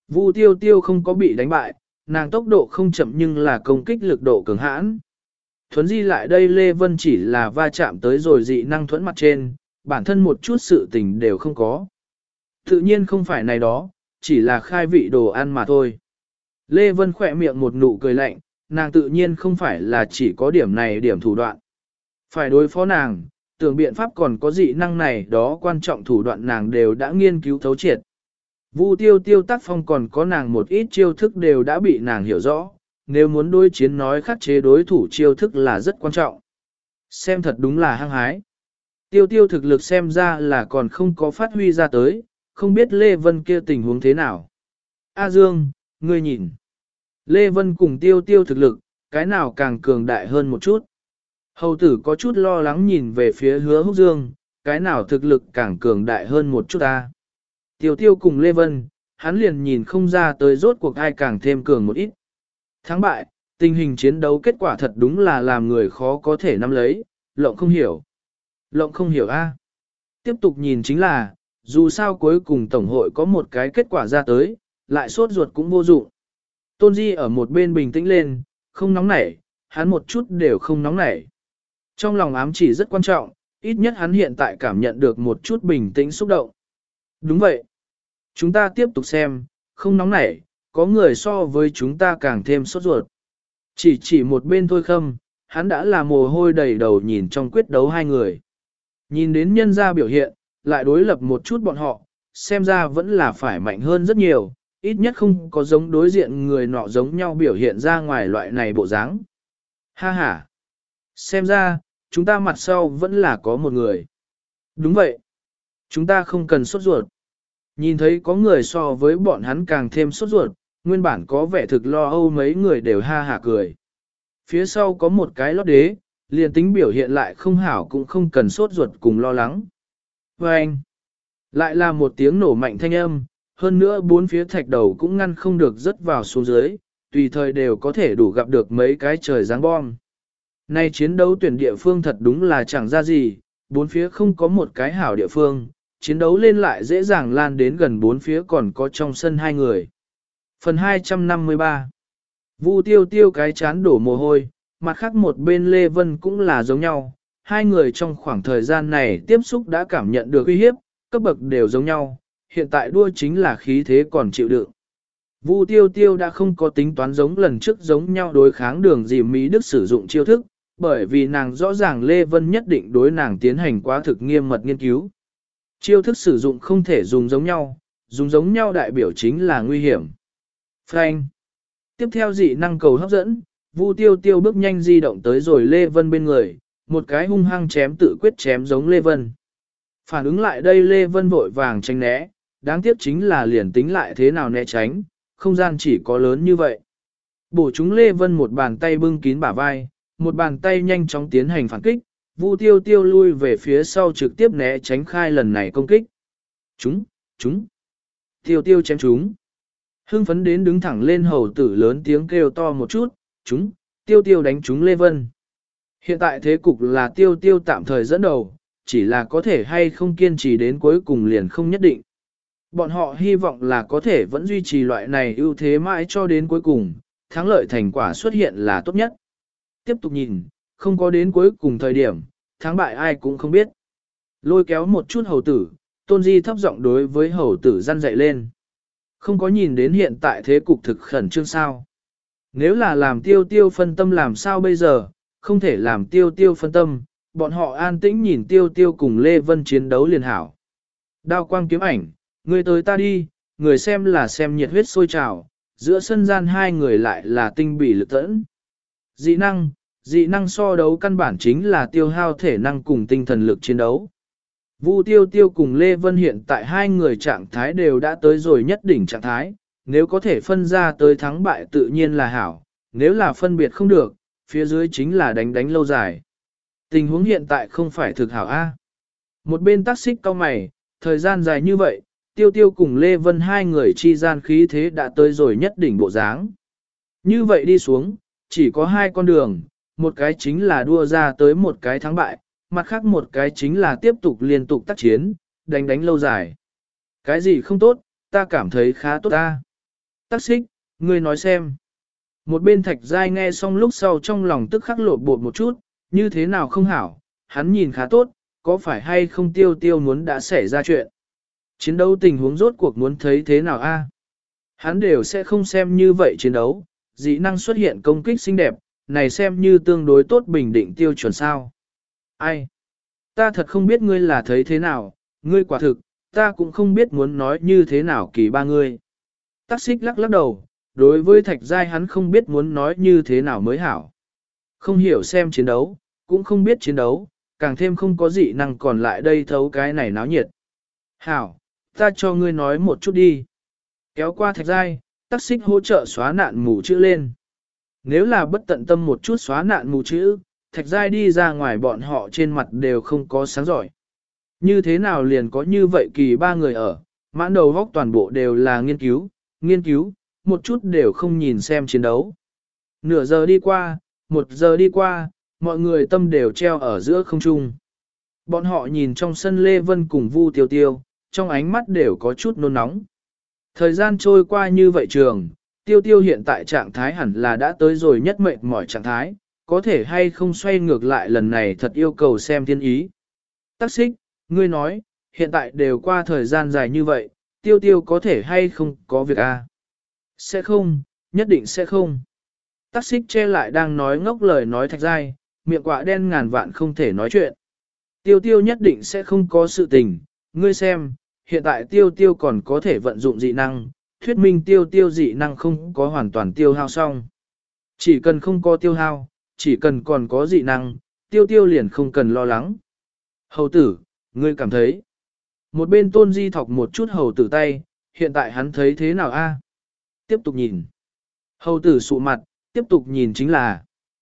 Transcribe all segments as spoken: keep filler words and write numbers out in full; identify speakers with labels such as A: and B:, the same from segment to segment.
A: Vu tiêu tiêu không có bị đánh bại, nàng tốc độ không chậm nhưng là công kích lực độ cường hãn. Thuấn di lại đây Lê Vân chỉ là va chạm tới rồi dị năng thuẫn mặt trên, bản thân một chút sự tình đều không có. Tự nhiên không phải này đó, chỉ là khai vị đồ ăn mà thôi. Lê Vân khỏe miệng một nụ cười lạnh, nàng tự nhiên không phải là chỉ có điểm này điểm thủ đoạn. Phải đối phó nàng, tưởng biện pháp còn có dị năng này đó quan trọng thủ đoạn nàng đều đã nghiên cứu thấu triệt. Vu tiêu tiêu tác phong còn có nàng một ít chiêu thức đều đã bị nàng hiểu rõ, nếu muốn đối chiến nói khắc chế đối thủ chiêu thức là rất quan trọng. Xem thật đúng là hăng hái. Tiêu tiêu thực lực xem ra là còn không có phát huy ra tới, không biết Lê Vân kia tình huống thế nào. A Dương, ngươi nhìn. Lê Vân cùng tiêu tiêu thực lực, cái nào càng cường đại hơn một chút. Hầu tử có chút lo lắng nhìn về phía Hứa Húc Dương, cái nào thực lực càng cường đại hơn một chút ta. Tiêu tiêu cùng Lê Vân, hắn liền nhìn không ra tới rốt cuộc ai càng thêm cường một ít. Thắng bại, tình hình chiến đấu kết quả thật đúng là làm người khó có thể nắm lấy, lộng không hiểu. Lộng không hiểu a. Tiếp tục nhìn chính là, dù sao cuối cùng Tổng hội có một cái kết quả ra tới, lại sốt ruột cũng vô dụng. Tôn Di ở một bên bình tĩnh lên, không nóng nảy, hắn một chút đều không nóng nảy. Trong lòng ám chỉ rất quan trọng, ít nhất hắn hiện tại cảm nhận được một chút bình tĩnh xúc động. Đúng vậy. Chúng ta tiếp tục xem, không nóng nảy, có người so với chúng ta càng thêm sốt ruột. Chỉ chỉ một bên thôi khâm, hắn đã là mồ hôi đầy đầu nhìn trong quyết đấu hai người. Nhìn đến nhân gia biểu hiện, lại đối lập một chút bọn họ, xem ra vẫn là phải mạnh hơn rất nhiều, ít nhất không có giống đối diện người nọ giống nhau biểu hiện ra ngoài loại này bộ dáng. Ha ha! Xem ra, chúng ta mặt sau vẫn là có một người. Đúng vậy. Chúng ta không cần sốt ruột. Nhìn thấy có người so với bọn hắn càng thêm sốt ruột, nguyên bản có vẻ thực lo âu mấy người đều ha hả cười. Phía sau có một cái lót đế, liền tính biểu hiện lại không hảo cũng không cần sốt ruột cùng lo lắng. Và anh, lại là một tiếng nổ mạnh thanh âm, hơn nữa bốn phía thạch đầu cũng ngăn không được rớt vào xuống dưới, tùy thời đều có thể đủ gặp được mấy cái trời giáng bom. Nay chiến đấu tuyển địa phương thật đúng là chẳng ra gì, bốn phía không có một cái hảo địa phương, chiến đấu lên lại dễ dàng lan đến gần bốn phía còn có trong sân hai người. Phần hai trăm năm mươi ba Vu tiêu tiêu cái chán đổ mồ hôi, mặt khác một bên Lê Vân cũng là giống nhau, hai người trong khoảng thời gian này tiếp xúc đã cảm nhận được uy hiếp, cấp bậc đều giống nhau, hiện tại đua chính là khí thế còn chịu đựng. Vu tiêu tiêu đã không có tính toán giống lần trước giống nhau đối kháng đường dì Mỹ Đức sử dụng chiêu thức, bởi vì nàng rõ ràng Lê Vân nhất định đối nàng tiến hành quá thực nghiêm mật nghiên cứu. Chiêu thức sử dụng không thể dùng giống nhau, dùng giống nhau đại biểu chính là nguy hiểm. Frank. Tiếp theo dị năng cầu hấp dẫn, Vu tiêu tiêu bước nhanh di động tới rồi Lê Vân bên người, một cái hung hăng chém tự quyết chém giống Lê Vân. Phản ứng lại đây Lê Vân vội vàng tránh né, đáng tiếc chính là liền tính lại thế nào né tránh, không gian chỉ có lớn như vậy. Bổ chúng Lê Vân một bàn tay bưng kín bả vai, một bàn tay nhanh chóng tiến hành phản kích, Vu tiêu tiêu lui về phía sau trực tiếp né tránh khai lần này công kích. Chúng, chúng, tiêu tiêu chém chúng. Hưng phấn đến đứng thẳng lên hầu tử lớn tiếng kêu to một chút, chúng, tiêu tiêu đánh chúng Lê Vân. Hiện tại thế cục là tiêu tiêu tạm thời dẫn đầu, chỉ là có thể hay không kiên trì đến cuối cùng liền không nhất định. Bọn họ hy vọng là có thể vẫn duy trì loại này ưu thế mãi cho đến cuối cùng, thắng lợi thành quả xuất hiện là tốt nhất. Tiếp tục nhìn, không có đến cuối cùng thời điểm, thắng bại ai cũng không biết. Lôi kéo một chút hầu tử, Tôn Di thấp giọng đối với hầu tử răn dậy lên. Không có nhìn đến hiện tại thế cục thực khẩn trương sao. Nếu là làm tiêu tiêu phân tâm làm sao bây giờ, không thể làm tiêu tiêu phân tâm, bọn họ an tĩnh nhìn tiêu tiêu cùng Lê Vân chiến đấu liền hảo. Đao quang kiếm ảnh, người tới ta đi, người xem là xem nhiệt huyết sôi trào, giữa sân gian hai người lại là tinh bỉ lực tẫn. Dị năng, dị năng so đấu căn bản chính là tiêu hao thể năng cùng tinh thần lực chiến đấu. Vu tiêu tiêu cùng Lê Vân hiện tại hai người trạng thái đều đã tới rồi nhất đỉnh trạng thái, nếu có thể phân ra tới thắng bại tự nhiên là hảo, nếu là phân biệt không được, phía dưới chính là đánh đánh lâu dài. Tình huống hiện tại không phải thực hảo A. Một bên tác xích cao mày, thời gian dài như vậy, tiêu tiêu cùng Lê Vân hai người chi gian khí thế đã tới rồi nhất đỉnh bộ dáng. Như vậy đi xuống, chỉ có hai con đường, một cái chính là đua ra tới một cái thắng bại, mặt khác một cái chính là tiếp tục liên tục tác chiến, đánh đánh lâu dài. Cái gì không tốt, ta cảm thấy khá tốt ta. Tắc xích, ngươi nói xem. Một bên thạch giai nghe xong lúc sau trong lòng tức khắc lột bột một chút, như thế nào không hảo, hắn nhìn khá tốt, có phải hay không tiêu tiêu muốn đã xảy ra chuyện. Chiến đấu tình huống rốt cuộc muốn thấy thế nào a? Hắn đều sẽ không xem như vậy chiến đấu, dị năng xuất hiện công kích xinh đẹp, này xem như tương đối tốt bình định tiêu chuẩn sao. Ai? Ta thật không biết ngươi là thấy thế nào, ngươi quả thực, ta cũng không biết muốn nói như thế nào kỳ ba ngươi. Tắc xích lắc lắc đầu, đối với thạch giai hắn không biết muốn nói như thế nào mới hảo. Không hiểu xem chiến đấu, cũng không biết chiến đấu, càng thêm không có dị năng còn lại đây thấu cái này náo nhiệt. Hảo, ta cho ngươi nói một chút đi. Kéo qua thạch giai, tắc xích hỗ trợ xóa nạn mù chữ lên. Nếu là bất tận tâm một chút xóa nạn mù chữ, thạch giai đi ra ngoài bọn họ trên mặt đều không có sáng giỏi. Như thế nào liền có như vậy kỳ ba người ở, mãn đầu góc toàn bộ đều là nghiên cứu, nghiên cứu, một chút đều không nhìn xem chiến đấu. Nửa giờ đi qua, một giờ đi qua, mọi người tâm đều treo ở giữa không trung. Bọn họ nhìn trong sân Lê Vân cùng Vu Tiêu Tiêu, trong ánh mắt đều có chút nôn nóng. Thời gian trôi qua như vậy trường, Tiêu Tiêu hiện tại trạng thái hẳn là đã tới rồi nhất mệnh mỏi trạng thái, có thể hay không xoay ngược lại lần này thật yêu cầu xem thiên ý. Tắc xích, ngươi nói, hiện tại đều qua thời gian dài như vậy, Tiêu Tiêu có thể hay không có việc a? Sẽ không, nhất định sẽ không. Tắc xích che lại đang nói ngốc lời nói thạch giai, miệng quạ đen ngàn vạn không thể nói chuyện. Tiêu Tiêu nhất định sẽ không có sự tình, ngươi xem, hiện tại Tiêu Tiêu còn có thể vận dụng dị năng, thuyết minh Tiêu Tiêu dị năng không có hoàn toàn tiêu hao xong. Chỉ cần không có tiêu hao, chỉ cần còn có dị năng, Tiêu Tiêu liền không cần lo lắng. Hầu tử, ngươi cảm thấy. Một bên Tôn Di thọc một chút hầu tử tay, hiện tại hắn thấy thế nào a? Tiếp tục nhìn. Hầu tử sụ mặt, tiếp tục nhìn chính là.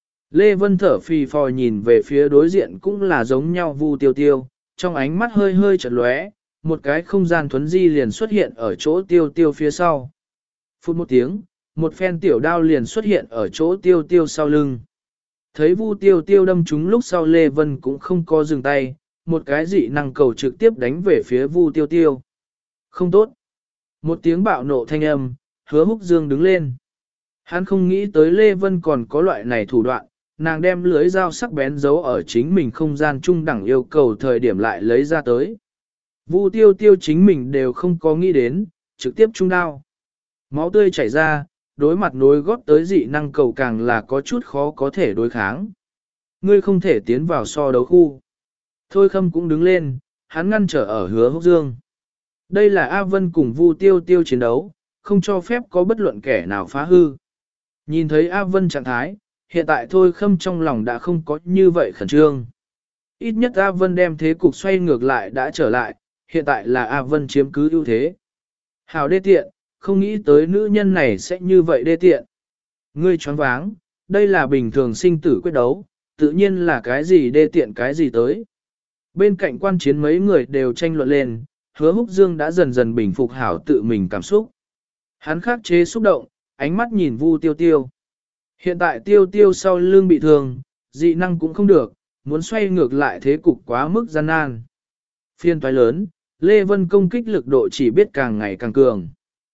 A: Lê Vân thở phì phò nhìn về phía đối diện cũng là giống nhau Vu Tiêu Tiêu, trong ánh mắt hơi hơi chợt lóe, một cái không gian thuấn di liền xuất hiện ở chỗ Tiêu Tiêu phía sau. Phút một tiếng, một phen tiểu đao liền xuất hiện ở chỗ Tiêu Tiêu sau lưng. Thấy Vu Tiêu Tiêu đâm trúng lúc sau Lê Vân cũng không có dừng tay, một cái dị năng cầu trực tiếp đánh về phía Vu Tiêu Tiêu. Không tốt. Một tiếng bạo nộ thanh âm, Hứa Húc Dương đứng lên. Hắn không nghĩ tới Lê Vân còn có loại này thủ đoạn, nàng đem lưới dao sắc bén giấu ở chính mình không gian trung đẳng yêu cầu thời điểm lại lấy ra tới. Vu Tiêu Tiêu chính mình đều không có nghĩ đến, trực tiếp trung đao. Máu tươi chảy ra, đối mặt nối góp tới dị năng cầu càng là có chút khó có thể đối kháng. Ngươi không thể tiến vào so đấu khu. Thôi Khâm cũng đứng lên, hắn ngăn trở ở Hứa Húc Dương. Đây là A Vân cùng Vu Tiêu Tiêu chiến đấu, không cho phép có bất luận kẻ nào phá hư. Nhìn thấy A Vân trạng thái, hiện tại Thôi Khâm trong lòng đã không có như vậy khẩn trương. Ít nhất A Vân đem thế cục xoay ngược lại đã trở lại, hiện tại là A Vân chiếm cứ ưu thế. Hào đê tiện, không nghĩ tới nữ nhân này sẽ như vậy đê tiện. Ngươi choáng váng, đây là bình thường sinh tử quyết đấu, tự nhiên là cái gì đê tiện cái gì tới. Bên cạnh quan chiến mấy người đều tranh luận lên, Hứa Húc Dương đã dần dần bình phục hảo tự mình cảm xúc. Hắn khắc chế xúc động, ánh mắt nhìn Vu Tiêu Tiêu. Hiện tại Tiêu Tiêu sau lưng bị thương, dị năng cũng không được, muốn xoay ngược lại thế cục quá mức gian nan. Phiên toái lớn, Lê Vân công kích lực độ chỉ biết càng ngày càng cường.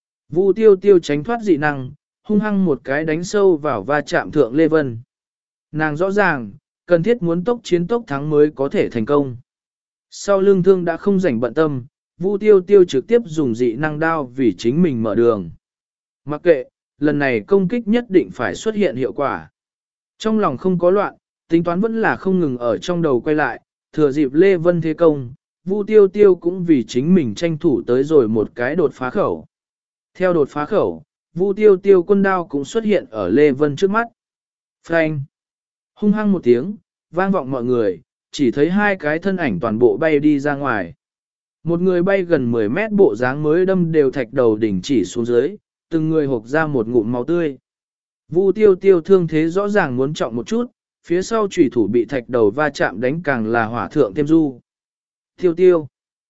A: Vu Tiêu Tiêu tránh thoát dị năng, hung hăng một cái đánh sâu vào va chạm thượng Lê Vân. Nàng rõ ràng, cần thiết muốn tốc chiến tốc thắng mới có thể thành công. Sau lưng thương đã không rảnh bận tâm, Vu Tiêu Tiêu trực tiếp dùng dị năng đao vì chính mình mở đường. Mặc kệ, lần này công kích nhất định phải xuất hiện hiệu quả. Trong lòng không có loạn, tính toán vẫn là không ngừng ở trong đầu quay lại, thừa dịp Lê Vân thế công, Vu Tiêu Tiêu cũng vì chính mình tranh thủ tới rồi một cái đột phá khẩu. Theo đột phá khẩu, Vu Tiêu Tiêu quân đao cũng xuất hiện ở Lê Vân trước mắt. Phanh! Hung hăng một tiếng, vang vọng mọi người, chỉ thấy hai cái thân ảnh toàn bộ bay đi ra ngoài. Một người bay gần mười mét bộ dáng mới đâm đều thạch đầu đỉnh chỉ xuống dưới, từng người hộc ra một ngụm máu tươi. Vu Tiêu Tiêu thương thế rõ ràng muốn trọng một chút, phía sau chủy thủ bị thạch đầu va chạm đánh càng là hỏa thượng thêm du. Tiêu Tiêu,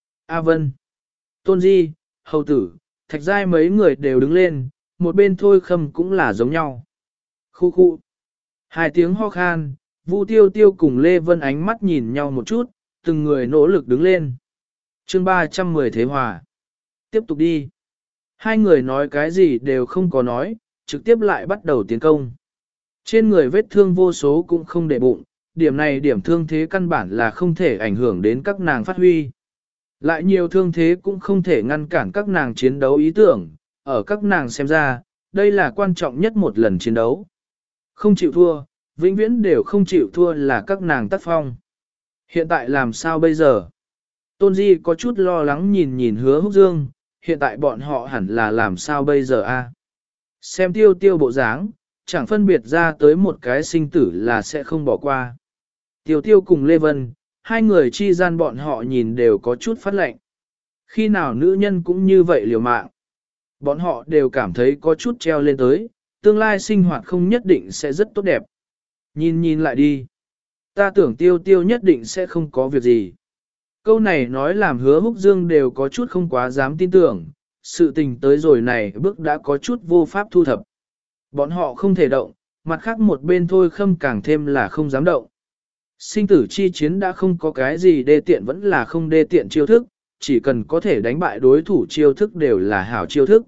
A: A Vân, Tôn Di, Hầu Tử, Thạch Giai mấy người đều đứng lên, một bên Thôi Khâm cũng là giống nhau. Khu khu. Hai tiếng ho khan, Vu Tiêu Tiêu cùng Lê Vân ánh mắt nhìn nhau một chút, từng người nỗ lực đứng lên. Chương ba trăm mười Thế Hòa. Tiếp tục đi. Hai người nói cái gì đều không có nói, trực tiếp lại bắt đầu tiến công. Trên người vết thương vô số cũng không để bụng, điểm này điểm thương thế căn bản là không thể ảnh hưởng đến các nàng phát huy. Lại nhiều thương thế cũng không thể ngăn cản các nàng chiến đấu ý tưởng, ở các nàng xem ra, đây là quan trọng nhất một lần chiến đấu. Không chịu thua, vĩnh viễn đều không chịu thua là các nàng tác phong. Hiện tại làm sao bây giờ? Tôn Di có chút lo lắng nhìn nhìn Hứa Húc Dương, hiện tại bọn họ hẳn là làm sao bây giờ a? Xem tiêu tiêu bộ dáng, chẳng phân biệt ra tới một cái sinh tử là sẽ không bỏ qua. Tiêu tiêu cùng Lê Vân, hai người chi gian bọn họ nhìn đều có chút phát lệnh. Khi nào nữ nhân cũng như vậy liều mạng. Bọn họ đều cảm thấy có chút treo lên tới, tương lai sinh hoạt không nhất định sẽ rất tốt đẹp. Nhìn nhìn lại đi. Ta tưởng tiêu tiêu nhất định sẽ không có việc gì. Câu này nói làm Hứa Húc Dương đều có chút không quá dám tin tưởng, sự tình tới rồi này bước đã có chút vô pháp thu thập. Bọn họ không thể động, mặt khác một bên thôi khâm càng thêm là không dám động. Sinh tử chi chiến đã không có cái gì đê tiện vẫn là không đê tiện chiêu thức, chỉ cần có thể đánh bại đối thủ chiêu thức đều là hảo chiêu thức.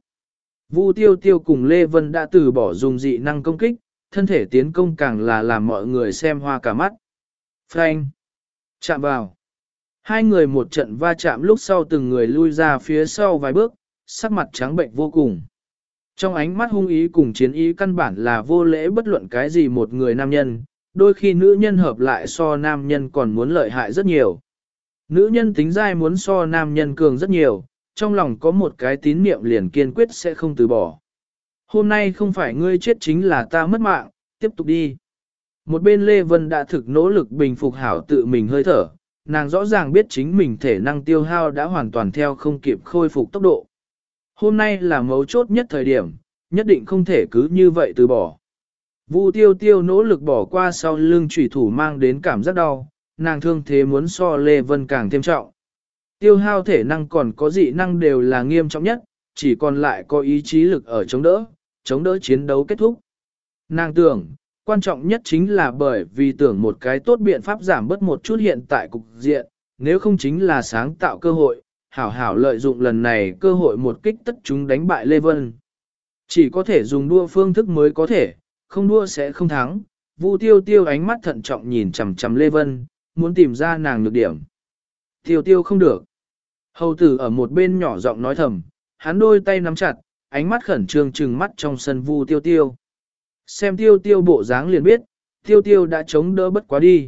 A: Vu Tiêu Tiêu cùng Lê Vân đã từ bỏ dùng dị năng công kích, thân thể tiến công càng là làm mọi người xem hoa cả mắt. Phanh! Chạm vào! Hai người một trận va chạm lúc sau từng người lui ra phía sau vài bước, sắc mặt trắng bệnh vô cùng. Trong ánh mắt hung ý cùng chiến ý căn bản là vô lễ bất luận cái gì một người nam nhân, đôi khi nữ nhân hợp lại so nam nhân còn muốn lợi hại rất nhiều. Nữ nhân tính dai muốn so nam nhân cường rất nhiều, trong lòng có một cái tín niệm liền kiên quyết sẽ không từ bỏ. Hôm nay không phải ngươi chết chính là ta mất mạng, tiếp tục đi. Một bên Lê Vân đã thực nỗ lực bình phục hảo tự mình hơi thở, nàng rõ ràng biết chính mình thể năng tiêu hao đã hoàn toàn theo không kịp khôi phục tốc độ. Hôm nay là mấu chốt nhất thời điểm, nhất định không thể cứ như vậy từ bỏ. Vu Tiêu Tiêu nỗ lực bỏ qua sau lưng chủy thủ mang đến cảm giác đau, nàng thương thế muốn so Lê Vân càng thêm trọng. Tiêu hao thể năng còn có dị năng đều là nghiêm trọng nhất, chỉ còn lại có ý chí lực ở chống đỡ, chống đỡ chiến đấu kết thúc. Nàng tưởng, quan trọng nhất chính là bởi vì tưởng một cái tốt biện pháp giảm bớt một chút hiện tại cục diện, nếu không chính là sáng tạo cơ hội, hảo hảo lợi dụng lần này cơ hội một kích tất chúng đánh bại Lê Vân. Chỉ có thể dùng đua phương thức mới có thể, không đua sẽ không thắng. Vu Tiêu Tiêu ánh mắt thận trọng nhìn chằm chằm Lê Vân, muốn tìm ra nàng nhược điểm. Tiêu Tiêu không được. Hầu tử ở một bên nhỏ giọng nói thầm, hắn đôi tay nắm chặt, ánh mắt khẩn trương trừng mắt trong sân Vu Tiêu Tiêu. Xem Tiêu Tiêu bộ dáng liền biết, Tiêu Tiêu đã chống đỡ bất quá đi.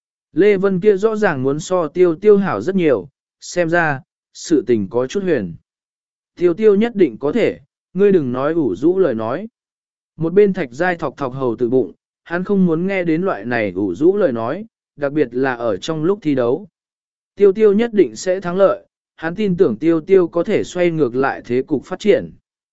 A: Lê Vân kia rõ ràng muốn so Tiêu Tiêu hảo rất nhiều, xem ra, sự tình có chút huyền. Tiêu Tiêu nhất định có thể, ngươi đừng nói ủ rũ lời nói. Một bên Thạch Giai thọc thọc hầu tử bụng, hắn không muốn nghe đến loại này ủ rũ lời nói, đặc biệt là ở trong lúc thi đấu. Tiêu Tiêu nhất định sẽ thắng lợi, hắn tin tưởng Tiêu Tiêu có thể xoay ngược lại thế cục phát triển.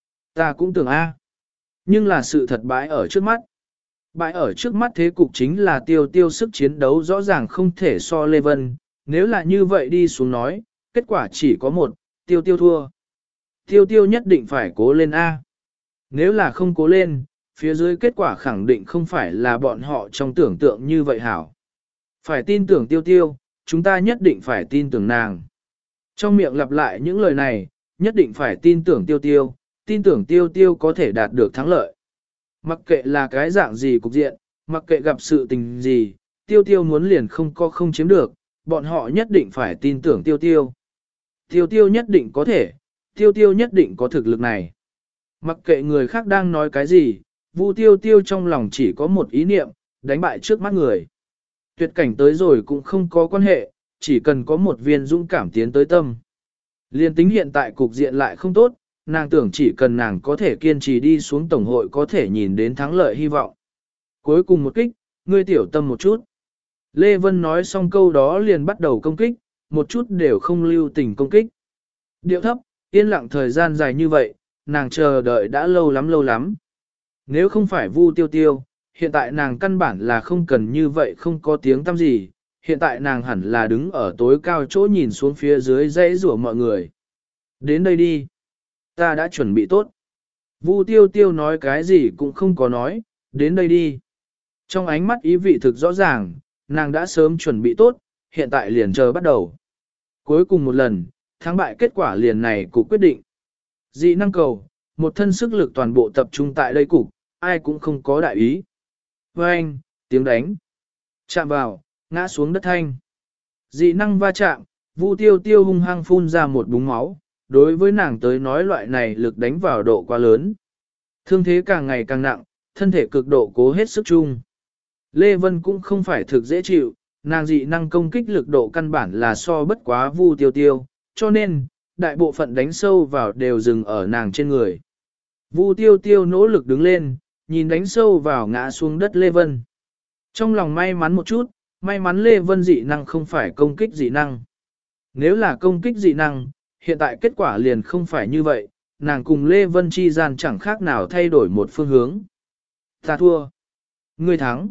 A: Ta cũng tưởng A. Nhưng là sự thật bãi ở trước mắt. Bãi ở trước mắt thế cục chính là Tiêu Tiêu sức chiến đấu rõ ràng không thể so Lê Vân, nếu là như vậy đi xuống nói, kết quả chỉ có một, Tiêu Tiêu thua. Tiêu Tiêu nhất định phải cố lên A. Nếu là không cố lên, phía dưới kết quả khẳng định không phải là bọn họ trong tưởng tượng như vậy hảo. Phải tin tưởng Tiêu Tiêu, chúng ta nhất định phải tin tưởng nàng. Trong miệng lặp lại những lời này, nhất định phải tin tưởng Tiêu Tiêu, tin tưởng Tiêu Tiêu có thể đạt được thắng lợi. Mặc kệ là cái dạng gì cục diện, mặc kệ gặp sự tình gì, Tiêu Tiêu muốn liền không có không chiếm được, bọn họ nhất định phải tin tưởng Tiêu Tiêu. Tiêu Tiêu nhất định có thể, Tiêu Tiêu nhất định có thực lực này. Mặc kệ người khác đang nói cái gì, Vu Tiêu Tiêu trong lòng chỉ có một ý niệm, đánh bại trước mắt người. Tuyệt cảnh tới rồi cũng không có quan hệ, chỉ cần có một viên dũng cảm tiến tới tâm. Liên tính hiện tại cục diện lại không tốt, nàng tưởng chỉ cần nàng có thể kiên trì đi xuống tổng hội có thể nhìn đến thắng lợi hy vọng. Cuối cùng một kích, ngươi tiểu tâm một chút. Lê Vân nói xong câu đó liền bắt đầu công kích, một chút đều không lưu tình công kích. Điệu thấp, yên lặng thời gian dài như vậy, nàng chờ đợi đã lâu lắm lâu lắm. Nếu không phải Vu Tiêu Tiêu, hiện tại nàng căn bản là không cần như vậy không có tiếng tăm gì, hiện tại nàng hẳn là đứng ở tối cao chỗ nhìn xuống phía dưới dãy rủa mọi người. Đến đây đi. Ta đã chuẩn bị tốt. Vu Tiêu Tiêu nói cái gì cũng không có nói, đến đây đi. Trong ánh mắt ý vị thực rõ ràng, nàng đã sớm chuẩn bị tốt, hiện tại liền chờ bắt đầu. Cuối cùng một lần, thắng bại kết quả liền này cũng quyết định. Dị năng cầu, một thân sức lực toàn bộ tập trung tại đây cục, ai cũng không có đại ý. Với anh, tiếng đánh. Chạm vào, ngã xuống đất thanh. Dị năng va chạm, Vu Tiêu Tiêu hung hăng phun ra một búng máu, đối với nàng tới nói loại này lực đánh vào độ quá lớn. Thương thế càng ngày càng nặng, thân thể cực độ cố hết sức chung. Lê Vân cũng không phải thực dễ chịu, nàng dị năng công kích lực độ căn bản là so bất quá Vu Tiêu Tiêu, cho nên, đại bộ phận đánh sâu vào đều dừng ở nàng trên người. Vu Tiêu Tiêu nỗ lực đứng lên, nhìn đánh sâu vào ngã xuống đất Lê Vân. Trong lòng may mắn một chút, may mắn Lê Vân dị năng không phải công kích dị năng. Nếu là công kích dị năng, hiện tại kết quả liền không phải như vậy, nàng cùng Lê Vân chi gian chẳng khác nào thay đổi một phương hướng. Ta thua. Ngươi thắng.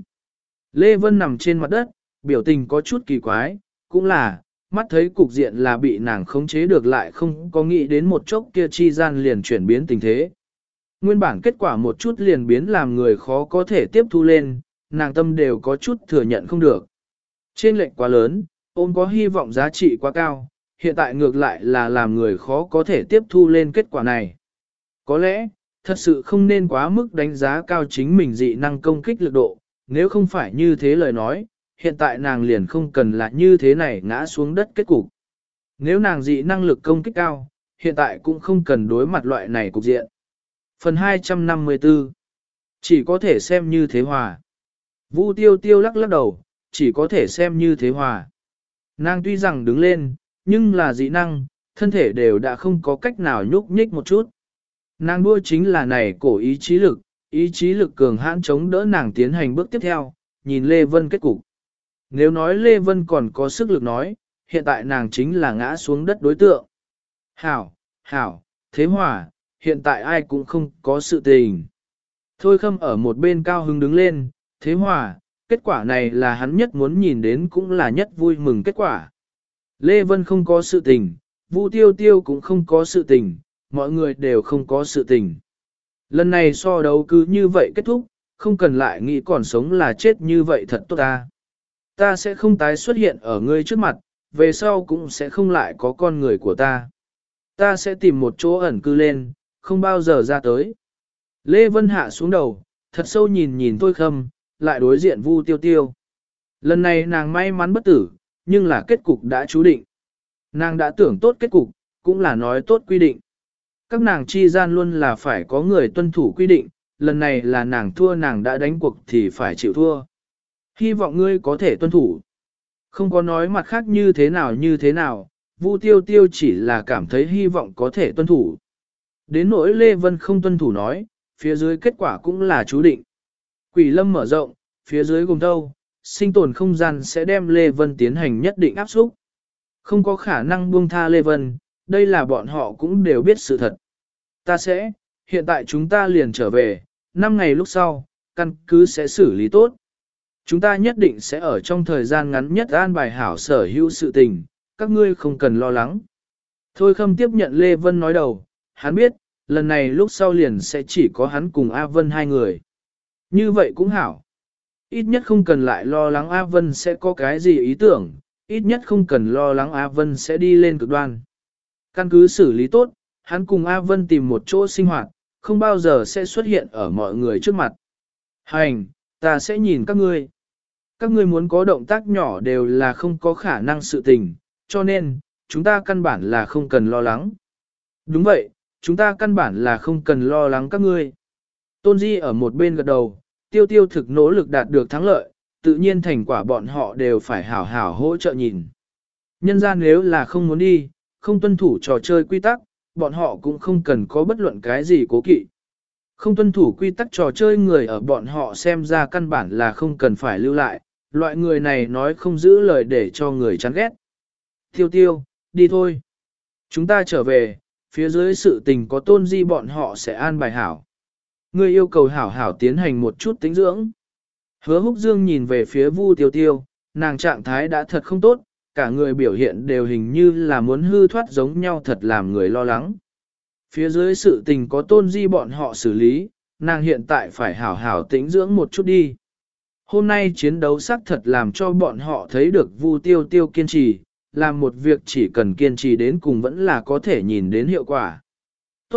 A: Lê Vân nằm trên mặt đất, biểu tình có chút kỳ quái, cũng là, mắt thấy cục diện là bị nàng khống chế được lại không có nghĩ đến một chốc kia chi gian liền chuyển biến tình thế. Nguyên bản kết quả một chút liền biến làm người khó có thể tiếp thu lên, nàng tâm đều có chút thừa nhận không được. Trên lệnh quá lớn, ôm có hy vọng giá trị quá cao, hiện tại ngược lại là làm người khó có thể tiếp thu lên kết quả này. Có lẽ, thật sự không nên quá mức đánh giá cao chính mình dị năng công kích lực độ, nếu không phải như thế lời nói, hiện tại nàng liền không cần là như thế này ngã xuống đất kết cục. Nếu nàng dị năng lực công kích cao, hiện tại cũng không cần đối mặt loại này cục diện. Phần hai trăm năm mươi tư chỉ có thể xem như thế hòa. Vu Tiêu Tiêu lắc lắc đầu, chỉ có thể xem như thế hòa. Nàng tuy rằng đứng lên, nhưng là dị năng, thân thể đều đã không có cách nào nhúc nhích một chút. Nàng đua chính là này cổ ý chí lực, ý chí lực cường hãn chống đỡ nàng tiến hành bước tiếp theo, nhìn Lê Vân kết cục. Nếu nói Lê Vân còn có sức lực nói, hiện tại nàng chính là ngã xuống đất đối tượng. Hảo, hảo, thế hòa, hiện tại ai cũng không có sự tình. Thôi Khâm ở một bên cao hứng đứng lên, thế hòa, kết quả này là hắn nhất muốn nhìn đến cũng là nhất vui mừng kết quả. Lê Vân không có sự tình, Vu Tiêu Tiêu cũng không có sự tình, mọi người đều không có sự tình. Lần này so đấu cứ như vậy kết thúc, không cần lại nghĩ còn sống là chết như vậy thật tốt ta. Ta sẽ không tái xuất hiện ở ngươi trước mặt, về sau cũng sẽ không lại có con người của ta. Ta sẽ tìm một chỗ ẩn cư lên, không bao giờ ra tới. Lê Vân hạ xuống đầu, thật sâu nhìn nhìn Thôi Khâm, lại đối diện Vu Tiêu Tiêu. Lần này nàng may mắn bất tử, nhưng là kết cục đã chú định. Nàng đã tưởng tốt kết cục, cũng là nói tốt quy định. Các nàng chi gian luôn là phải có người tuân thủ quy định, lần này là nàng thua nàng đã đánh cuộc thì phải chịu thua. Hy vọng ngươi có thể tuân thủ. Không có nói mặt khác như thế nào như thế nào, Vu Tiêu Tiêu chỉ là cảm thấy hy vọng có thể tuân thủ. Đến nỗi Lê Vân không tuân thủ nói, phía dưới kết quả cũng là chú định. Quỷ lâm mở rộng, phía dưới gồm thâu, sinh tồn không gian sẽ đem Lê Vân tiến hành nhất định áp xúc. Không có khả năng buông tha Lê Vân, đây là bọn họ cũng đều biết sự thật. Ta sẽ, hiện tại chúng ta liền trở về, năm ngày lúc sau, căn cứ sẽ xử lý tốt. Chúng ta nhất định sẽ ở trong thời gian ngắn nhất an bài hảo sở hữu sự tình, các ngươi không cần lo lắng. Thôi Khâm tiếp nhận Lê Vân nói đầu, hắn biết, lần này lúc sau liền sẽ chỉ có hắn cùng A Vân hai người. Như vậy cũng hảo. Ít nhất không cần lại lo lắng A Vân sẽ có cái gì ý tưởng, ít nhất không cần lo lắng A Vân sẽ đi lên cực đoan. Căn cứ xử lý tốt, hắn cùng A Vân tìm một chỗ sinh hoạt, không bao giờ sẽ xuất hiện ở mọi người trước mặt. Hành, ta sẽ nhìn các ngươi. Các ngươi muốn có động tác nhỏ đều là không có khả năng sự tình, cho nên, chúng ta căn bản là không cần lo lắng. Đúng vậy, chúng ta căn bản là không cần lo lắng các ngươi. Tôn Di ở một bên gật đầu, Tiêu Tiêu thực nỗ lực đạt được thắng lợi, tự nhiên thành quả bọn họ đều phải hảo hảo hỗ trợ nhìn. Nhân ra nếu là không muốn đi, không tuân thủ trò chơi quy tắc, bọn họ cũng không cần có bất luận cái gì cố kỵ. Không tuân thủ quy tắc trò chơi người ở bọn họ xem ra căn bản là không cần phải lưu lại, loại người này nói không giữ lời để cho người chán ghét. Tiêu Tiêu, đi thôi. Chúng ta trở về, phía dưới sự tình có Tôn Di bọn họ sẽ an bài hảo. Ngươi yêu cầu hảo hảo tiến hành một chút tĩnh dưỡng. Hứa Húc Dương nhìn về phía Vu Tiêu Tiêu, nàng trạng thái đã thật không tốt, cả người biểu hiện đều hình như là muốn hư thoát giống nhau thật làm người lo lắng. Phía dưới sự tình có Tôn Di bọn họ xử lý, nàng hiện tại phải hảo hảo tĩnh dưỡng một chút đi. Hôm nay chiến đấu xác thật làm cho bọn họ thấy được Vu Tiêu Tiêu kiên trì, làm một việc chỉ cần kiên trì đến cùng vẫn là có thể nhìn đến hiệu quả. Tốt,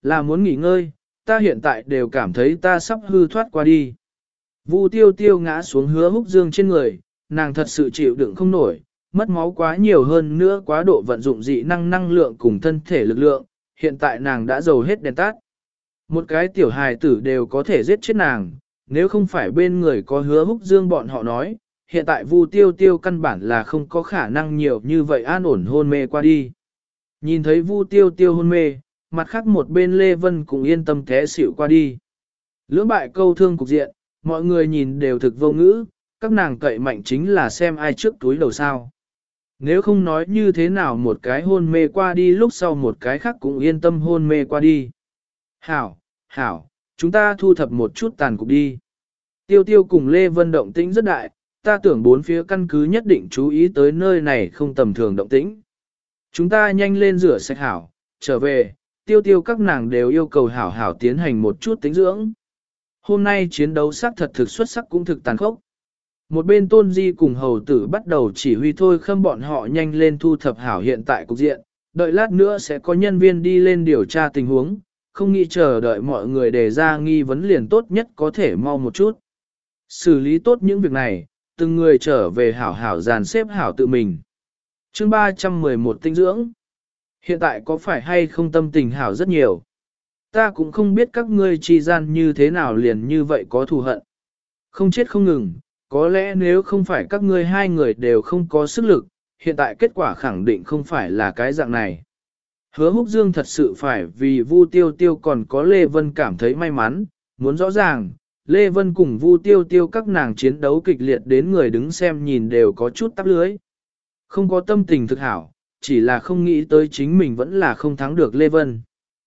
A: là muốn nghỉ ngơi, ta hiện tại đều cảm thấy ta sắp hư thoát qua đi. Vu tiêu tiêu ngã xuống Hứa Húc Dương trên người, nàng thật sự chịu đựng không nổi, mất máu quá nhiều hơn nữa quá độ vận dụng dị năng năng lượng cùng thân thể lực lượng, hiện tại nàng đã dầu hết đèn tắt. Một cái tiểu hài tử đều có thể giết chết nàng, nếu không phải bên người có Hứa Húc Dương bọn họ nói, hiện tại Vu tiêu tiêu căn bản là không có khả năng nhiều như vậy an ổn hôn mê qua đi. Nhìn thấy Vu tiêu tiêu hôn mê, mặt khác một bên Lê Vân cũng yên tâm té xỉu qua đi. Lưỡng bại câu thương cục diện, mọi người nhìn đều thực vô ngữ, các nàng cậy mạnh chính là xem ai trước túi đầu sao. Nếu không nói như thế nào một cái hôn mê qua đi lúc sau một cái khác cũng yên tâm hôn mê qua đi. Hảo, hảo, chúng ta thu thập một chút tàn cục đi. Tiêu tiêu cùng Lê Vân động tĩnh rất đại, ta tưởng bốn phía căn cứ nhất định chú ý tới nơi này không tầm thường động tĩnh. Chúng ta nhanh lên rửa sạch hảo, trở về, tiêu tiêu các nàng đều yêu cầu hảo hảo tiến hành một chút tĩnh dưỡng. Hôm nay chiến đấu sắc thật thực xuất sắc cũng thực tàn khốc. Một bên Tôn Di cùng hầu tử bắt đầu chỉ huy thôi khâm bọn họ nhanh lên thu thập hảo hiện tại cục diện, đợi lát nữa sẽ có nhân viên đi lên điều tra tình huống, không nghĩ chờ đợi mọi người đề ra nghi vấn liền tốt nhất có thể mau một chút. Xử lý tốt những việc này, từng người trở về hảo hảo dàn xếp hảo tự mình. Chương ba trăm mười một tinh dưỡng. Hiện tại có phải hay không tâm tình hảo rất nhiều. Ta cũng không biết các ngươi chi gian như thế nào liền như vậy có thù hận. Không chết không ngừng, có lẽ nếu không phải các ngươi hai người đều không có sức lực, hiện tại kết quả khẳng định không phải là cái dạng này. Hứa Húc Dương thật sự phải vì Vu Tiêu Tiêu còn có Lê Vân cảm thấy may mắn, muốn rõ ràng, Lê Vân cùng Vu Tiêu Tiêu các nàng chiến đấu kịch liệt đến người đứng xem nhìn đều có chút tắp lưới. Không có tâm tình thực hảo, chỉ là không nghĩ tới chính mình vẫn là không thắng được Lê Vân.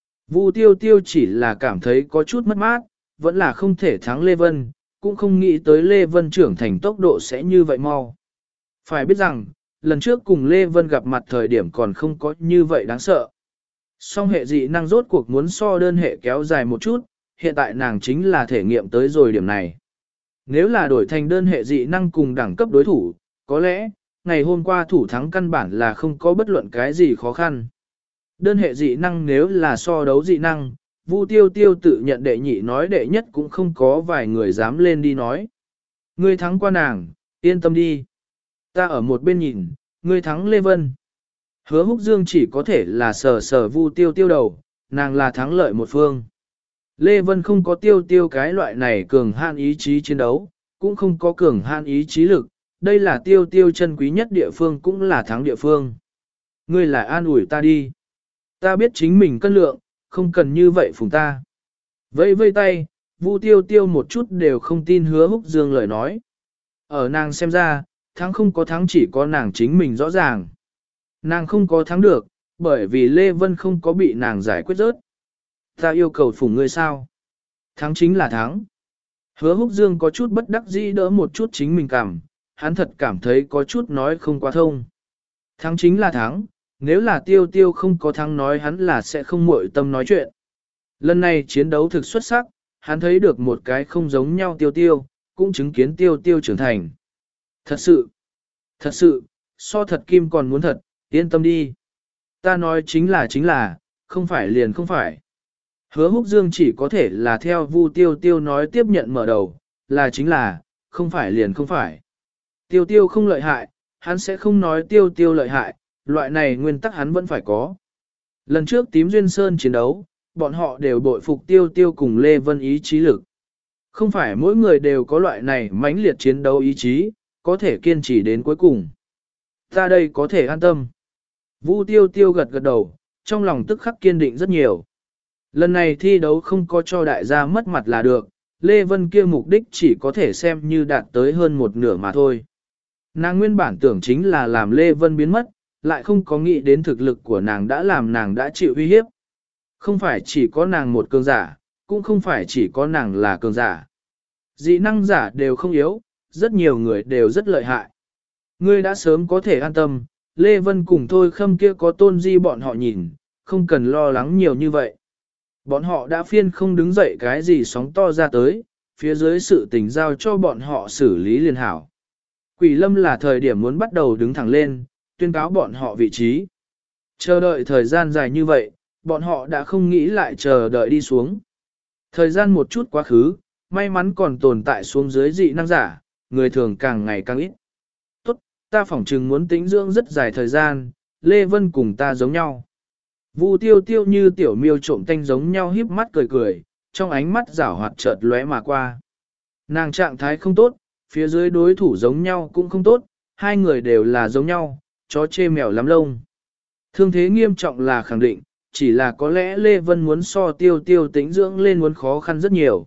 A: Vu Tiêu Tiêu chỉ là cảm thấy có chút mất mát, vẫn là không thể thắng Lê Vân, cũng không nghĩ tới Lê Vân trưởng thành tốc độ sẽ như vậy mau. Phải biết rằng, lần trước cùng Lê Vân gặp mặt thời điểm còn không có như vậy đáng sợ. Song hệ dị năng rốt cuộc muốn so đơn hệ kéo dài một chút, hiện tại nàng chính là thể nghiệm tới rồi điểm này. Nếu là đổi thành đơn hệ dị năng cùng đẳng cấp đối thủ, có lẽ, ngày hôm qua thủ thắng căn bản là không có bất luận cái gì khó khăn. Đơn hệ dị năng nếu là so đấu dị năng, Vu Tiêu Tiêu tự nhận đệ nhị nói đệ nhất cũng không có vài người dám lên đi nói. Ngươi thắng qua nàng, yên tâm đi. Ta ở một bên nhìn, ngươi thắng Lê Vân. Hứa Húc Dương chỉ có thể là sờ sờ Vu Tiêu Tiêu đầu, nàng là thắng lợi một phương. Lê Vân không có Tiêu Tiêu cái loại này cường hạn ý chí chiến đấu, cũng không có cường hạn ý chí lực, đây là Tiêu Tiêu chân quý nhất địa phương cũng là thắng địa phương. Ngươi lại an ủi ta đi. Ta biết chính mình cân lượng, không cần như vậy phùng ta. Vây vây tay, Vu Tiêu Tiêu một chút đều không tin Hứa Húc Dương lời nói. Ở nàng xem ra, thắng không có thắng chỉ có nàng chính mình rõ ràng. Nàng không có thắng được, bởi vì Lê Vân không có bị nàng giải quyết rớt. Ta yêu cầu phùng ngươi sao? Thắng chính là thắng. Hứa Húc Dương có chút bất đắc dĩ đỡ một chút chính mình cảm, hắn thật cảm thấy có chút nói không quá thông. Thắng chính là thắng, nếu là Tiêu Tiêu không có thắng nói hắn là sẽ không muội tâm nói chuyện. Lần này chiến đấu thực xuất sắc, hắn thấy được một cái không giống nhau Tiêu Tiêu, cũng chứng kiến Tiêu Tiêu trưởng thành. Thật sự, thật sự, so thật kim còn muốn thật, yên tâm đi. Ta nói chính là chính là, không phải liền không phải. Hứa Húc Dương chỉ có thể là theo Vu Tiêu Tiêu nói tiếp nhận mở đầu, là chính là, không phải liền không phải. Tiêu Tiêu không lợi hại, hắn sẽ không nói Tiêu Tiêu lợi hại, loại này nguyên tắc hắn vẫn phải có. Lần trước tím duyên sơn chiến đấu, bọn họ đều bội phục Tiêu Tiêu cùng Lê Vân ý chí lực. Không phải mỗi người đều có loại này mãnh liệt chiến đấu ý chí, có thể kiên trì đến cuối cùng. Ta đây có thể an tâm. Vu Tiêu Tiêu gật gật đầu, trong lòng tức khắc kiên định rất nhiều. Lần này thi đấu không có cho đại gia mất mặt là được, Lê Vân kia mục đích chỉ có thể xem như đạt tới hơn một nửa mà thôi. Nàng nguyên bản tưởng chính là làm Lê Vân biến mất, lại không có nghĩ đến thực lực của nàng đã làm nàng đã chịu uy hiếp. Không phải chỉ có nàng một cường giả, cũng không phải chỉ có nàng là cường giả. Dị năng giả đều không yếu, rất nhiều người đều rất lợi hại. Ngươi đã sớm có thể an tâm, Lê Vân cùng Thôi Khâm kia có Tôn Di bọn họ nhìn, không cần lo lắng nhiều như vậy. Bọn họ đã phiên không đứng dậy cái gì sóng to ra tới, phía dưới sự tình giao cho bọn họ xử lý liền hảo. Quỷ Lâm là thời điểm muốn bắt đầu đứng thẳng lên, tuyên cáo bọn họ vị trí. Chờ đợi thời gian dài như vậy, bọn họ đã không nghĩ lại chờ đợi đi xuống. Thời gian một chút quá khứ, may mắn còn tồn tại xuống dưới dị năng giả, người thường càng ngày càng ít. Tốt, ta phỏng chừng muốn tĩnh dưỡng rất dài thời gian, Lê Vân cùng ta giống nhau. Vu tiêu tiêu như tiểu miêu trộm tanh giống nhau híp mắt cười cười, trong ánh mắt rảo hoạt chợt lóe mà qua. Nàng trạng thái không tốt, phía dưới đối thủ giống nhau cũng không tốt, hai người đều là giống nhau, chó chê mèo lắm lông. Thương thế nghiêm trọng là khẳng định, chỉ là có lẽ Lê Vân muốn so tiêu tiêu tĩnh dưỡng lên muốn khó khăn rất nhiều.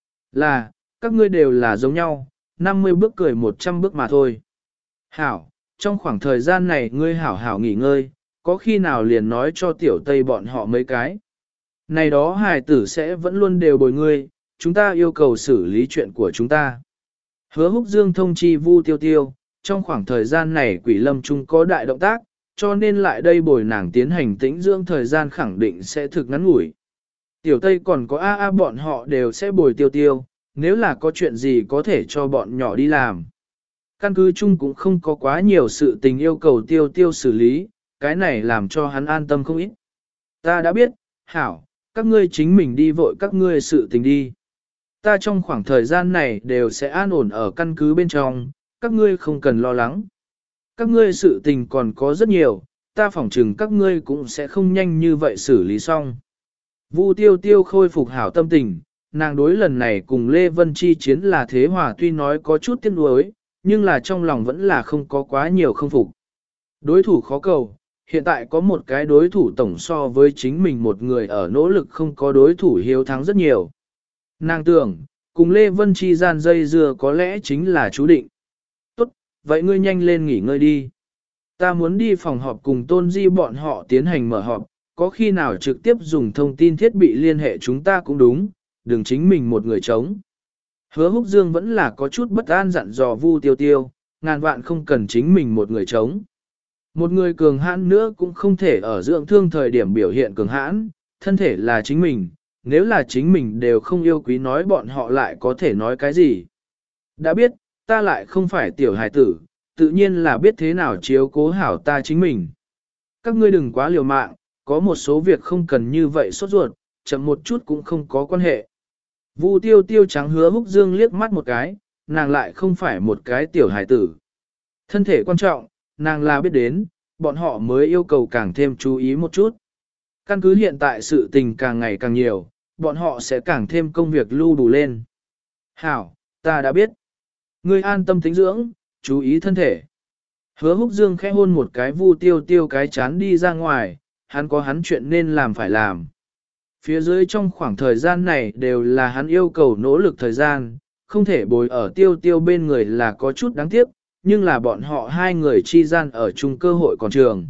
A: Là, các ngươi đều là giống nhau, năm mươi bước cười một trăm bước mà thôi. Hảo, trong khoảng thời gian này ngươi hảo hảo nghỉ ngơi, có khi nào liền nói cho tiểu tây bọn họ mấy cái. Này đó hài tử sẽ vẫn luôn đều bồi ngươi, chúng ta yêu cầu xử lý chuyện của chúng ta. Hứa Húc Dương thông chi Vu Tiêu Tiêu, trong khoảng thời gian này Quỷ Lâm Trung có đại động tác, cho nên lại đây bồi nàng tiến hành tĩnh dưỡng thời gian khẳng định sẽ thực ngắn ngủi. Tiểu Tây còn có A A bọn họ đều sẽ bồi Tiêu Tiêu, nếu là có chuyện gì có thể cho bọn nhỏ đi làm. Căn cứ chung cũng không có quá nhiều sự tình yêu cầu Tiêu Tiêu xử lý, cái này làm cho hắn an tâm không ít. Ta đã biết, hảo, các ngươi chính mình đi vội các ngươi sự tình đi. Ta trong khoảng thời gian này đều sẽ an ổn ở căn cứ bên trong, các ngươi không cần lo lắng. Các ngươi sự tình còn có rất nhiều, ta phỏng chừng các ngươi cũng sẽ không nhanh như vậy xử lý xong. Vu Tiêu Tiêu khôi phục hảo tâm tình, nàng đối lần này cùng Lê Vân chi chiến là thế hòa tuy nói có chút tiếc nuối, nhưng là trong lòng vẫn là không có quá nhiều không phục. Đối thủ khó cầu, hiện tại có một cái đối thủ tổng so với chính mình một người ở nỗ lực không có đối thủ hiếu thắng rất nhiều. Nàng tưởng, cùng Lê Vân chi gian dây dưa có lẽ chính là chú định. Tốt, vậy ngươi nhanh lên nghỉ ngơi đi. Ta muốn đi phòng họp cùng Tôn Di bọn họ tiến hành mở họp, có khi nào trực tiếp dùng thông tin thiết bị liên hệ chúng ta cũng đúng, đừng chính mình một người chống. Hứa Húc Dương vẫn là có chút bất an dặn dò Vu Tiêu Tiêu, ngàn vạn không cần chính mình một người chống. Một người cường hãn nữa cũng không thể ở dưỡng thương thời điểm biểu hiện cường hãn, thân thể là chính mình, nếu là chính mình đều không yêu quý nói bọn họ lại có thể nói cái gì. Đã biết, ta lại không phải tiểu hài tử, tự nhiên là biết thế nào chiếu cố hảo ta chính mình. Các ngươi đừng quá liều mạng, có một số việc không cần như vậy sốt ruột, chậm một chút cũng không có quan hệ. Vu Tiêu Tiêu trắng Hứa Húc Dương liếc mắt một cái, nàng lại không phải một cái tiểu hài tử. Thân thể quan trọng, nàng là biết đến, bọn họ mới yêu cầu càng thêm chú ý một chút. Căn cứ hiện tại sự tình càng ngày càng nhiều, bọn họ sẽ càng thêm công việc lưu đủ lên. Hảo, ta đã biết. Ngươi an tâm tĩnh dưỡng, chú ý thân thể. Hứa Húc Dương khẽ hôn một cái Vu Tiêu Tiêu cái chán đi ra ngoài, hắn có hắn chuyện nên làm phải làm. Phía dưới trong khoảng thời gian này đều là hắn yêu cầu nỗ lực thời gian, không thể bồi ở Tiêu Tiêu bên người là có chút đáng tiếc, nhưng là bọn họ hai người chi gian ở chung cơ hội còn trường.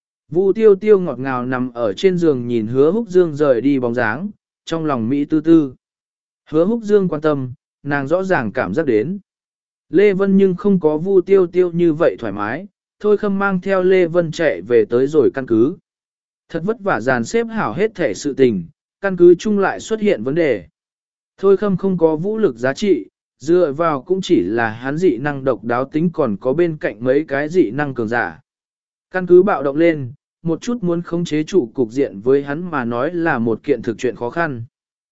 A: Vu Tiêu Tiêu ngọt ngào nằm ở trên giường nhìn Hứa Húc Dương rời đi bóng dáng, trong lòng Mỹ tư tư. Hứa Húc Dương quan tâm, nàng rõ ràng cảm giác đến. Lê Vân nhưng không có Vu Tiêu Tiêu như vậy thoải mái, Thôi Khâm mang theo Lê Vân chạy về tới rồi căn cứ. Thật vất vả dàn xếp hảo hết thể sự tình, căn cứ chung lại xuất hiện vấn đề. Thôi Khâm không có vũ lực giá trị, dựa vào cũng chỉ là hắn dị năng độc đáo tính còn có bên cạnh mấy cái dị năng cường giả. Căn cứ bạo động lên, một chút muốn khống chế trụ cục diện với hắn mà nói là một kiện thực chuyện khó khăn.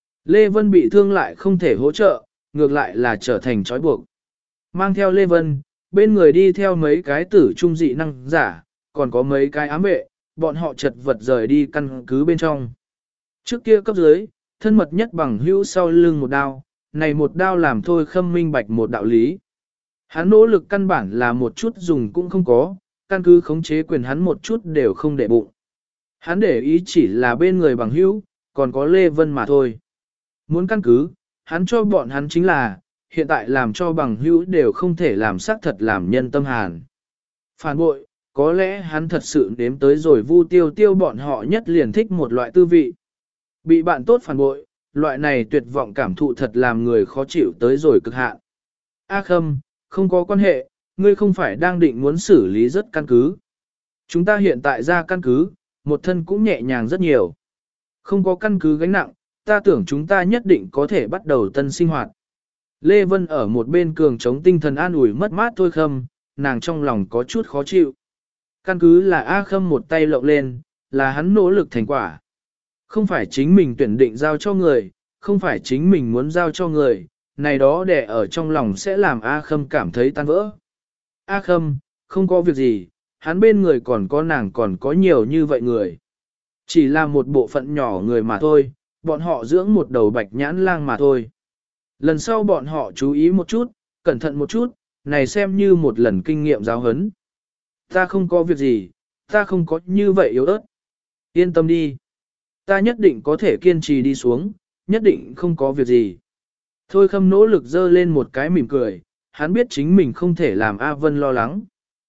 A: Lê Vân bị thương lại không thể hỗ trợ, ngược lại là trở thành trói buộc. Mang theo Lê Vân, bên người đi theo mấy cái tử trung dị năng giả, còn có mấy cái ám vệ, bọn họ chật vật rời đi căn cứ bên trong. Trước kia cấp dưới, thân mật nhất bằng hữu sau lưng một đao, này một đao làm Thôi Khâm minh bạch một đạo lý. Hắn nỗ lực căn bản là một chút dùng cũng không có, căn cứ khống chế quyền hắn một chút đều không để bụng. Hắn để ý chỉ là bên người bằng hữu, còn có Lê Vân mà thôi. Muốn căn cứ, hắn cho bọn hắn chính là, hiện tại làm cho bằng hữu đều không thể làm xác thật làm nhân tâm hàn. Phản bội, có lẽ hắn thật sự nếm tới rồi Vu Tiêu Tiêu bọn họ nhất liền thích một loại tư vị. Bị bạn tốt phản bội, loại này tuyệt vọng cảm thụ thật làm người khó chịu tới rồi cực hạn. A Khâm, không có quan hệ, ngươi không phải đang định muốn xử lý rất căn cứ. Chúng ta hiện tại ra căn cứ, một thân cũng nhẹ nhàng rất nhiều. Không có căn cứ gánh nặng, ta tưởng chúng ta nhất định có thể bắt đầu tân sinh hoạt. Lê Vân ở một bên cường chống tinh thần an ủi mất mát Thôi Khâm, nàng trong lòng có chút khó chịu. Căn cứ là A Khâm một tay lộng lên, là hắn nỗ lực thành quả. Không phải chính mình tuyển định giao cho người, không phải chính mình muốn giao cho người, này đó để ở trong lòng sẽ làm A Khâm cảm thấy tan vỡ. A Khâm, không có việc gì, hắn bên người còn có nàng còn có nhiều như vậy người. Chỉ là một bộ phận nhỏ người mà thôi, bọn họ dưỡng một đầu bạch nhãn lang mà thôi. Lần sau bọn họ chú ý một chút, cẩn thận một chút, này xem như một lần kinh nghiệm giáo huấn. Ta không có việc gì, ta không có như vậy yếu ớt. Yên tâm đi. Ta nhất định có thể kiên trì đi xuống, nhất định không có việc gì. Thôi Khâm nỗ lực dơ lên một cái mỉm cười, hắn biết chính mình không thể làm A Vân lo lắng.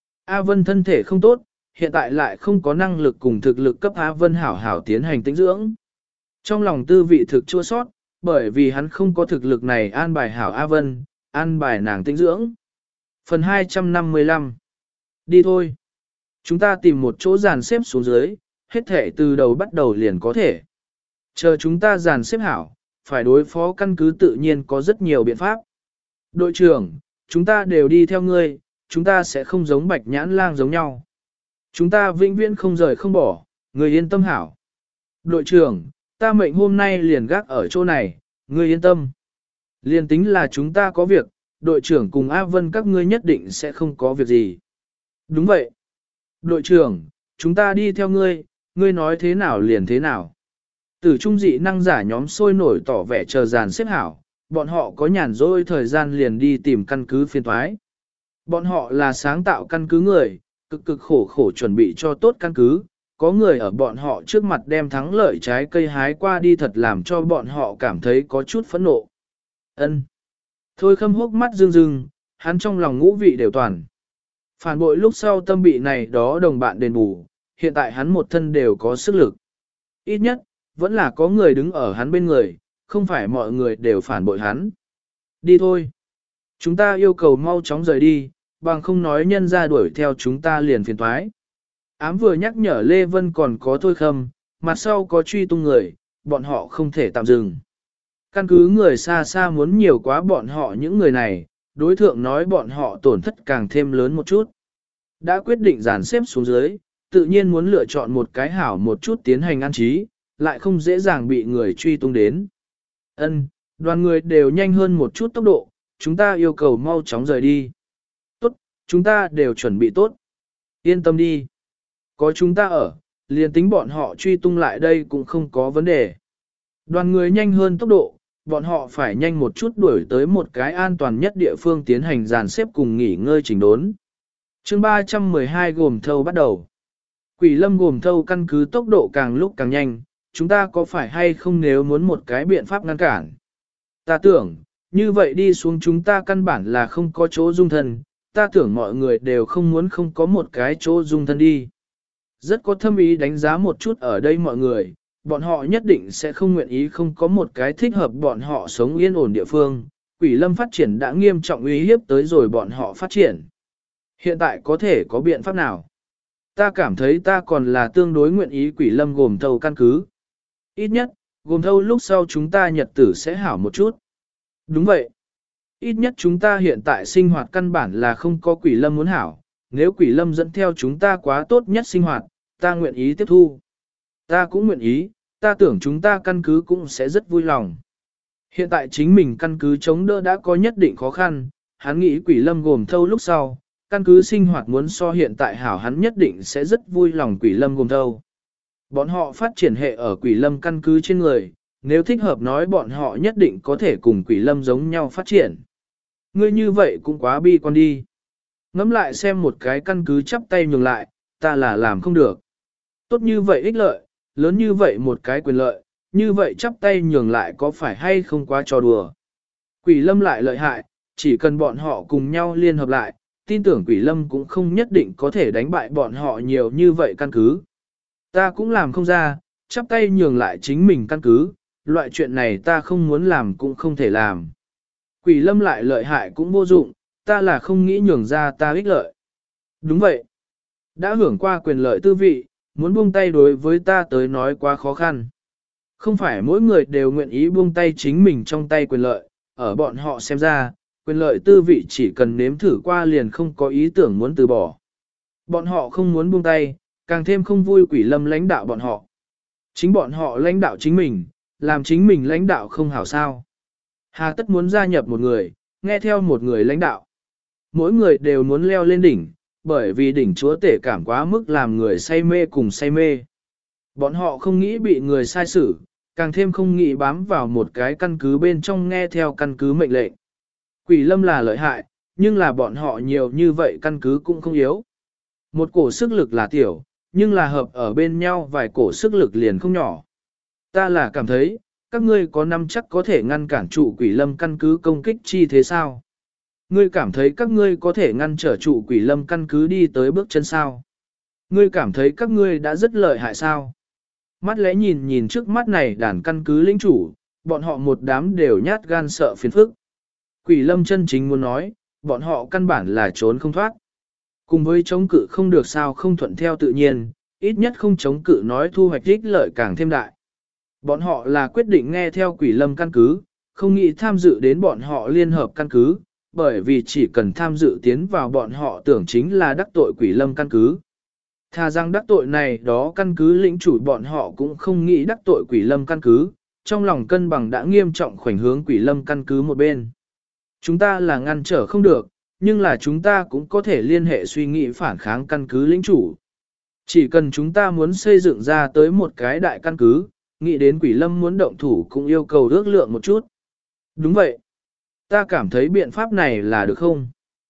A: A Vân thân thể không tốt, hiện tại lại không có năng lực cùng thực lực cấp A Vân hảo hảo tiến hành tĩnh dưỡng. Trong lòng tư vị thực chua sót, bởi vì hắn không có thực lực này an bài hảo A Vân, an bài nàng tĩnh dưỡng. Phần hai trăm năm mươi lăm. Đi thôi. Chúng ta tìm một chỗ dàn xếp xuống dưới, hết thể từ đầu bắt đầu liền có thể. Chờ chúng ta dàn xếp hảo, phải đối phó căn cứ tự nhiên có rất nhiều biện pháp. Đội trưởng, chúng ta đều đi theo ngươi, chúng ta sẽ không giống bạch nhãn lang giống nhau. Chúng ta vĩnh viễn không rời không bỏ, người yên tâm hảo. Đội trưởng, ta mệnh hôm nay liền gác ở chỗ này, ngươi yên tâm. Liền tính là chúng ta có việc, đội trưởng cùng A Vân các ngươi nhất định sẽ không có việc gì. Đúng vậy. Đội trưởng, chúng ta đi theo ngươi, ngươi nói thế nào liền thế nào. Tử trung dị năng giả nhóm sôi nổi tỏ vẻ chờ dàn xếp hảo, bọn họ có nhàn rỗi thời gian liền đi tìm căn cứ phiên thoái. Bọn họ là sáng tạo căn cứ người, cực cực khổ khổ chuẩn bị cho tốt căn cứ, có người ở bọn họ trước mặt đem thắng lợi trái cây hái qua đi thật làm cho bọn họ cảm thấy có chút phẫn nộ. Ân. Thôi Khâm hốc mắt rưng rưng, hắn trong lòng ngũ vị đều toàn. Phản bội lúc sau tâm bị này đó đồng bạn đền bù, hiện tại hắn một thân đều có sức lực. Ít nhất, vẫn là có người đứng ở hắn bên người, không phải mọi người đều phản bội hắn. Đi thôi. Chúng ta yêu cầu mau chóng rời đi, bằng không nói nhân ra đuổi theo chúng ta liền phiền toái. Ám vừa nhắc nhở Lê Vân còn có Thôi Khâm, mặt sau có truy tung người, bọn họ không thể tạm dừng. Căn cứ người xa xa muốn nhiều quá bọn họ những người này, đối thượng nói bọn họ tổn thất càng thêm lớn một chút. Đã quyết định dàn xếp xuống dưới, tự nhiên muốn lựa chọn một cái hảo một chút tiến hành an trí, lại không dễ dàng bị người truy tung đến. Ân, đoàn người đều nhanh hơn một chút tốc độ, chúng ta yêu cầu mau chóng rời đi. Tốt, chúng ta đều chuẩn bị tốt. Yên tâm đi. Có chúng ta ở, liền tính bọn họ truy tung lại đây cũng không có vấn đề. Đoàn người nhanh hơn tốc độ, bọn họ phải nhanh một chút đuổi tới một cái an toàn nhất địa phương tiến hành dàn xếp cùng nghỉ ngơi chỉnh đốn. chương ba trăm mười hai gồm thâu bắt đầu. Quỷ lâm gồm thâu căn cứ tốc độ càng lúc càng nhanh, chúng ta có phải hay không nếu muốn một cái biện pháp ngăn cản? Ta tưởng, như vậy đi xuống chúng ta căn bản là không có chỗ dung thân, ta tưởng mọi người đều không muốn không có một cái chỗ dung thân đi. Rất có thâm ý đánh giá một chút ở đây mọi người, bọn họ nhất định sẽ không nguyện ý không có một cái thích hợp bọn họ sống yên ổn địa phương. Quỷ lâm phát triển đã nghiêm trọng uy hiếp tới rồi bọn họ phát triển. Hiện tại có thể có biện pháp nào? Ta cảm thấy ta còn là tương đối nguyện ý quỷ lâm gồm thâu căn cứ. Ít nhất, gồm thâu lúc sau chúng ta nhật tử sẽ hảo một chút. Đúng vậy. Ít nhất chúng ta hiện tại sinh hoạt căn bản là không có quỷ lâm muốn hảo. Nếu quỷ lâm dẫn theo chúng ta quá tốt nhất sinh hoạt, ta nguyện ý tiếp thu. Ta cũng nguyện ý, ta tưởng chúng ta căn cứ cũng sẽ rất vui lòng. Hiện tại chính mình căn cứ chống đỡ đã có nhất định khó khăn, hắn nghĩ quỷ lâm gồm thâu lúc sau, căn cứ sinh hoạt muốn so hiện tại hảo hắn nhất định sẽ rất vui lòng quỷ lâm gồm thâu. Bọn họ phát triển hệ ở quỷ lâm căn cứ trên người, nếu thích hợp nói bọn họ nhất định có thể cùng quỷ lâm giống nhau phát triển. Ngươi như vậy cũng quá bi quan đi. Ngắm lại xem một cái căn cứ chắp tay nhường lại, ta là làm không được. Tốt như vậy ích lợi, lớn như vậy một cái quyền lợi, như vậy chắp tay nhường lại có phải hay không quá trò đùa. Quỷ lâm lại lợi hại, chỉ cần bọn họ cùng nhau liên hợp lại, tin tưởng quỷ lâm cũng không nhất định có thể đánh bại bọn họ nhiều như vậy căn cứ. Ta cũng làm không ra, chắp tay nhường lại chính mình căn cứ, loại chuyện này ta không muốn làm cũng không thể làm. Quỷ lâm lại lợi hại cũng vô dụng, ta là không nghĩ nhường ra ta ích lợi. Đúng vậy. Đã hưởng qua quyền lợi tư vị, muốn buông tay đối với ta tới nói quá khó khăn. Không phải mỗi người đều nguyện ý buông tay chính mình trong tay quyền lợi, ở bọn họ xem ra, quyền lợi tư vị chỉ cần nếm thử qua liền không có ý tưởng muốn từ bỏ. Bọn họ không muốn buông tay, càng thêm không vui quỷ lâm lãnh đạo bọn họ. Chính bọn họ lãnh đạo chính mình, làm chính mình lãnh đạo không hảo sao. Hà tất muốn gia nhập một người, nghe theo một người lãnh đạo. Mỗi người đều muốn leo lên đỉnh, bởi vì đỉnh chúa tể cảm quá mức làm người say mê cùng say mê. Bọn họ không nghĩ bị người sai xử, càng thêm không nghĩ bám vào một cái căn cứ bên trong nghe theo căn cứ mệnh lệnh. Quỷ lâm là lợi hại, nhưng là bọn họ nhiều như vậy căn cứ cũng không yếu. Một cổ sức lực là tiểu, nhưng là hợp ở bên nhau vài cổ sức lực liền không nhỏ. Ta là cảm thấy, các ngươi có năm chắc có thể ngăn cản trụ quỷ lâm căn cứ công kích chi thế sao? Ngươi cảm thấy các ngươi có thể ngăn trở trụ quỷ lâm căn cứ đi tới bước chân sao? Ngươi cảm thấy các ngươi đã rất lợi hại sao? Mắt lẽ nhìn nhìn trước mắt này đàn căn cứ lĩnh chủ, bọn họ một đám đều nhát gan sợ phiền phức. Quỷ lâm chân chính muốn nói, bọn họ căn bản là trốn không thoát. Cùng với chống cự không được sao không thuận theo tự nhiên, ít nhất không chống cự nói thu hoạch ích lợi càng thêm đại. Bọn họ là quyết định nghe theo quỷ lâm căn cứ, không nghĩ tham dự đến bọn họ liên hợp căn cứ, bởi vì chỉ cần tham dự tiến vào bọn họ tưởng chính là đắc tội quỷ lâm căn cứ. Thà rằng đắc tội này đó căn cứ lĩnh chủ bọn họ cũng không nghĩ đắc tội quỷ lâm căn cứ, trong lòng cân bằng đã nghiêm trọng khoảnh hướng quỷ lâm căn cứ một bên. Chúng ta là ngăn trở không được, nhưng là chúng ta cũng có thể liên hệ suy nghĩ phản kháng căn cứ lĩnh chủ. Chỉ cần chúng ta muốn xây dựng ra tới một cái đại căn cứ, nghĩ đến quỷ lâm muốn động thủ cũng yêu cầu ước lượng một chút. Đúng vậy. Ta cảm thấy biện pháp này là được không?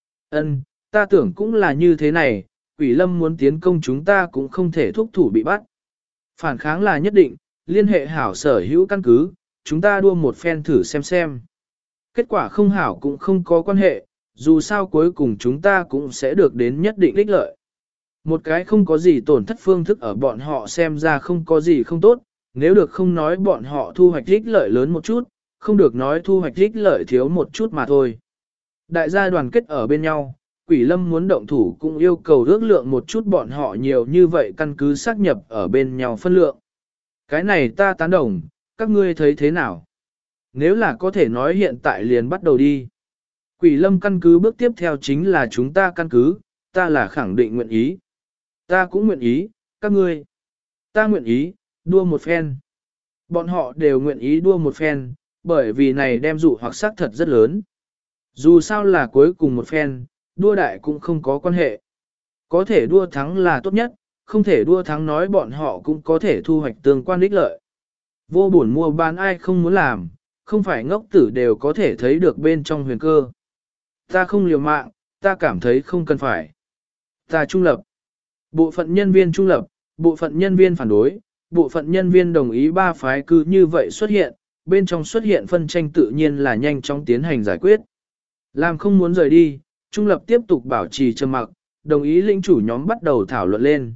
A: Ân, ta tưởng cũng là như thế này, quỷ lâm muốn tiến công chúng ta cũng không thể thúc thủ bị bắt. Phản kháng là nhất định, liên hệ hảo sở hữu căn cứ, chúng ta đua một phen thử xem xem. Kết quả không hảo cũng không có quan hệ, dù sao cuối cùng chúng ta cũng sẽ được đến nhất định ích lợi. Một cái không có gì tổn thất phương thức ở bọn họ xem ra không có gì không tốt, nếu được không nói bọn họ thu hoạch ích lợi lớn một chút, không được nói thu hoạch ích lợi thiếu một chút mà thôi. Đại gia đoàn kết ở bên nhau, quỷ lâm muốn động thủ cũng yêu cầu ước lượng một chút bọn họ nhiều như vậy căn cứ xác nhập ở bên nhau phân lượng. Cái này ta tán đồng, các ngươi thấy thế nào? Nếu là có thể nói hiện tại liền bắt đầu đi. Quỷ lâm căn cứ bước tiếp theo chính là chúng ta căn cứ, ta là khẳng định nguyện ý. Ta cũng nguyện ý, các ngươi. Ta nguyện ý, đua một phen. Bọn họ đều nguyện ý đua một phen, bởi vì này đem dụ hoặc xác thật rất lớn. Dù sao là cuối cùng một phen, đua đại cũng không có quan hệ. Có thể đua thắng là tốt nhất, không thể đua thắng nói bọn họ cũng có thể thu hoạch tương quan ích lợi. Vô buồn mua bán ai không muốn làm, không phải ngốc tử đều có thể thấy được bên trong huyền cơ. Ta không liều mạng, ta cảm thấy không cần phải. Ta trung lập. Bộ phận nhân viên trung lập, bộ phận nhân viên phản đối, bộ phận nhân viên đồng ý ba phái cứ như vậy xuất hiện, bên trong xuất hiện phân tranh tự nhiên là nhanh chóng tiến hành giải quyết. Làm không muốn rời đi, trung lập tiếp tục bảo trì trầm mặc, đồng ý lĩnh chủ nhóm bắt đầu thảo luận lên.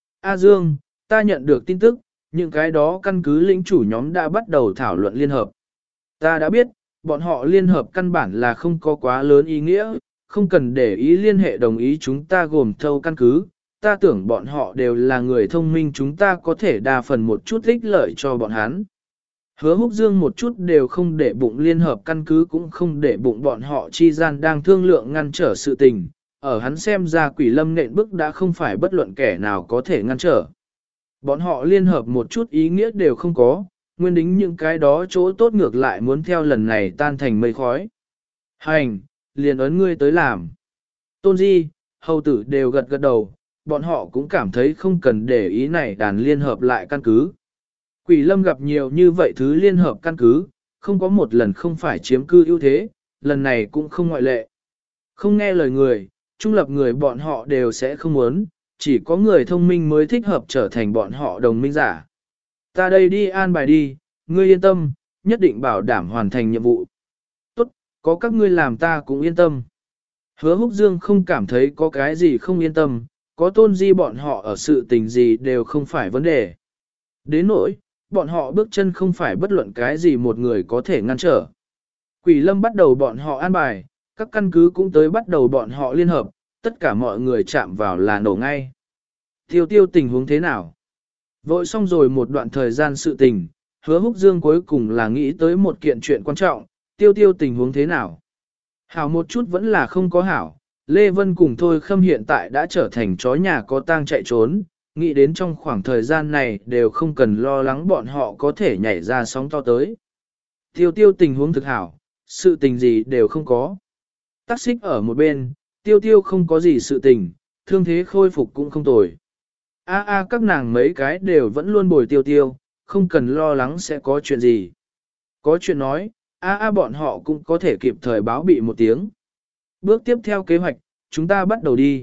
A: A Dương, ta nhận được tin tức, những cái đó căn cứ lĩnh chủ nhóm đã bắt đầu thảo luận liên hợp. Ta đã biết, bọn họ liên hợp căn bản là không có quá lớn ý nghĩa, không cần để ý liên hệ đồng ý chúng ta gồm thâu căn cứ. Ta tưởng bọn họ đều là người thông minh, chúng ta có thể đa phần một chút ích lợi cho bọn hắn. Hứa Húc Dương một chút đều không để bụng liên hợp căn cứ, cũng không để bụng bọn họ chi gian đang thương lượng ngăn trở sự tình. Ở hắn xem ra quỷ lâm nện bức đã không phải bất luận kẻ nào có thể ngăn trở. Bọn họ liên hợp một chút ý nghĩa đều không có, nguyên đính những cái đó chỗ tốt ngược lại muốn theo lần này tan thành mây khói. Hành, liền ấn ngươi tới làm. Tôn Di, hầu tử đều gật gật đầu, bọn họ cũng cảm thấy không cần để ý này đàn liên hợp lại căn cứ. Quỷ lâm gặp nhiều như vậy thứ liên hợp căn cứ, không có một lần không phải chiếm cư ưu thế, lần này cũng không ngoại lệ. Không nghe lời người, trung lập người bọn họ đều sẽ không muốn, chỉ có người thông minh mới thích hợp trở thành bọn họ đồng minh giả. Ta đây đi an bài đi, ngươi yên tâm, nhất định bảo đảm hoàn thành nhiệm vụ. Tốt, có các ngươi làm ta cũng yên tâm. Hứa Húc Dương không cảm thấy có cái gì không yên tâm, có Tôn Di bọn họ ở sự tình gì đều không phải vấn đề. Đến nỗi, bọn họ bước chân không phải bất luận cái gì một người có thể ngăn trở. Quỷ lâm bắt đầu bọn họ an bài, các căn cứ cũng tới bắt đầu bọn họ liên hợp, tất cả mọi người chạm vào là nổ ngay. Tiêu tiêu tình huống thế nào? Vội xong rồi một đoạn thời gian sự tình, Hứa Húc Dương cuối cùng là nghĩ tới một kiện chuyện quan trọng, tiêu tiêu tình huống thế nào? Hảo một chút vẫn là không có hảo, Lê Vân cùng Thôi Khâm hiện tại đã trở thành chó nhà có tang chạy trốn, nghĩ đến trong khoảng thời gian này đều không cần lo lắng bọn họ có thể nhảy ra sóng to tới. Tiêu tiêu tình huống thực hảo, sự tình gì đều không có. Tắc xích ở một bên, tiêu tiêu không có gì sự tình, thương thế khôi phục cũng không tồi. A a các nàng mấy cái đều vẫn luôn bồi tiêu tiêu, không cần lo lắng sẽ có chuyện gì. Có chuyện nói, a a bọn họ cũng có thể kịp thời báo bị một tiếng. Bước tiếp theo kế hoạch, chúng ta bắt đầu đi.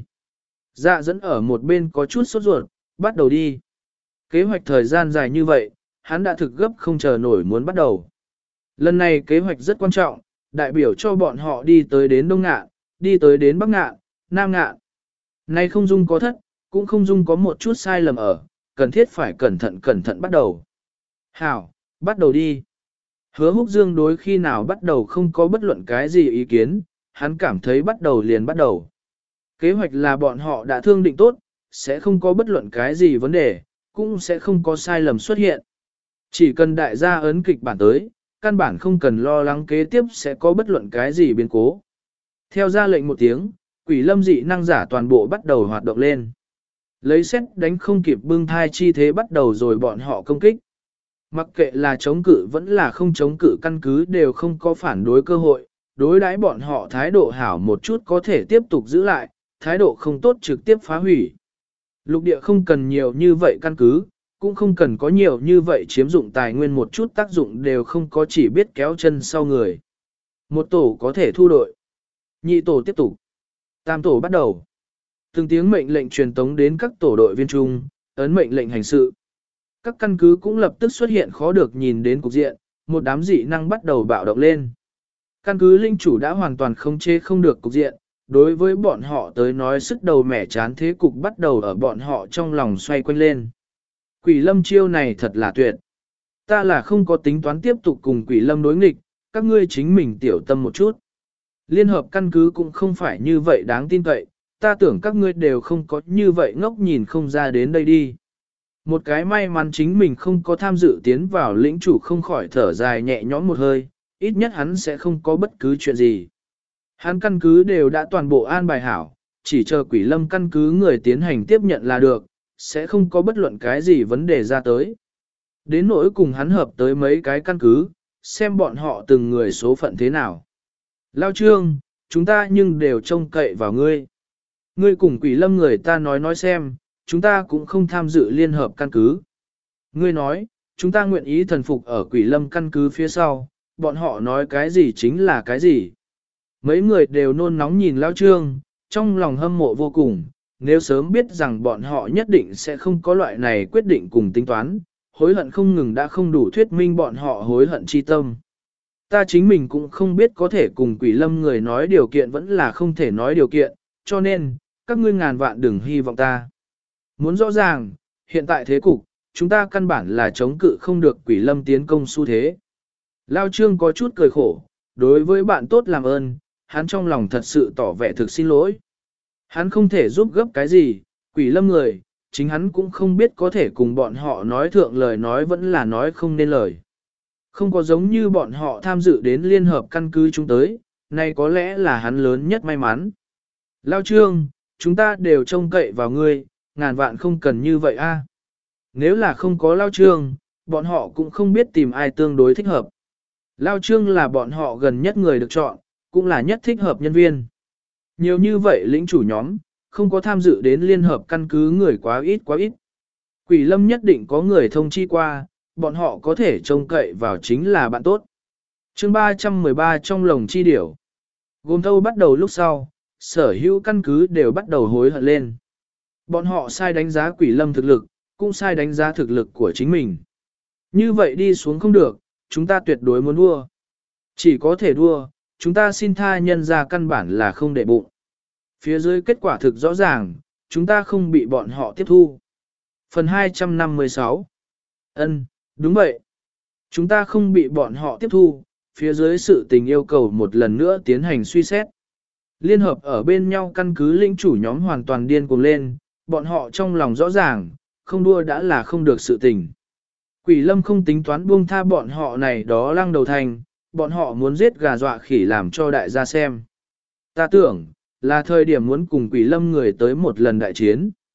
A: Dạ dẫn ở một bên có chút sốt ruột, bắt đầu đi. Kế hoạch thời gian dài như vậy, hắn đã thực gấp không chờ nổi muốn bắt đầu. Lần này kế hoạch rất quan trọng, đại biểu cho bọn họ đi tới đến Đông Ngạn, đi tới đến Bắc Ngạn, Nam Ngạn. Nay không dung có thất, cũng không dung có một chút sai lầm ở, cần thiết phải cẩn thận cẩn thận bắt đầu. Hảo, bắt đầu đi. Hứa Húc Dương đối khi nào bắt đầu không có bất luận cái gì ý kiến, hắn cảm thấy bắt đầu liền bắt đầu. Kế hoạch là bọn họ đã thương định tốt, sẽ không có bất luận cái gì vấn đề, cũng sẽ không có sai lầm xuất hiện. Chỉ cần đại gia ấn kịch bản tới, căn bản không cần lo lắng kế tiếp sẽ có bất luận cái gì biến cố. Theo ra lệnh một tiếng, quỷ lâm dị năng giả toàn bộ bắt đầu hoạt động lên. Lấy xét đánh không kịp bưng thai chi thế bắt đầu rồi bọn họ công kích. Mặc kệ là chống cự vẫn là không chống cự căn cứ đều không có phản đối cơ hội, đối đãi bọn họ thái độ hảo một chút có thể tiếp tục giữ lại, thái độ không tốt trực tiếp phá hủy. Lục địa không cần nhiều như vậy căn cứ, cũng không cần có nhiều như vậy chiếm dụng tài nguyên một chút tác dụng đều không có chỉ biết kéo chân sau người. Một tổ có thể thu đội. Nhị tổ tiếp tục. Tam tổ bắt đầu. Từng tiếng mệnh lệnh truyền tống đến các tổ đội viên chung, ấn mệnh lệnh hành sự. Các căn cứ cũng lập tức xuất hiện khó được nhìn đến cục diện, một đám dị năng bắt đầu bạo động lên. Căn cứ linh chủ đã hoàn toàn không chế không được cục diện, đối với bọn họ tới nói sức đầu mẻ chán thế cục bắt đầu ở bọn họ trong lòng xoay quanh lên. Quỷ lâm chiêu này thật là tuyệt. Ta là không có tính toán tiếp tục cùng quỷ lâm đối nghịch, các ngươi chính mình tiểu tâm một chút. Liên hợp căn cứ cũng không phải như vậy đáng tin cậy, ta tưởng các ngươi đều không có như vậy ngốc nhìn không ra đến đây đi. Một cái may mắn chính mình không có tham dự tiến vào lĩnh chủ không khỏi thở dài nhẹ nhõm một hơi, ít nhất hắn sẽ không có bất cứ chuyện gì. Hắn căn cứ đều đã toàn bộ an bài hảo, chỉ chờ quỷ lâm căn cứ người tiến hành tiếp nhận là được, sẽ không có bất luận cái gì vấn đề ra tới. Đến nỗi cùng hắn hợp tới mấy cái căn cứ, xem bọn họ từng người số phận thế nào. Lao Trương, chúng ta nhưng đều trông cậy vào ngươi. Ngươi cùng quỷ lâm người ta nói nói xem, chúng ta cũng không tham dự liên hợp căn cứ. Ngươi nói, chúng ta nguyện ý thần phục ở quỷ lâm căn cứ phía sau, bọn họ nói cái gì chính là cái gì. Mấy người đều nôn nóng nhìn Lao Trương, trong lòng hâm mộ vô cùng, nếu sớm biết rằng bọn họ nhất định sẽ không có loại này quyết định cùng tính toán, hối hận không ngừng đã không đủ thuyết minh bọn họ hối hận chi tâm. Ta chính mình cũng không biết có thể cùng quỷ lâm người nói điều kiện vẫn là không thể nói điều kiện, cho nên, các ngươi ngàn vạn đừng hy vọng ta. Muốn rõ ràng, hiện tại thế cục, chúng ta căn bản là chống cự không được quỷ lâm tiến công xu thế. Lao Trương có chút cười khổ, đối với bạn tốt làm ơn, hắn trong lòng thật sự tỏ vẻ thực xin lỗi. Hắn không thể giúp gấp cái gì, quỷ lâm người, chính hắn cũng không biết có thể cùng bọn họ nói thượng lời nói vẫn là nói không nên lời. Không có giống như bọn họ tham dự đến liên hợp căn cứ chúng tới, này có lẽ là hắn lớn nhất may mắn. Lao Trương, chúng ta đều trông cậy vào ngươi, ngàn vạn không cần như vậy a. Nếu là không có Lao Trương, bọn họ cũng không biết tìm ai tương đối thích hợp. Lao Trương là bọn họ gần nhất người được chọn, cũng là nhất thích hợp nhân viên. Nhiều như vậy lĩnh chủ nhóm, không có tham dự đến liên hợp căn cứ người quá ít quá ít. Quỷ lâm nhất định có người thông chi qua, bọn họ có thể trông cậy vào chính là bạn tốt. chương ba trăm mười ba trong lồng chi điểu. Gồm thâu bắt đầu lúc sau, sở hữu căn cứ đều bắt đầu hối hận lên. Bọn họ sai đánh giá quỷ lâm thực lực, cũng sai đánh giá thực lực của chính mình. Như vậy đi xuống không được, chúng ta tuyệt đối muốn đua. Chỉ có thể đua, chúng ta xin tha nhân ra căn bản là không để bụng. Phía dưới kết quả thực rõ ràng, chúng ta không bị bọn họ tiếp thu. Phần hai trăm năm mươi sáu. Ân, đúng vậy. Chúng ta không bị bọn họ tiếp thu, phía dưới sự tình yêu cầu một lần nữa tiến hành suy xét. Liên hợp ở bên nhau căn cứ lĩnh chủ nhóm hoàn toàn điên cuồng lên, bọn họ trong lòng rõ ràng, không đua đã là không được sự tình. Quỷ lâm không tính toán buông tha bọn họ này đó lăng đầu thành, bọn họ muốn giết gà dọa khỉ làm cho đại gia xem. Ta tưởng, là thời điểm muốn cùng quỷ lâm người tới một lần đại chiến.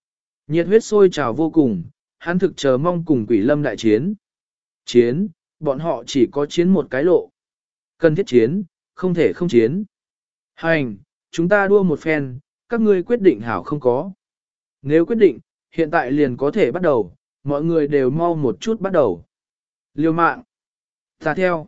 A: Nhiệt huyết sôi trào vô cùng, hắn thực chờ mong cùng quỷ lâm đại chiến. Chiến, bọn họ chỉ có chiến một cái lộ. Cần thiết chiến, không thể không chiến. Hành, chúng ta đua một phen, các ngươi quyết định hảo không có. Nếu quyết định, hiện tại liền có thể bắt đầu, mọi người đều mau một chút bắt đầu. Liêu mạng. Ta theo.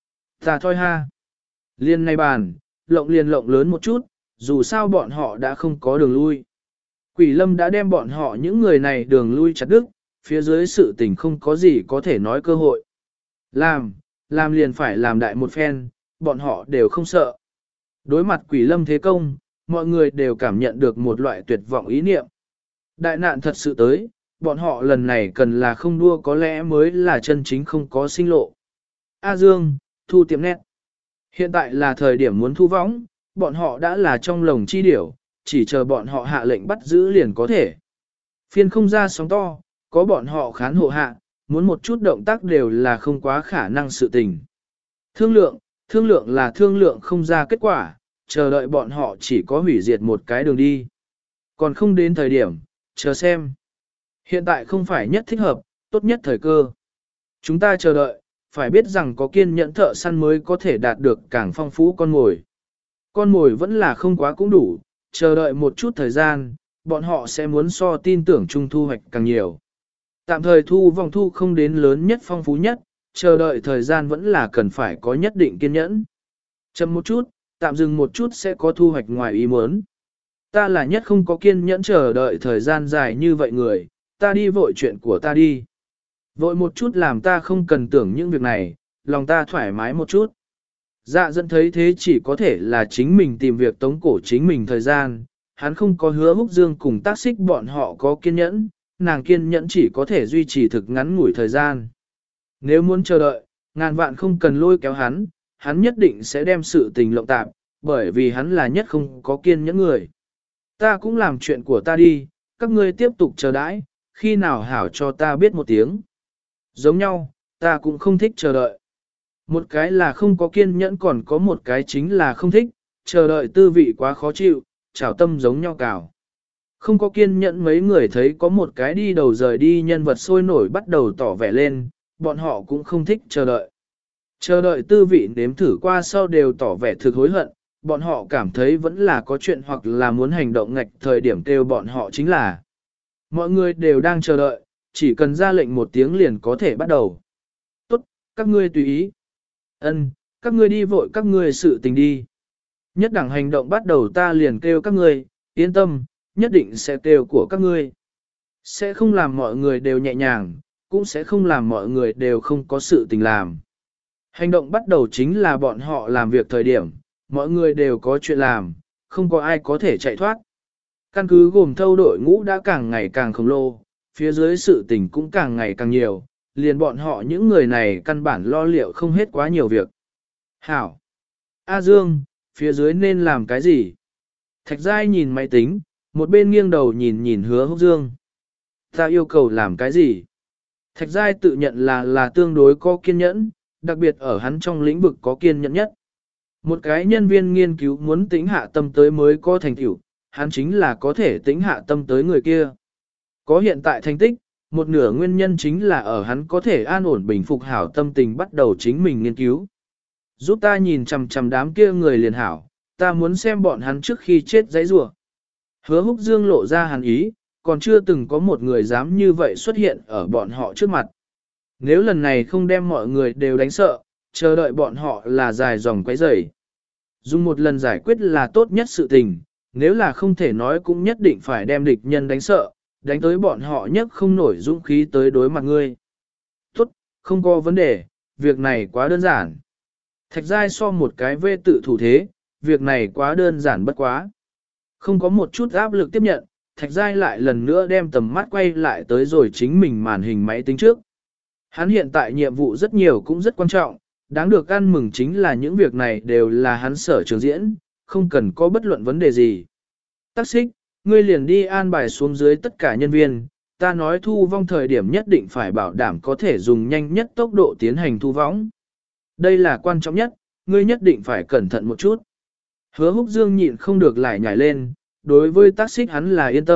A: Ta thôi ha. Liên này bàn, lộng liền lộng lớn một chút, dù sao bọn họ đã không có đường lui. Quỷ lâm đã đem bọn họ những người này đường lui chặt đứt, phía dưới sự tình không có gì có thể nói cơ hội. Làm, làm liền phải làm đại một phen, bọn họ đều không sợ. Đối mặt quỷ lâm thế công, mọi người đều cảm nhận được một loại tuyệt vọng ý niệm. Đại nạn thật sự tới, bọn họ lần này cần là không đua có lẽ mới là chân chính không có sinh lộ. A Dương, thu tiệm nét. Hiện tại là thời điểm muốn thu võng, bọn họ đã là trong lồng chi điểu, chỉ chờ bọn họ hạ lệnh bắt giữ liền có thể. Phiên không ra sóng to, có bọn họ khán hộ hạ, muốn một chút động tác đều là không quá khả năng sự tình. Thương lượng, thương lượng là thương lượng không ra kết quả, chờ đợi bọn họ chỉ có hủy diệt một cái đường đi. Còn không đến thời điểm, chờ xem. Hiện tại không phải nhất thích hợp, tốt nhất thời cơ. Chúng ta chờ đợi, phải biết rằng có kiên nhẫn thợ săn mới có thể đạt được càng phong phú con mồi. Con mồi vẫn là không quá cũng đủ, chờ đợi một chút thời gian, bọn họ sẽ muốn so tin tưởng chung thu hoạch càng nhiều. Tạm thời thu vòng thu không đến lớn nhất phong phú nhất, chờ đợi thời gian vẫn là cần phải có nhất định kiên nhẫn. Chậm một chút, tạm dừng một chút sẽ có thu hoạch ngoài ý muốn. Ta là nhất không có kiên nhẫn chờ đợi thời gian dài như vậy người, ta đi vội chuyện của ta đi. Vội một chút làm ta không cần tưởng những việc này, lòng ta thoải mái một chút. Dạ dẫn thấy thế chỉ có thể là chính mình tìm việc tống cổ chính mình thời gian, hắn không có hứa Húc Dương cùng tác xích bọn họ có kiên nhẫn, nàng kiên nhẫn chỉ có thể duy trì thực ngắn ngủi thời gian. Nếu muốn chờ đợi, ngàn vạn không cần lôi kéo hắn, hắn nhất định sẽ đem sự tình lộng tạp, bởi vì hắn là nhất không có kiên nhẫn người. Ta cũng làm chuyện của ta đi, các ngươi tiếp tục chờ đãi, khi nào hảo cho ta biết một tiếng. Giống nhau, ta cũng không thích chờ đợi. Một cái là không có kiên nhẫn còn có một cái chính là không thích, chờ đợi tư vị quá khó chịu, chảo tâm giống nhau cào. Không có kiên nhẫn mấy người thấy có một cái đi đầu rời đi nhân vật sôi nổi bắt đầu tỏ vẻ lên, bọn họ cũng không thích chờ đợi. Chờ đợi tư vị nếm thử qua sau đều tỏ vẻ thực hối hận, bọn họ cảm thấy vẫn là có chuyện hoặc là muốn hành động ngạch thời điểm kêu bọn họ chính là. Mọi người đều đang chờ đợi, chỉ cần ra lệnh một tiếng liền có thể bắt đầu. Tốt, các ngươi tùy ý. Ân, các ngươi đi vội các ngươi sự tình đi. Nhất đẳng hành động bắt đầu ta liền kêu các ngươi, yên tâm, nhất định sẽ kêu của các ngươi. Sẽ không làm mọi người đều nhẹ nhàng, cũng sẽ không làm mọi người đều không có sự tình làm. Hành động bắt đầu chính là bọn họ làm việc thời điểm, mọi người đều có chuyện làm, không có ai có thể chạy thoát. Căn cứ gồm thâu đội ngũ đã càng ngày càng khổng lồ, phía dưới sự tình cũng càng ngày càng nhiều, liền bọn họ những người này căn bản lo liệu không hết quá nhiều việc. Hảo! A Dương, phía dưới nên làm cái gì? Thạch Giai nhìn máy tính, một bên nghiêng đầu nhìn nhìn Hứa Húc Dương. Ta yêu cầu làm cái gì? Thạch Giai tự nhận là là tương đối có kiên nhẫn, đặc biệt ở hắn trong lĩnh vực có kiên nhẫn nhất. Một cái nhân viên nghiên cứu muốn tính hạ tâm tới mới có thành tựu, hắn chính là có thể tính hạ tâm tới người kia. Có hiện tại thành tích, một nửa nguyên nhân chính là ở hắn có thể an ổn bình phục hảo tâm tình bắt đầu chính mình nghiên cứu. Giúp ta nhìn chằm chằm đám kia người liền hảo, ta muốn xem bọn hắn trước khi chết giấy rủa. Hứa Húc Dương lộ ra hàn ý, còn chưa từng có một người dám như vậy xuất hiện ở bọn họ trước mặt. Nếu lần này không đem mọi người đều đánh sợ, chờ đợi bọn họ là dài dòng quấy rầy. Dùng một lần giải quyết là tốt nhất sự tình, nếu là không thể nói cũng nhất định phải đem địch nhân đánh sợ, đánh tới bọn họ nhất không nổi dũng khí tới đối mặt ngươi. Tốt, không có vấn đề, việc này quá đơn giản. Thạch Giai so một cái vê tự thủ thế, việc này quá đơn giản bất quá. Không có một chút áp lực tiếp nhận, Thạch Giai lại lần nữa đem tầm mắt quay lại tới rồi chính mình màn hình máy tính trước. Hắn hiện tại nhiệm vụ rất nhiều cũng rất quan trọng, đáng được ăn mừng chính là những việc này đều là hắn sở trường diễn, không cần có bất luận vấn đề gì. Tác xích, ngươi liền đi an bài xuống dưới tất cả nhân viên, ta nói thu vong thời điểm nhất định phải bảo đảm có thể dùng nhanh nhất tốc độ tiến hành thu vong. Đây là quan trọng nhất, ngươi nhất định phải cẩn thận một chút. Hứa Húc Dương nhịn không được lại nhảy lên, đối với tác xích hắn là yên tâm,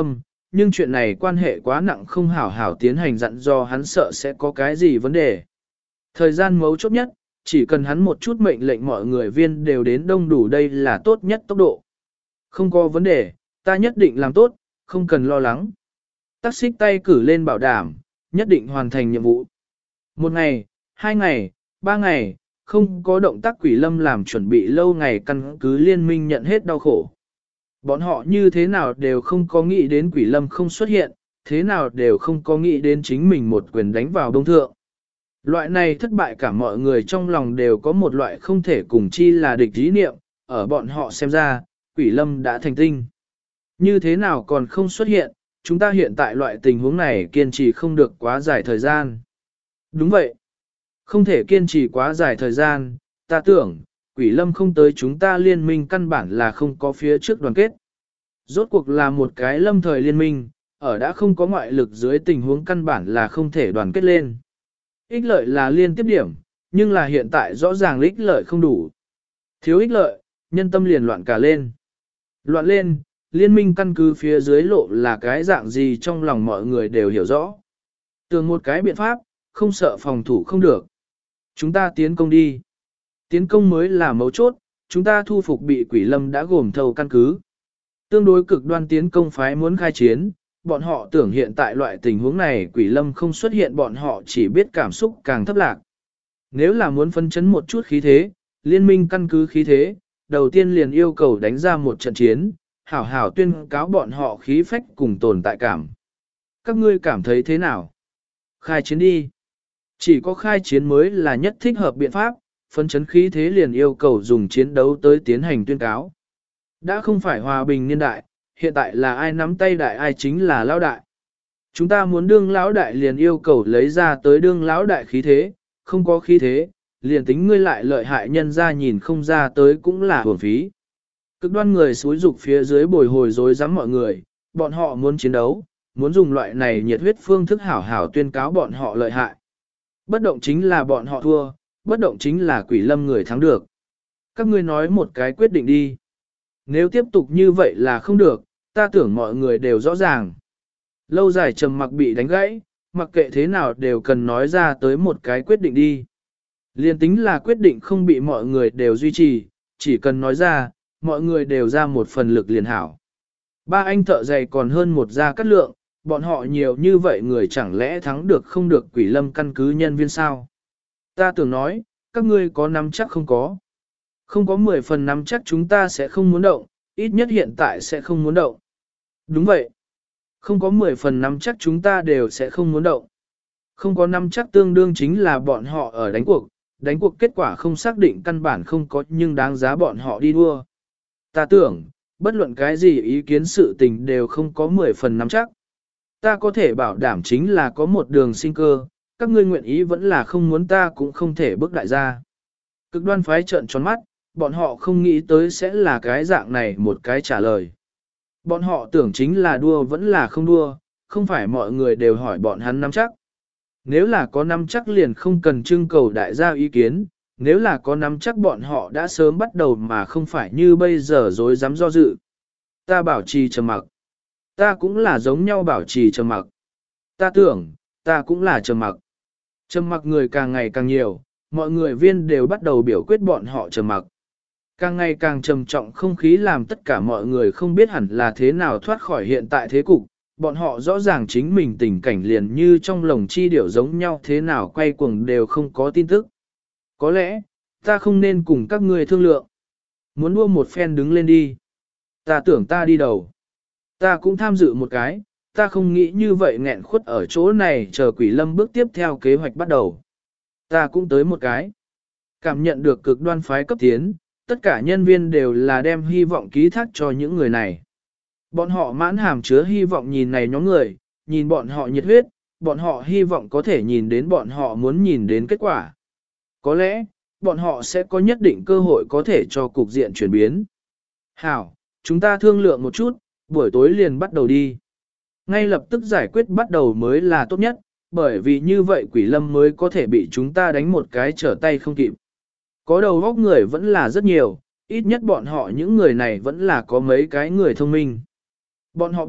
A: nhưng chuyện này quan hệ quá nặng không hảo hảo tiến hành dặn do hắn sợ sẽ có cái gì vấn đề. Thời gian mấu chốt nhất, chỉ cần hắn một chút mệnh lệnh mọi người viên đều đến đông đủ đây là tốt nhất tốc độ. Không có vấn đề, ta nhất định làm tốt, không cần lo lắng. Tắc xích tay cử lên bảo đảm, nhất định hoàn thành nhiệm vụ. Một ngày, hai ngày, ba ngày, không có động tác Quỷ Lâm làm chuẩn bị lâu ngày căn cứ liên minh nhận hết đau khổ. Bọn họ như thế nào đều không có nghĩ đến Quỷ Lâm không xuất hiện, thế nào đều không có nghĩ đến chính mình một quyền đánh vào đông thượng. Loại này thất bại cả mọi người trong lòng đều có một loại không thể cùng chi là địch ý niệm, ở bọn họ xem ra, Quỷ Lâm đã thành tinh. Như thế nào còn không xuất hiện, chúng ta hiện tại loại tình huống này kiên trì không được quá dài thời gian. Đúng vậy. Không thể kiên trì quá dài thời gian, ta tưởng, Quỷ Lâm không tới chúng ta liên minh căn bản là không có phía trước đoàn kết. Rốt cuộc là một cái lâm thời liên minh, ở đã không có ngoại lực dưới tình huống căn bản là không thể đoàn kết lên. Ích lợi là liên tiếp điểm, nhưng là hiện tại rõ ràng ích lợi không đủ. Thiếu ích lợi, nhân tâm liền loạn cả lên. Loạn lên, liên minh căn cứ phía dưới lộ là cái dạng gì trong lòng mọi người đều hiểu rõ. Tưởng một cái biện pháp, không sợ phòng thủ không được. Chúng ta tiến công đi. Tiến công mới là mấu chốt, chúng ta thu phục bị Quỷ Lâm đã gồm thầu căn cứ. Tương đối cực đoan tiến công phái muốn khai chiến, bọn họ tưởng hiện tại loại tình huống này Quỷ Lâm không xuất hiện bọn họ chỉ biết cảm xúc càng thấp lạc. Nếu là muốn phân chấn một chút khí thế, liên minh căn cứ khí thế, đầu tiên liền yêu cầu đánh ra một trận chiến, hảo hảo tuyên cáo bọn họ khí phách cùng tồn tại cảm. Các ngươi cảm thấy thế nào? Khai chiến đi. Chỉ có khai chiến mới là nhất thích hợp biện pháp, phân chấn khí thế liền yêu cầu dùng chiến đấu tới tiến hành tuyên cáo. Đã không phải hòa bình niên đại, hiện tại là ai nắm tay đại ai chính là lão đại. Chúng ta muốn đương lão đại liền yêu cầu lấy ra tới đương lão đại khí thế, không có khí thế, liền tính ngươi lại lợi hại nhân ra nhìn không ra tới cũng là hưởng phí. Cực đoan người xúi dục phía dưới bồi hồi dối dám mọi người, bọn họ muốn chiến đấu, muốn dùng loại này nhiệt huyết phương thức hảo hảo tuyên cáo bọn họ lợi hại. Bất động chính là bọn họ thua, bất động chính là Quỷ Lâm người thắng được. Các ngươi nói một cái quyết định đi. Nếu tiếp tục như vậy là không được, ta tưởng mọi người đều rõ ràng. Lâu dài trầm mặc bị đánh gãy, mặc kệ thế nào đều cần nói ra tới một cái quyết định đi. Liên tính là quyết định không bị mọi người đều duy trì, chỉ cần nói ra, mọi người đều ra một phần lực liền hảo. Ba anh thợ giày còn hơn một gia cát lượng, bọn họ nhiều như vậy người chẳng lẽ thắng được không được Quỷ Lâm căn cứ nhân viên sao? Ta tưởng nói, các ngươi có nắm chắc không có? Không có mười phần nắm chắc chúng ta sẽ không muốn động, ít nhất hiện tại sẽ không muốn động. Đúng vậy. Không có mười phần nắm chắc chúng ta đều sẽ không muốn động. Không có nắm chắc tương đương chính là bọn họ ở đánh cuộc, đánh cuộc kết quả không xác định căn bản không có nhưng đáng giá bọn họ đi đua. Ta tưởng, bất luận cái gì ý kiến sự tình đều không có mười phần nắm chắc. Ta có thể bảo đảm chính là có một đường sinh cơ, các ngươi nguyện ý vẫn là không muốn ta cũng không thể bước đại gia. Cực đoan phái trợn tròn mắt, bọn họ không nghĩ tới sẽ là cái dạng này một cái trả lời. Bọn họ tưởng chính là đua vẫn là không đua, không phải mọi người đều hỏi bọn hắn nắm chắc. Nếu là có nắm chắc liền không cần trưng cầu đại gia ý kiến, nếu là có nắm chắc bọn họ đã sớm bắt đầu mà không phải như bây giờ dối dám do dự. Ta bảo trì trầm mặc. Ta cũng là giống nhau bảo trì trầm mặc. Ta tưởng, ta cũng là trầm mặc. Trầm mặc người càng ngày càng nhiều, mọi người viên đều bắt đầu biểu quyết bọn họ trầm mặc. Càng ngày càng trầm trọng không khí làm tất cả mọi người không biết hẳn là thế nào thoát khỏi hiện tại thế cục, bọn họ rõ ràng chính mình tình cảnh liền như trong lồng chi điểu giống nhau thế nào quay cuồng đều không có tin tức. Có lẽ, ta không nên cùng các ngươi thương lượng. Muốn đua một phen đứng lên đi. Ta tưởng ta đi đầu. Ta cũng tham dự một cái, ta không nghĩ như vậy nghẹn khuất ở chỗ này chờ Quỷ Lâm bước tiếp theo kế hoạch bắt đầu. Ta cũng tới một cái. Cảm nhận được cực đoan phái cấp tiến, tất cả nhân viên đều là đem hy vọng ký thác cho những người này. Bọn họ mãn hàm chứa hy vọng nhìn này nhóm người, nhìn bọn họ nhiệt huyết, bọn họ hy vọng có thể nhìn đến bọn họ muốn nhìn đến kết quả. Có lẽ, bọn họ sẽ có nhất định cơ hội có thể cho cục diện chuyển biến. Hảo, chúng ta thương lượng một chút, buổi tối liền bắt đầu đi. Ngay lập tức giải quyết bắt đầu mới là tốt nhất, bởi vì như vậy Quỷ Lâm mới có thể bị chúng ta đánh một cái trở tay không kịp. Có đầu óc người vẫn là rất nhiều, ít nhất bọn họ những người này vẫn là có mấy cái người thông minh. Bọn họ biết,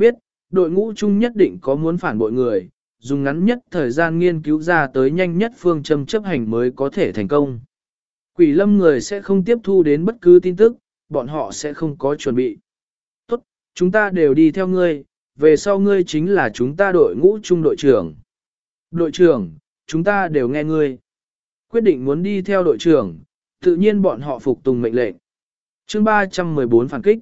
A: đội ngũ chung nhất định có muốn phản bội người, dùng ngắn nhất thời gian nghiên cứu ra tới nhanh nhất phương châm chấp hành mới có thể thành công. Quỷ lâm người sẽ không tiếp thu đến bất cứ tin tức, bọn họ sẽ không có chuẩn bị. Tốt, chúng ta đều đi theo ngươi, về sau ngươi chính là chúng ta đội ngũ chung đội trưởng. Đội trưởng, chúng ta đều nghe ngươi. Quyết định muốn đi theo đội trưởng, tự nhiên bọn họ phục tùng mệnh lệnh. Chương ba trăm mười bốn phản kích.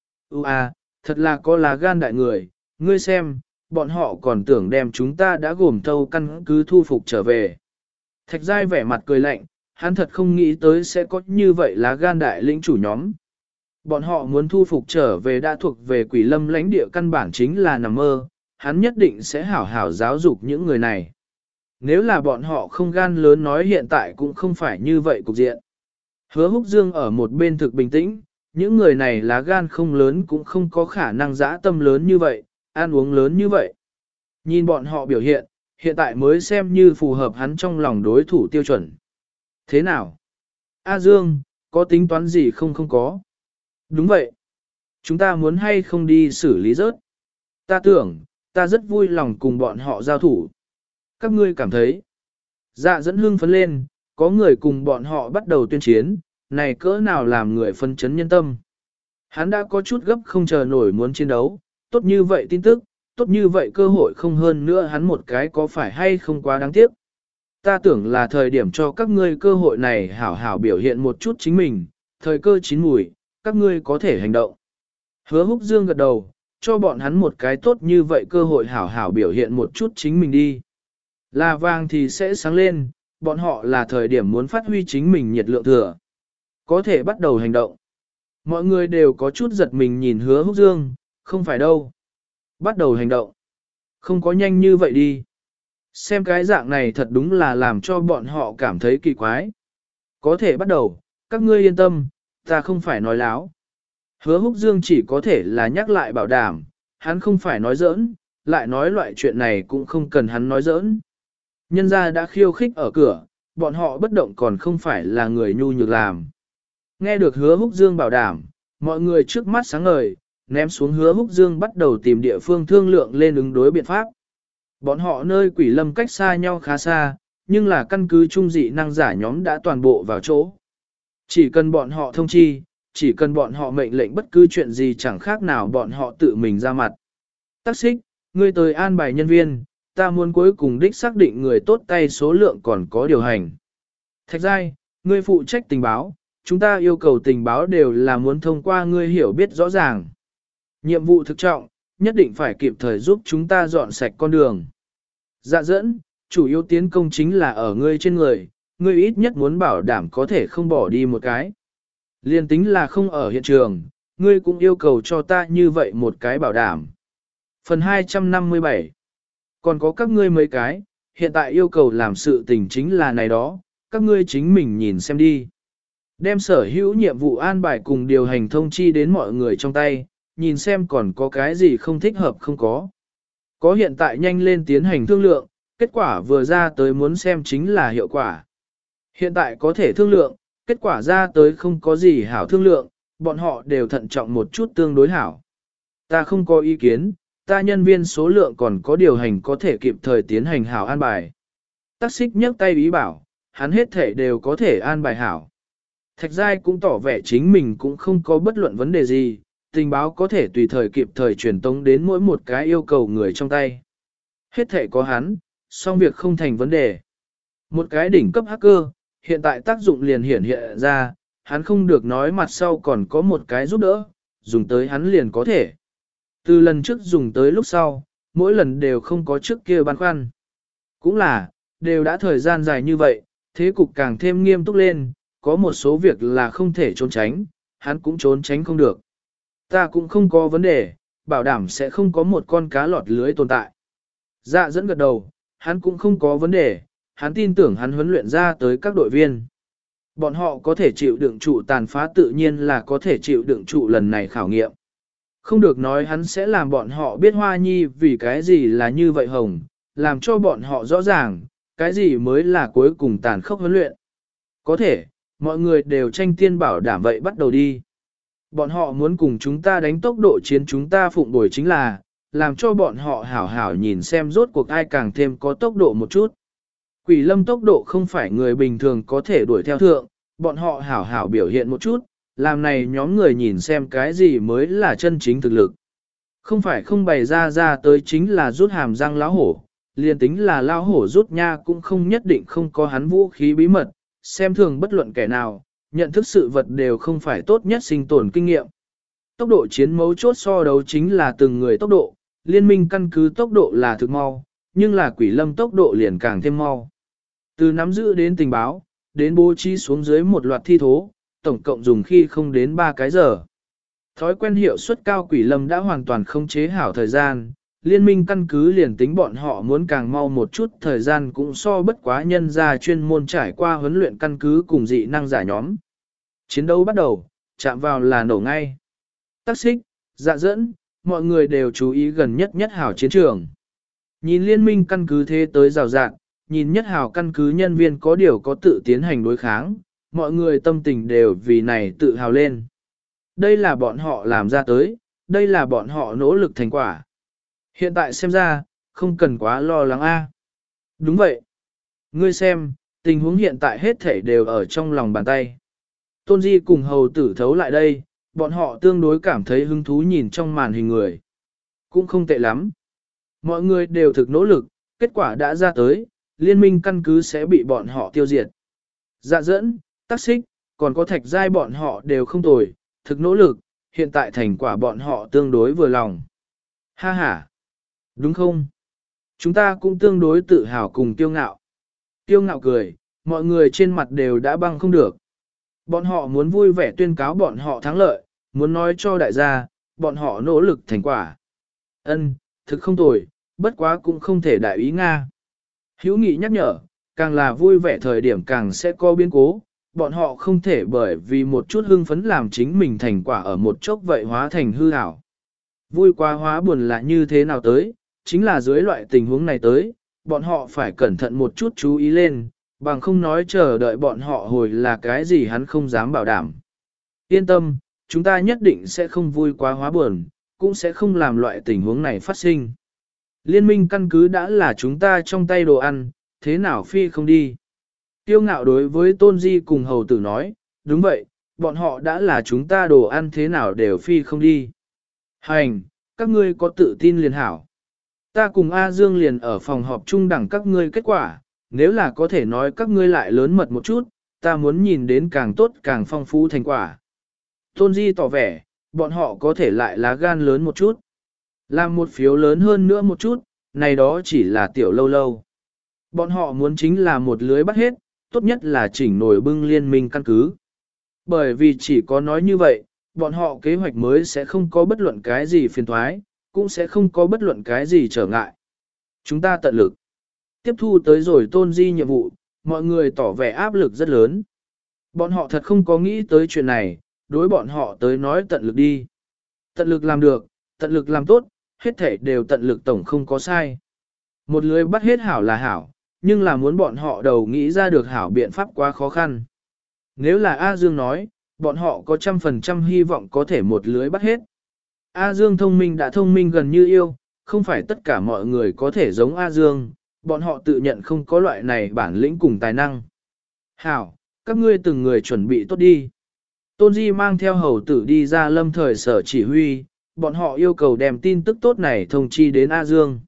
A: Ú à, thật là có lá gan đại người, ngươi xem, bọn họ còn tưởng đem chúng ta đã gồm thâu căn cứ thu phục trở về. Thạch Giai vẻ mặt cười lạnh, hắn thật không nghĩ tới sẽ có như vậy lá gan đại lĩnh chủ nhóm. Bọn họ muốn thu phục trở về đã thuộc về quỷ lâm lãnh địa căn bản chính là nằm mơ, hắn nhất định sẽ hảo hảo giáo dục những người này. Nếu là bọn họ không gan lớn nói hiện tại cũng không phải như vậy cục diện. Hứa Húc Dương ở một bên thực bình tĩnh, những người này lá gan không lớn cũng không có khả năng dã tâm lớn như vậy, ăn uống lớn như vậy. Nhìn bọn họ biểu hiện, hiện tại mới xem như phù hợp hắn trong lòng đối thủ tiêu chuẩn. Thế nào? A Dương, có tính toán gì không không có? Đúng vậy. Chúng ta muốn hay không đi xử lý rớt? Ta tưởng, ta rất vui lòng cùng bọn họ giao thủ. Các ngươi cảm thấy? Dạ dẫn hương phấn lên, có người cùng bọn họ bắt đầu tuyên chiến, này cỡ nào làm người phân chấn nhân tâm. Hắn đã có chút gấp không chờ nổi muốn chiến đấu, tốt như vậy tin tức, tốt như vậy cơ hội không hơn nữa hắn một cái có phải hay không quá đáng tiếc. Ta tưởng là thời điểm cho các ngươi cơ hội này hảo hảo biểu hiện một chút chính mình, thời cơ chín mùi, các ngươi có thể hành động. Hứa Húc Dương gật đầu, cho bọn hắn một cái tốt như vậy cơ hội hảo hảo biểu hiện một chút chính mình đi. Là vàng thì sẽ sáng lên, bọn họ là thời điểm muốn phát huy chính mình nhiệt lượng thừa. Có thể bắt đầu hành động. Mọi người đều có chút giật mình nhìn Hứa Húc Dương, không phải đâu. Bắt đầu hành động. Không có nhanh như vậy đi. Xem cái dạng này thật đúng là làm cho bọn họ cảm thấy kỳ quái. Có thể bắt đầu, các ngươi yên tâm, ta không phải nói láo. Hứa Húc Dương chỉ có thể là nhắc lại bảo đảm, hắn không phải nói giỡn, lại nói loại chuyện này cũng không cần hắn nói giỡn. Nhân gia đã khiêu khích ở cửa, bọn họ bất động còn không phải là người nhu nhược làm. Nghe được Hứa Húc Dương bảo đảm, mọi người trước mắt sáng ngời, ném xuống Hứa Húc Dương bắt đầu tìm địa phương thương lượng lên ứng đối biện pháp. Bọn họ nơi quỷ lâm cách xa nhau khá xa, nhưng là căn cứ trung dị năng giả nhóm đã toàn bộ vào chỗ. Chỉ cần bọn họ thông chi, chỉ cần bọn họ mệnh lệnh bất cứ chuyện gì chẳng khác nào bọn họ tự mình ra mặt. Tắc xích, ngươi tới an bài nhân viên, ta muốn cuối cùng đích xác định người tốt tay số lượng còn có điều hành. Thạch Giai, ngươi phụ trách tình báo, chúng ta yêu cầu tình báo đều là muốn thông qua ngươi hiểu biết rõ ràng. Nhiệm vụ thực trọng, nhất định phải kịp thời giúp chúng ta dọn sạch con đường. Dạ dẫn, chủ yếu tiến công chính là ở ngươi trên người, ngươi ít nhất muốn bảo đảm có thể không bỏ đi một cái. Liên tính là không ở hiện trường, ngươi cũng yêu cầu cho ta như vậy một cái bảo đảm. Phần hai trăm năm mươi bảy. Còn có các ngươi mấy cái, hiện tại yêu cầu làm sự tình chính là này đó, các ngươi chính mình nhìn xem đi. Đem sở hữu nhiệm vụ an bài cùng điều hành thông chi đến mọi người trong tay, nhìn xem còn có cái gì không thích hợp không có. Có hiện tại nhanh lên tiến hành thương lượng, kết quả vừa ra tới muốn xem chính là hiệu quả. Hiện tại có thể thương lượng, kết quả ra tới không có gì hảo thương lượng, bọn họ đều thận trọng một chút tương đối hảo. Ta không có ý kiến, ta nhân viên số lượng còn có điều hành có thể kịp thời tiến hành hảo an bài. Tắc xích nhấc tay ý bảo, hắn hết thể đều có thể an bài hảo. Thạch Giai cũng tỏ vẻ chính mình cũng không có bất luận vấn đề gì, tình báo có thể tùy thời kịp thời truyền tống đến mỗi một cái yêu cầu người trong tay. Hết thể có hắn, xong việc không thành vấn đề. Một cái đỉnh cấp hacker, hiện tại tác dụng liền hiển hiện ra, hắn không được nói mặt sau còn có một cái giúp đỡ, dùng tới hắn liền có thể. Từ lần trước dùng tới lúc sau, mỗi lần đều không có trước kia băn khoăn. Cũng là, đều đã thời gian dài như vậy, thế cục càng thêm nghiêm túc lên, có một số việc là không thể trốn tránh, hắn cũng trốn tránh không được. Ta cũng không có vấn đề, bảo đảm sẽ không có một con cá lọt lưới tồn tại. Dạ dẫn gật đầu, hắn cũng không có vấn đề, hắn tin tưởng hắn huấn luyện ra tới các đội viên. Bọn họ có thể chịu đựng trụ tàn phá tự nhiên là có thể chịu đựng trụ lần này khảo nghiệm. Không được nói hắn sẽ làm bọn họ biết Hoa Nhi vì cái gì là như vậy hồng, làm cho bọn họ rõ ràng, cái gì mới là cuối cùng tàn khốc huấn luyện. Có thể, mọi người đều tranh tiên bảo đảm vậy bắt đầu đi. Bọn họ muốn cùng chúng ta đánh tốc độ chiến chúng ta phụng bồi chính là, làm cho bọn họ hảo hảo nhìn xem rốt cuộc ai càng thêm có tốc độ một chút. Quỷ lâm tốc độ không phải người bình thường có thể đuổi theo thượng, bọn họ hảo hảo biểu hiện một chút, làm này nhóm người nhìn xem cái gì mới là chân chính thực lực. Không phải không bày ra ra tới chính là rút hàm răng lão hổ, liền tính là lão hổ rút nha cũng không nhất định không có hắn vũ khí bí mật, xem thường bất luận kẻ nào, nhận thức sự vật đều không phải tốt nhất sinh tồn kinh nghiệm. Tốc độ chiến mấu chốt so đấu chính là từng người tốc độ, liên minh căn cứ tốc độ là thực mau, nhưng là quỷ lâm tốc độ liền càng thêm mau. Từ nắm giữ đến tình báo, đến bố trí xuống dưới một loạt thi thố, tổng cộng dùng khi không đến ba cái giờ. Thói quen hiệu suất cao quỷ lâm đã hoàn toàn không chế hảo thời gian, liên minh căn cứ liền tính bọn họ muốn càng mau một chút thời gian cũng so bất quá nhân ra chuyên môn trải qua huấn luyện căn cứ cùng dị năng giả nhóm. Chiến đấu bắt đầu, chạm vào là nổ ngay. Tác xích, dạ dẫn, mọi người đều chú ý gần nhất nhất hảo chiến trường. Nhìn liên minh căn cứ thế tới rào rạng, nhìn nhất hảo căn cứ nhân viên có điều có tự tiến hành đối kháng, mọi người tâm tình đều vì này tự hào lên. Đây là bọn họ làm ra tới, đây là bọn họ nỗ lực thành quả. Hiện tại xem ra, không cần quá lo lắng a. Đúng vậy. Ngươi xem, tình huống hiện tại hết thể đều ở trong lòng bàn tay. Tôn Di cùng hầu tử thấu lại đây, bọn họ tương đối cảm thấy hứng thú nhìn trong màn hình người. Cũng không tệ lắm. Mọi người đều thực nỗ lực, kết quả đã ra tới, liên minh căn cứ sẽ bị bọn họ tiêu diệt. Dạ dẫn, tác xích, còn có thạch giai bọn họ đều không tồi, thực nỗ lực, hiện tại thành quả bọn họ tương đối vừa lòng. Ha ha, đúng không? Chúng ta cũng tương đối tự hào cùng kiêu ngạo. Kiêu ngạo cười, mọi người trên mặt đều đã băng không được. Bọn họ muốn vui vẻ tuyên cáo bọn họ thắng lợi, muốn nói cho đại gia, bọn họ nỗ lực thành quả. Ân, thực không tồi, bất quá cũng không thể đại ý Nga. Hữu nghị nhắc nhở, càng là vui vẻ thời điểm càng sẽ có biến cố, bọn họ không thể bởi vì một chút hưng phấn làm chính mình thành quả ở một chốc vậy hóa thành hư ảo. Vui quá hóa buồn là như thế nào tới, chính là dưới loại tình huống này tới, bọn họ phải cẩn thận một chút chú ý lên, bằng không nói chờ đợi bọn họ hồi là cái gì hắn không dám bảo đảm. Yên tâm, chúng ta nhất định sẽ không vui quá hóa buồn, cũng sẽ không làm loại tình huống này phát sinh. Liên minh căn cứ đã là chúng ta trong tay đồ ăn, thế nào phi không đi. Tiêu ngạo đối với Tôn Di cùng hầu tử nói, đúng vậy, bọn họ đã là chúng ta đồ ăn thế nào đều phi không đi. Hành, các ngươi có tự tin liền hảo. Ta cùng A Dương liền ở phòng họp chung đẳng các ngươi kết quả, nếu là có thể nói các ngươi lại lớn mật một chút, ta muốn nhìn đến càng tốt càng phong phú thành quả. Tôn Di tỏ vẻ, bọn họ có thể lại lá gan lớn một chút. Làm một phiếu lớn hơn nữa một chút, này đó chỉ là tiểu lâu lâu. Bọn họ muốn chính là một lưới bắt hết, tốt nhất là chỉnh nổi bưng liên minh căn cứ. Bởi vì chỉ có nói như vậy, bọn họ kế hoạch mới sẽ không có bất luận cái gì phiền thoái, cũng sẽ không có bất luận cái gì trở ngại. Chúng ta tận lực. Tiếp thu tới rồi Tôn Di nhiệm vụ, mọi người tỏ vẻ áp lực rất lớn. Bọn họ thật không có nghĩ tới chuyện này, đối bọn họ tới nói tận lực đi. Tận lực làm được, tận lực làm tốt, hết thể đều tận lực tổng không có sai. Một lưới bắt hết hảo là hảo, nhưng là muốn bọn họ đầu nghĩ ra được hảo biện pháp quá khó khăn. Nếu là A Dương nói, bọn họ có trăm phần trăm hy vọng có thể một lưới bắt hết. A Dương thông minh đã thông minh gần như yêu, không phải tất cả mọi người có thể giống A Dương, bọn họ tự nhận không có loại này bản lĩnh cùng tài năng. Hảo, các ngươi từng người chuẩn bị tốt đi. Tôn Di mang theo hầu tử đi ra lâm thời sở chỉ huy, bọn họ yêu cầu đem tin tức tốt này thông chi đến A Dương.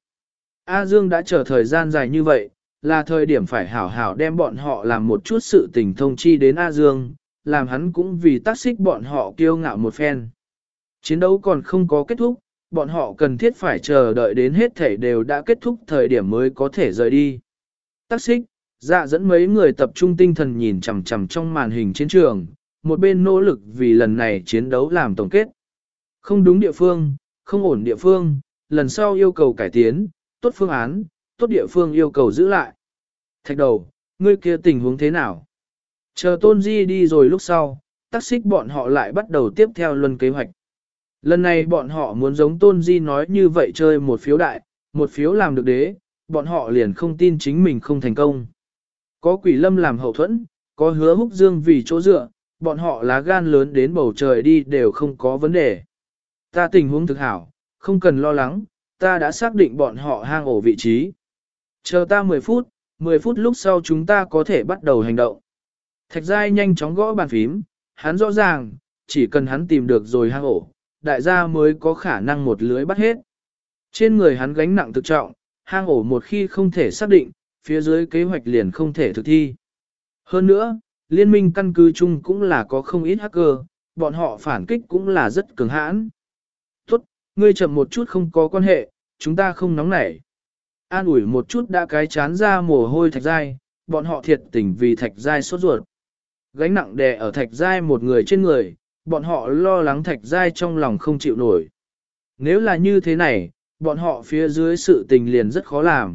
A: A Dương đã chờ thời gian dài như vậy, là thời điểm phải hảo hảo đem bọn họ làm một chút sự tình thông chi đến A Dương, làm hắn cũng vì tác xích bọn họ kiêu ngạo một phen. Chiến đấu còn không có kết thúc, bọn họ cần thiết phải chờ đợi đến hết thể đều đã kết thúc thời điểm mới có thể rời đi. Tác xích, dạ dẫn mấy người tập trung tinh thần nhìn chằm chằm trong màn hình chiến trường, một bên nỗ lực vì lần này chiến đấu làm tổng kết. Không đúng địa phương, không ổn địa phương, lần sau yêu cầu cải tiến, tốt phương án, tốt địa phương yêu cầu giữ lại. Thạch đầu, ngươi kia tình huống thế nào? Chờ Tôn Di đi rồi lúc sau, tác xích bọn họ lại bắt đầu tiếp theo luân kế hoạch. Lần này bọn họ muốn giống Tôn Di nói như vậy chơi một phiếu đại, một phiếu làm được đế, bọn họ liền không tin chính mình không thành công. Có Quỷ Lâm làm hậu thuẫn, có Hứa Húc Dương vì chỗ dựa, bọn họ lá gan lớn đến bầu trời đi đều không có vấn đề. Ta tình huống thực hảo, không cần lo lắng, ta đã xác định bọn họ hang ổ vị trí. Chờ ta mười phút, mười phút lúc sau chúng ta có thể bắt đầu hành động. Thạch Giai nhanh chóng gõ bàn phím, hắn rõ ràng, chỉ cần hắn tìm được rồi hang ổ, đại gia mới có khả năng một lưới bắt hết. Trên người hắn gánh nặng thực trọng, hang ổ một khi không thể xác định, phía dưới kế hoạch liền không thể thực thi. Hơn nữa, liên minh căn cứ chung cũng là có không ít hacker, bọn họ phản kích cũng là rất cứng hãn. Tốt, ngươi chậm một chút không có quan hệ, chúng ta không nóng nảy. An ủi một chút đã cái chán ra mồ hôi Thạch Giai, bọn họ thiệt tình vì Thạch Giai sốt ruột. Gánh nặng đè ở Thạch Giai một người trên người, bọn họ lo lắng Thạch Giai trong lòng không chịu nổi. Nếu là như thế này, bọn họ phía dưới sự tình liền rất khó làm.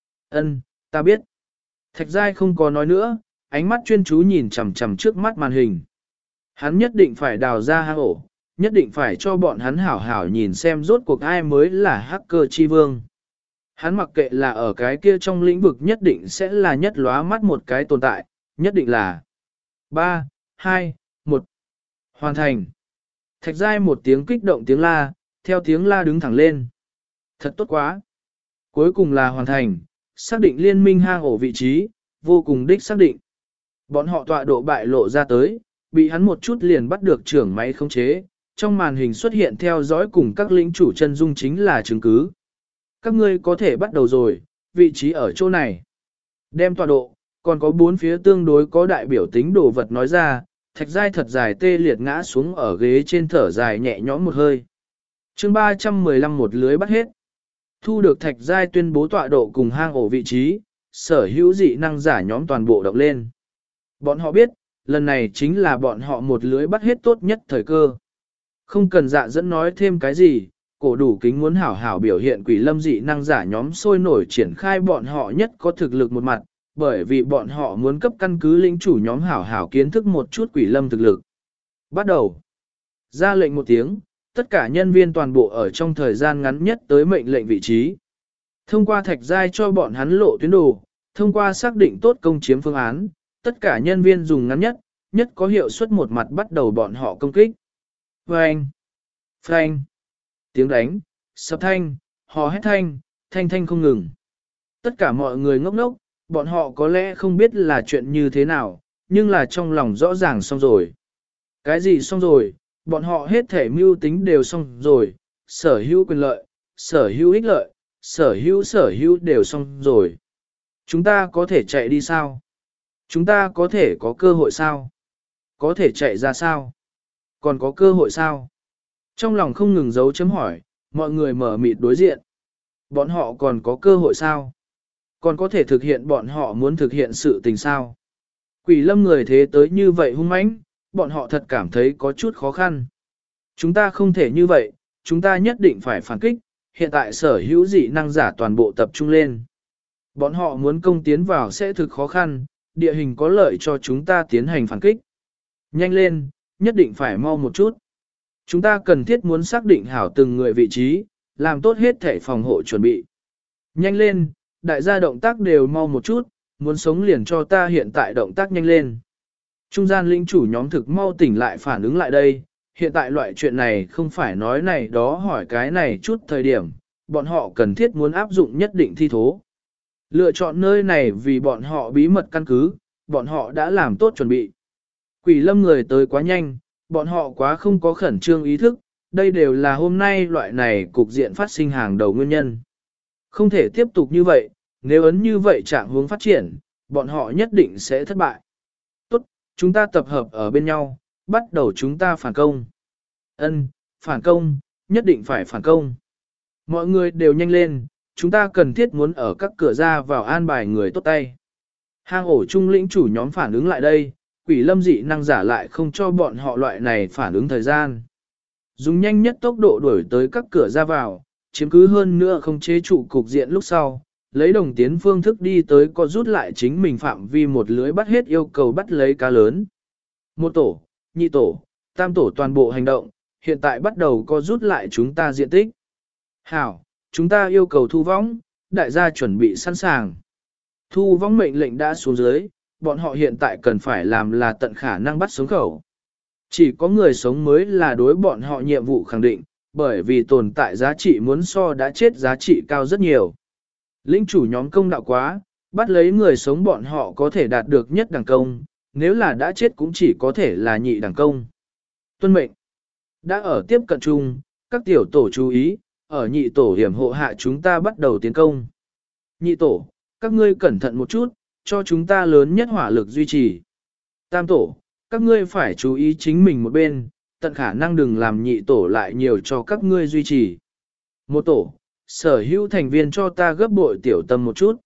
A: Ân, ta biết. Thạch Giai không có nói nữa, ánh mắt chuyên chú nhìn chằm chằm trước mắt màn hình. Hắn nhất định phải đào ra hang ổ, nhất định phải cho bọn hắn hảo hảo nhìn xem rốt cuộc ai mới là hacker chi vương. Hắn mặc kệ là ở cái kia trong lĩnh vực nhất định sẽ là nhất lóa mắt một cái tồn tại, nhất định là ba, hai, một. Hoàn thành. Thạch Giai một tiếng kích động tiếng la, theo tiếng la đứng thẳng lên. Thật tốt quá. Cuối cùng là hoàn thành, xác định liên minh hang ổ vị trí, vô cùng đích xác định. Bọn họ tọa độ bại lộ ra tới, bị hắn một chút liền bắt được trưởng máy khống chế, trong màn hình xuất hiện theo dõi cùng các lĩnh chủ chân dung chính là chứng cứ. Các ngươi có thể bắt đầu rồi, vị trí ở chỗ này. Đem tọa độ, còn có bốn phía tương đối có đại biểu tính đồ vật nói ra, Thạch Giai thật dài tê liệt ngã xuống ở ghế trên thở dài nhẹ nhõm một hơi. chương ba trăm mười lăm một lưới bắt hết. Thu được Thạch Giai tuyên bố tọa độ cùng hang ổ vị trí, sở hữu dị năng giả nhóm toàn bộ động lên. Bọn họ biết, lần này chính là bọn họ một lưới bắt hết tốt nhất thời cơ. Không cần dạ dẫn nói thêm cái gì, cổ đủ kính muốn hảo hảo biểu hiện quỷ lâm dị năng giả nhóm sôi nổi triển khai bọn họ nhất có thực lực một mặt, bởi vì bọn họ muốn cấp căn cứ lĩnh chủ nhóm hảo hảo kiến thức một chút quỷ lâm thực lực. Bắt đầu. Ra lệnh một tiếng, tất cả nhân viên toàn bộ ở trong thời gian ngắn nhất tới mệnh lệnh vị trí. Thông qua Thạch Giai cho bọn hắn lộ tuyến đồ, thông qua xác định tốt công chiếm phương án, tất cả nhân viên dùng ngắn nhất, nhất có hiệu suất một mặt bắt đầu bọn họ công kích. Phanh, phanh, tiếng đánh, sập thanh, hò hét thanh, thanh thanh không ngừng. Tất cả mọi người ngốc ngốc, bọn họ có lẽ không biết là chuyện như thế nào, nhưng là trong lòng rõ ràng xong rồi. Cái gì xong rồi, bọn họ hết thể mưu tính đều xong rồi, sở hữu quyền lợi, sở hữu ích lợi, sở hữu sở hữu đều xong rồi. Chúng ta có thể chạy đi sao? Chúng ta có thể có cơ hội sao? Có thể chạy ra sao? Còn có cơ hội sao? Trong lòng không ngừng dấu chấm hỏi, mọi người mở mịt đối diện. Bọn họ còn có cơ hội sao? Còn có thể thực hiện bọn họ muốn thực hiện sự tình sao? Quỷ lâm người thế tới như vậy hung mãnh, bọn họ thật cảm thấy có chút khó khăn. Chúng ta không thể như vậy, chúng ta nhất định phải phản kích, hiện tại sở hữu dị năng giả toàn bộ tập trung lên. Bọn họ muốn công tiến vào sẽ thực khó khăn, địa hình có lợi cho chúng ta tiến hành phản kích. Nhanh lên, nhất định phải mau một chút. Chúng ta cần thiết muốn xác định hảo từng người vị trí, làm tốt hết thể phòng hộ chuẩn bị. Nhanh lên, đại gia động tác đều mau một chút, muốn sống liền cho ta hiện tại động tác nhanh lên. Trung gian linh chủ nhóm thực mau tỉnh lại phản ứng lại đây, hiện tại loại chuyện này không phải nói này đó hỏi cái này chút thời điểm, bọn họ cần thiết muốn áp dụng nhất định thi thố. Lựa chọn nơi này vì bọn họ bí mật căn cứ, bọn họ đã làm tốt chuẩn bị. Quỷ lâm người tới quá nhanh, bọn họ quá không có khẩn trương ý thức, đây đều là hôm nay loại này cục diện phát sinh hàng đầu nguyên nhân. Không thể tiếp tục như vậy, nếu ấn như vậy trạng hướng phát triển, bọn họ nhất định sẽ thất bại. Tốt, chúng ta tập hợp ở bên nhau, bắt đầu chúng ta phản công. Ân, phản công, nhất định phải phản công. Mọi người đều nhanh lên, chúng ta cần thiết muốn ở các cửa ra vào an bài người tốt tay. Hang ổ trung lĩnh chủ nhóm phản ứng lại đây, quỷ lâm dị năng giả lại không cho bọn họ loại này phản ứng thời gian. Dùng nhanh nhất tốc độ đuổi tới các cửa ra vào, chiếm cứ hơn nữa không chế trụ cục diện lúc sau, lấy đồng tiến phương thức đi tới có rút lại chính mình phạm vi một lưới bắt hết yêu cầu bắt lấy cá lớn. Một tổ, nhị tổ, tam tổ toàn bộ hành động, hiện tại bắt đầu có rút lại chúng ta diện tích. Hảo, chúng ta yêu cầu thu võng, đại gia chuẩn bị sẵn sàng. Thu võng mệnh lệnh đã xuống dưới, bọn họ hiện tại cần phải làm là tận khả năng bắt sống khẩu. Chỉ có người sống mới là đối bọn họ nhiệm vụ khẳng định, bởi vì tồn tại giá trị muốn so đã chết giá trị cao rất nhiều. Lĩnh chủ nhóm công đạo quá, bắt lấy người sống bọn họ có thể đạt được nhất đẳng công, nếu là đã chết cũng chỉ có thể là nhị đẳng công. Tuân mệnh. Đã ở tiếp cận chung, các tiểu tổ chú ý, ở nhị tổ hiểm hộ hạ chúng ta bắt đầu tiến công. Nhị tổ, các ngươi cẩn thận một chút, cho chúng ta lớn nhất hỏa lực duy trì. Tam tổ, các ngươi phải chú ý chính mình một bên, tận khả năng đừng làm nhị tổ lại nhiều cho các ngươi duy trì. Một tổ, sở hữu thành viên cho ta gấp bội tiểu tâm một chút.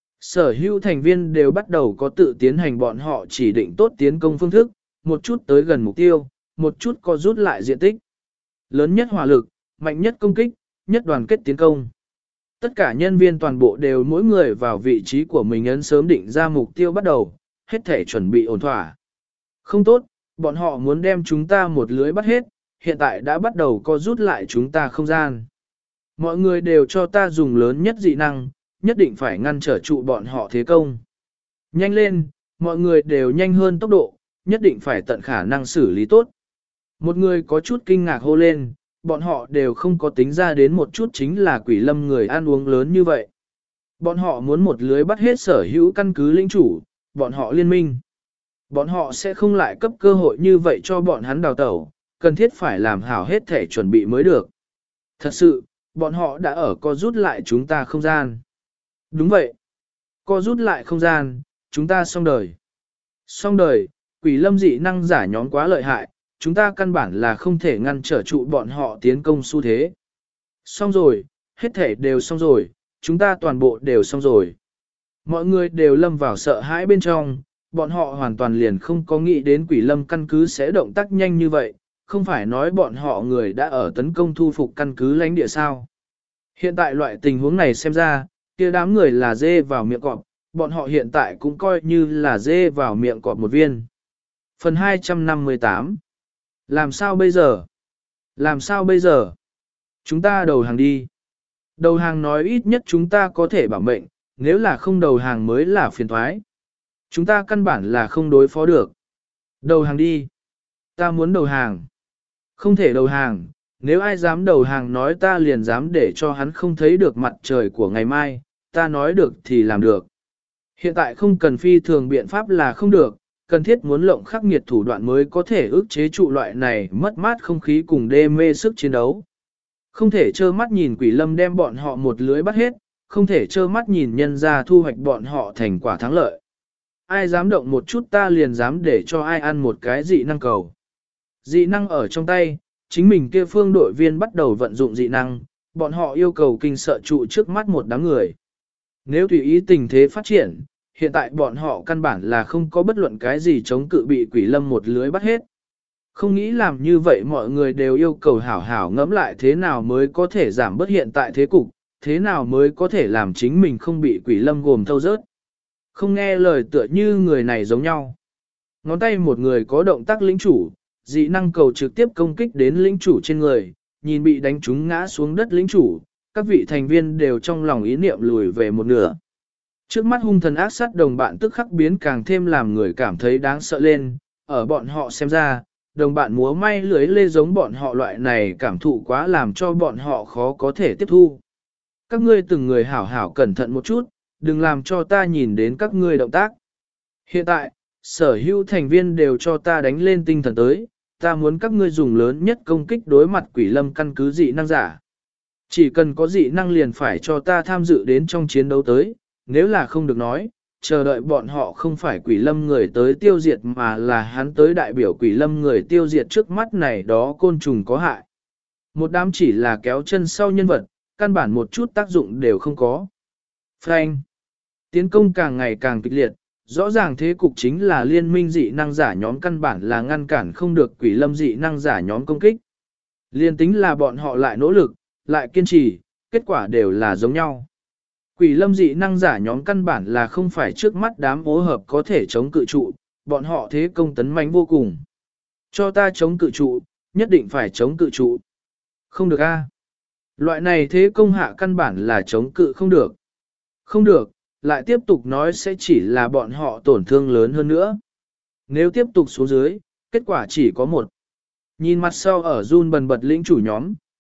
A: Sở hữu thành viên đều bắt đầu có tự tiến hành bọn họ chỉ định tốt tiến công phương thức, một chút tới gần mục tiêu, một chút có rút lại diện tích. Lớn nhất hỏa lực, mạnh nhất công kích, nhất đoàn kết tiến công. Tất cả nhân viên toàn bộ đều mỗi người vào vị trí của mình ấn sớm định ra mục tiêu bắt đầu, hết thể chuẩn bị ổn thỏa. Không tốt, bọn họ muốn đem chúng ta một lưới bắt hết, hiện tại đã bắt đầu co rút lại chúng ta không gian. Mọi người đều cho ta dùng lớn nhất dị năng, nhất định phải ngăn trở trụ bọn họ thế công. Nhanh lên, mọi người đều nhanh hơn tốc độ, nhất định phải tận khả năng xử lý tốt. Một người có chút kinh ngạc hô lên, bọn họ đều không có tính ra đến một chút chính là quỷ lâm người ăn uống lớn như vậy. Bọn họ muốn một lưới bắt hết sở hữu căn cứ lĩnh chủ, bọn họ liên minh. Bọn họ sẽ không lại cấp cơ hội như vậy cho bọn hắn đào tẩu, cần thiết phải làm hảo hết thể chuẩn bị mới được. Thật sự, bọn họ đã ở co rút lại chúng ta không gian. Đúng vậy. Co rút lại không gian, chúng ta xong đời. Xong đời, quỷ lâm dị năng giả nhóm quá lợi hại, chúng ta căn bản là không thể ngăn trở trụ bọn họ tiến công xu thế. Xong rồi, hết thể đều xong rồi, chúng ta toàn bộ đều xong rồi. Mọi người đều lâm vào sợ hãi bên trong, bọn họ hoàn toàn liền không có nghĩ đến quỷ lâm căn cứ sẽ động tác nhanh như vậy, không phải nói bọn họ người đã ở tấn công thu phục căn cứ lãnh địa sao. Hiện tại loại tình huống này xem ra, kia đám người là dê vào miệng cọp, bọn họ hiện tại cũng coi như là dê vào miệng cọp một viên. Phần hai trăm năm mươi tám. Làm sao bây giờ? Làm sao bây giờ? Chúng ta đầu hàng đi. Đầu hàng nói ít nhất chúng ta có thể bảo mệnh, nếu là không đầu hàng mới là phiền thoái. Chúng ta căn bản là không đối phó được. Đầu hàng đi. Ta muốn đầu hàng. Không thể đầu hàng, nếu ai dám đầu hàng nói ta liền dám để cho hắn không thấy được mặt trời của ngày mai, ta nói được thì làm được. Hiện tại không cần phi thường biện pháp là không được, cần thiết muốn lộng khắc nghiệt thủ đoạn mới có thể ức chế trụ loại này mất mát không khí cùng đê mê sức chiến đấu. Không thể trơ mắt nhìn quỷ lâm đem bọn họ một lưới bắt hết, không thể trơ mắt nhìn nhân ra thu hoạch bọn họ thành quả thắng lợi. Ai dám động một chút ta liền dám để cho ai ăn một cái dị năng cầu. Dị năng ở trong tay, chính mình kia phương đội viên bắt đầu vận dụng dị năng, bọn họ yêu cầu kinh sợ trụ trước mắt một đám người. Nếu tùy ý tình thế phát triển, hiện tại bọn họ căn bản là không có bất luận cái gì chống cự bị quỷ lâm một lưới bắt hết. Không nghĩ làm như vậy mọi người đều yêu cầu hảo hảo ngẫm lại thế nào mới có thể giảm bớt hiện tại thế cục, thế nào mới có thể làm chính mình không bị quỷ lâm gồm thâu rớt. Không nghe lời tựa như người này giống nhau. Ngón tay một người có động tác lĩnh chủ, dị năng cầu trực tiếp công kích đến lĩnh chủ trên người, nhìn bị đánh trúng ngã xuống đất lĩnh chủ, các vị thành viên đều trong lòng ý niệm lùi về một nửa. Trước mắt hung thần ác sát đồng bạn tức khắc biến càng thêm làm người cảm thấy đáng sợ lên, ở bọn họ xem ra, đồng bạn múa may lưới lê giống bọn họ loại này cảm thụ quá làm cho bọn họ khó có thể tiếp thu. Các ngươi từng người hảo hảo cẩn thận một chút, đừng làm cho ta nhìn đến các ngươi động tác. Hiện tại, sở hữu thành viên đều cho ta đánh lên tinh thần tới, ta muốn các ngươi dùng lớn nhất công kích đối mặt quỷ lâm căn cứ dị năng giả. Chỉ cần có dị năng liền phải cho ta tham dự đến trong chiến đấu tới, nếu là không được nói, chờ đợi bọn họ không phải quỷ lâm người tới tiêu diệt mà là hắn tới đại biểu quỷ lâm người tiêu diệt trước mắt này đó côn trùng có hại. Một đám chỉ là kéo chân sau nhân vật, căn bản một chút tác dụng đều không có. Frank. Tiến công càng ngày càng kịch liệt, rõ ràng thế cục chính là liên minh dị năng giả nhóm căn bản là ngăn cản không được quỷ lâm dị năng giả nhóm công kích. Liên tính là bọn họ lại nỗ lực, lại kiên trì, kết quả đều là giống nhau. Quỷ lâm dị năng giả nhóm căn bản là không phải trước mắt đám ố hợp có thể chống cự trụ, bọn họ thế công tấn mãnh vô cùng. Cho ta chống cự trụ, nhất định phải chống cự trụ. Không được a. Loại này thế công hạ căn bản là chống cự không được. Không được, lại tiếp tục nói sẽ chỉ là bọn họ tổn thương lớn hơn nữa. Nếu tiếp tục xuống dưới, kết quả chỉ có một. Nhìn mặt sau ở run bần bật lĩnh chủ nhóm,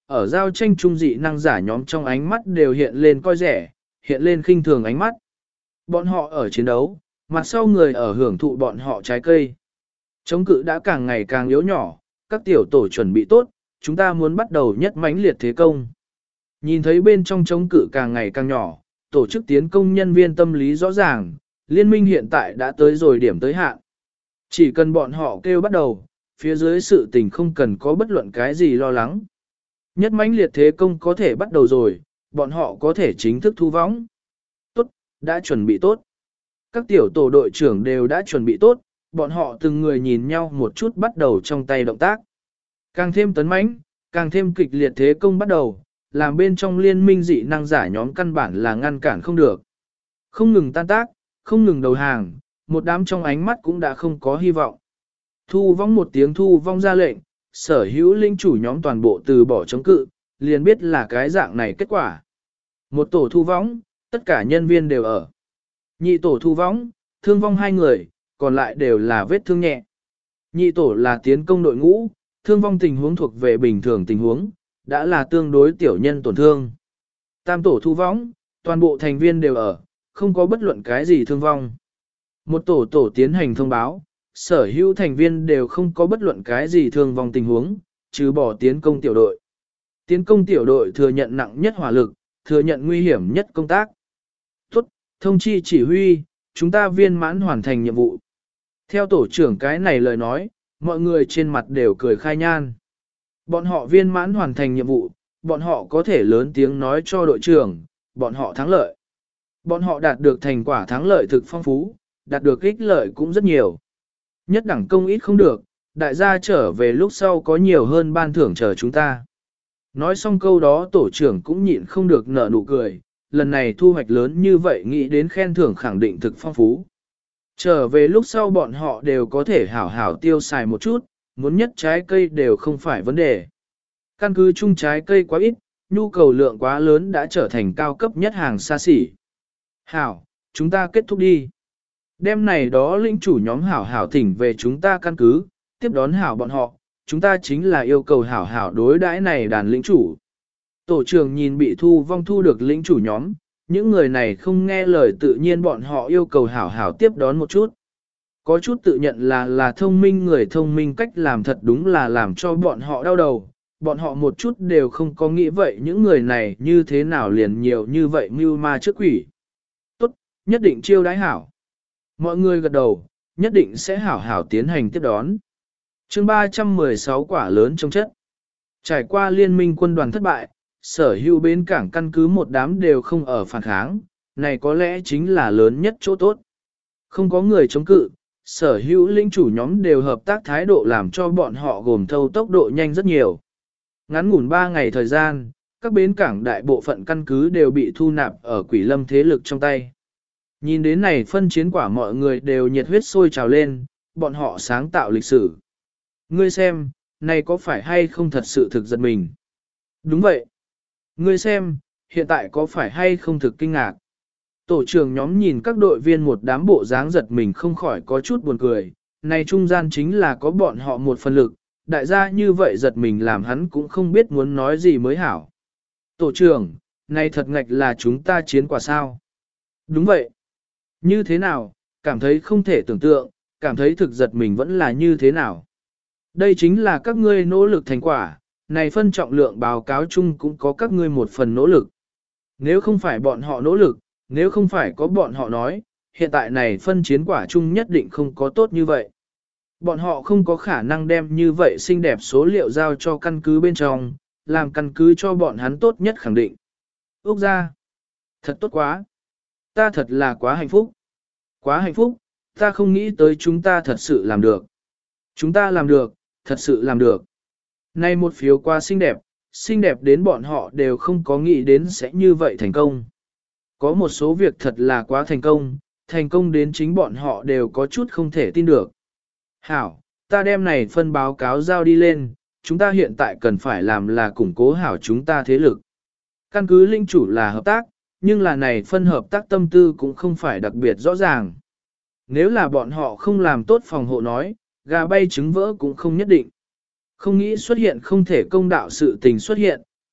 A: ở giao tranh trung dị năng giả nhóm trong ánh mắt đều hiện lên coi rẻ, hiện lên khinh thường ánh mắt. Bọn họ ở chiến đấu, mặt sau người ở hưởng thụ bọn họ trái cây. Chống cự đã càng ngày càng yếu nhỏ, các tiểu tổ chuẩn bị tốt, chúng ta muốn bắt đầu nhất mãnh liệt thế công. Nhìn thấy bên trong chống cự càng ngày càng nhỏ, tổ chức tiến công nhân viên tâm lý rõ ràng, liên minh hiện tại đã tới rồi điểm tới hạn. Chỉ cần bọn họ kêu bắt đầu, phía dưới sự tình không cần có bất luận cái gì lo lắng. Nhất mãnh liệt thế công có thể bắt đầu rồi, bọn họ có thể chính thức thu võng. Tốt, đã chuẩn bị tốt. Các tiểu tổ đội trưởng đều đã chuẩn bị tốt, bọn họ từng người nhìn nhau một chút bắt đầu trong tay động tác. Càng thêm tấn mãnh, càng thêm kịch liệt thế công bắt đầu, làm bên trong liên minh dị năng giả nhóm căn bản là ngăn cản không được. Không ngừng tan tác, không ngừng đầu hàng, một đám trong ánh mắt cũng đã không có hy vọng. Thu vong một tiếng thu vong ra lệnh, sở hữu linh chủ nhóm toàn bộ từ bỏ chống cự, liền biết là cái dạng này kết quả. Một tổ thu vong, tất cả nhân viên đều ở. Nhị tổ thu vong, thương vong hai người, còn lại đều là vết thương nhẹ. Nhị tổ là tiến công đội ngũ, thương vong tình huống thuộc về bình thường tình huống, đã là tương đối tiểu nhân tổn thương. Tam tổ thu vong, toàn bộ thành viên đều ở, không có bất luận cái gì thương vong. Một tổ tổ tiến hành thông báo, sở hữu thành viên đều không có bất luận cái gì thương vong tình huống, trừ bỏ tiến công tiểu đội. Tiến công tiểu đội thừa nhận nặng nhất hỏa lực, thừa nhận nguy hiểm nhất công tác. Tốt, thông chi chỉ huy, chúng ta viên mãn hoàn thành nhiệm vụ. Theo tổ trưởng cái này lời nói, mọi người trên mặt đều cười khai nhan. Bọn họ viên mãn hoàn thành nhiệm vụ, bọn họ có thể lớn tiếng nói cho đội trưởng, bọn họ thắng lợi. Bọn họ đạt được thành quả thắng lợi thực phong phú, đạt được ích lợi cũng rất nhiều. Nhất đẳng công ít không được, đại gia trở về lúc sau có nhiều hơn ban thưởng chờ chúng ta. Nói xong câu đó tổ trưởng cũng nhịn không được nở nụ cười, lần này thu hoạch lớn như vậy nghĩ đến khen thưởng khẳng định thực phong phú. Trở về lúc sau bọn họ đều có thể hảo hảo tiêu xài một chút, muốn nhất trái cây đều không phải vấn đề. Căn cứ chung trái cây quá ít, nhu cầu lượng quá lớn đã trở thành cao cấp nhất hàng xa xỉ. Hảo, chúng ta kết thúc đi. Đêm này đó lĩnh chủ nhóm hảo hảo thỉnh về chúng ta căn cứ, tiếp đón hảo bọn họ, chúng ta chính là yêu cầu hảo hảo đối đãi này đàn lĩnh chủ. Tổ trưởng nhìn bị thu vong thu được lĩnh chủ nhóm, những người này không nghe lời tự nhiên bọn họ yêu cầu hảo hảo tiếp đón một chút. Có chút tự nhận là là thông minh người thông minh cách làm thật đúng là làm cho bọn họ đau đầu, bọn họ một chút đều không có nghĩ vậy những người này như thế nào liền nhiều như vậy mưu ma trước quỷ. Tốt, nhất định chiêu đãi hảo. Mọi người gật đầu, nhất định sẽ hảo hảo tiến hành tiếp đón. chương ba trăm mười sáu quả lớn trong chất. Trải qua liên minh quân đoàn thất bại, sở hữu bến cảng căn cứ một đám đều không ở phản kháng, này có lẽ chính là lớn nhất chỗ tốt. Không có người chống cự, sở hữu lĩnh chủ nhóm đều hợp tác thái độ làm cho bọn họ gồm thâu tốc độ nhanh rất nhiều. Ngắn ngủn ba ngày thời gian, các bến cảng đại bộ phận căn cứ đều bị thu nạp ở quỷ lâm thế lực trong tay. Nhìn đến này phân chiến quả mọi người đều nhiệt huyết sôi trào lên, bọn họ sáng tạo lịch sử. Ngươi xem, này có phải hay không thật sự thực giật mình? Đúng vậy. Ngươi xem, hiện tại có phải hay không thực kinh ngạc? Tổ trưởng nhóm nhìn các đội viên một đám bộ dáng giật mình không khỏi có chút buồn cười. Này trung gian chính là có bọn họ một phần lực, đại gia như vậy giật mình làm hắn cũng không biết muốn nói gì mới hảo. Tổ trưởng, này thật ngạch là chúng ta chiến quả sao? Đúng vậy. Như thế nào, cảm thấy không thể tưởng tượng, cảm thấy thực giật mình vẫn là như thế nào? Đây chính là các ngươi nỗ lực thành quả, này phân trọng lượng báo cáo chung cũng có các ngươi một phần nỗ lực. Nếu không phải bọn họ nỗ lực, nếu không phải có bọn họ nói, hiện tại này phân chiến quả chung nhất định không có tốt như vậy. Bọn họ không có khả năng đem như vậy xinh đẹp số liệu giao cho căn cứ bên trong, làm căn cứ cho bọn hắn tốt nhất khẳng định. Úc ra, thật tốt quá. Ta thật là quá hạnh phúc. Quá hạnh phúc, ta không nghĩ tới chúng ta thật sự làm được. Chúng ta làm được, thật sự làm được. Nay một phiếu quá xinh đẹp, xinh đẹp đến bọn họ đều không có nghĩ đến sẽ như vậy thành công. Có một số việc thật là quá thành công, thành công đến chính bọn họ đều có chút không thể tin được. Hảo, ta đem này phân báo cáo giao đi lên, chúng ta hiện tại cần phải làm là củng cố hảo chúng ta thế lực. Căn cứ linh chủ là hợp tác, nhưng là này phân hợp tác tâm tư cũng không phải đặc biệt rõ ràng. Nếu là bọn họ không làm tốt phòng hộ nói, gà bay trứng vỡ cũng không nhất định. Không nghĩ xuất hiện không thể công đạo sự tình xuất hiện,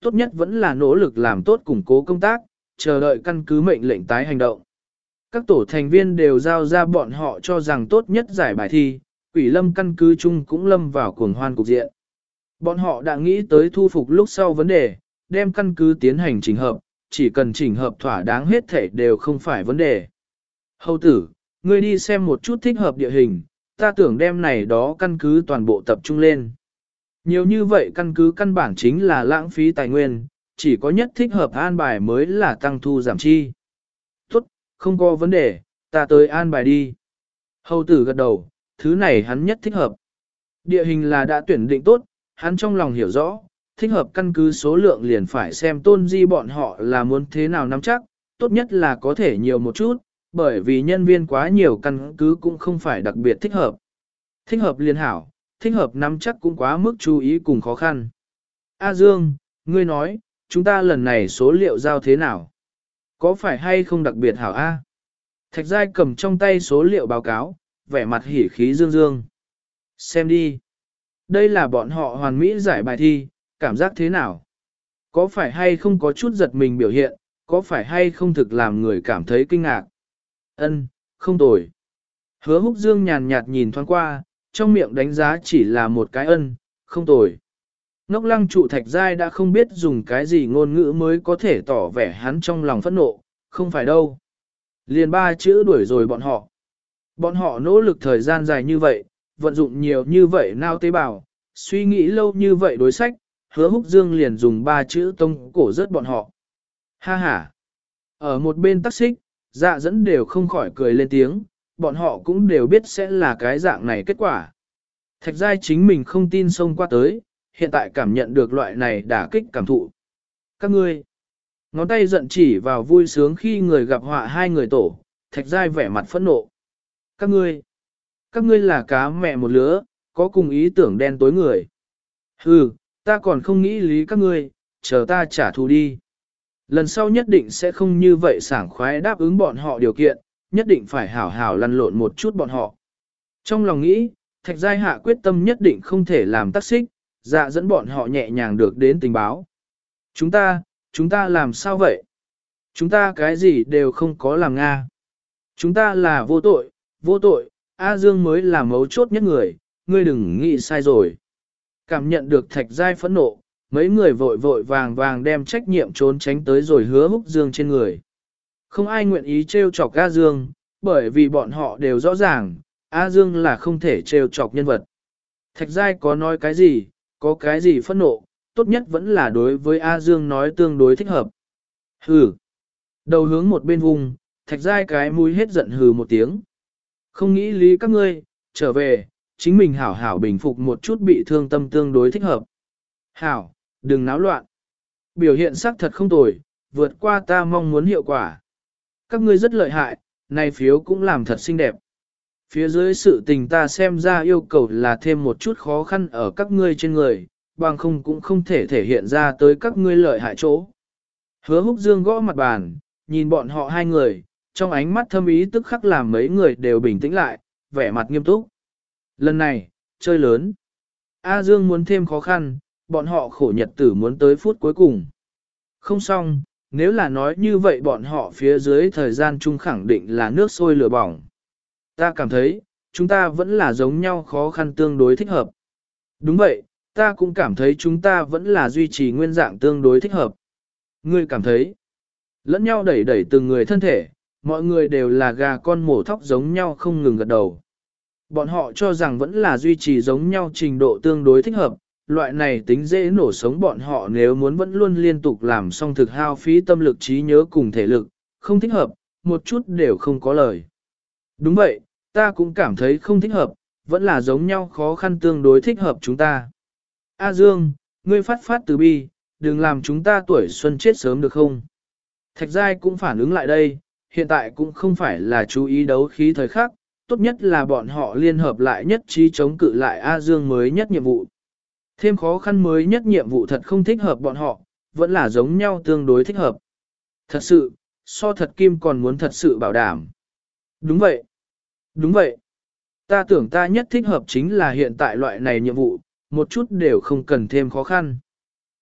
A: tốt nhất vẫn là nỗ lực làm tốt củng cố công tác, chờ đợi căn cứ mệnh lệnh tái hành động. Các tổ thành viên đều giao ra bọn họ cho rằng tốt nhất giải bài thi, Quỷ Lâm căn cứ chung cũng lâm vào cuồng hoan cục diện. Bọn họ đã nghĩ tới thu phục lúc sau vấn đề, đem căn cứ tiến hành chỉnh hợp, chỉ cần chỉnh hợp thỏa đáng hết thể đều không phải vấn đề. Hầu tử, ngươi đi xem một chút thích hợp địa hình, ta tưởng đem này đó căn cứ toàn bộ tập trung lên. Nhiều như vậy căn cứ căn bản chính là lãng phí tài nguyên, chỉ có nhất thích hợp an bài mới là tăng thu giảm chi. Tốt, không có vấn đề, ta tới an bài đi. Hầu tử gật đầu, thứ này hắn nhất thích hợp. Địa hình là đã tuyển định tốt, hắn trong lòng hiểu rõ, thích hợp căn cứ số lượng liền phải xem tôn di bọn họ là muốn thế nào nắm chắc, tốt nhất là có thể nhiều một chút, bởi vì nhân viên quá nhiều căn cứ cũng không phải đặc biệt thích hợp. Thích hợp liền hảo, thích hợp nắm chắc cũng quá mức chú ý cùng khó khăn. A Dương, ngươi nói, chúng ta lần này số liệu giao thế nào? Có phải hay không đặc biệt hảo A? Thạch Giai cầm trong tay số liệu báo cáo, vẻ mặt hỉ khí dương dương. Xem đi. Đây là bọn họ hoàn mỹ giải bài thi, cảm giác thế nào? Có phải hay không có chút giật mình biểu hiện, có phải hay không thực làm người cảm thấy kinh ngạc? Ân, không tồi. Hứa Húc Dương nhàn nhạt nhìn thoáng qua, trong miệng đánh giá chỉ là một cái ân, không tồi. Ngốc Lăng trụ Thạch Giai đã không biết dùng cái gì ngôn ngữ mới có thể tỏ vẻ hắn trong lòng phẫn nộ, không phải đâu. Liền ba chữ đuổi rồi bọn họ. Bọn họ nỗ lực thời gian dài như vậy, vận dụng nhiều như vậy nao tế bào, suy nghĩ lâu như vậy đối sách, Hứa Húc Dương liền dùng ba chữ tông cổ rớt bọn họ. Ha ha! Ở một bên tắc xích, dạ dẫn đều không khỏi cười lên tiếng, bọn họ cũng đều biết sẽ là cái dạng này kết quả. Thạch Giai chính mình không tin xông qua tới, hiện tại cảm nhận được loại này đả kích cảm thụ. Các ngươi, ngón tay giận chỉ vào vui sướng khi người gặp họa hai người tổ, Thạch Giai vẻ mặt phẫn nộ. Các ngươi, các ngươi là cá mẹ một lứa, có cùng ý tưởng đen tối người. Hừ, ta còn không nghĩ lý các ngươi, chờ ta trả thù đi. Lần sau nhất định sẽ không như vậy sảng khoái đáp ứng bọn họ điều kiện, nhất định phải hảo hảo lăn lộn một chút bọn họ. Trong lòng nghĩ, Thạch Giai hạ quyết tâm nhất định không thể làm tác xích, dạ dẫn bọn họ nhẹ nhàng được đến tình báo. Chúng ta, chúng ta làm sao vậy? Chúng ta cái gì đều không có làm Nga. Chúng ta là vô tội, vô tội, A Dương mới là mấu chốt nhất người, ngươi đừng nghĩ sai rồi. Cảm nhận được Thạch Giai phẫn nộ, mấy người vội vội vàng vàng đem trách nhiệm trốn tránh tới rồi Hứa Húc Dương trên người. Không ai nguyện ý trêu chọc A Dương, bởi vì bọn họ đều rõ ràng, A Dương là không thể trêu chọc nhân vật. Thạch Giai có nói cái gì, có cái gì phẫn nộ, tốt nhất vẫn là đối với A Dương nói tương đối thích hợp. Hừ. Đầu hướng một bên vùng, Thạch Giai cái mũi hết giận hừ một tiếng. Không nghĩ lý các ngươi, trở về, chính mình hảo hảo bình phục một chút bị thương tâm tương đối thích hợp. Hảo, đừng náo loạn. Biểu hiện sắc thật không tồi, vượt qua ta mong muốn hiệu quả. Các ngươi rất lợi hại, này phiếu cũng làm thật xinh đẹp. Phía dưới sự tình ta xem ra yêu cầu là thêm một chút khó khăn ở các ngươi trên người, bằng không cũng không thể thể hiện ra tới các ngươi lợi hại chỗ. Hứa Húc Dương gõ mặt bàn, nhìn bọn họ hai người, trong ánh mắt thâm ý tức khắc làm mấy người đều bình tĩnh lại, vẻ mặt nghiêm túc. Lần này, chơi lớn. A Dương muốn thêm khó khăn, bọn họ khổ nhật tử muốn tới phút cuối cùng. Không xong, nếu là nói như vậy bọn họ phía dưới thời gian chung khẳng định là nước sôi lửa bỏng. Ta cảm thấy, chúng ta vẫn là giống nhau khó khăn tương đối thích hợp. Đúng vậy, ta cũng cảm thấy chúng ta vẫn là duy trì nguyên dạng tương đối thích hợp. Ngươi cảm thấy, lẫn nhau đẩy đẩy từng người thân thể, mọi người đều là gà con mổ thóc giống nhau không ngừng gật đầu. Bọn họ cho rằng vẫn là duy trì giống nhau trình độ tương đối thích hợp, loại này tính dễ nổ sống bọn họ nếu muốn vẫn luôn liên tục làm xong thực hao phí tâm lực trí nhớ cùng thể lực, không thích hợp, một chút đều không có lời. Đúng vậy, ta cũng cảm thấy không thích hợp, vẫn là giống nhau khó khăn tương đối thích hợp chúng ta. A Dương, ngươi phát phát từ bi, đừng làm chúng ta tuổi xuân chết sớm được không? Thạch Giai cũng phản ứng lại đây, hiện tại cũng không phải là chú ý đấu khí thời khắc, tốt nhất là bọn họ liên hợp lại nhất trí chống cự lại A Dương mới nhất nhiệm vụ. Thêm khó khăn mới nhất nhiệm vụ thật không thích hợp bọn họ, vẫn là giống nhau tương đối thích hợp. Thật sự, so thật kim còn muốn thật sự bảo đảm. Đúng vậy. Đúng vậy. Ta tưởng ta nhất thích hợp chính là hiện tại loại này nhiệm vụ, một chút đều không cần thêm khó khăn.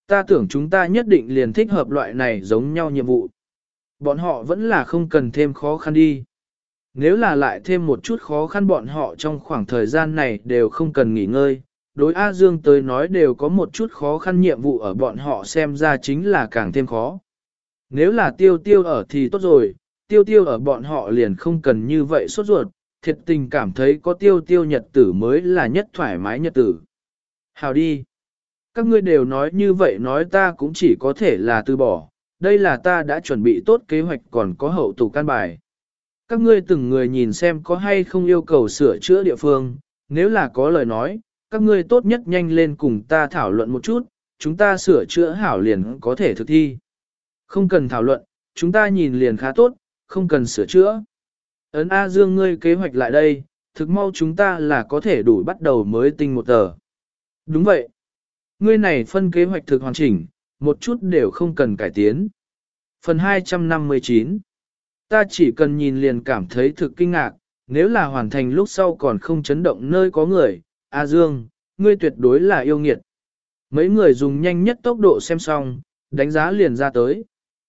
A: Ta tưởng chúng ta nhất định liền thích hợp loại này giống nhau nhiệm vụ. Bọn họ vẫn là không cần thêm khó khăn đi. Nếu là lại thêm một chút khó khăn bọn họ trong khoảng thời gian này đều không cần nghỉ ngơi, đối A Dương tới nói đều có một chút khó khăn nhiệm vụ ở bọn họ xem ra chính là càng thêm khó. Nếu là tiêu tiêu ở thì tốt rồi, tiêu tiêu ở bọn họ liền không cần như vậy sốt ruột, thiệt tình cảm thấy có tiêu tiêu nhật tử mới là nhất thoải mái nhật tử. Hào đi! Các ngươi đều nói như vậy nói ta cũng chỉ có thể là từ bỏ, đây là ta đã chuẩn bị tốt kế hoạch còn có hậu tủ căn bài. Các ngươi từng người nhìn xem có hay không yêu cầu sửa chữa địa phương, nếu là có lời nói, các ngươi tốt nhất nhanh lên cùng ta thảo luận một chút, chúng ta sửa chữa hảo liền có thể thực thi. Không cần thảo luận, chúng ta nhìn liền khá tốt, không cần sửa chữa. Ấn A Dương ngươi kế hoạch lại đây, thực mau chúng ta là có thể đủ bắt đầu mới tinh một tờ. Đúng vậy. Ngươi này phân kế hoạch thực hoàn chỉnh, một chút đều không cần cải tiến. Phần hai trăm năm mươi chín. Ta chỉ cần nhìn liền cảm thấy thực kinh ngạc, nếu là hoàn thành lúc sau còn không chấn động nơi có người, A Dương, ngươi tuyệt đối là yêu nghiệt. Mấy người dùng nhanh nhất tốc độ xem xong, đánh giá liền ra tới.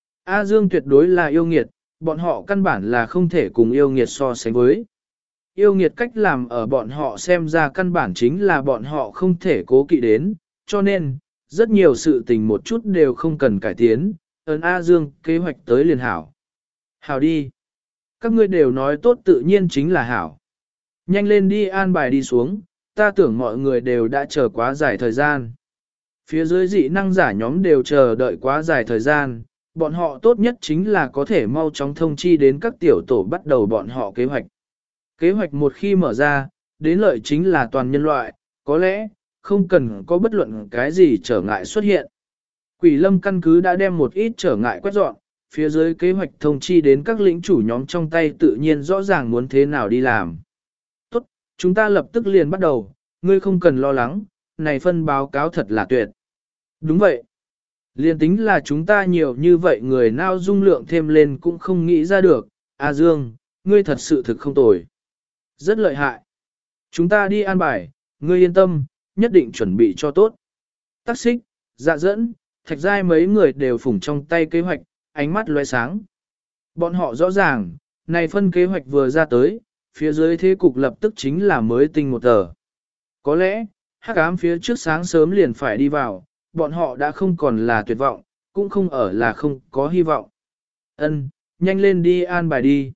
A: A Dương tuyệt đối là yêu nghiệt, bọn họ căn bản là không thể cùng yêu nghiệt so sánh với. Yêu nghiệt cách làm ở bọn họ xem ra căn bản chính là bọn họ không thể cố kỵ đến, cho nên, rất nhiều sự tình một chút đều không cần cải tiến, ấn A Dương kế hoạch tới liền hảo. Hảo đi. Các ngươi đều nói tốt tự nhiên chính là hảo. Nhanh lên đi an bài đi xuống, ta tưởng mọi người đều đã chờ quá dài thời gian. Phía dưới dị năng giả nhóm đều chờ đợi quá dài thời gian, bọn họ tốt nhất chính là có thể mau chóng thông chi đến các tiểu tổ bắt đầu bọn họ kế hoạch. Kế hoạch một khi mở ra, đến lợi chính là toàn nhân loại, có lẽ, không cần có bất luận cái gì trở ngại xuất hiện. Quỷ lâm căn cứ đã đem một ít trở ngại quét dọn, phía dưới kế hoạch thông chi đến các lĩnh chủ nhóm trong tay tự nhiên rõ ràng muốn thế nào đi làm. Tốt, chúng ta lập tức liền bắt đầu, ngươi không cần lo lắng, này phân báo cáo thật là tuyệt. Đúng vậy. Liên tính là chúng ta nhiều như vậy người nào dung lượng thêm lên cũng không nghĩ ra được, A Dương, ngươi thật sự thực không tồi. Rất lợi hại. Chúng ta đi an bài, ngươi yên tâm, nhất định chuẩn bị cho tốt. Tắc xích, dạ dẫn, thạch giai mấy người đều phủng trong tay kế hoạch, ánh mắt lóe sáng. Bọn họ rõ ràng, này phân kế hoạch vừa ra tới, phía dưới thế cục lập tức chính là mới tinh một tờ. Có lẽ, hắc ám phía trước sáng sớm liền phải đi vào, bọn họ đã không còn là tuyệt vọng, cũng không ở là không có hy vọng. Ân, nhanh lên đi an bài đi.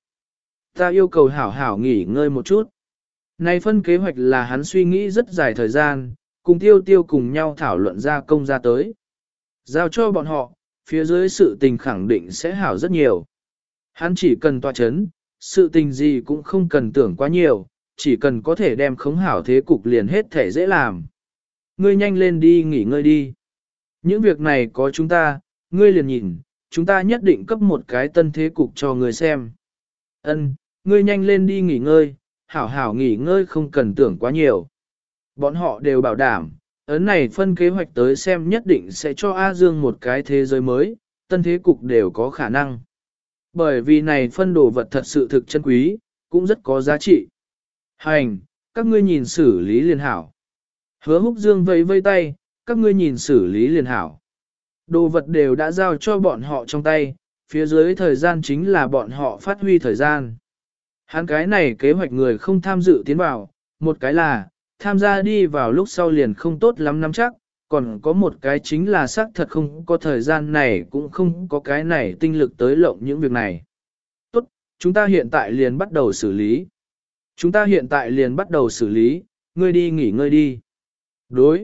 A: Ta yêu cầu hảo hảo nghỉ ngơi một chút. Này phân kế hoạch là hắn suy nghĩ rất dài thời gian, cùng tiêu tiêu cùng nhau thảo luận ra công ra tới. Giao cho bọn họ, phía dưới sự tình khẳng định sẽ hảo rất nhiều. Hắn chỉ cần tọa chấn, sự tình gì cũng không cần tưởng quá nhiều, chỉ cần có thể đem khống hảo thế cục liền hết thể dễ làm. Ngươi nhanh lên đi nghỉ ngơi đi. Những việc này có chúng ta, ngươi liền nhìn, chúng ta nhất định cấp một cái tân thế cục cho ngươi xem. Ân, ngươi nhanh lên đi nghỉ ngơi, hảo hảo nghỉ ngơi không cần tưởng quá nhiều. Bọn họ đều bảo đảm, ấn này phân kế hoạch tới xem nhất định sẽ cho A Dương một cái thế giới mới, tân thế cục đều có khả năng. Bởi vì này phân đồ vật thật sự thực chân quý, cũng rất có giá trị. Hành, các ngươi nhìn xử lý liền hảo. Hứa Húc Dương vẫy vây tay, các ngươi nhìn xử lý liền hảo. Đồ vật đều đã giao cho bọn họ trong tay, phía dưới thời gian chính là bọn họ phát huy thời gian. Hắn cái này kế hoạch người không tham dự tiến vào, một cái là, tham gia đi vào lúc sau liền không tốt lắm nắm chắc, còn có một cái chính là xác thật không có thời gian này cũng không có cái này tinh lực tới lộng những việc này. Tốt, chúng ta hiện tại liền bắt đầu xử lý. Chúng ta hiện tại liền bắt đầu xử lý, ngươi đi nghỉ ngơi đi. Đối.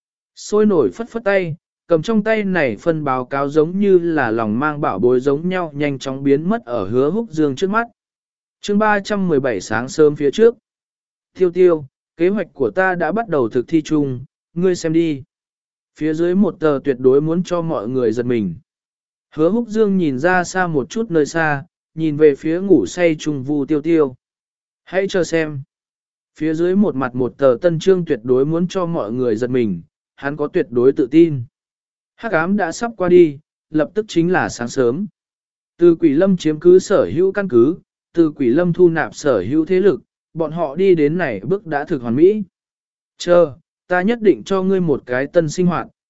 A: Sôi nổi phất phất tay, cầm trong tay này phân báo cáo giống như là lòng mang bảo bối giống nhau nhanh chóng biến mất ở Hứa Húc Dương trước mắt. Chương ba trăm mười bảy sáng sớm phía trước. Tiêu tiêu, kế hoạch của ta đã bắt đầu thực thi chung, ngươi xem đi. Phía dưới một tờ tuyệt đối muốn cho mọi người giật mình. Hứa Húc Dương nhìn ra xa một chút nơi xa, nhìn về phía ngủ say trùng Vu Tiêu Tiêu. Hãy chờ xem. Phía dưới một mặt một tờ tân chương tuyệt đối muốn cho mọi người giật mình, hắn có tuyệt đối tự tin. Hắc ám đã sắp qua đi, lập tức chính là sáng sớm. Từ Quỷ Lâm chiếm cứ sở hữu căn cứ, từ Quỷ Lâm thu nạp sở hữu thế lực, bọn họ đi đến này bước đã thực hoàn mỹ. Chờ, ta nhất định cho ngươi một cái tân sinh hoạt,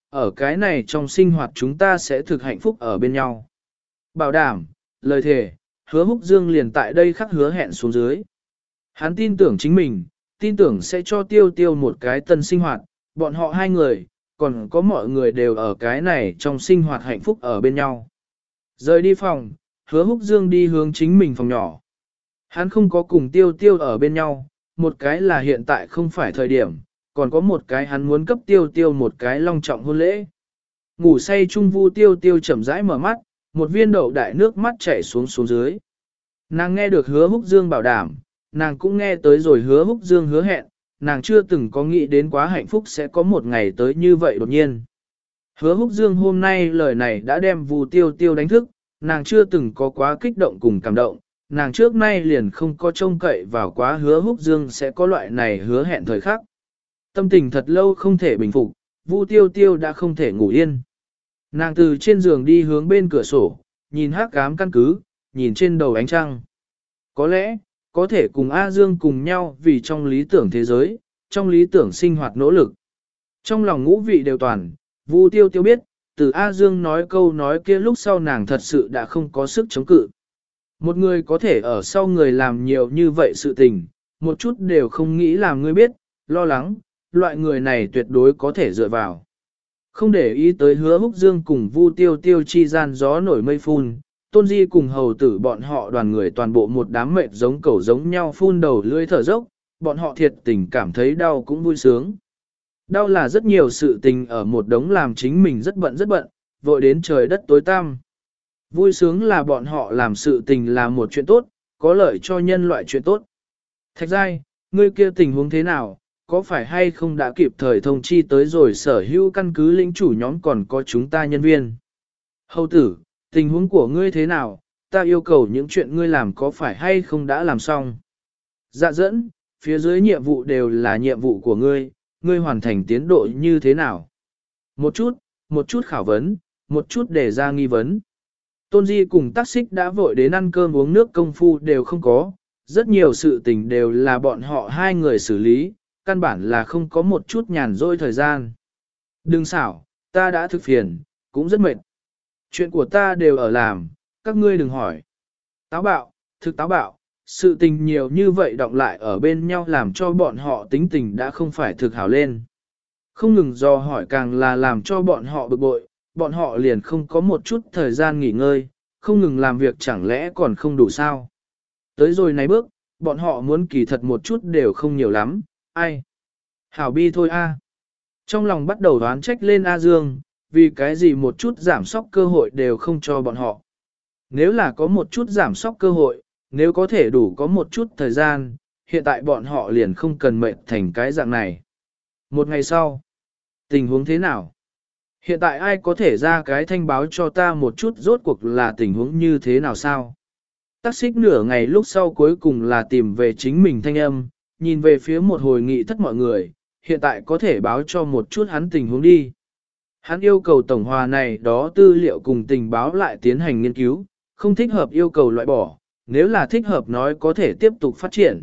A: ở cái này trong sinh hoạt chúng ta sẽ thực hạnh phúc ở bên nhau. Bảo đảm, lời thề, hứa húc dương liền tại đây khắc hứa hẹn xuống dưới. Hắn tin tưởng chính mình, tin tưởng sẽ cho tiêu tiêu một cái tân sinh hoạt, bọn họ hai người, còn có mọi người đều ở cái này trong sinh hoạt hạnh phúc ở bên nhau. Rời đi phòng, hứa húc dương đi hướng chính mình phòng nhỏ. Hắn không có cùng tiêu tiêu ở bên nhau, một cái là hiện tại không phải thời điểm, còn có một cái hắn muốn cấp tiêu tiêu một cái long trọng hôn lễ. Ngủ say trung vu tiêu tiêu chậm rãi mở mắt, một viên đậu đại nước mắt chảy xuống xuống dưới. Nàng nghe được hứa húc dương bảo đảm, nàng cũng nghe tới rồi hứa húc dương hứa hẹn, nàng chưa từng có nghĩ đến quá hạnh phúc sẽ có một ngày tới như vậy đột nhiên. Hứa húc dương hôm nay lời này đã đem vu tiêu tiêu đánh thức, nàng chưa từng có quá kích động cùng cảm động, nàng trước nay liền không có trông cậy vào quá hứa húc dương sẽ có loại này hứa hẹn thời khắc. Tâm tình thật lâu không thể bình phục, vu tiêu tiêu đã không thể ngủ yên. Nàng từ trên giường đi hướng bên cửa sổ, nhìn hắc ám căn cứ, nhìn trên đầu ánh trăng. Có lẽ, có thể cùng A Dương cùng nhau vì trong lý tưởng thế giới, trong lý tưởng sinh hoạt nỗ lực. Trong lòng ngũ vị đều toàn, Vu Tiêu Tiêu biết, từ A Dương nói câu nói kia lúc sau nàng thật sự đã không có sức chống cự. Một người có thể ở sau người làm nhiều như vậy sự tình, một chút đều không nghĩ làm người biết, lo lắng, loại người này tuyệt đối có thể dựa vào. Không để ý tới hứa húc dương cùng Vu Tiêu Tiêu chi gian gió nổi mây phun, Tôn Di cùng hầu tử bọn họ đoàn người toàn bộ một đám mệt giống cẩu giống nhau phun đầu lưỡi thở dốc, bọn họ thiệt tình cảm thấy đau cũng vui sướng. Đau là rất nhiều sự tình ở một đống làm chính mình rất bận rất bận, vội đến trời đất tối tăm. Vui sướng là bọn họ làm sự tình là một chuyện tốt, có lợi cho nhân loại chuyện tốt. Thạch giai, ngươi kia tình huống thế nào, có phải hay không đã kịp thời thông chi tới rồi sở hữu căn cứ lĩnh chủ nhóm còn có chúng ta nhân viên. Hầu tử, tình huống của ngươi thế nào, ta yêu cầu những chuyện ngươi làm có phải hay không đã làm xong. Dạ dẫn, phía dưới nhiệm vụ đều là nhiệm vụ của ngươi, ngươi hoàn thành tiến độ như thế nào. Một chút, một chút khảo vấn, một chút để ra nghi vấn. Tôn Di cùng tác xích đã vội đến ăn cơm uống nước công phu đều không có, rất nhiều sự tình đều là bọn họ hai người xử lý, căn bản là không có một chút nhàn rỗi thời gian. Đừng xảo, ta đã thực phiền, cũng rất mệt. Chuyện của ta đều ở làm, các ngươi đừng hỏi. Táo bạo, thực táo bạo, sự tình nhiều như vậy đọng lại ở bên nhau làm cho bọn họ tính tình đã không phải thực hảo lên. Không ngừng do hỏi càng là làm cho bọn họ bực bội, bọn họ liền không có một chút thời gian nghỉ ngơi, không ngừng làm việc chẳng lẽ còn không đủ sao. Tới rồi này bước, bọn họ muốn kỳ thật một chút đều không nhiều lắm, ai. Hảo bi thôi a. Trong lòng bắt đầu đoán trách lên A Dương, vì cái gì một chút giảm sóc cơ hội đều không cho bọn họ. Nếu là có một chút giảm sóc cơ hội, nếu có thể đủ có một chút thời gian, hiện tại bọn họ liền không cần mệt thành cái dạng này. Một ngày sau, tình huống thế nào? Hiện tại ai có thể ra cái thanh báo cho ta một chút rốt cuộc là tình huống như thế nào sao? Tác xích nửa ngày lúc sau cuối cùng là tìm về chính mình thanh âm, nhìn về phía một hồi nghị thất mọi người, hiện tại có thể báo cho một chút hắn tình huống đi. Hắn yêu cầu tổng hòa này đó tư liệu cùng tình báo lại tiến hành nghiên cứu, không thích hợp yêu cầu loại bỏ, nếu là thích hợp nói có thể tiếp tục phát triển.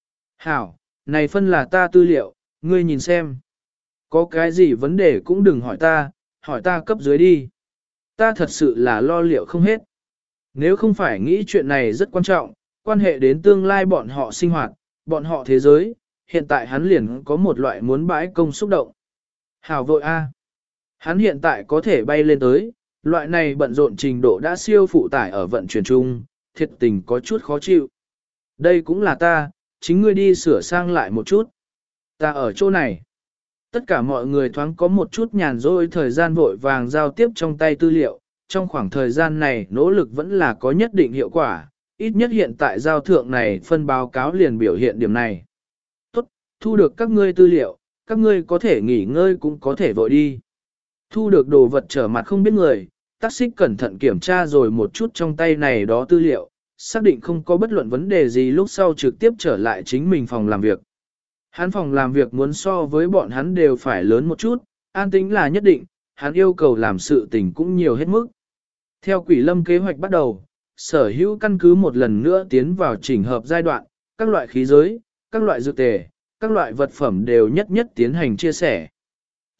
A: Hảo, này phân là ta tư liệu, ngươi nhìn xem. Có cái gì vấn đề cũng đừng hỏi ta, hỏi ta cấp dưới đi. Ta thật sự là lo liệu không hết. Nếu không phải nghĩ chuyện này rất quan trọng, quan hệ đến tương lai bọn họ sinh hoạt, bọn họ thế giới, hiện tại hắn liền có một loại muốn bãi công xúc động. Hảo vội a. Hắn hiện tại có thể bay lên tới, loại này bận rộn trình độ đã siêu phụ tải ở vận chuyển chung, thiệt tình có chút khó chịu. Đây cũng là ta, chính ngươi đi sửa sang lại một chút. Ta ở chỗ này. Tất cả mọi người thoáng có một chút nhàn rỗi thời gian vội vàng giao tiếp trong tay tư liệu, trong khoảng thời gian này nỗ lực vẫn là có nhất định hiệu quả, ít nhất hiện tại giao thượng này phân báo cáo liền biểu hiện điểm này. Tốt, thu được các ngươi tư liệu, các ngươi có thể nghỉ ngơi cũng có thể vội đi. Thu được đồ vật trở mặt không biết người, tác xích cẩn thận kiểm tra rồi một chút trong tay này đó tư liệu, xác định không có bất luận vấn đề gì lúc sau trực tiếp trở lại chính mình phòng làm việc. Hắn phòng làm việc muốn so với bọn hắn đều phải lớn một chút, an tĩnh là nhất định, hắn yêu cầu làm sự tình cũng nhiều hết mức. Theo quỷ lâm kế hoạch bắt đầu, sở hữu căn cứ một lần nữa tiến vào chỉnh hợp giai đoạn, các loại khí giới, các loại dược tề, các loại vật phẩm đều nhất nhất tiến hành chia sẻ.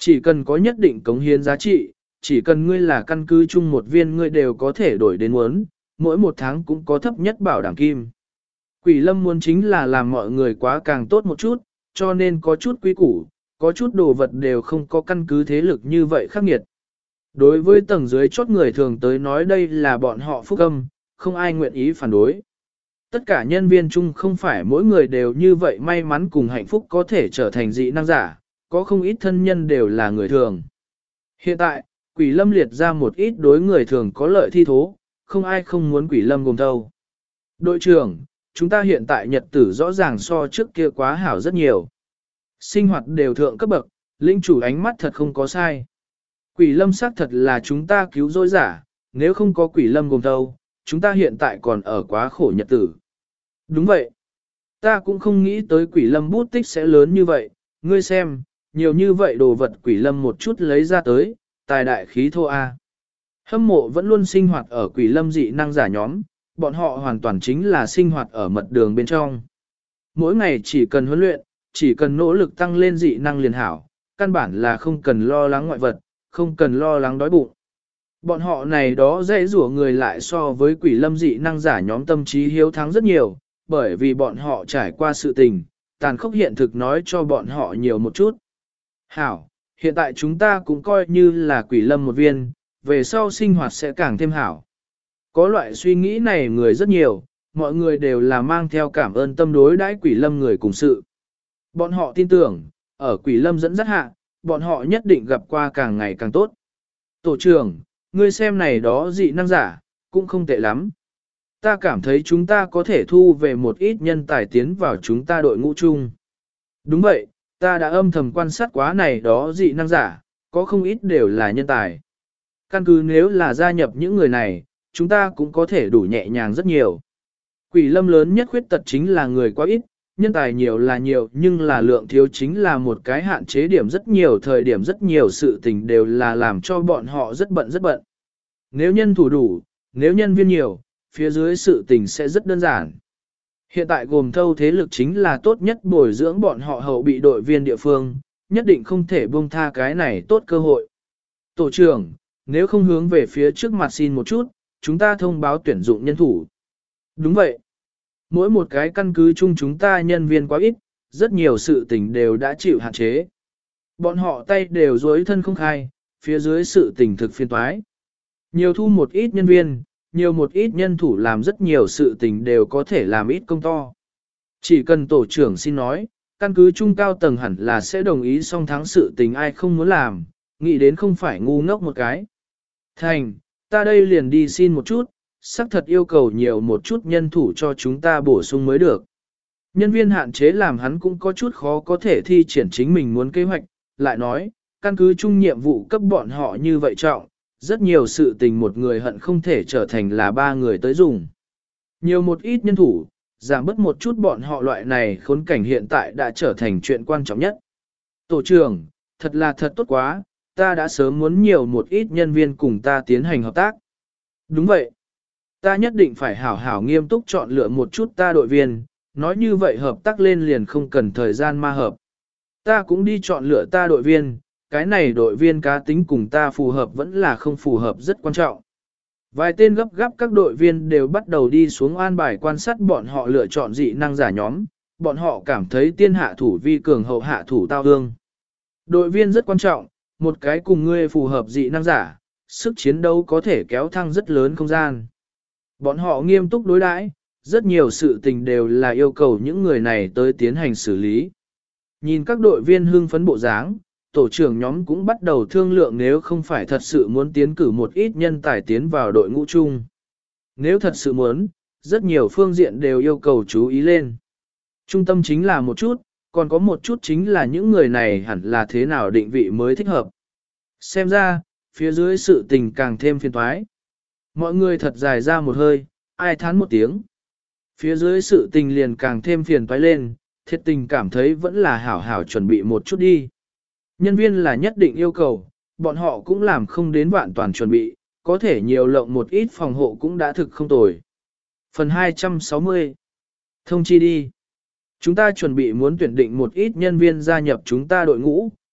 A: Chỉ cần có nhất định cống hiến giá trị, chỉ cần ngươi là căn cứ chung một viên ngươi đều có thể đổi đến muốn, mỗi một tháng cũng có thấp nhất bảo đảm kim. Quỷ lâm muốn chính là làm mọi người quá càng tốt một chút, cho nên có chút quý củ, có chút đồ vật đều không có căn cứ thế lực như vậy khắc nghiệt. Đối với tầng dưới chốt người thường tới nói đây là bọn họ phúc âm, không ai nguyện ý phản đối. Tất cả nhân viên chung không phải mỗi người đều như vậy may mắn cùng hạnh phúc có thể trở thành dị năng giả, có không ít thân nhân đều là người thường. Hiện tại, quỷ lâm liệt ra một ít đối người thường có lợi thi thố, không ai không muốn quỷ lâm gồm thâu. Đội trưởng, chúng ta hiện tại nhật tử rõ ràng so trước kia quá hảo rất nhiều. Sinh hoạt đều thượng cấp bậc, linh chủ ánh mắt thật không có sai. Quỷ lâm xác thật là chúng ta cứu rỗi giả, nếu không có quỷ lâm gồm thâu, chúng ta hiện tại còn ở quá khổ nhật tử. Đúng vậy. Ta cũng không nghĩ tới quỷ lâm bút tích sẽ lớn như vậy, ngươi xem, nhiều như vậy đồ vật quỷ lâm một chút lấy ra tới, tài đại khí thô A. Hâm mộ vẫn luôn sinh hoạt ở quỷ lâm dị năng giả nhóm, bọn họ hoàn toàn chính là sinh hoạt ở mật đường bên trong. Mỗi ngày chỉ cần huấn luyện, chỉ cần nỗ lực tăng lên dị năng liền hảo, căn bản là không cần lo lắng ngoại vật, không cần lo lắng đói bụng. Bọn họ này đó dễ rủa người lại so với quỷ lâm dị năng giả nhóm tâm trí hiếu thắng rất nhiều, bởi vì bọn họ trải qua sự tình, tàn khốc hiện thực nói cho bọn họ nhiều một chút. Hảo, hiện tại chúng ta cũng coi như là quỷ lâm một viên, về sau sinh hoạt sẽ càng thêm hảo. Có loại suy nghĩ này người rất nhiều, mọi người đều là mang theo cảm ơn tâm đối đãi quỷ lâm người cùng sự. Bọn họ tin tưởng, ở quỷ lâm dẫn dắt hạ, bọn họ nhất định gặp qua càng ngày càng tốt. Tổ trưởng, ngươi xem này đó dị năng giả, cũng không tệ lắm. Ta cảm thấy chúng ta có thể thu về một ít nhân tài tiến vào chúng ta đội ngũ chung. Đúng vậy, ta đã âm thầm quan sát quá này đó dị năng giả, có không ít đều là nhân tài. Căn cứ nếu là gia nhập những người này, chúng ta cũng có thể đủ nhẹ nhàng rất nhiều. Quỷ lâm lớn nhất khuyết tật chính là người quá ít, nhân tài nhiều là nhiều nhưng là lượng thiếu chính là một cái hạn chế điểm rất nhiều thời điểm rất nhiều sự tình đều là làm cho bọn họ rất bận rất bận. Nếu nhân thủ đủ, nếu nhân viên nhiều, phía dưới sự tình sẽ rất đơn giản. Hiện tại gồm thâu thế lực chính là tốt nhất bồi dưỡng bọn họ hậu bị đội viên địa phương, nhất định không thể buông tha cái này tốt cơ hội. Tổ trưởng, nếu không hướng về phía trước mặt xin một chút, chúng ta thông báo tuyển dụng nhân thủ. Đúng vậy. Mỗi một cái căn cứ chung chúng ta nhân viên quá ít, rất nhiều sự tình đều đã chịu hạn chế. Bọn họ tay đều dối thân không khai, phía dưới sự tình thực phiên toái. Nhiều thu một ít nhân viên, nhiều một ít nhân thủ làm rất nhiều sự tình đều có thể làm ít công to. Chỉ cần tổ trưởng xin nói, căn cứ trung cao tầng hẳn là sẽ đồng ý song thắng sự tình ai không muốn làm, nghĩ đến không phải ngu ngốc một cái. Thành, ta đây liền đi xin một chút, xác thật yêu cầu nhiều một chút nhân thủ cho chúng ta bổ sung mới được. Nhân viên hạn chế làm hắn cũng có chút khó có thể thi triển chính mình muốn kế hoạch, lại nói, căn cứ chung nhiệm vụ cấp bọn họ như vậy trọng, rất nhiều sự tình một người hận không thể trở thành là ba người tới dùng. Nhiều một ít nhân thủ, giảm bớt một chút bọn họ loại này khốn cảnh hiện tại đã trở thành chuyện quan trọng nhất. Tổ trưởng, thật là thật tốt quá, ta đã sớm muốn nhiều một ít nhân viên cùng ta tiến hành hợp tác. Đúng vậy. Ta nhất định phải hảo hảo nghiêm túc chọn lựa một chút ta đội viên, nói như vậy hợp tác lên liền không cần thời gian ma hợp. Ta cũng đi chọn lựa ta đội viên, cái này đội viên cá tính cùng ta phù hợp vẫn là không phù hợp rất quan trọng. Vài tên gấp gáp các đội viên đều bắt đầu đi xuống an bài quan sát bọn họ lựa chọn dị năng giả nhóm, bọn họ cảm thấy tiên hạ thủ vi cường hậu hạ thủ tao hương. Đội viên rất quan trọng, một cái cùng ngươi phù hợp dị năng giả, sức chiến đấu có thể kéo thăng rất lớn không gian. Bọn họ nghiêm túc đối đãi, rất nhiều sự tình đều là yêu cầu những người này tới tiến hành xử lý. Nhìn các đội viên hưng phấn bộ dáng, tổ trưởng nhóm cũng bắt đầu thương lượng nếu không phải thật sự muốn tiến cử một ít nhân tài tiến vào đội ngũ chung. Nếu thật sự muốn, rất nhiều phương diện đều yêu cầu chú ý lên. Trung tâm chính là một chút, còn có một chút chính là những người này hẳn là thế nào định vị mới thích hợp. Xem ra, phía dưới sự tình càng thêm phiền toái. Mọi người thật dài ra một hơi, ai thán một tiếng. Phía dưới sự tình liền càng thêm phiền toái lên, thiệt tình cảm thấy vẫn là hảo hảo chuẩn bị một chút đi. Nhân viên là nhất định yêu cầu, bọn họ cũng làm không đến vạn toàn chuẩn bị, có thể nhiều lộng một ít phòng hộ cũng đã thực không tồi. Phần hai trăm sáu mươi. Thông chi đi. Chúng ta chuẩn bị muốn tuyển định một ít nhân viên gia nhập chúng ta đội ngũ,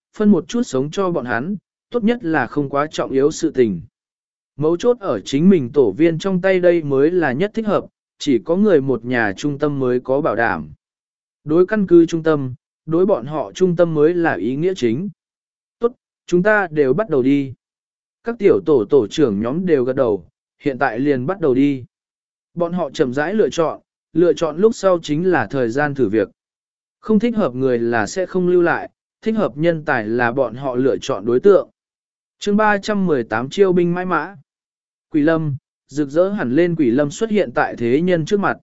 A: phân một chút sống cho bọn hắn, tốt nhất là không quá trọng yếu sự tình. Mấu chốt ở chính mình tổ viên trong tay đây mới là nhất thích hợp, chỉ có người một nhà trung tâm mới có bảo đảm. Đối căn cứ trung tâm, đối bọn họ trung tâm mới là ý nghĩa chính. Tốt, chúng ta đều bắt đầu đi. Các tiểu tổ tổ trưởng nhóm đều gật đầu, hiện tại liền bắt đầu đi. Bọn họ chậm rãi lựa chọn, lựa chọn lúc sau chính là thời gian thử việc. Không thích hợp người là sẽ không lưu lại, thích hợp nhân tài là bọn họ lựa chọn đối tượng. chương ba trăm mười tám chiêu binh mãi mã. Quỷ lâm, rực rỡ hẳn lên quỷ lâm xuất hiện tại thế nhân trước mặt.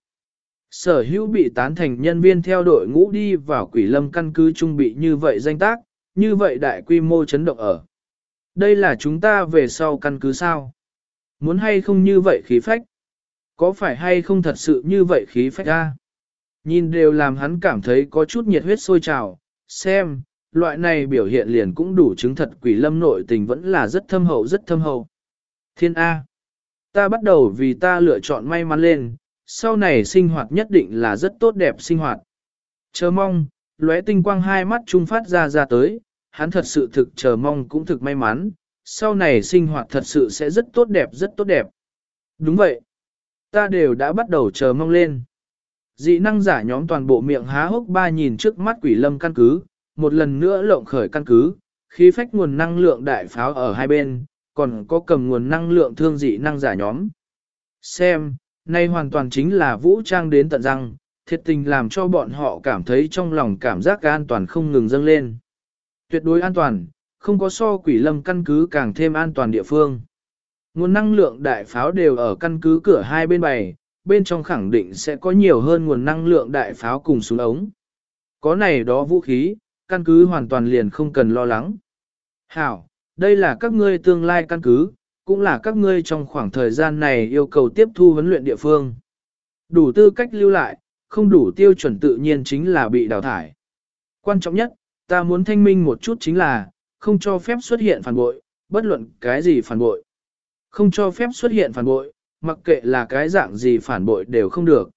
A: Sở hữu bị tán thành nhân viên theo đội ngũ đi vào quỷ lâm căn cứ trung bị như vậy danh tác, như vậy đại quy mô chấn động ở. Đây là chúng ta về sau căn cứ sao? Muốn hay không như vậy khí phách? Có phải hay không thật sự như vậy khí phách ra? Nhìn đều làm hắn cảm thấy có chút nhiệt huyết sôi trào, xem, loại này biểu hiện liền cũng đủ chứng thật quỷ lâm nội tình vẫn là rất thâm hậu rất thâm hậu. Thiên A. Ta bắt đầu vì ta lựa chọn may mắn lên, sau này sinh hoạt nhất định là rất tốt đẹp sinh hoạt. Chờ mong, lóe tinh quang hai mắt trung phát ra ra tới, hắn thật sự thực chờ mong cũng thực may mắn, sau này sinh hoạt thật sự sẽ rất tốt đẹp rất tốt đẹp. Đúng vậy. Ta đều đã bắt đầu chờ mong lên. Dị năng giả nhóm toàn bộ miệng há hốc ba nhìn trước mắt quỷ lâm căn cứ, một lần nữa lộng khởi căn cứ, khí phách nguồn năng lượng đại pháo ở hai bên, còn có cầm nguồn năng lượng thương dị năng giả nhóm. Xem, nay hoàn toàn chính là vũ trang đến tận răng, thiệt tình làm cho bọn họ cảm thấy trong lòng cảm giác an toàn không ngừng dâng lên. Tuyệt đối an toàn, không có so quỷ lâm căn cứ càng thêm an toàn địa phương. Nguồn năng lượng đại pháo đều ở căn cứ cửa hai bên bày, bên trong khẳng định sẽ có nhiều hơn nguồn năng lượng đại pháo cùng súng ống. Có này đó vũ khí, căn cứ hoàn toàn liền không cần lo lắng. Hảo, đây là các ngươi tương lai căn cứ, cũng là các ngươi trong khoảng thời gian này yêu cầu tiếp thu huấn luyện địa phương. Đủ tư cách lưu lại, không đủ tiêu chuẩn tự nhiên chính là bị đào thải. Quan trọng nhất, ta muốn thanh minh một chút chính là, không cho phép xuất hiện phản bội, bất luận cái gì phản bội. Không cho phép xuất hiện phản bội, mặc kệ là cái dạng gì phản bội đều không được.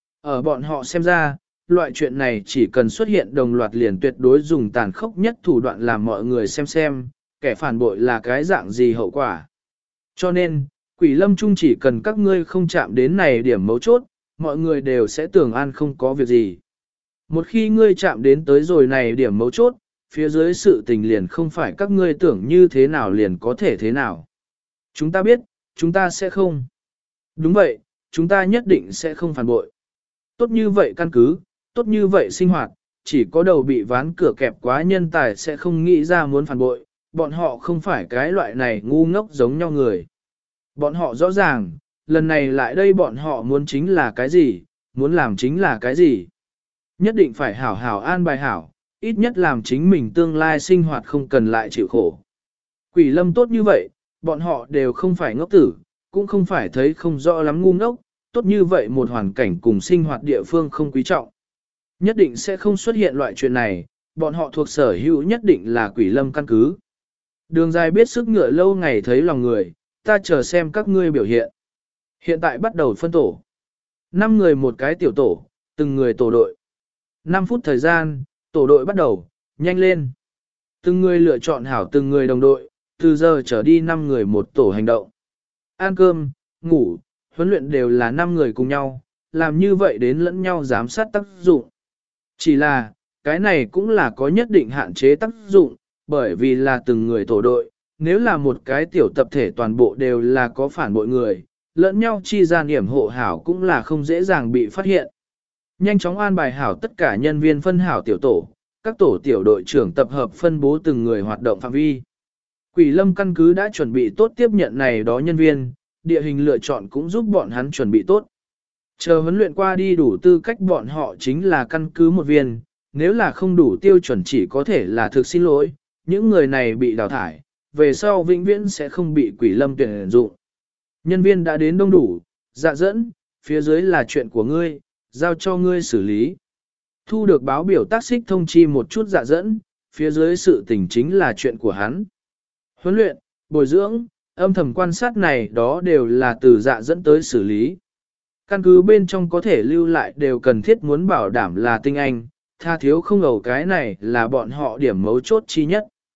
A: Ở bọn họ xem ra, loại chuyện này chỉ cần xuất hiện đồng loạt liền tuyệt đối dùng tàn khốc nhất thủ đoạn làm mọi người xem xem, kẻ phản bội là cái dạng gì hậu quả. Cho nên, quỷ lâm trung chỉ cần các ngươi không chạm đến này điểm mấu chốt, mọi người đều sẽ tưởng an không có việc gì. Một khi ngươi chạm đến tới rồi này điểm mấu chốt, phía dưới sự tình liền không phải các ngươi tưởng như thế nào liền có thể thế nào. Chúng ta biết, chúng ta sẽ không. Đúng vậy, chúng ta nhất định sẽ không phản bội. Tốt như vậy căn cứ, tốt như vậy sinh hoạt, chỉ có đầu bị ván cửa kẹp quá nhân tài sẽ không nghĩ ra muốn phản bội, bọn họ không phải cái loại này ngu ngốc giống nhau người. Bọn họ rõ ràng, lần này lại đây bọn họ muốn chính là cái gì, muốn làm chính là cái gì. Nhất định phải hảo hảo an bài hảo, ít nhất làm chính mình tương lai sinh hoạt không cần lại chịu khổ. Quỷ lâm tốt như vậy, bọn họ đều không phải ngốc tử, cũng không phải thấy không rõ lắm ngu ngốc, tốt như vậy một hoàn cảnh cùng sinh hoạt địa phương không quý trọng. Nhất định sẽ không xuất hiện loại chuyện này, bọn họ thuộc sở hữu nhất định là quỷ lâm căn cứ. Đường dài biết sức ngựa lâu ngày thấy lòng người, ta chờ xem các ngươi biểu hiện. Hiện tại bắt đầu phân tổ. năm người một cái tiểu tổ, từng người tổ đội. năm phút thời gian, tổ đội bắt đầu, nhanh lên. Từng người lựa chọn hảo từng người đồng đội, từ giờ trở đi năm người một tổ hành động. Ăn cơm, ngủ, huấn luyện đều là năm người cùng nhau, làm như vậy đến lẫn nhau giám sát tác dụng. Chỉ là, cái này cũng là có nhất định hạn chế tác dụng, bởi vì là từng người tổ đội, nếu là một cái tiểu tập thể toàn bộ đều là có phản bội người, lẫn nhau chi ra điểm hộ hảo cũng là không dễ dàng bị phát hiện. Nhanh chóng an bài hảo tất cả nhân viên phân hảo tiểu tổ, các tổ tiểu đội trưởng tập hợp phân bố từng người hoạt động phạm vi. Quỷ lâm căn cứ đã chuẩn bị tốt tiếp nhận này đó nhân viên, địa hình lựa chọn cũng giúp bọn hắn chuẩn bị tốt. Chờ huấn luyện qua đi đủ tư cách bọn họ chính là căn cứ một viên, nếu là không đủ tiêu chuẩn chỉ có thể là thực xin lỗi, những người này bị đào thải, về sau vĩnh viễn sẽ không bị quỷ lâm tuyển dụng. Nhân viên đã đến đông đủ, dạ dẫn, phía dưới là chuyện của ngươi, giao cho ngươi xử lý. Thu được báo biểu tác xích thông chi một chút dạ dẫn, phía dưới sự tình chính là chuyện của hắn. Huấn luyện, bồi dưỡng, âm thầm quan sát này đó đều là từ dạ dẫn tới xử lý. Căn cứ bên trong có thể lưu lại đều cần thiết muốn bảo đảm là tinh anh, tha thiếu không ẩu cái này là bọn họ điểm mấu chốt chi nhất.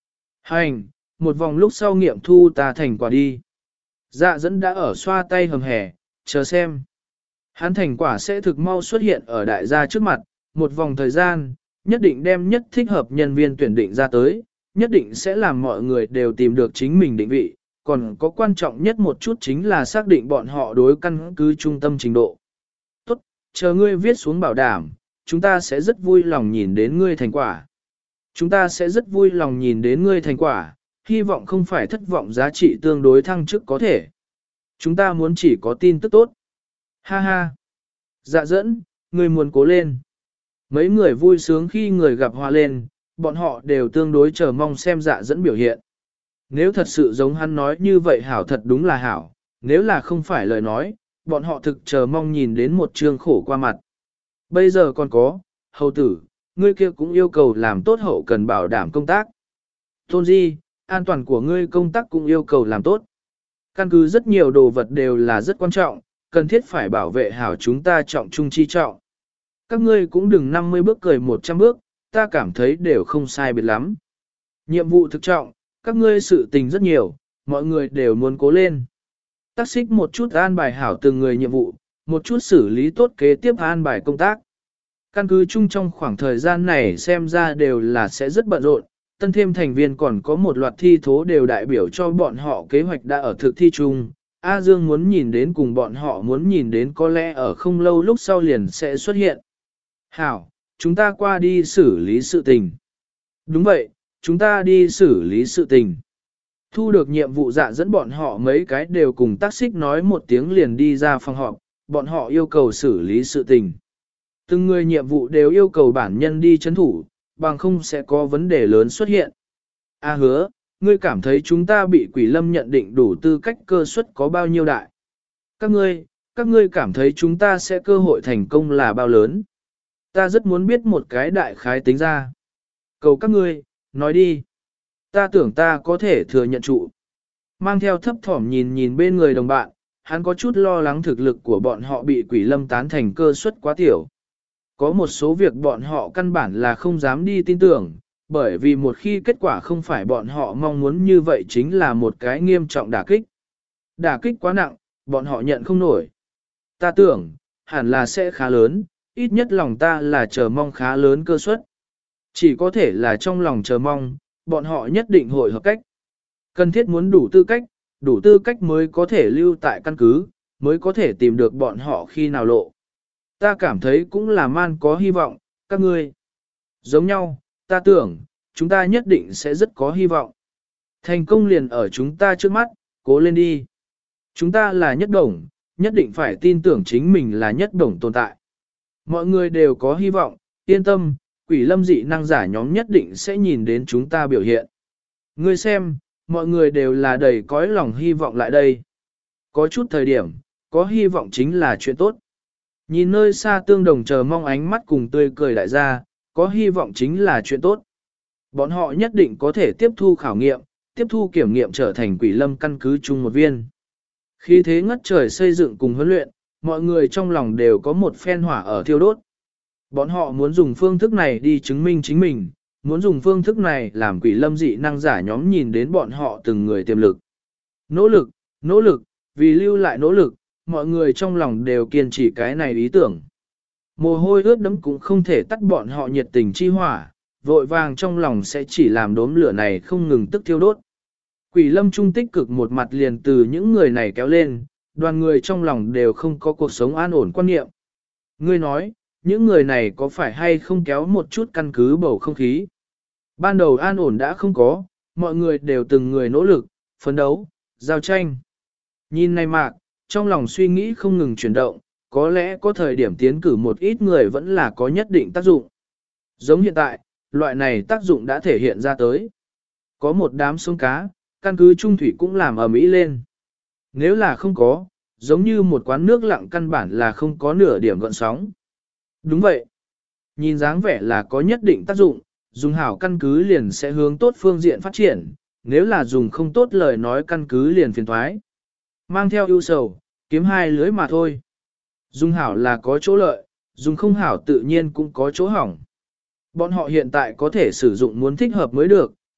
A: Hành, một vòng lúc sau nghiệm thu ta thành quả đi. Dạ dẫn đã ở xoa tay hầm hè, chờ xem. Hắn thành quả sẽ thực mau xuất hiện ở đại gia trước mặt, một vòng thời gian, nhất định đem nhất thích hợp nhân viên tuyển định ra tới, nhất định sẽ làm mọi người đều tìm được chính mình định vị, còn có quan trọng nhất một chút chính là xác định bọn họ đối căn cứ trung tâm trình độ. Tốt, chờ ngươi viết xuống bảo đảm, chúng ta sẽ rất vui lòng nhìn đến ngươi thành quả. Chúng ta sẽ rất vui lòng nhìn đến ngươi thành quả, hy vọng không phải thất vọng giá trị tương đối thăng chức có thể. Chúng ta muốn chỉ có tin tức tốt. Ha ha. Dạ dẫn, ngươi muốn cố lên. Mấy người vui sướng khi người gặp hòa lên, bọn họ đều tương đối chờ mong xem dạ dẫn biểu hiện. Nếu thật sự giống hắn nói như vậy hảo thật đúng là hảo, nếu là không phải lời nói, bọn họ thực chờ mong nhìn đến một trương khổ qua mặt. Bây giờ còn có, hầu tử, ngươi kia cũng yêu cầu làm tốt hậu cần bảo đảm công tác. Tôn Di, an toàn của ngươi công tác cũng yêu cầu làm tốt. Căn cứ rất nhiều đồ vật đều là rất quan trọng, cần thiết phải bảo vệ hảo chúng ta trọng trung chi trọng. Các ngươi cũng đừng năm mươi bước cười một trăm bước, ta cảm thấy đều không sai biệt lắm. Nhiệm vụ thực trọng, các ngươi sự tình rất nhiều, mọi người đều muốn cố lên. Tác xích một chút an bài hảo từng người nhiệm vụ, một chút xử lý tốt kế tiếp an bài công tác. Căn cứ chung trong khoảng thời gian này xem ra đều là sẽ rất bận rộn, tân thêm thành viên còn có một loạt thi thố đều đại biểu cho bọn họ kế hoạch đã ở thực thi chung. A Dương muốn nhìn đến cùng bọn họ muốn nhìn đến có lẽ ở không lâu lúc sau liền sẽ xuất hiện. Hảo, chúng ta qua đi xử lý sự tình. Đúng vậy, chúng ta đi xử lý sự tình. Thu được nhiệm vụ dạ dẫn bọn họ mấy cái đều cùng tác xích nói một tiếng liền đi ra phòng họp, bọn họ yêu cầu xử lý sự tình. Từng người nhiệm vụ đều yêu cầu bản nhân đi chấn thủ, bằng không sẽ có vấn đề lớn xuất hiện. A hứa, ngươi cảm thấy chúng ta bị quỷ lâm nhận định đủ tư cách cơ suất có bao nhiêu đại? Các ngươi, các ngươi cảm thấy chúng ta sẽ cơ hội thành công là bao lớn? Ta rất muốn biết một cái đại khái tính ra. Cầu các ngươi, nói đi. Ta tưởng ta có thể thừa nhận trụ. Mang theo thấp thỏm nhìn nhìn bên người đồng bạn, hắn có chút lo lắng thực lực của bọn họ bị quỷ lâm tán thành cơ suất quá tiểu. Có một số việc bọn họ căn bản là không dám đi tin tưởng, bởi vì một khi kết quả không phải bọn họ mong muốn như vậy chính là một cái nghiêm trọng đả kích. Đả kích quá nặng, bọn họ nhận không nổi. Ta tưởng, hẳn là sẽ khá lớn, ít nhất lòng ta là chờ mong khá lớn cơ suất. Chỉ có thể là trong lòng chờ mong, bọn họ nhất định hội hợp cách. Cần thiết muốn đủ tư cách, đủ tư cách mới có thể lưu tại căn cứ, mới có thể tìm được bọn họ khi nào lộ. Ta cảm thấy cũng là man có hy vọng, các ngươi. Giống nhau, ta tưởng, chúng ta nhất định sẽ rất có hy vọng. Thành công liền ở chúng ta trước mắt, cố lên đi. Chúng ta là nhất đồng, nhất định phải tin tưởng chính mình là nhất đồng tồn tại. Mọi người đều có hy vọng, yên tâm, quỷ lâm dị năng giả nhóm nhất định sẽ nhìn đến chúng ta biểu hiện. Ngươi xem, mọi người đều là đầy cõi lòng hy vọng lại đây. Có chút thời điểm, có hy vọng chính là chuyện tốt. Nhìn nơi xa tương đồng chờ mong ánh mắt cùng tươi cười đại gia, có hy vọng chính là chuyện tốt. Bọn họ nhất định có thể tiếp thu khảo nghiệm, tiếp thu kiểm nghiệm trở thành quỷ lâm căn cứ chung một viên. Khi thế ngất trời xây dựng cùng huấn luyện, mọi người trong lòng đều có một phen hỏa ở thiêu đốt. Bọn họ muốn dùng phương thức này đi chứng minh chính mình, muốn dùng phương thức này làm quỷ lâm dị năng giả nhóm nhìn đến bọn họ từng người tiềm lực. Nỗ lực, nỗ lực, vì lưu lại nỗ lực, mọi người trong lòng đều kiên trì cái này ý tưởng. Mồ hôi ướt đẫm cũng không thể tắt bọn họ nhiệt tình chi hỏa, vội vàng trong lòng sẽ chỉ làm đốm lửa này không ngừng tức thiêu đốt. Quỷ lâm trung tích cực một mặt liền từ những người này kéo lên, đoàn người trong lòng đều không có cuộc sống an ổn quan niệm. Ngươi nói, những người này có phải hay không kéo một chút căn cứ bầu không khí? Ban đầu an ổn đã không có, mọi người đều từng người nỗ lực, phấn đấu, giao tranh. Nhìn này mạc, trong lòng suy nghĩ không ngừng chuyển động, có lẽ có thời điểm tiến cử một ít người vẫn là có nhất định tác dụng. Giống hiện tại, loại này tác dụng đã thể hiện ra tới. Có một đám sông cá, căn cứ trung thủy cũng làm ầm ĩ lên. Nếu là không có, giống như một quán nước lặng căn bản là không có nửa điểm gợn sóng. Đúng vậy. Nhìn dáng vẻ là có nhất định tác dụng, dùng hảo căn cứ liền sẽ hướng tốt phương diện phát triển, nếu là dùng không tốt lời nói căn cứ liền phiền thoái. Mang theo ưu sầu, kiếm hai lưới mà thôi. Dùng hảo là có chỗ lợi, dùng không hảo tự nhiên cũng có chỗ hỏng. Bọn họ hiện tại có thể sử dụng muốn thích hợp mới được,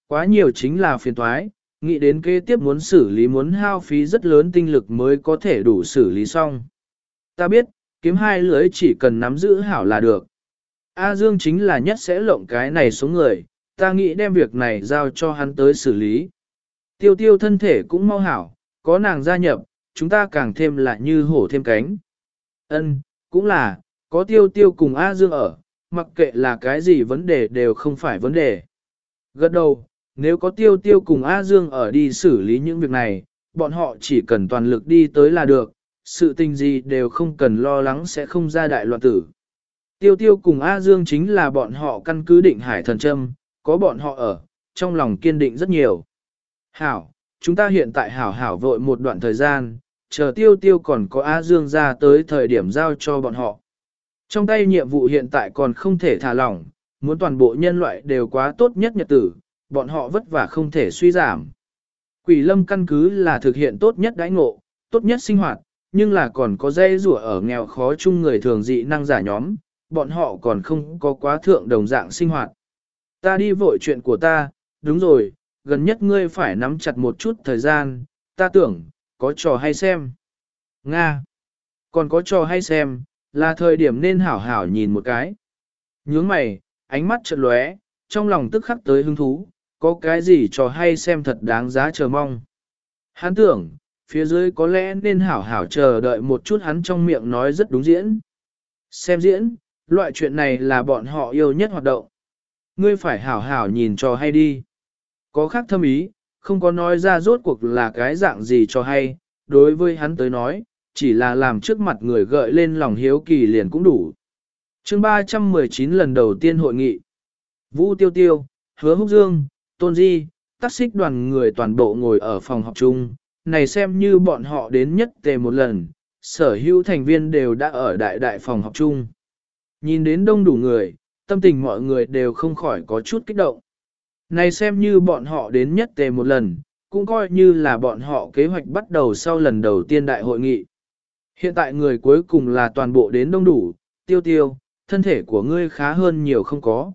A: quá nhiều chính là phiền toái, nghĩ đến kế tiếp muốn xử lý muốn hao phí rất lớn tinh lực mới có thể đủ xử lý xong. Ta biết, kiếm hai lưới chỉ cần nắm giữ hảo là được. A Dương chính là nhất sẽ lộng cái này số người, ta nghĩ đem việc này giao cho hắn tới xử lý. Tiêu tiêu thân thể cũng mau hảo, có nàng gia nhập, chúng ta càng thêm là như hổ thêm cánh. Ân, cũng là, có tiêu tiêu cùng A Dương ở, mặc kệ là cái gì vấn đề đều không phải vấn đề. Gật đầu, nếu có tiêu tiêu cùng A Dương ở đi xử lý những việc này, bọn họ chỉ cần toàn lực đi tới là được, sự tình gì đều không cần lo lắng sẽ không ra đại loạn tử. Tiêu tiêu cùng A Dương chính là bọn họ căn cứ định hải thần châm, có bọn họ ở, trong lòng kiên định rất nhiều. Hảo, chúng ta hiện tại hảo hảo vội một đoạn thời gian, chờ tiêu tiêu còn có A Dương ra tới thời điểm giao cho bọn họ. Trong tay nhiệm vụ hiện tại còn không thể thả lỏng, muốn toàn bộ nhân loại đều quá tốt nhất nhật tử, bọn họ vất vả không thể suy giảm. Quỷ lâm căn cứ là thực hiện tốt nhất đãi ngộ, tốt nhất sinh hoạt, nhưng là còn có dây rủa ở nghèo khó chung người thường dị năng giả nhóm, bọn họ còn không có quá thượng đồng dạng sinh hoạt. Ta đi vội chuyện của ta, đúng rồi, gần nhất ngươi phải nắm chặt một chút thời gian, ta tưởng, có trò hay xem. Nga, còn có trò hay xem, là thời điểm nên hảo hảo nhìn một cái. Nhướng mày, ánh mắt chợt lóe, trong lòng tức khắc tới hứng thú, có cái gì trò hay xem thật đáng giá chờ mong. Hắn tưởng, phía dưới có lẽ nên hảo hảo chờ đợi một chút, hắn trong miệng nói rất đúng diễn. Xem diễn, loại chuyện này là bọn họ yêu nhất hoạt động. Ngươi phải hảo hảo nhìn trò hay đi. Có khác thâm ý, không có nói ra rốt cuộc là cái dạng gì trò hay, đối với hắn tới nói, chỉ là làm trước mặt người gợi lên lòng hiếu kỳ liền cũng đủ. Chương ba trăm mười chín lần đầu tiên hội nghị. Vũ Tiêu Tiêu, Hứa Húc Dương, Tôn Di, tác xích đoàn người toàn bộ ngồi ở phòng họp chung, này xem như bọn họ đến nhất tề một lần, sở hữu thành viên đều đã ở đại đại phòng họp chung. Nhìn đến đông đủ người, tâm tình mọi người đều không khỏi có chút kích động. Này xem như bọn họ đến nhất tề một lần, cũng coi như là bọn họ kế hoạch bắt đầu sau lần đầu tiên đại hội nghị. Hiện tại người cuối cùng là toàn bộ đến đông đủ, Tiêu Tiêu, thân thể của ngươi khá hơn nhiều không có.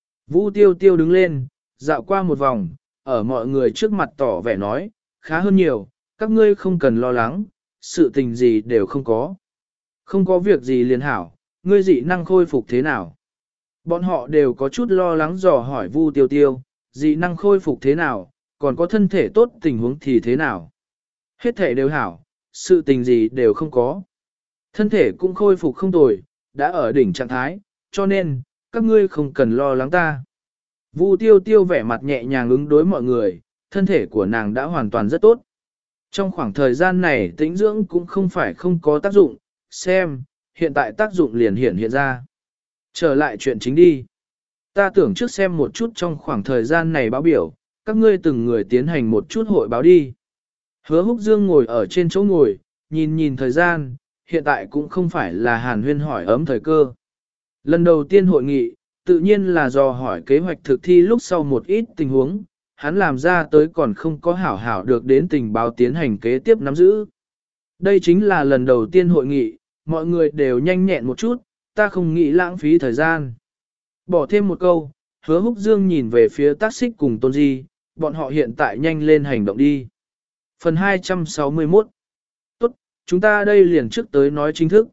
A: Vũ Tiêu Tiêu đứng lên, dạo qua một vòng, ở mọi người trước mặt tỏ vẻ nói, khá hơn nhiều, các ngươi không cần lo lắng, sự tình gì đều không có. Không có việc gì liền hảo, ngươi dị năng khôi phục thế nào? Bọn họ đều có chút lo lắng dò hỏi Vu Tiêu Tiêu, dị năng khôi phục thế nào, còn có thân thể tốt tình huống thì thế nào? Hết thể đều hảo, sự tình gì đều không có. Thân thể cũng khôi phục không tồi, đã ở đỉnh trạng thái, cho nên, các ngươi không cần lo lắng ta. Vu Tiêu Tiêu vẻ mặt nhẹ nhàng ứng đối mọi người, thân thể của nàng đã hoàn toàn rất tốt. Trong khoảng thời gian này tĩnh dưỡng cũng không phải không có tác dụng, xem, hiện tại tác dụng liền hiện hiện ra. Trở lại chuyện chính đi. Ta tưởng trước xem một chút trong khoảng thời gian này báo biểu, các ngươi từng người tiến hành một chút hội báo đi. Hứa Húc Dương ngồi ở trên chỗ ngồi, nhìn nhìn thời gian, hiện tại cũng không phải là hàn huyên hỏi ấm thời cơ. Lần đầu tiên hội nghị, tự nhiên là do hỏi kế hoạch thực thi lúc sau một ít tình huống, hắn làm ra tới còn không có hảo hảo được đến tình báo tiến hành kế tiếp nắm giữ. Đây chính là lần đầu tiên hội nghị, mọi người đều nhanh nhẹn một chút, ta không nghĩ lãng phí thời gian. Bỏ thêm một câu, Hứa Húc Dương nhìn về phía tác xích cùng Tôn Di, bọn họ hiện tại nhanh lên hành động đi. Phần hai trăm sáu mươi mốt. Tốt, chúng ta đây liền trước tới nói chính thức.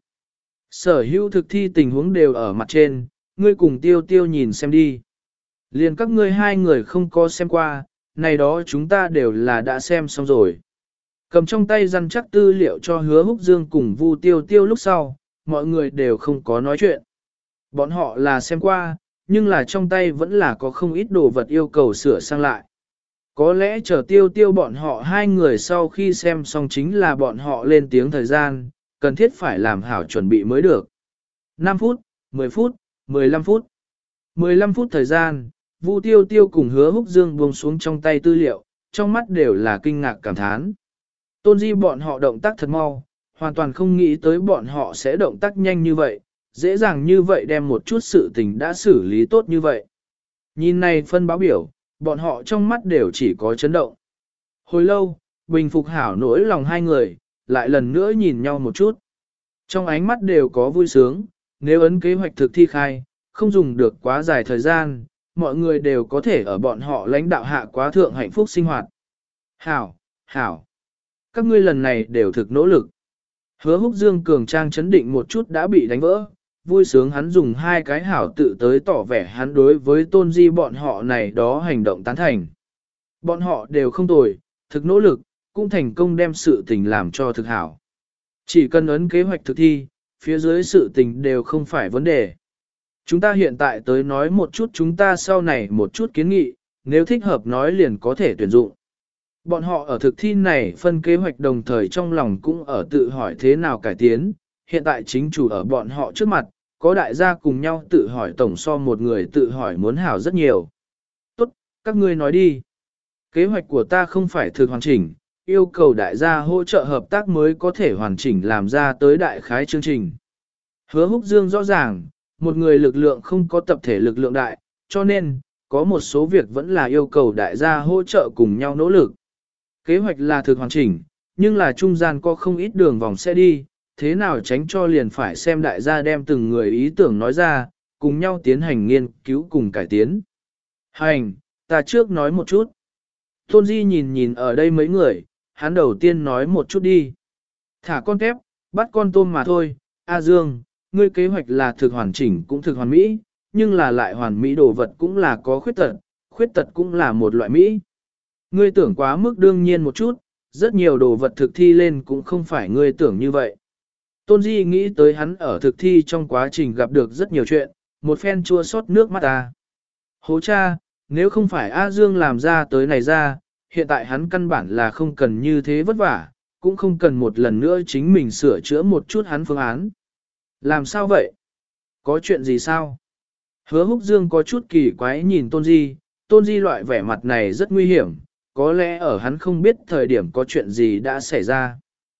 A: Sở hữu thực thi tình huống đều ở mặt trên, ngươi cùng Tiêu Tiêu nhìn xem đi. Liền các ngươi hai người không có xem qua, này đó chúng ta đều là đã xem xong rồi. Cầm trong tay răn chắc tư liệu cho Hứa Húc Dương cùng Vu Tiêu Tiêu lúc sau, mọi người đều không có nói chuyện. Bọn họ là xem qua, nhưng là trong tay vẫn là có không ít đồ vật yêu cầu sửa sang lại. Có lẽ chờ Tiêu Tiêu bọn họ hai người sau khi xem xong chính là bọn họ lên tiếng thời gian, cần thiết phải làm hảo chuẩn bị mới được. năm phút, mười phút, mười lăm phút. mười lăm phút thời gian, Vu Tiêu Tiêu cùng Hứa Húc Dương buông xuống trong tay tư liệu, trong mắt đều là kinh ngạc cảm thán. Tôn Di bọn họ động tác thật mau, hoàn toàn không nghĩ tới bọn họ sẽ động tác nhanh như vậy, dễ dàng như vậy đem một chút sự tình đã xử lý tốt như vậy. Nhìn này phân báo biểu, bọn họ trong mắt đều chỉ có chấn động. Hồi lâu, bình phục hảo nỗi lòng hai người, lại lần nữa nhìn nhau một chút. Trong ánh mắt đều có vui sướng, nếu ấn kế hoạch thực thi khai, không dùng được quá dài thời gian, mọi người đều có thể ở bọn họ lãnh đạo hạ quá thượng hạnh phúc sinh hoạt. Hảo, hảo. Các ngươi lần này đều thực nỗ lực. Hứa Húc Dương cường trang chấn định một chút đã bị đánh vỡ, vui sướng hắn dùng hai cái hảo tự tới tỏ vẻ hắn đối với tôn di bọn họ này đó hành động tán thành. Bọn họ đều không tồi, thực nỗ lực, cũng thành công đem sự tình làm cho thực hảo. Chỉ cần ấn kế hoạch thực thi, phía dưới sự tình đều không phải vấn đề. Chúng ta hiện tại tới nói một chút chúng ta sau này một chút kiến nghị, nếu thích hợp nói liền có thể tuyển dụng. Bọn họ ở thực thi này phân kế hoạch đồng thời trong lòng cũng ở tự hỏi thế nào cải tiến, hiện tại chính chủ ở bọn họ trước mặt, có đại gia cùng nhau tự hỏi tổng so một người tự hỏi muốn hảo rất nhiều. Tốt, các ngươi nói đi. Kế hoạch của ta không phải thực hoàn chỉnh, yêu cầu đại gia hỗ trợ hợp tác mới có thể hoàn chỉnh làm ra tới đại khái chương trình. Hứa Húc Dương rõ ràng, một người lực lượng không có tập thể lực lượng đại, cho nên, có một số việc vẫn là yêu cầu đại gia hỗ trợ cùng nhau nỗ lực. Kế hoạch là thực hoàn chỉnh, nhưng là trung gian có không ít đường vòng sẽ đi, thế nào tránh cho liền phải xem đại gia đem từng người ý tưởng nói ra, cùng nhau tiến hành nghiên cứu cùng cải tiến. Hành, ta trước nói một chút. Tôn Di nhìn nhìn ở đây mấy người, hắn đầu tiên nói một chút đi. Thả con tép, bắt con tôm mà thôi, A Dương, ngươi kế hoạch là thực hoàn chỉnh cũng thực hoàn mỹ, nhưng là lại hoàn mỹ đồ vật cũng là có khuyết tật, khuyết tật cũng là một loại mỹ. Ngươi tưởng quá mức đương nhiên một chút, rất nhiều đồ vật thực thi lên cũng không phải ngươi tưởng như vậy. Tôn Di nghĩ tới hắn ở thực thi trong quá trình gặp được rất nhiều chuyện, một phen chua xót nước mắt ta. Hố cha, nếu không phải A Dương làm ra tới này ra, hiện tại hắn căn bản là không cần như thế vất vả, cũng không cần một lần nữa chính mình sửa chữa một chút hắn phương án. Làm sao vậy? Có chuyện gì sao? Hứa Húc Dương có chút kỳ quái nhìn Tôn Di, Tôn Di loại vẻ mặt này rất nguy hiểm, có lẽ ở hắn không biết thời điểm có chuyện gì đã xảy ra.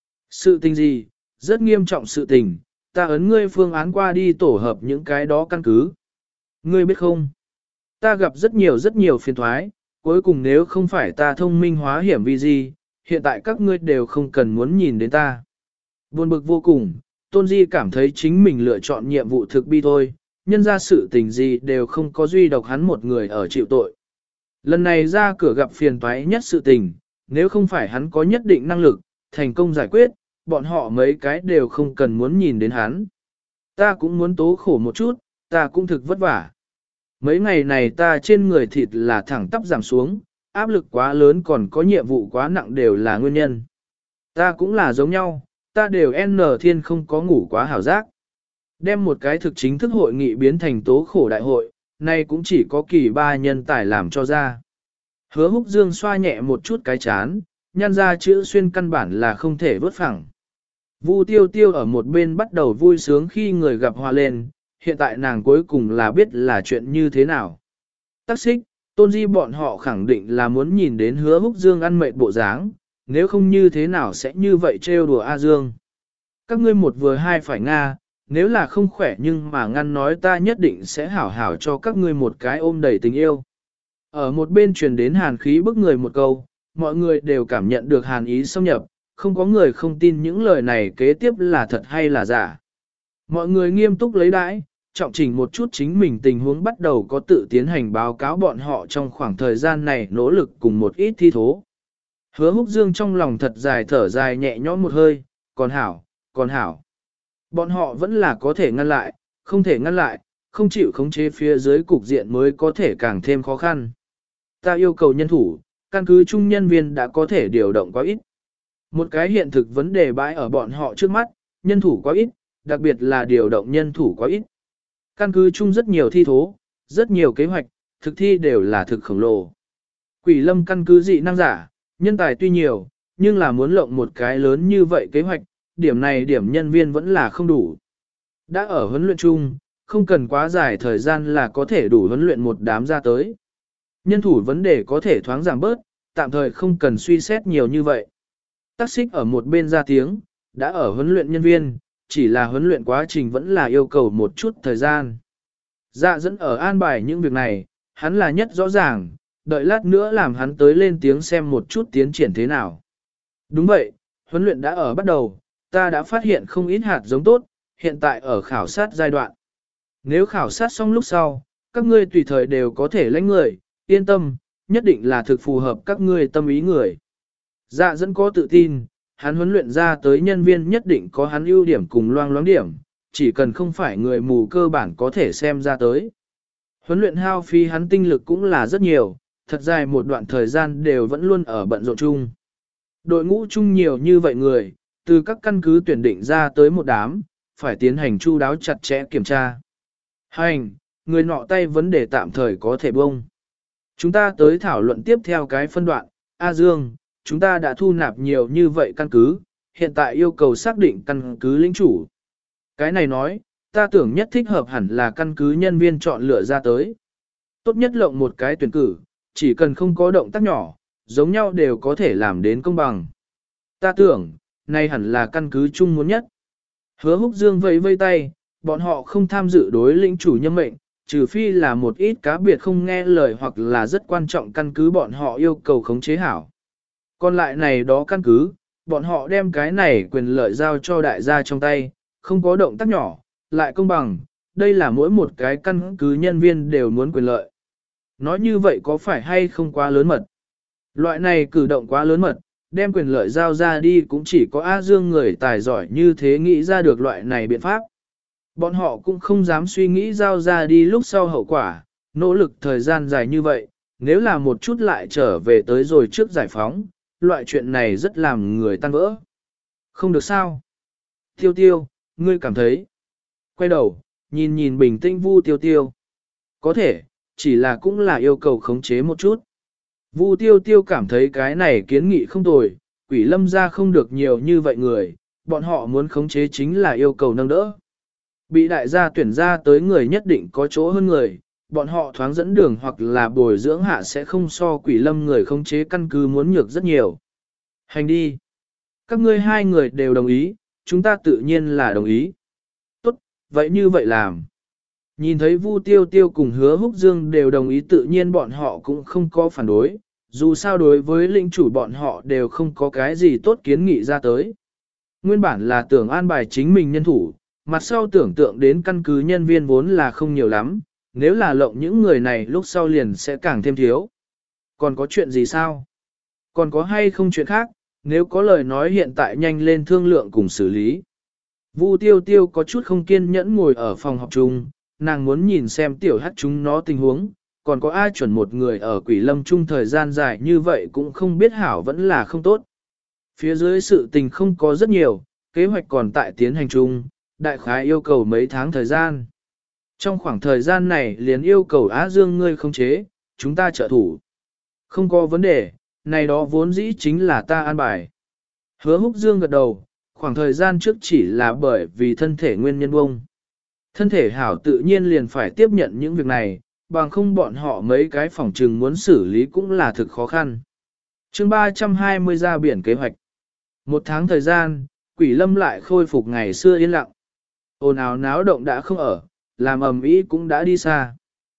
A: Sự tình gì? Rất nghiêm trọng sự tình, ta ấn ngươi phương án qua đi tổ hợp những cái đó căn cứ. Ngươi biết không? Ta gặp rất nhiều rất nhiều phiền thoái, cuối cùng nếu không phải ta thông minh hóa hiểm vì gì, hiện tại các ngươi đều không cần muốn nhìn đến ta. Buồn bực vô cùng, Tôn Di cảm thấy chính mình lựa chọn nhiệm vụ thực bi thôi, nhân ra sự tình gì đều không có duy độc hắn một người ở chịu tội. Lần này ra cửa gặp phiền toái nhất sự tình, nếu không phải hắn có nhất định năng lực, thành công giải quyết, bọn họ mấy cái đều không cần muốn nhìn đến hắn. Ta cũng muốn tố khổ một chút, ta cũng thực vất vả. Mấy ngày này ta trên người thịt là thẳng tắp giảm xuống, áp lực quá lớn còn có nhiệm vụ quá nặng đều là nguyên nhân. Ta cũng là giống nhau, ta đều n thiên không có ngủ quá hảo giác. Đem một cái thực chính thức hội nghị biến thành tố khổ đại hội, nay cũng chỉ có kỳ ba nhân tài làm cho ra. Hứa Húc Dương xoa nhẹ một chút cái chán, nhăn ra chữ xuyên căn bản là không thể vớt phẳng. Vu Tiêu Tiêu ở một bên bắt đầu vui sướng khi người gặp hòa lên, hiện tại nàng cuối cùng là biết là chuyện như thế nào. Tắc xích, Tôn Di bọn họ khẳng định là muốn nhìn đến Hứa Húc Dương ăn mệt bộ dáng, nếu không như thế nào sẽ như vậy trêu đùa A Dương. Các ngươi một vừa hai phải Nga, nếu là không khỏe nhưng mà ngăn nói ta nhất định sẽ hảo hảo cho các ngươi một cái ôm đầy tình yêu. Ở một bên truyền đến hàn khí bức người một câu, mọi người đều cảm nhận được hàn ý xâm nhập, không có người không tin những lời này kế tiếp là thật hay là giả. Mọi người nghiêm túc lấy đãi, trọng chỉnh một chút chính mình tình huống bắt đầu có tự tiến hành báo cáo bọn họ trong khoảng thời gian này nỗ lực cùng một ít thi thố. Hứa Húc Dương trong lòng thật dài thở dài nhẹ nhõm một hơi, còn hảo, còn hảo. Bọn họ vẫn là có thể ngăn lại, không thể ngăn lại, không chịu khống chế phía dưới cục diện mới có thể càng thêm khó khăn. Ta yêu cầu nhân thủ, căn cứ chung nhân viên đã có thể điều động quá ít. Một cái hiện thực vấn đề bãi ở bọn họ trước mắt, nhân thủ quá ít, đặc biệt là điều động nhân thủ quá ít. Căn cứ chung rất nhiều thi thố, rất nhiều kế hoạch, thực thi đều là thực khổng lồ. Quỷ lâm căn cứ dị năng giả, nhân tài tuy nhiều, nhưng là muốn lộng một cái lớn như vậy kế hoạch, điểm này điểm nhân viên vẫn là không đủ. Đã ở huấn luyện chung, không cần quá dài thời gian là có thể đủ huấn luyện một đám ra tới. Nhân thủ vấn đề có thể thoáng giảm bớt, tạm thời không cần suy xét nhiều như vậy. Tắc xích ở một bên ra tiếng, đã ở huấn luyện nhân viên, chỉ là huấn luyện quá trình vẫn là yêu cầu một chút thời gian. Dạ dẫn ở an bài những việc này, hắn là nhất rõ ràng, đợi lát nữa làm hắn tới lên tiếng xem một chút tiến triển thế nào. Đúng vậy, huấn luyện đã ở bắt đầu, ta đã phát hiện không ít hạt giống tốt, hiện tại ở khảo sát giai đoạn. Nếu khảo sát xong lúc sau, các ngươi tùy thời đều có thể lãnh người, yên tâm, nhất định là thực phù hợp các ngươi tâm ý người. Dạ dẫn có tự tin, hắn huấn luyện ra tới nhân viên nhất định có hắn ưu điểm cùng loang loáng điểm, chỉ cần không phải người mù cơ bản có thể xem ra tới. Huấn luyện hao phí hắn tinh lực cũng là rất nhiều, thật dài một đoạn thời gian đều vẫn luôn ở bận rộn chung. Đội ngũ chung nhiều như vậy người, từ các căn cứ tuyển định ra tới một đám, phải tiến hành chu đáo chặt chẽ kiểm tra. Hành, người nọ tay vấn đề tạm thời có thể bông. Chúng ta tới thảo luận tiếp theo cái phân đoạn. A Dương, chúng ta đã thu nạp nhiều như vậy căn cứ, hiện tại yêu cầu xác định căn cứ lĩnh chủ. Cái này nói, ta tưởng nhất thích hợp hẳn là căn cứ nhân viên chọn lựa ra tới. Tốt nhất lộng một cái tuyển cử, chỉ cần không có động tác nhỏ, giống nhau đều có thể làm đến công bằng. Ta tưởng, này hẳn là căn cứ chung muốn nhất. Hứa Húc Dương vẫy vây tay, bọn họ không tham dự đối lĩnh chủ nhân mệnh, trừ phi là một ít cá biệt không nghe lời hoặc là rất quan trọng căn cứ bọn họ yêu cầu khống chế hảo. Còn lại này đó căn cứ, bọn họ đem cái này quyền lợi giao cho đại gia trong tay, không có động tác nhỏ, lại công bằng, đây là mỗi một cái căn cứ nhân viên đều muốn quyền lợi. Nói như vậy có phải hay không quá lớn mật? Loại này cử động quá lớn mật, đem quyền lợi giao ra đi cũng chỉ có A Dương người tài giỏi như thế nghĩ ra được loại này biện pháp. Bọn họ cũng không dám suy nghĩ giao ra đi lúc sau hậu quả, nỗ lực thời gian dài như vậy, nếu là một chút lại trở về tới rồi trước giải phóng, loại chuyện này rất làm người tan vỡ. Không được sao? Tiêu tiêu, ngươi cảm thấy. Quay đầu, nhìn nhìn bình tĩnh Vu Tiêu Tiêu. Có thể, chỉ là cũng là yêu cầu khống chế một chút. Vu Tiêu Tiêu cảm thấy cái này kiến nghị không tồi, Quỷ Lâm gia không được nhiều như vậy người, bọn họ muốn khống chế chính là yêu cầu nâng đỡ. Bị đại gia tuyển ra tới người nhất định có chỗ hơn người, bọn họ thoáng dẫn đường hoặc là bồi dưỡng hạ sẽ không so Quỷ Lâm người khống chế căn cứ muốn nhược rất nhiều. Hành đi. Các ngươi hai người đều đồng ý, chúng ta tự nhiên là đồng ý. Tốt, vậy như vậy làm. Nhìn thấy Vu Tiêu Tiêu cùng Hứa Húc Dương đều đồng ý, tự nhiên bọn họ cũng không có phản đối, dù sao đối với lĩnh chủ bọn họ đều không có cái gì tốt kiến nghị ra tới. Nguyên bản là tưởng an bài chính mình nhân thủ, mặt sau tưởng tượng đến căn cứ nhân viên vốn là không nhiều lắm, nếu là lộng những người này lúc sau liền sẽ càng thêm thiếu. Còn có chuyện gì sao? Còn có hay không chuyện khác, nếu có lời nói hiện tại nhanh lên thương lượng cùng xử lý. Vu Tiêu Tiêu có chút không kiên nhẫn ngồi ở phòng học chung, nàng muốn nhìn xem tiểu hắc chúng nó tình huống, còn có ai chuẩn một người ở Quỷ Lâm chung thời gian dài như vậy cũng không biết hảo vẫn là không tốt. Phía dưới sự tình không có rất nhiều, kế hoạch còn tại tiến hành chung, đại khái yêu cầu mấy tháng thời gian. Trong khoảng thời gian này liền yêu cầu Á Dương ngươi không chế, chúng ta trợ thủ. Không có vấn đề, này đó vốn dĩ chính là ta an bài. Hứa Húc Dương gật đầu, khoảng thời gian trước chỉ là bởi vì thân thể nguyên nhân bông. Thân thể hảo tự nhiên liền phải tiếp nhận những việc này, bằng không bọn họ mấy cái phòng trừng muốn xử lý cũng là thực khó khăn. chương ba trăm hai mươi ra biển kế hoạch. Một tháng thời gian, Quỷ Lâm lại khôi phục ngày xưa yên lặng. Ồn ào náo động đã không ở, làm ầm ĩ cũng đã đi xa.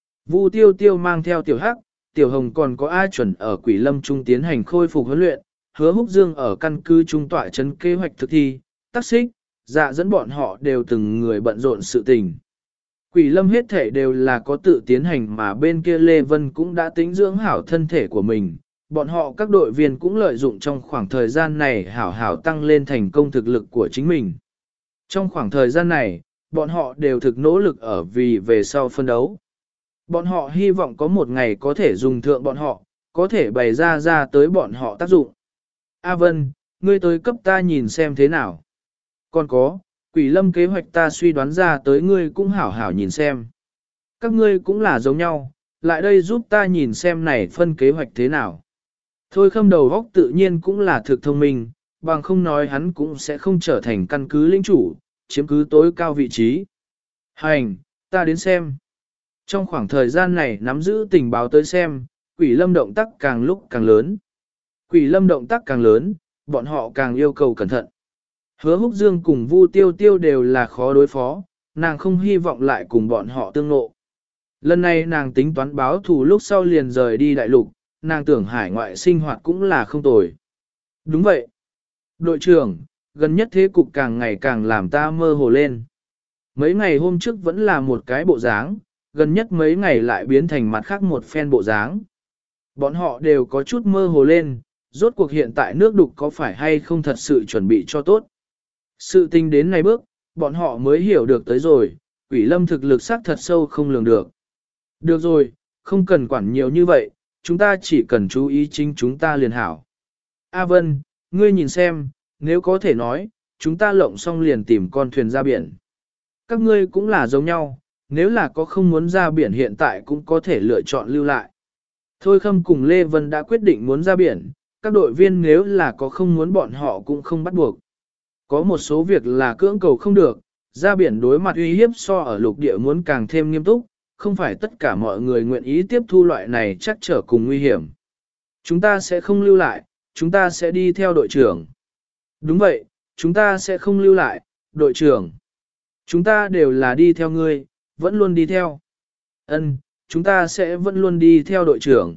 A: Vu Tiêu Tiêu mang theo Tiểu Hắc, Tiểu Hồng còn có ai chuẩn ở Quỷ Lâm trung tiến hành khôi phục huấn luyện, Hứa Húc Dương ở căn cứ trung tọa trấn kế hoạch thực thi, tác xích, dạ dẫn bọn họ đều từng người bận rộn sự tình. Quỷ Lâm hết thể đều là có tự tiến hành mà bên kia Lê Vân cũng đã tính dưỡng hảo thân thể của mình. Bọn họ các đội viên cũng lợi dụng trong khoảng thời gian này hảo hảo tăng lên thành công thực lực của chính mình. Trong khoảng thời gian này, bọn họ đều thực nỗ lực ở vì về sau phân đấu. Bọn họ hy vọng có một ngày có thể dùng thượng bọn họ, có thể bày ra ra tới bọn họ tác dụng. A Vân, ngươi tới cấp ta nhìn xem thế nào. Còn có, Quỷ Lâm kế hoạch ta suy đoán ra tới ngươi cũng hảo hảo nhìn xem. Các ngươi cũng là giống nhau, lại đây giúp ta nhìn xem này phân kế hoạch thế nào. Thôi Khâm đầu góc tự nhiên cũng là thực thông minh, bằng không nói hắn cũng sẽ không trở thành căn cứ lĩnh chủ, chiếm cứ tối cao vị trí. Hành, ta đến xem. Trong khoảng thời gian này nắm giữ tình báo tới xem, Quỷ Lâm động tác càng lúc càng lớn. Quỷ Lâm động tác càng lớn, bọn họ càng yêu cầu cẩn thận. Hứa Húc Dương cùng Vu Tiêu Tiêu đều là khó đối phó, nàng không hy vọng lại cùng bọn họ tương ngộ. Lần này nàng tính toán báo thù lúc sau liền rời đi đại lục, nàng tưởng hải ngoại sinh hoạt cũng là không tồi. Đúng vậy. Đội trưởng, gần nhất thế cục càng ngày càng làm ta mơ hồ lên. Mấy ngày hôm trước vẫn là một cái bộ dáng, gần nhất mấy ngày lại biến thành mặt khác một phen bộ dáng. Bọn họ đều có chút mơ hồ lên, rốt cuộc hiện tại nước đục có phải hay không thật sự chuẩn bị cho tốt. Sự tình đến này bước, bọn họ mới hiểu được tới rồi, quỷ lâm thực lực xác thật sâu không lường được. Được rồi, không cần quản nhiều như vậy, chúng ta chỉ cần chú ý chính chúng ta liền hảo. A Vân, ngươi nhìn xem, nếu có thể nói, chúng ta lộng xong liền tìm con thuyền ra biển. Các ngươi cũng là giống nhau, nếu là có không muốn ra biển hiện tại cũng có thể lựa chọn lưu lại. Thôi Khâm cùng Lê Vân đã quyết định muốn ra biển, các đội viên nếu là có không muốn bọn họ cũng không bắt buộc. Có một số việc là cưỡng cầu không được, ra biển đối mặt uy hiếp so ở lục địa muốn càng thêm nghiêm túc, không phải tất cả mọi người nguyện ý tiếp thu loại này chắc trở cùng nguy hiểm. Chúng ta sẽ không lưu lại, chúng ta sẽ đi theo đội trưởng. Đúng vậy, chúng ta sẽ không lưu lại, đội trưởng. Chúng ta đều là đi theo ngươi, vẫn luôn đi theo. Ân, chúng ta sẽ vẫn luôn đi theo đội trưởng.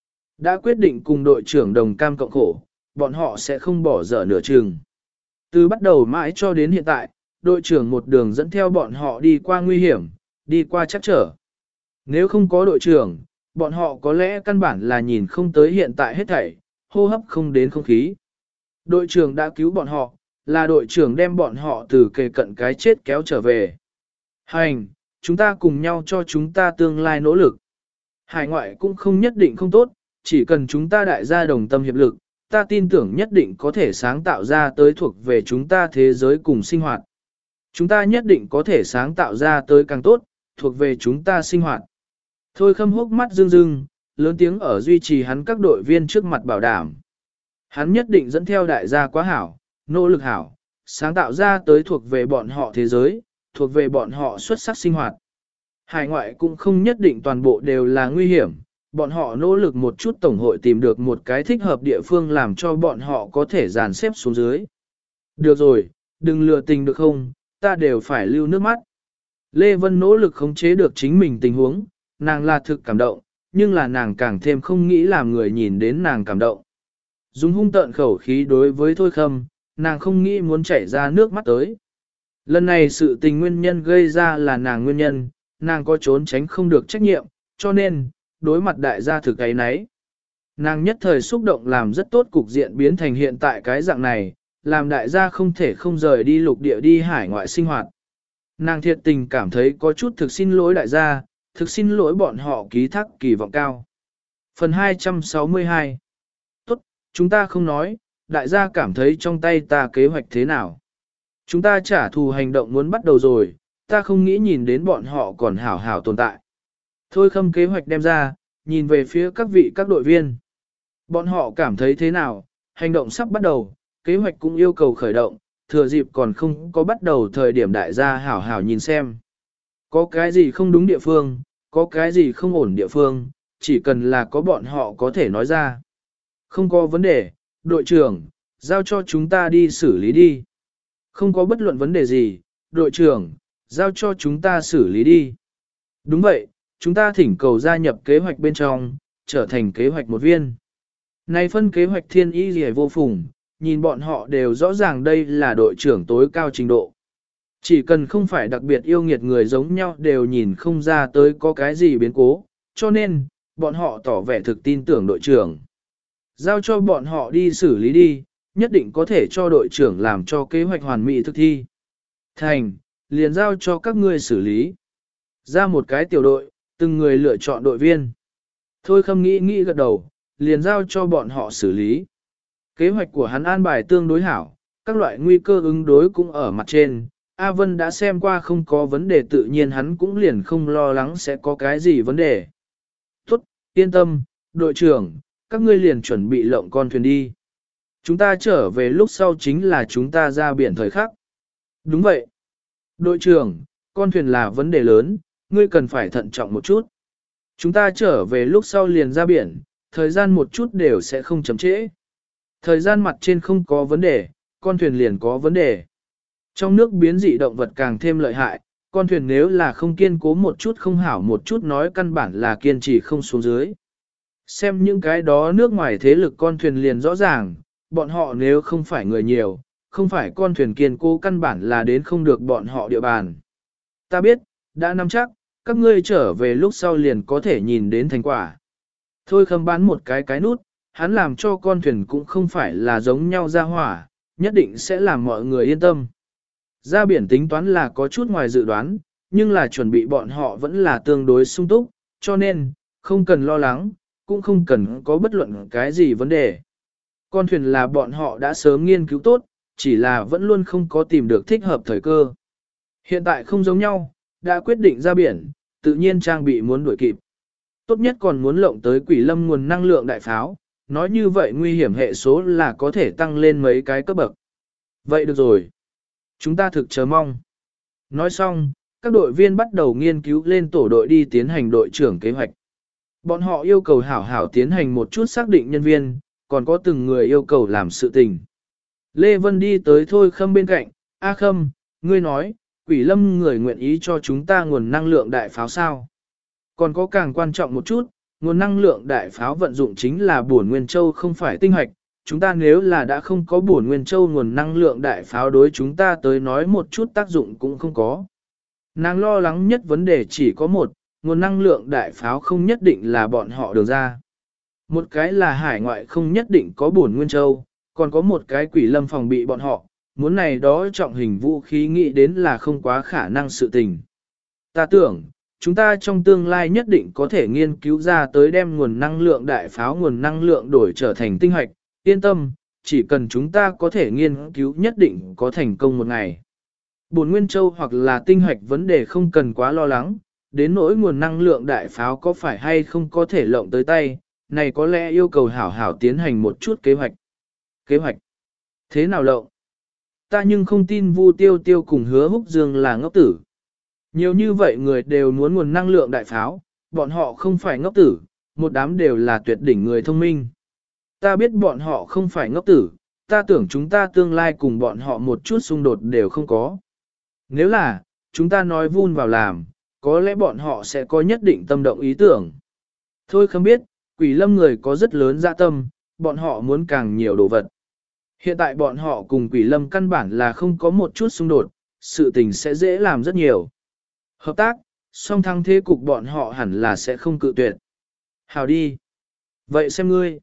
A: Đã quyết định cùng đội trưởng đồng cam cộng khổ, bọn họ sẽ không bỏ dở nửa chừng. Từ bắt đầu mãi cho đến hiện tại, đội trưởng một đường dẫn theo bọn họ đi qua nguy hiểm, đi qua chắc trở. Nếu không có đội trưởng, bọn họ có lẽ căn bản là nhìn không tới hiện tại hết thảy, hô hấp không đến không khí. Đội trưởng đã cứu bọn họ, là đội trưởng đem bọn họ từ kề cận cái chết kéo trở về. Hành, chúng ta cùng nhau cho chúng ta tương lai nỗ lực. Hải ngoại cũng không nhất định không tốt, chỉ cần chúng ta đại gia đồng tâm hiệp lực, ta tin tưởng nhất định có thể sáng tạo ra tới thuộc về chúng ta thế giới cùng sinh hoạt. Chúng ta nhất định có thể sáng tạo ra tới càng tốt, thuộc về chúng ta sinh hoạt. Thôi Khâm hốc mắt rưng rưng, lớn tiếng ở duy trì hắn các đội viên trước mặt bảo đảm. Hắn nhất định dẫn theo đại gia quá hảo, nỗ lực hảo, sáng tạo ra tới thuộc về bọn họ thế giới, thuộc về bọn họ xuất sắc sinh hoạt. Hải ngoại cũng không nhất định toàn bộ đều là nguy hiểm, bọn họ nỗ lực một chút tổng hội tìm được một cái thích hợp địa phương làm cho bọn họ có thể dàn xếp xuống dưới. Được rồi, đừng lừa tình được không, ta đều phải lưu nước mắt. Lê Vân nỗ lực khống chế được chính mình tình huống, nàng là thực cảm động, nhưng là nàng càng thêm không nghĩ làm người nhìn đến nàng cảm động. Dùng hung tợn khẩu khí đối với Thôi Khâm, nàng không nghĩ muốn chảy ra nước mắt tới. Lần này sự tình nguyên nhân gây ra là nàng nguyên nhân, nàng có trốn tránh không được trách nhiệm, cho nên, đối mặt đại gia thực ấy nấy. Nàng nhất thời xúc động làm rất tốt cục diện biến thành hiện tại cái dạng này, làm đại gia không thể không rời đi lục địa đi hải ngoại sinh hoạt. Nàng thiệt tình cảm thấy có chút thực xin lỗi đại gia, thực xin lỗi bọn họ ký thác kỳ vọng cao. Phần hai trăm sáu mươi hai. Tốt, chúng ta không nói, đại gia cảm thấy trong tay ta kế hoạch thế nào. Chúng ta trả thù hành động muốn bắt đầu rồi, ta không nghĩ nhìn đến bọn họ còn hảo hảo tồn tại. Thôi Khâm kế hoạch đem ra, nhìn về phía các vị các đội viên. Bọn họ cảm thấy thế nào, hành động sắp bắt đầu, kế hoạch cũng yêu cầu khởi động, thừa dịp còn không có bắt đầu thời điểm đại gia hảo hảo nhìn xem. Có cái gì không đúng địa phương, có cái gì không ổn địa phương, chỉ cần là có bọn họ có thể nói ra. Không có vấn đề, đội trưởng, giao cho chúng ta đi xử lý đi. Không có bất luận vấn đề gì, đội trưởng, giao cho chúng ta xử lý đi. Đúng vậy, chúng ta thỉnh cầu gia nhập kế hoạch bên trong, trở thành kế hoạch một viên. Này phân kế hoạch thiên ý gì vô phùng, nhìn bọn họ đều rõ ràng đây là đội trưởng tối cao trình độ. Chỉ cần không phải đặc biệt yêu nghiệt người giống nhau đều nhìn không ra tới có cái gì biến cố, cho nên, bọn họ tỏ vẻ thực tin tưởng đội trưởng. Giao cho bọn họ đi xử lý đi, nhất định có thể cho đội trưởng làm cho kế hoạch hoàn mỹ thực thi. Thành, liền giao cho các ngươi xử lý. Ra một cái tiểu đội, từng người lựa chọn đội viên. Thôi Khâm nghĩ nghĩ gật đầu, liền giao cho bọn họ xử lý. Kế hoạch của hắn an bài tương đối hảo, các loại nguy cơ ứng đối cũng ở mặt trên. A Vân đã xem qua không có vấn đề tự nhiên hắn cũng liền không lo lắng sẽ có cái gì vấn đề. Tốt, yên tâm, đội trưởng, các ngươi liền chuẩn bị lộng con thuyền đi. Chúng ta trở về lúc sau chính là chúng ta ra biển thời khắc. Đúng vậy. Đội trưởng, con thuyền là vấn đề lớn, ngươi cần phải thận trọng một chút. Chúng ta trở về lúc sau liền ra biển, thời gian một chút đều sẽ không chậm trễ. Thời gian mặt trên không có vấn đề, con thuyền liền có vấn đề. Trong nước biến dị động vật càng thêm lợi hại, con thuyền nếu là không kiên cố một chút không hảo một chút nói căn bản là kiên trì không xuống dưới. Xem những cái đó nước ngoài thế lực con thuyền liền rõ ràng, bọn họ nếu không phải người nhiều, không phải con thuyền kiên cố căn bản là đến không được bọn họ địa bàn. Ta biết, đã nắm chắc, các ngươi trở về lúc sau liền có thể nhìn đến thành quả. Thôi Khâm bán một cái cái nút, hắn làm cho con thuyền cũng không phải là giống nhau ra hỏa, nhất định sẽ làm mọi người yên tâm. Ra biển tính toán là có chút ngoài dự đoán, nhưng là chuẩn bị bọn họ vẫn là tương đối sung túc, cho nên, không cần lo lắng, cũng không cần có bất luận cái gì vấn đề. Con thuyền là bọn họ đã sớm nghiên cứu tốt, chỉ là vẫn luôn không có tìm được thích hợp thời cơ. Hiện tại không giống nhau, đã quyết định ra biển, tự nhiên trang bị muốn đuổi kịp. Tốt nhất còn muốn lộng tới quỷ lâm nguồn năng lượng đại pháo, nói như vậy nguy hiểm hệ số là có thể tăng lên mấy cái cấp bậc. Vậy được rồi. Chúng ta thực chờ mong. Nói xong, các đội viên bắt đầu nghiên cứu lên tổ đội đi tiến hành đội trưởng kế hoạch. Bọn họ yêu cầu hảo hảo tiến hành một chút xác định nhân viên, còn có từng người yêu cầu làm sự tình. Lê Vân đi tới Thôi Khâm bên cạnh, A Khâm, ngươi nói, quỷ lâm người nguyện ý cho chúng ta nguồn năng lượng đại pháo sao. Còn có càng quan trọng một chút, nguồn năng lượng đại pháo vận dụng chính là bổn nguyên châu không phải tinh hoạch. Chúng ta nếu là đã không có bổn nguyên châu nguồn năng lượng đại pháo đối chúng ta tới nói một chút tác dụng cũng không có. Nàng lo lắng nhất vấn đề chỉ có một, nguồn năng lượng đại pháo không nhất định là bọn họ đường ra. Một cái là hải ngoại không nhất định có bổn nguyên châu, còn có một cái quỷ lâm phòng bị bọn họ, muốn này đó trọng hình vũ khí nghĩ đến là không quá khả năng sự tình. Ta tưởng, chúng ta trong tương lai nhất định có thể nghiên cứu ra tới đem nguồn năng lượng đại pháo nguồn năng lượng đổi trở thành tinh hoạch, yên tâm, chỉ cần chúng ta có thể nghiên cứu nhất định có thành công một ngày. Bổn nguyên châu hoặc là tinh hoạch vấn đề không cần quá lo lắng, đến nỗi nguồn năng lượng đại pháo có phải hay không có thể lộng tới tay, này có lẽ yêu cầu hảo hảo tiến hành một chút kế hoạch. Kế hoạch? Thế nào lộng? Ta nhưng không tin Vu Tiêu Tiêu cùng Hứa Húc Dương là ngốc tử. Nhiều như vậy người đều muốn nguồn năng lượng đại pháo, bọn họ không phải ngốc tử, một đám đều là tuyệt đỉnh người thông minh. Ta biết bọn họ không phải ngốc tử, ta tưởng chúng ta tương lai cùng bọn họ một chút xung đột đều không có. Nếu là, chúng ta nói vun vào làm, có lẽ bọn họ sẽ có nhất định tâm động ý tưởng. Thôi không biết, quỷ lâm người có rất lớn dạ tâm, bọn họ muốn càng nhiều đồ vật. Hiện tại bọn họ cùng quỷ lâm căn bản là không có một chút xung đột, sự tình sẽ dễ làm rất nhiều. Hợp tác, song thăng thế cục bọn họ hẳn là sẽ không cự tuyệt. Hào đi. Vậy xem ngươi.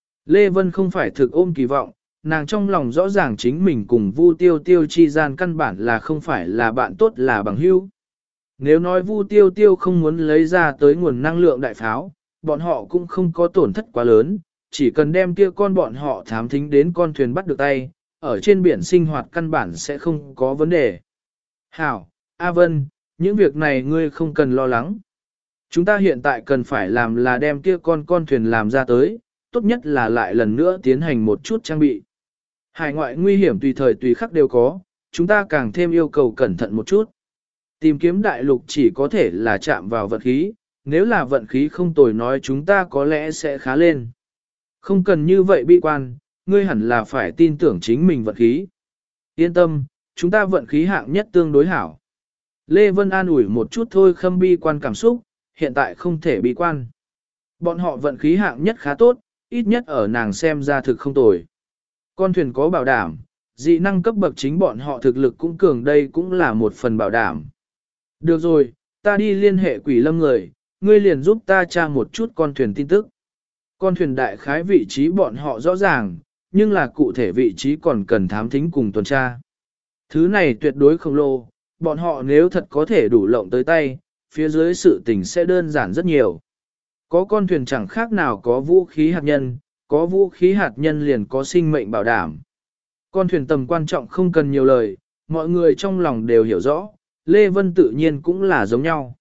A: Lê Vân không phải thực ôm kỳ vọng, nàng trong lòng rõ ràng chính mình cùng Vu Tiêu Tiêu chi gian căn bản là không phải là bạn tốt là bằng hữu. Nếu nói Vu Tiêu Tiêu không muốn lấy ra tới nguồn năng lượng đại pháo, bọn họ cũng không có tổn thất quá lớn, chỉ cần đem kia con bọn họ thám thính đến con thuyền bắt được tay, ở trên biển sinh hoạt căn bản sẽ không có vấn đề. Hảo, A Vân, những việc này ngươi không cần lo lắng. Chúng ta hiện tại cần phải làm là đem kia con con thuyền làm ra tới, tốt nhất là lại lần nữa tiến hành một chút trang bị. Hải ngoại nguy hiểm tùy thời tùy khắc đều có, chúng ta càng thêm yêu cầu cẩn thận một chút. Tìm kiếm đại lục chỉ có thể là chạm vào vận khí, nếu là vận khí không tồi nói chúng ta có lẽ sẽ khá lên. Không cần như vậy bi quan, ngươi hẳn là phải tin tưởng chính mình vận khí. Yên tâm, chúng ta vận khí hạng nhất tương đối hảo. Lê Vân an ủi một chút thôi khâm bi quan cảm xúc, hiện tại không thể bi quan. Bọn họ vận khí hạng nhất khá tốt, ít nhất ở nàng xem ra thực không tồi. Con thuyền có bảo đảm, dị năng cấp bậc chính bọn họ thực lực cũng cường đây cũng là một phần bảo đảm. Được rồi, ta đi liên hệ quỷ lâm người, ngươi liền giúp ta tra một chút con thuyền tin tức. Con thuyền đại khái vị trí bọn họ rõ ràng, nhưng là cụ thể vị trí còn cần thám thính cùng tuần tra. Thứ này tuyệt đối khổng lồ, bọn họ nếu thật có thể đủ lộng tới tay, phía dưới sự tình sẽ đơn giản rất nhiều. Có con thuyền chẳng khác nào có vũ khí hạt nhân, có vũ khí hạt nhân liền có sinh mệnh bảo đảm. Con thuyền tầm quan trọng không cần nhiều lời, mọi người trong lòng đều hiểu rõ, Lê Vân tự nhiên cũng là giống nhau.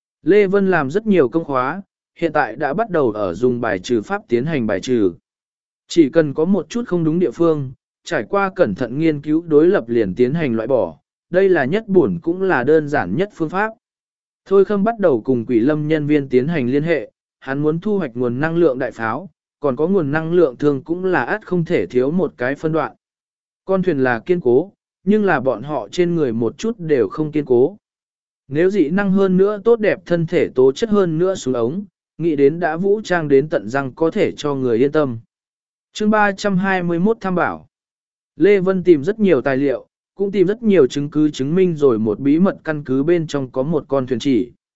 A: Lê Vân làm rất nhiều công khóa, hiện tại đã bắt đầu ở dùng bài trừ pháp tiến hành bài trừ. Chỉ cần có một chút không đúng địa phương, trải qua cẩn thận nghiên cứu đối lập liền tiến hành loại bỏ, đây là nhất buồn cũng là đơn giản nhất phương pháp. Thôi Khâm bắt đầu cùng quỷ lâm nhân viên tiến hành liên hệ, hắn muốn thu hoạch nguồn năng lượng đại pháo, còn có nguồn năng lượng thường cũng là át không thể thiếu một cái phân đoạn. Con thuyền là kiên cố, nhưng là bọn họ trên người một chút đều không kiên cố. Nếu dị năng hơn nữa tốt đẹp thân thể tố chất hơn nữa xuống ống, nghĩ đến đã vũ trang đến tận răng có thể cho người yên tâm. Chương ba trăm hai mươi mốt tham bảo. Lê Vân tìm rất nhiều tài liệu, cũng tìm rất nhiều chứng cứ chứng minh rồi một bí mật căn cứ bên trong có một con thuyền chỉ.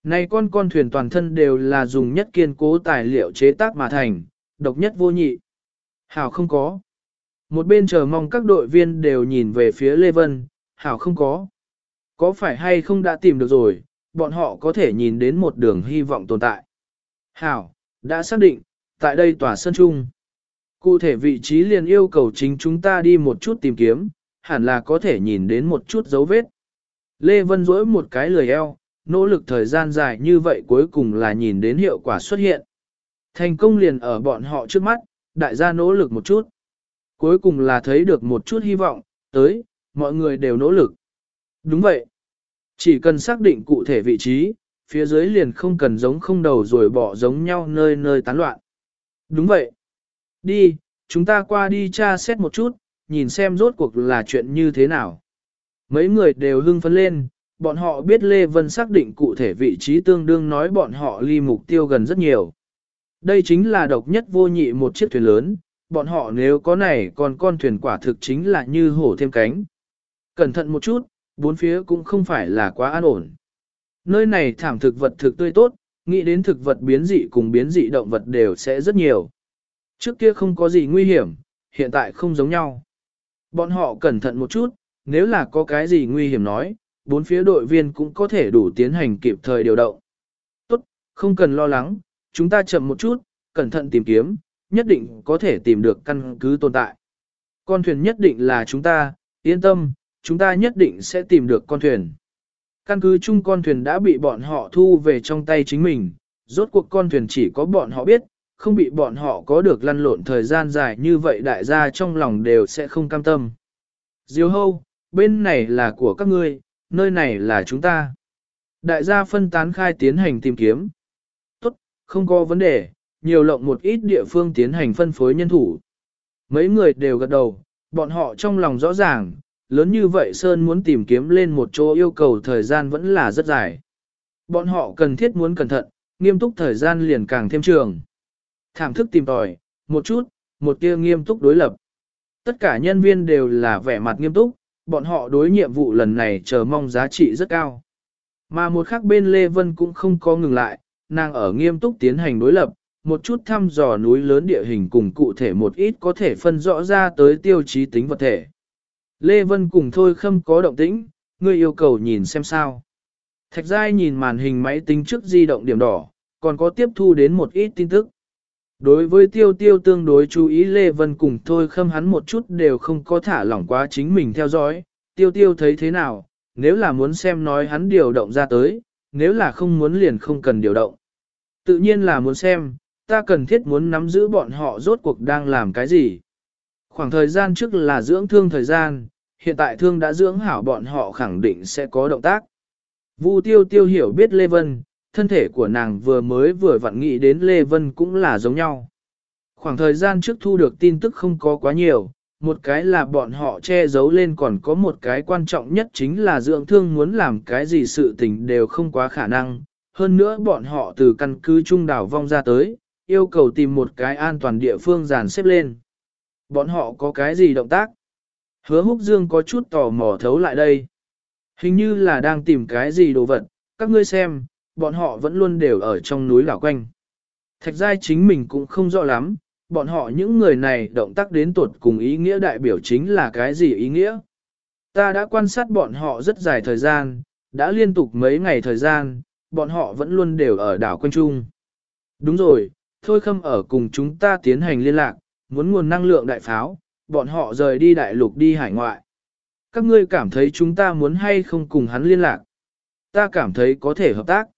A: Này con con thuyền toàn thân đều là dùng nhất kiên cố tài liệu chế tác mà thành, độc nhất vô nhị. Hảo không có. Một bên chờ mong các đội viên đều nhìn về phía Lê Vân, Hảo không có. Có phải hay không đã tìm được rồi, bọn họ có thể nhìn đến một đường hy vọng tồn tại. Hảo, đã xác định, tại đây tòa sân trung. Cụ thể vị trí liền yêu cầu chính chúng ta đi một chút tìm kiếm, hẳn là có thể nhìn đến một chút dấu vết. Lê Vân duỗi một cái lười eo, nỗ lực thời gian dài như vậy cuối cùng là nhìn đến hiệu quả xuất hiện. Thành công liền ở bọn họ trước mắt, đại gia nỗ lực một chút. Cuối cùng là thấy được một chút hy vọng, tới, mọi người đều nỗ lực. Đúng vậy. Chỉ cần xác định cụ thể vị trí, phía dưới liền không cần giống không đầu rồi bỏ giống nhau nơi nơi tán loạn. Đúng vậy. Đi, chúng ta qua đi tra xét một chút, nhìn xem rốt cuộc là chuyện như thế nào. Mấy người đều hưng phấn lên, bọn họ biết Lê Vân xác định cụ thể vị trí tương đương nói bọn họ ly mục tiêu gần rất nhiều. Đây chính là độc nhất vô nhị một chiếc thuyền lớn, bọn họ nếu có này còn con thuyền quả thực chính là như hổ thêm cánh. Cẩn thận một chút, bốn phía cũng không phải là quá an ổn. Nơi này thảm thực vật thực tươi tốt, nghĩ đến thực vật biến dị cùng biến dị động vật đều sẽ rất nhiều. Trước kia không có gì nguy hiểm, hiện tại không giống nhau. Bọn họ cẩn thận một chút, nếu là có cái gì nguy hiểm nói, bốn phía đội viên cũng có thể đủ tiến hành kịp thời điều động. Tốt, không cần lo lắng, chúng ta chậm một chút, cẩn thận tìm kiếm, nhất định có thể tìm được căn cứ tồn tại. Con thuyền nhất định là chúng ta, yên tâm, chúng ta nhất định sẽ tìm được con thuyền. Căn cứ chung con thuyền đã bị bọn họ thu về trong tay chính mình, rốt cuộc con thuyền chỉ có bọn họ biết, không bị bọn họ có được lăn lộn thời gian dài như vậy đại gia trong lòng đều sẽ không cam tâm. Diêu hâu, bên này là của các ngươi, nơi này là chúng ta. Đại gia phân tán khai tiến hành tìm kiếm. Tốt, không có vấn đề, nhiều lộng một ít địa phương tiến hành phân phối nhân thủ. Mấy người đều gật đầu, bọn họ trong lòng rõ ràng, lớn như vậy Sơn muốn tìm kiếm lên một chỗ yêu cầu thời gian vẫn là rất dài. Bọn họ cần thiết muốn cẩn thận, nghiêm túc thời gian liền càng thêm trường. Thảm thức tìm tòi, một chút, một tia nghiêm túc đối lập. Tất cả nhân viên đều là vẻ mặt nghiêm túc, bọn họ đối nhiệm vụ lần này chờ mong giá trị rất cao. Mà một khác bên Lê Vân cũng không có ngừng lại, nàng ở nghiêm túc tiến hành đối lập, một chút thăm dò núi lớn địa hình cùng cụ thể một ít có thể phân rõ ra tới tiêu chí tính vật thể. Lê Vân cùng Thôi Khâm có động tĩnh, ngươi yêu cầu nhìn xem sao. Thạch Giai nhìn màn hình máy tính trước di động điểm đỏ, còn có tiếp thu đến một ít tin tức. Đối với tiêu tiêu tương đối chú ý Lê Vân cùng Thôi Khâm hắn một chút đều không có thả lỏng quá chính mình theo dõi, tiêu tiêu thấy thế nào, nếu là muốn xem nói hắn điều động ra tới, nếu là không muốn liền không cần điều động. Tự nhiên là muốn xem, ta cần thiết muốn nắm giữ bọn họ rốt cuộc đang làm cái gì. Khoảng thời gian trước là dưỡng thương thời gian, hiện tại thương đã dưỡng hảo bọn họ khẳng định sẽ có động tác. Vu tiêu tiêu hiểu biết Lê Vân, thân thể của nàng vừa mới vừa vặn nghĩ đến Lê Vân cũng là giống nhau. Khoảng thời gian trước thu được tin tức không có quá nhiều, một cái là bọn họ che giấu lên còn có một cái quan trọng nhất chính là dưỡng thương muốn làm cái gì sự tình đều không quá khả năng. Hơn nữa bọn họ từ căn cứ trung đảo vong ra tới, yêu cầu tìm một cái an toàn địa phương dàn xếp lên. Bọn họ có cái gì động tác? Hứa Húc Dương có chút tò mò thấu lại đây. Hình như là đang tìm cái gì đồ vật, các ngươi xem, bọn họ vẫn luôn đều ở trong núi đảo quanh. Thạch Giai chính mình cũng không rõ lắm, bọn họ những người này động tác đến tuột cùng ý nghĩa đại biểu chính là cái gì ý nghĩa. Ta đã quan sát bọn họ rất dài thời gian, đã liên tục mấy ngày thời gian, bọn họ vẫn luôn đều ở đảo quanh trung. Đúng rồi, Thôi Khâm ở cùng chúng ta tiến hành liên lạc, muốn nguồn năng lượng đại pháo, bọn họ rời đi đại lục đi hải ngoại. Các ngươi cảm thấy chúng ta muốn hay không cùng hắn liên lạc? Ta cảm thấy có thể hợp tác.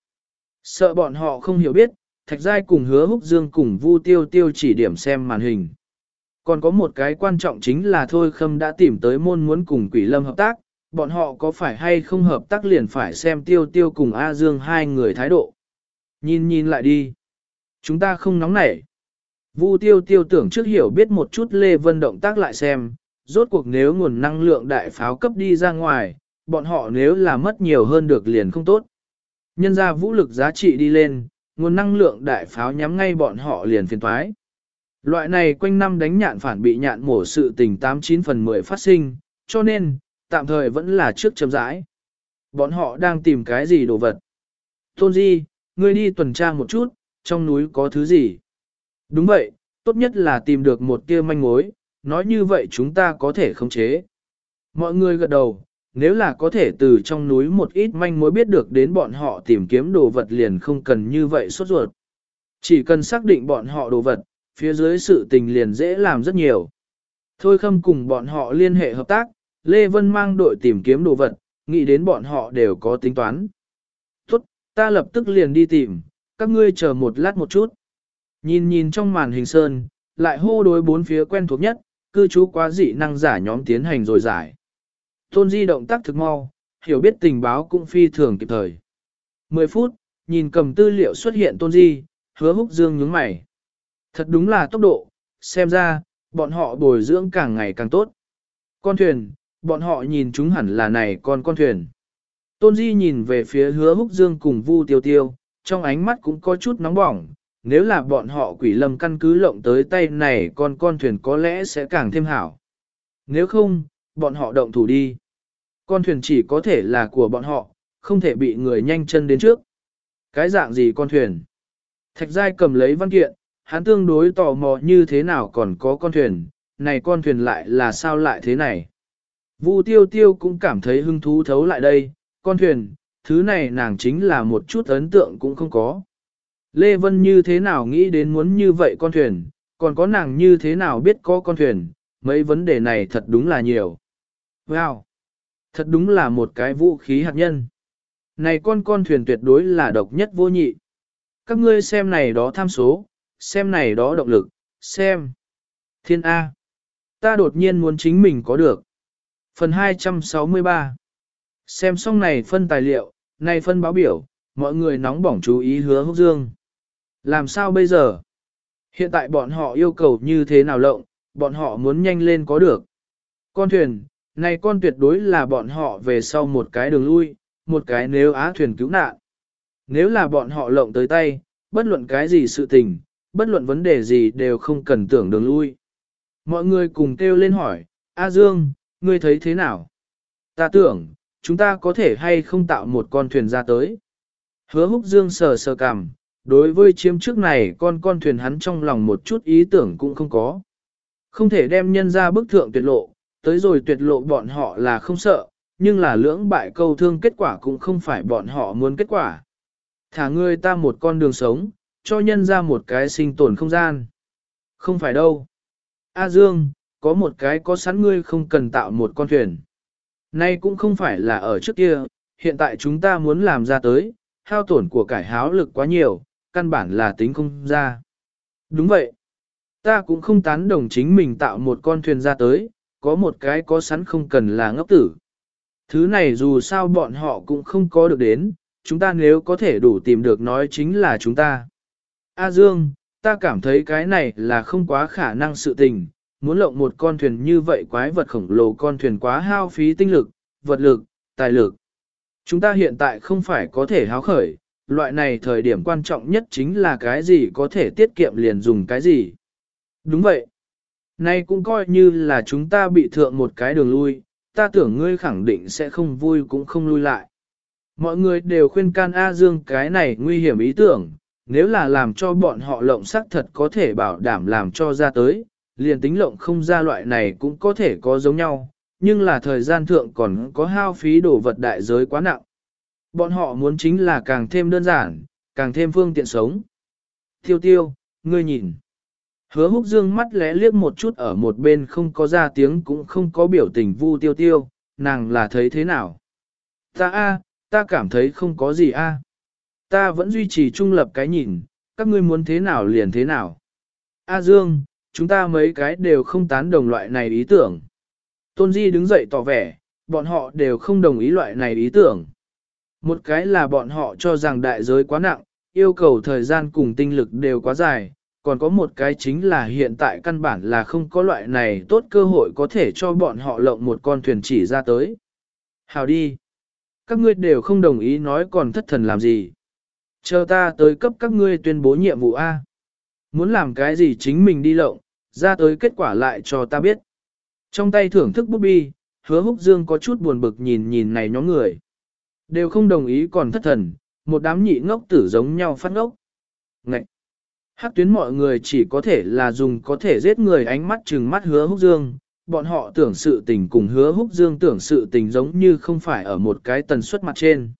A: Sợ bọn họ không hiểu biết, Thạch Giai cùng Hứa Húc Dương cùng Vu Tiêu Tiêu chỉ điểm xem màn hình. Còn có một cái quan trọng chính là Thôi Khâm đã tìm tới môn muốn cùng Quỷ Lâm hợp tác, bọn họ có phải hay không hợp tác liền phải xem Tiêu Tiêu cùng A Dương hai người thái độ. Nhìn nhìn lại đi. Chúng ta không nóng nảy. Vu Tiêu Tiêu tưởng trước hiểu biết một chút Lê Vân động tác lại xem, rốt cuộc nếu nguồn năng lượng đại pháo cấp đi ra ngoài, bọn họ nếu là mất nhiều hơn được liền không tốt. Nhân ra vũ lực giá trị đi lên, nguồn năng lượng đại pháo nhắm ngay bọn họ liền phiền toái. Loại này quanh năm đánh nhạn phản bị nhạn mổ sự tình tám chín phần mười phát sinh, cho nên, tạm thời vẫn là trước chấm rãi. Bọn họ đang tìm cái gì đồ vật? Tôn Di, ngươi đi tuần tra một chút, trong núi có thứ gì? Đúng vậy, tốt nhất là tìm được một tia manh mối, nói như vậy chúng ta có thể khống chế. Mọi người gật đầu, nếu là có thể từ trong núi một ít manh mối biết được đến bọn họ tìm kiếm đồ vật liền không cần như vậy sốt ruột. Chỉ cần xác định bọn họ đồ vật, phía dưới sự tình liền dễ làm rất nhiều. Thôi Khâm cùng bọn họ liên hệ hợp tác, Lê Vân mang đội tìm kiếm đồ vật, nghĩ đến bọn họ đều có tính toán. Tốt, ta lập tức liền đi tìm, các ngươi chờ một lát một chút. Nhìn nhìn trong màn hình sơn, lại hô đối bốn phía quen thuộc nhất, cư trú quá dị năng giả nhóm tiến hành rồi giải. Tôn Di động tác thực mau, hiểu biết tình báo cũng phi thường kịp thời. mười phút, nhìn cầm tư liệu xuất hiện Tôn Di, Hứa Húc Dương nhướng mày. Thật đúng là tốc độ, xem ra, bọn họ bồi dưỡng càng ngày càng tốt. Con thuyền, bọn họ nhìn chúng hẳn là này con con thuyền. Tôn Di nhìn về phía Hứa Húc Dương cùng Vu Tiêu Tiêu, trong ánh mắt cũng có chút nóng bỏng, nếu là bọn họ quỷ lâm căn cứ lộng tới tay này con con thuyền có lẽ sẽ càng thêm hảo. Nếu không, bọn họ động thủ đi. Con thuyền chỉ có thể là của bọn họ, không thể bị người nhanh chân đến trước. Cái dạng gì con thuyền? Thạch Giai cầm lấy văn kiện, hắn tương đối tò mò như thế nào còn có con thuyền, này con thuyền lại là sao lại thế này? Vu Tiêu Tiêu cũng cảm thấy hứng thú thấu lại đây, con thuyền, thứ này nàng chính là một chút ấn tượng cũng không có. Lê Vân như thế nào nghĩ đến muốn như vậy con thuyền, còn có nàng như thế nào biết có con thuyền, mấy vấn đề này thật đúng là nhiều. Wow! Thật đúng là một cái vũ khí hạt nhân. Này con con thuyền tuyệt đối là độc nhất vô nhị. Các ngươi xem này đó tham số, xem này đó động lực, xem. Thiên A. Ta đột nhiên muốn chính mình có được. Phần hai trăm sáu mươi ba. Xem xong này phân tài liệu, này phân báo biểu, mọi người nóng bỏng chú ý Hứa Húc Dương. Làm sao bây giờ? Hiện tại bọn họ yêu cầu như thế nào lộng, bọn họ muốn nhanh lên có được. Con thuyền, này con tuyệt đối là bọn họ về sau một cái đường lui, một cái nếu á thuyền cứu nạn. Nếu là bọn họ lộng tới tay, bất luận cái gì sự tình, bất luận vấn đề gì đều không cần tưởng đường lui. Mọi người cùng kêu lên hỏi, A Dương, ngươi thấy thế nào? Ta tưởng, chúng ta có thể hay không tạo một con thuyền ra tới. Hứa Húc Dương sờ sờ cằm, đối với chiếm trước này con con thuyền hắn trong lòng một chút ý tưởng cũng không có. Không thể đem nhân ra bức thượng tuyệt lộ, tới rồi tuyệt lộ bọn họ là không sợ, nhưng là lưỡng bại câu thương kết quả cũng không phải bọn họ muốn kết quả. Thả ngươi ta một con đường sống, cho nhân ra một cái sinh tồn không gian. Không phải đâu. A Dương, có một cái có sẵn ngươi không cần tạo một con thuyền. Nay cũng không phải là ở trước kia, hiện tại chúng ta muốn làm ra tới, hao tổn của cải háo lực quá nhiều, căn bản là tính không ra. Đúng vậy. Ta cũng không tán đồng chính mình tạo một con thuyền ra tới, có một cái có sẵn không cần là ngốc tử. Thứ này dù sao bọn họ cũng không có được đến, chúng ta nếu có thể đủ tìm được nói chính là chúng ta. A Dương, ta cảm thấy cái này là không quá khả năng sự tình, muốn lộng một con thuyền như vậy quái vật khổng lồ con thuyền quá hao phí tinh lực, vật lực, tài lực. Chúng ta hiện tại không phải có thể háo khởi, loại này thời điểm quan trọng nhất chính là cái gì có thể tiết kiệm liền dùng cái gì. Đúng vậy. Nay cũng coi như là chúng ta bị thượng một cái đường lui, ta tưởng ngươi khẳng định sẽ không vui cũng không lui lại. Mọi người đều khuyên can A Dương cái này nguy hiểm ý tưởng, nếu là làm cho bọn họ lộng sắc thật có thể bảo đảm làm cho ra tới, liền tính lộng không ra loại này cũng có thể có giống nhau, nhưng là thời gian thượng còn có hao phí đồ vật đại giới quá nặng. Bọn họ muốn chính là càng thêm đơn giản, càng thêm phương tiện sống. Tiêu tiêu, ngươi nhìn. Hứa Húc Dương mắt lẽ liếc một chút ở một bên không có ra tiếng cũng không có biểu tình Vu Tiêu Tiêu, nàng là thấy thế nào? Ta a, ta cảm thấy không có gì a. Ta vẫn duy trì trung lập cái nhìn, các ngươi muốn thế nào liền thế nào. A Dương, chúng ta mấy cái đều không tán đồng loại này ý tưởng. Tôn Di đứng dậy tỏ vẻ, bọn họ đều không đồng ý loại này ý tưởng. Một cái là bọn họ cho rằng đại giới quá nặng, yêu cầu thời gian cùng tinh lực đều quá dài, còn có một cái chính là hiện tại căn bản là không có loại này tốt cơ hội có thể cho bọn họ lộng một con thuyền chỉ ra tới. Hào đi! Các ngươi đều không đồng ý nói còn thất thần làm gì. Chờ ta tới cấp các ngươi tuyên bố nhiệm vụ A. Muốn làm cái gì chính mình đi lộng, ra tới kết quả lại cho ta biết. Trong tay thưởng thức bút bi, Hứa Húc Dương có chút buồn bực nhìn nhìn này nhóm người. Đều không đồng ý còn thất thần, một đám nhị ngốc tử giống nhau phát ngốc. Ngậy! Hắc tuyến mọi người chỉ có thể là dùng có thể giết người ánh mắt trừng mắt hứa húc dương, bọn họ tưởng sự tình cùng hứa húc dương tưởng sự tình giống như không phải ở một cái tần suất mặt trên.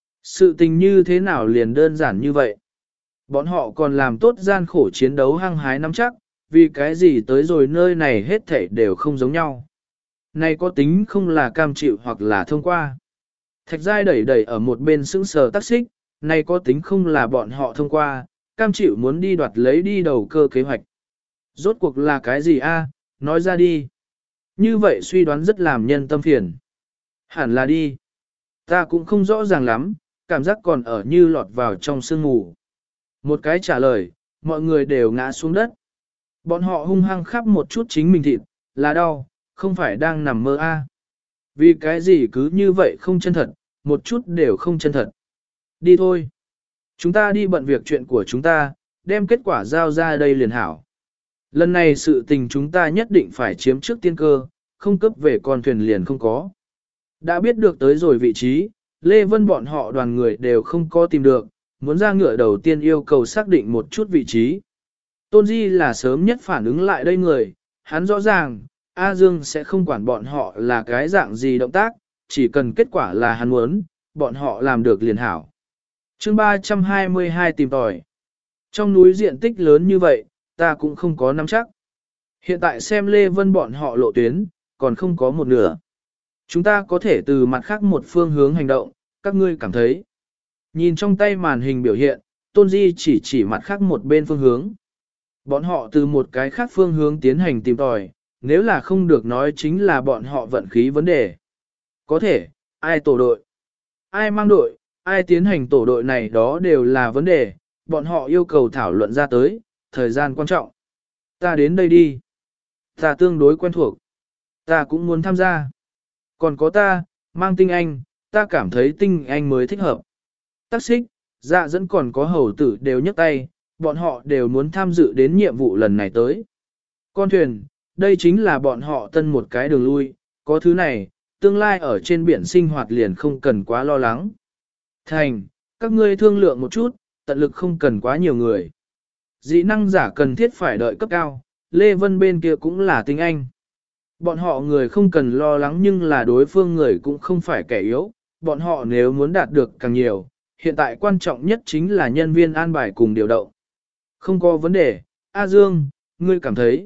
A: Sự tình như thế nào liền đơn giản như vậy? Bọn họ còn làm tốt gian khổ chiến đấu hăng hái nắm chắc, vì cái gì tới rồi nơi này hết thảy đều không giống nhau. Này có tính không là cam chịu hoặc là thông qua. Thạch giai đẩy đẩy ở một bên sững sờ tác xích, này có tính không là bọn họ thông qua, cam chịu muốn đi đoạt lấy đi đầu cơ kế hoạch. Rốt cuộc là cái gì a? Nói ra đi. Như vậy suy đoán rất làm nhân tâm phiền. Hẳn là đi. Ta cũng không rõ ràng lắm, cảm giác còn ở như lọt vào trong sương mù. Một cái trả lời, mọi người đều ngã xuống đất. Bọn họ hung hăng khắp một chút chính mình thịt, là đau, không phải đang nằm mơ a. Vì cái gì cứ như vậy không chân thật, một chút đều không chân thật. Đi thôi. Chúng ta đi bận việc chuyện của chúng ta, đem kết quả giao ra đây liền hảo. Lần này sự tình chúng ta nhất định phải chiếm trước tiên cơ, không cấp về con thuyền liền không có. Đã biết được tới rồi vị trí, Lê Vân bọn họ đoàn người đều không có tìm được, muốn ra ngựa đầu tiên yêu cầu xác định một chút vị trí. Tôn Di là sớm nhất phản ứng lại đây người, hắn rõ ràng, A Dương sẽ không quản bọn họ là cái dạng gì động tác, chỉ cần kết quả là hắn muốn, bọn họ làm được liền hảo. Chương ba trăm hai mươi hai tìm tòi. Trong núi diện tích lớn như vậy, ta cũng không có nắm chắc. Hiện tại xem Lê Vân bọn họ lộ tuyến, còn không có một nửa. Chúng ta có thể từ mặt khác một phương hướng hành động, các ngươi cảm thấy. Nhìn trong tay màn hình biểu hiện, Tôn Di chỉ chỉ mặt khác một bên phương hướng. Bọn họ từ một cái khác phương hướng tiến hành tìm tòi, nếu là không được nói chính là bọn họ vận khí vấn đề. Có thể, ai tổ đội, ai mang đội, ai tiến hành tổ đội này đó đều là vấn đề, bọn họ yêu cầu thảo luận ra tới, thời gian quan trọng. Ta đến đây đi. Ta tương đối quen thuộc. Ta cũng muốn tham gia. Còn có ta, mang tinh anh, ta cảm thấy tinh anh mới thích hợp. Tắc xích, dạ dẫn còn có hầu tử đều nhấc tay, bọn họ đều muốn tham dự đến nhiệm vụ lần này tới. Con thuyền, đây chính là bọn họ tân một cái đường lui, có thứ này, tương lai ở trên biển sinh hoạt liền không cần quá lo lắng. Thành, các ngươi thương lượng một chút, tận lực không cần quá nhiều người. Dị năng giả cần thiết phải đợi cấp cao, Lê Vân bên kia cũng là tinh anh. Bọn họ người không cần lo lắng nhưng là đối phương người cũng không phải kẻ yếu, bọn họ nếu muốn đạt được càng nhiều, hiện tại quan trọng nhất chính là nhân viên an bài cùng điều động. Không có vấn đề, A Dương, ngươi cảm thấy.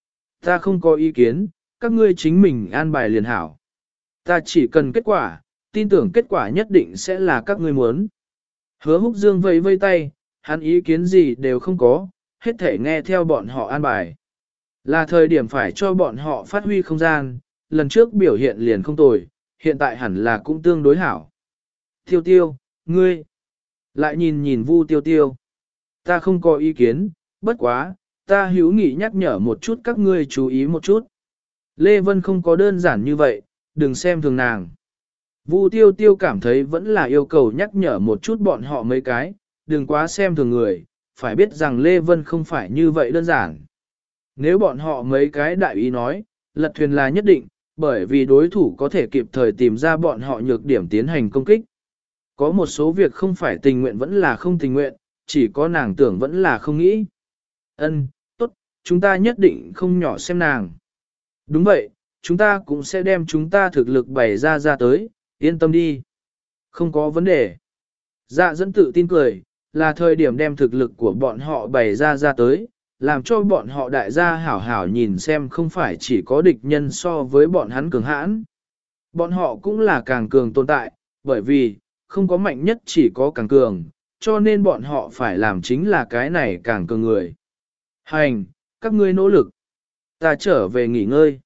A: Ta không có ý kiến, các ngươi chính mình an bài liền hảo. Ta chỉ cần kết quả, tin tưởng kết quả nhất định sẽ là các ngươi muốn. Hứa Húc Dương vẫy vây tay, hắn ý kiến gì đều không có, hết thể nghe theo bọn họ an bài. Là thời điểm phải cho bọn họ phát huy không gian, lần trước biểu hiện liền không tồi, hiện tại hẳn là cũng tương đối hảo. Tiêu tiêu, ngươi, lại nhìn nhìn Vu tiêu tiêu. Ta không có ý kiến, bất quá, ta hữu nghị nhắc nhở một chút các ngươi chú ý một chút. Lê Vân không có đơn giản như vậy, đừng xem thường nàng. Vu tiêu tiêu cảm thấy vẫn là yêu cầu nhắc nhở một chút bọn họ mấy cái, đừng quá xem thường người, phải biết rằng Lê Vân không phải như vậy đơn giản. Nếu bọn họ mấy cái đại ý nói, lật thuyền là nhất định, bởi vì đối thủ có thể kịp thời tìm ra bọn họ nhược điểm tiến hành công kích. Có một số việc không phải tình nguyện vẫn là không tình nguyện, chỉ có nàng tưởng vẫn là không nghĩ. Ân, tốt, chúng ta nhất định không nhỏ xem nàng. Đúng vậy, chúng ta cũng sẽ đem chúng ta thực lực bày ra ra tới, yên tâm đi. Không có vấn đề. Dạ dẫn tự tin cười, là thời điểm đem thực lực của bọn họ bày ra ra tới, làm cho bọn họ đại gia hảo hảo nhìn xem không phải chỉ có địch nhân so với bọn hắn cường hãn. Bọn họ cũng là càng cường tồn tại, bởi vì, không có mạnh nhất chỉ có càng cường, cho nên bọn họ phải làm chính là cái này càng cường người. Hành, các ngươi nỗ lực. Ta trở về nghỉ ngơi.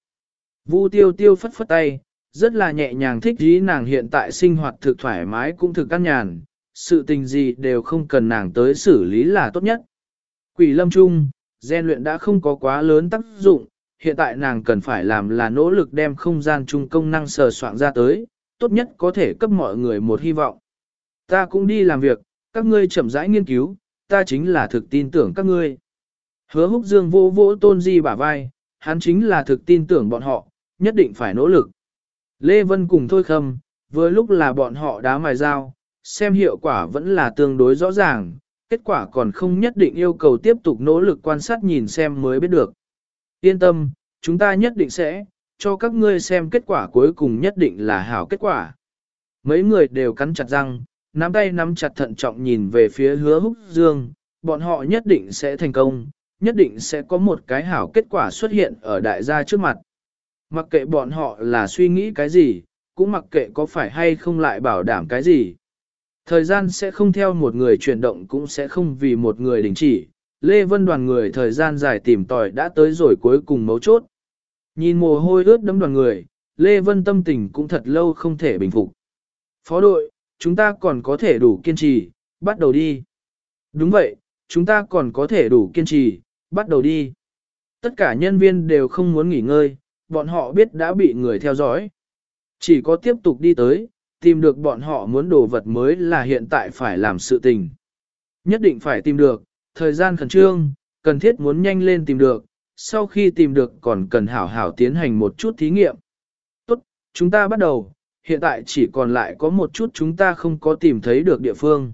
A: Vu tiêu tiêu phất phất tay, rất là nhẹ nhàng thích ý nàng hiện tại sinh hoạt thực thoải mái cũng thực căn nhàn, sự tình gì đều không cần nàng tới xử lý là tốt nhất. Quỷ lâm trung, gen luyện đã không có quá lớn tác dụng, hiện tại nàng cần phải làm là nỗ lực đem không gian chung công năng sờ soạn ra tới, tốt nhất có thể cấp mọi người một hy vọng. Ta cũng đi làm việc, các ngươi chậm rãi nghiên cứu, ta chính là thực tin tưởng các ngươi. Hứa Húc Dương vô vỗ Tôn Di bả vai, hắn chính là thực tin tưởng bọn họ, nhất định phải nỗ lực. Lê Vân cùng Thôi Khâm, vừa lúc là bọn họ đá mài dao, xem hiệu quả vẫn là tương đối rõ ràng, kết quả còn không nhất định yêu cầu tiếp tục nỗ lực quan sát nhìn xem mới biết được. Yên tâm, chúng ta nhất định sẽ cho các ngươi xem kết quả cuối cùng nhất định là hảo kết quả. Mấy người đều cắn chặt răng, nắm tay nắm chặt thận trọng nhìn về phía Hứa Húc Dương, bọn họ nhất định sẽ thành công, nhất định sẽ có một cái hảo kết quả xuất hiện ở đại gia trước mặt. Mặc kệ bọn họ là suy nghĩ cái gì, cũng mặc kệ có phải hay không lại bảo đảm cái gì. Thời gian sẽ không theo một người chuyển động cũng sẽ không vì một người đình chỉ. Lê Vân đoàn người thời gian dài tìm tòi đã tới rồi cuối cùng mấu chốt. Nhìn mồ hôi ướt đẫm đoàn người, Lê Vân tâm tình cũng thật lâu không thể bình phục. Phó đội, chúng ta còn có thể đủ kiên trì, bắt đầu đi. Đúng vậy, chúng ta còn có thể đủ kiên trì, bắt đầu đi. Tất cả nhân viên đều không muốn nghỉ ngơi, bọn họ biết đã bị người theo dõi. Chỉ có tiếp tục đi tới, tìm được bọn họ muốn đồ vật mới là hiện tại phải làm sự tình. Nhất định phải tìm được, thời gian khẩn trương, cần thiết muốn nhanh lên tìm được, sau khi tìm được còn cần hảo hảo tiến hành một chút thí nghiệm. Tốt, chúng ta bắt đầu, hiện tại chỉ còn lại có một chút chúng ta không có tìm thấy được địa phương.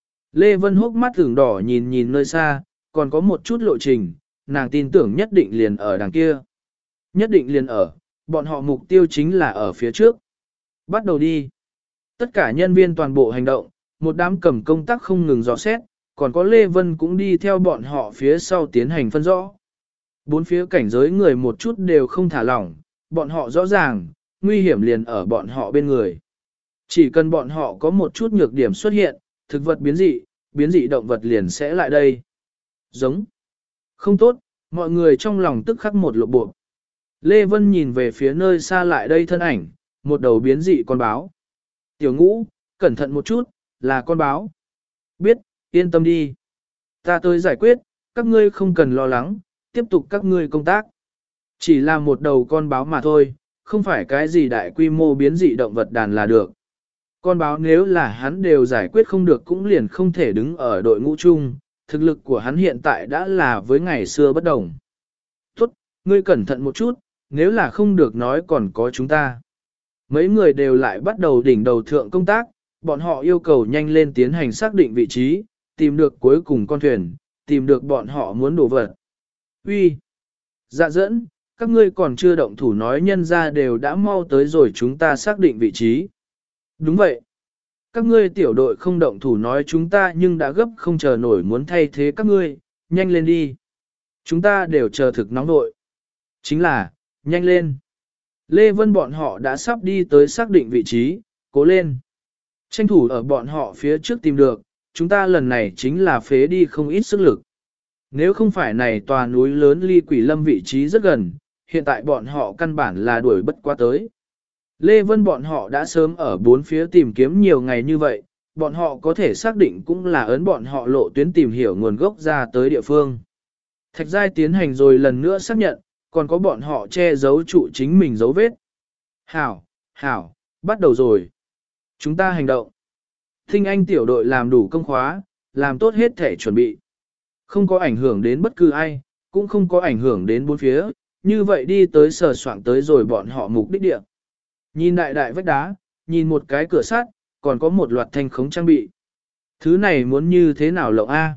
A: Lê Vân hốc mắt ửng đỏ nhìn nhìn nơi xa, còn có một chút lộ trình, nàng tin tưởng nhất định liền ở đằng kia. Nhất định liền ở, bọn họ mục tiêu chính là ở phía trước. Bắt đầu đi. Tất cả nhân viên toàn bộ hành động, một đám cầm công tác không ngừng dò xét, còn có Lê Vân cũng đi theo bọn họ phía sau tiến hành phân rõ. Bốn phía cảnh giới người một chút đều không thả lỏng, bọn họ rõ ràng, nguy hiểm liền ở bọn họ bên người. Chỉ cần bọn họ có một chút nhược điểm xuất hiện, thực vật biến dị, biến dị động vật liền sẽ lại đây. Giống. Không tốt, mọi người trong lòng tức khắc một lộ bộ. Lê Vân nhìn về phía nơi xa lại đây thân ảnh, một đầu biến dị con báo. Tiểu Ngũ, cẩn thận một chút, là con báo. Biết, yên tâm đi. Ta tới giải quyết, các ngươi không cần lo lắng, tiếp tục các ngươi công tác. Chỉ là một đầu con báo mà thôi, không phải cái gì đại quy mô biến dị động vật đàn là được. Con báo nếu là hắn đều giải quyết không được cũng liền không thể đứng ở đội ngũ chung, thực lực của hắn hiện tại đã là với ngày xưa bất đồng. Tốt, ngươi cẩn thận một chút, nếu là không được nói còn có chúng ta. Mấy người đều lại bắt đầu đỉnh đầu thượng công tác, bọn họ yêu cầu nhanh lên tiến hành xác định vị trí, tìm được cuối cùng con thuyền, tìm được bọn họ muốn đổ vật. Uy, dạ dẫn, các ngươi còn chưa động thủ nói nhân ra đều đã mau tới rồi chúng ta xác định vị trí. Đúng vậy. Các ngươi tiểu đội không động thủ nói chúng ta nhưng đã gấp không chờ nổi muốn thay thế các ngươi, nhanh lên đi. Chúng ta đều chờ thực nóng nội. Chính là, nhanh lên. Lê Vân bọn họ đã sắp đi tới xác định vị trí, cố lên. Tranh thủ ở bọn họ phía trước tìm được, chúng ta lần này chính là phế đi không ít sức lực. Nếu không phải này tòa núi lớn ly Quỷ Lâm vị trí rất gần, hiện tại bọn họ căn bản là đuổi bất qua tới. Lê Vân bọn họ đã sớm ở bốn phía tìm kiếm nhiều ngày như vậy, bọn họ có thể xác định cũng là ấn bọn họ lộ tuyến tìm hiểu nguồn gốc ra tới địa phương. Thạch Giai tiến hành rồi lần nữa xác nhận, còn có bọn họ che giấu trụ chính mình dấu vết. Hảo, hảo, bắt đầu rồi. Chúng ta hành động. Thinh Anh tiểu đội làm đủ công khóa, làm tốt hết thể chuẩn bị. Không có ảnh hưởng đến bất cứ ai, cũng không có ảnh hưởng đến bốn phía, như vậy đi tới sờ soạng tới rồi bọn họ mục đích địa. Nhìn đại đại vách đá, nhìn một cái cửa sắt, còn có một loạt thanh khống trang bị. Thứ này muốn như thế nào lộng A?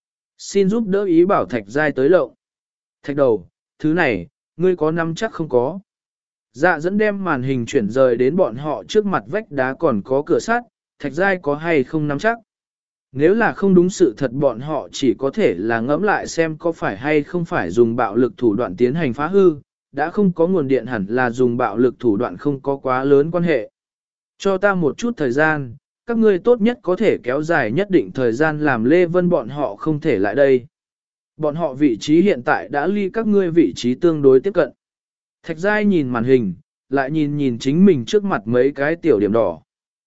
A: Xin giúp đỡ ý bảo Thạch Giai tới lộng. Thạch đầu, thứ này, ngươi có nắm chắc không có? Dạ dẫn đem màn hình chuyển rời đến bọn họ trước mặt vách đá còn có cửa sắt, Thạch Giai có hay không nắm chắc? Nếu là không đúng sự thật bọn họ chỉ có thể là ngẫm lại xem có phải hay không phải dùng bạo lực thủ đoạn tiến hành phá hư, đã không có nguồn điện hẳn là dùng bạo lực thủ đoạn không có quá lớn quan hệ. Cho ta một chút thời gian, các ngươi tốt nhất có thể kéo dài nhất định thời gian làm Lê Vân bọn họ không thể lại đây. Bọn họ vị trí hiện tại đã ly các ngươi vị trí tương đối tiếp cận. Thạch Giai nhìn màn hình, lại nhìn nhìn chính mình trước mặt mấy cái tiểu điểm đỏ.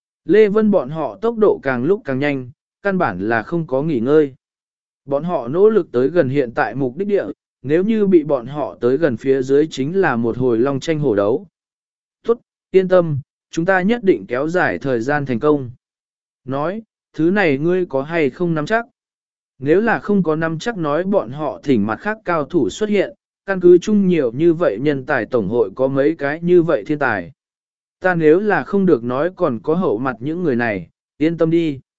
A: Lê Vân bọn họ tốc độ càng lúc càng nhanh, căn bản là không có nghỉ ngơi. Bọn họ nỗ lực tới gần hiện tại mục đích địa, nếu như bị bọn họ tới gần phía dưới chính là một hồi long tranh hổ đấu. Tốt, yên tâm, chúng ta nhất định kéo dài thời gian thành công. Nói, thứ này ngươi có hay không nắm chắc? Nếu là không có nắm chắc nói bọn họ thỉnh mặt khác cao thủ xuất hiện, căn cứ chung nhiều như vậy nhân tài tổng hội có mấy cái như vậy thiên tài. Ta nếu là không được nói còn có hậu mặt những người này, yên tâm đi.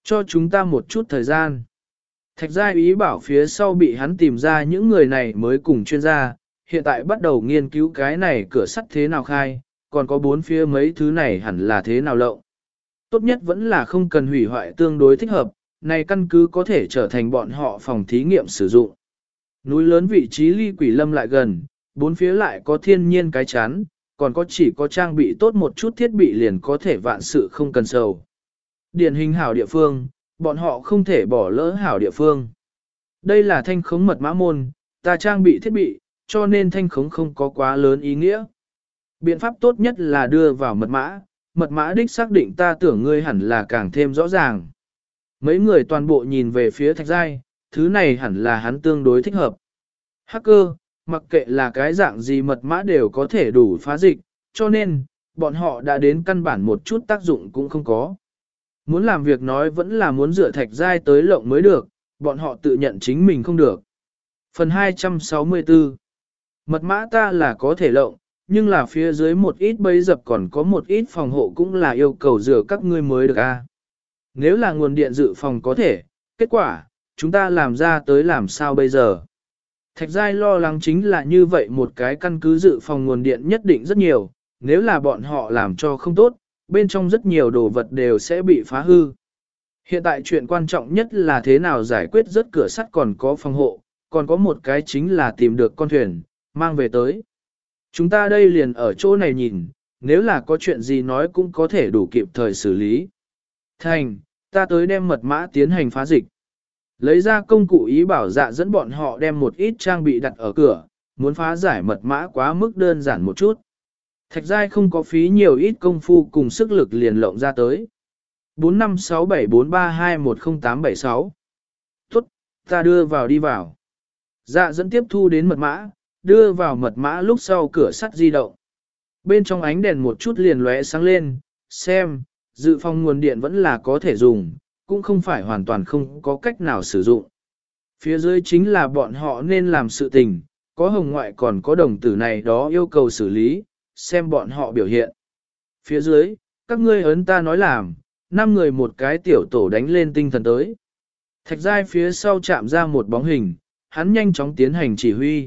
A: Cho chúng ta một chút thời gian. Thạch giai ý bảo phía sau bị hắn tìm ra những người này mới cùng chuyên gia, hiện tại bắt đầu nghiên cứu cái này cửa sắt thế nào khai, còn có bốn phía mấy thứ này hẳn là thế nào lộng. Tốt nhất vẫn là không cần hủy hoại tương đối thích hợp, này căn cứ có thể trở thành bọn họ phòng thí nghiệm sử dụng. Núi lớn vị trí ly quỷ lâm lại gần, bốn phía lại có thiên nhiên cái chắn, còn có chỉ có trang bị tốt một chút thiết bị liền có thể vạn sự không cần sầu. Điển hình hảo địa phương, bọn họ không thể bỏ lỡ hảo địa phương. Đây là thanh khống mật mã môn, ta trang bị thiết bị, cho nên thanh khống không có quá lớn ý nghĩa. Biện pháp tốt nhất là đưa vào mật mã, mật mã đích xác định ta tưởng ngươi hẳn là càng thêm rõ ràng. Mấy người toàn bộ nhìn về phía Thạch Giai, thứ này hẳn là hắn tương đối thích hợp. Hacker, mặc kệ là cái dạng gì mật mã đều có thể đủ phá dịch, cho nên, bọn họ đã đến căn bản một chút tác dụng cũng không có. Muốn làm việc nói vẫn là muốn dựa Thạch Giai tới lộng mới được, bọn họ tự nhận chính mình không được. Phần hai trăm sáu mươi tư. Mật mã ta là có thể lộng, nhưng là phía dưới một ít bấy dập còn có một ít phòng hộ cũng là yêu cầu dựa các ngươi mới được a. Nếu là nguồn điện dự phòng có thể, kết quả, chúng ta làm ra tới làm sao bây giờ? Thạch Giai lo lắng chính là như vậy một cái căn cứ dự phòng nguồn điện nhất định rất nhiều, nếu là bọn họ làm cho không tốt, bên trong rất nhiều đồ vật đều sẽ bị phá hư. Hiện tại chuyện quan trọng nhất là thế nào giải quyết rất cửa sắt còn có phòng hộ, còn có một cái chính là tìm được con thuyền, mang về tới. Chúng ta đây liền ở chỗ này nhìn, nếu là có chuyện gì nói cũng có thể đủ kịp thời xử lý. Thành, ta tới đem mật mã tiến hành phá dịch. Lấy ra công cụ ý bảo dạ dẫn bọn họ đem một ít trang bị đặt ở cửa, muốn phá giải mật mã quá mức đơn giản một chút. Thạch Giai không có phí nhiều ít công phu cùng sức lực liền lộng ra tới. bốn năm sáu bảy bốn ba hai một không tám bảy sáu. Tốt, ta đưa vào đi vào. Dạ dẫn tiếp thu đến mật mã, đưa vào mật mã lúc sau cửa sắt di động. Bên trong ánh đèn một chút liền lóe sáng lên, xem, dự phòng nguồn điện vẫn là có thể dùng, cũng không phải hoàn toàn không có cách nào sử dụng. Phía dưới chính là bọn họ nên làm sự tình, có hồng ngoại còn có đồng tử này đó yêu cầu xử lý, xem bọn họ biểu hiện. Phía dưới, các ngươi ấn ta nói làm, năm người một cái tiểu tổ đánh lên tinh thần tới. Thạch Giai phía sau chạm ra một bóng hình, hắn nhanh chóng tiến hành chỉ huy.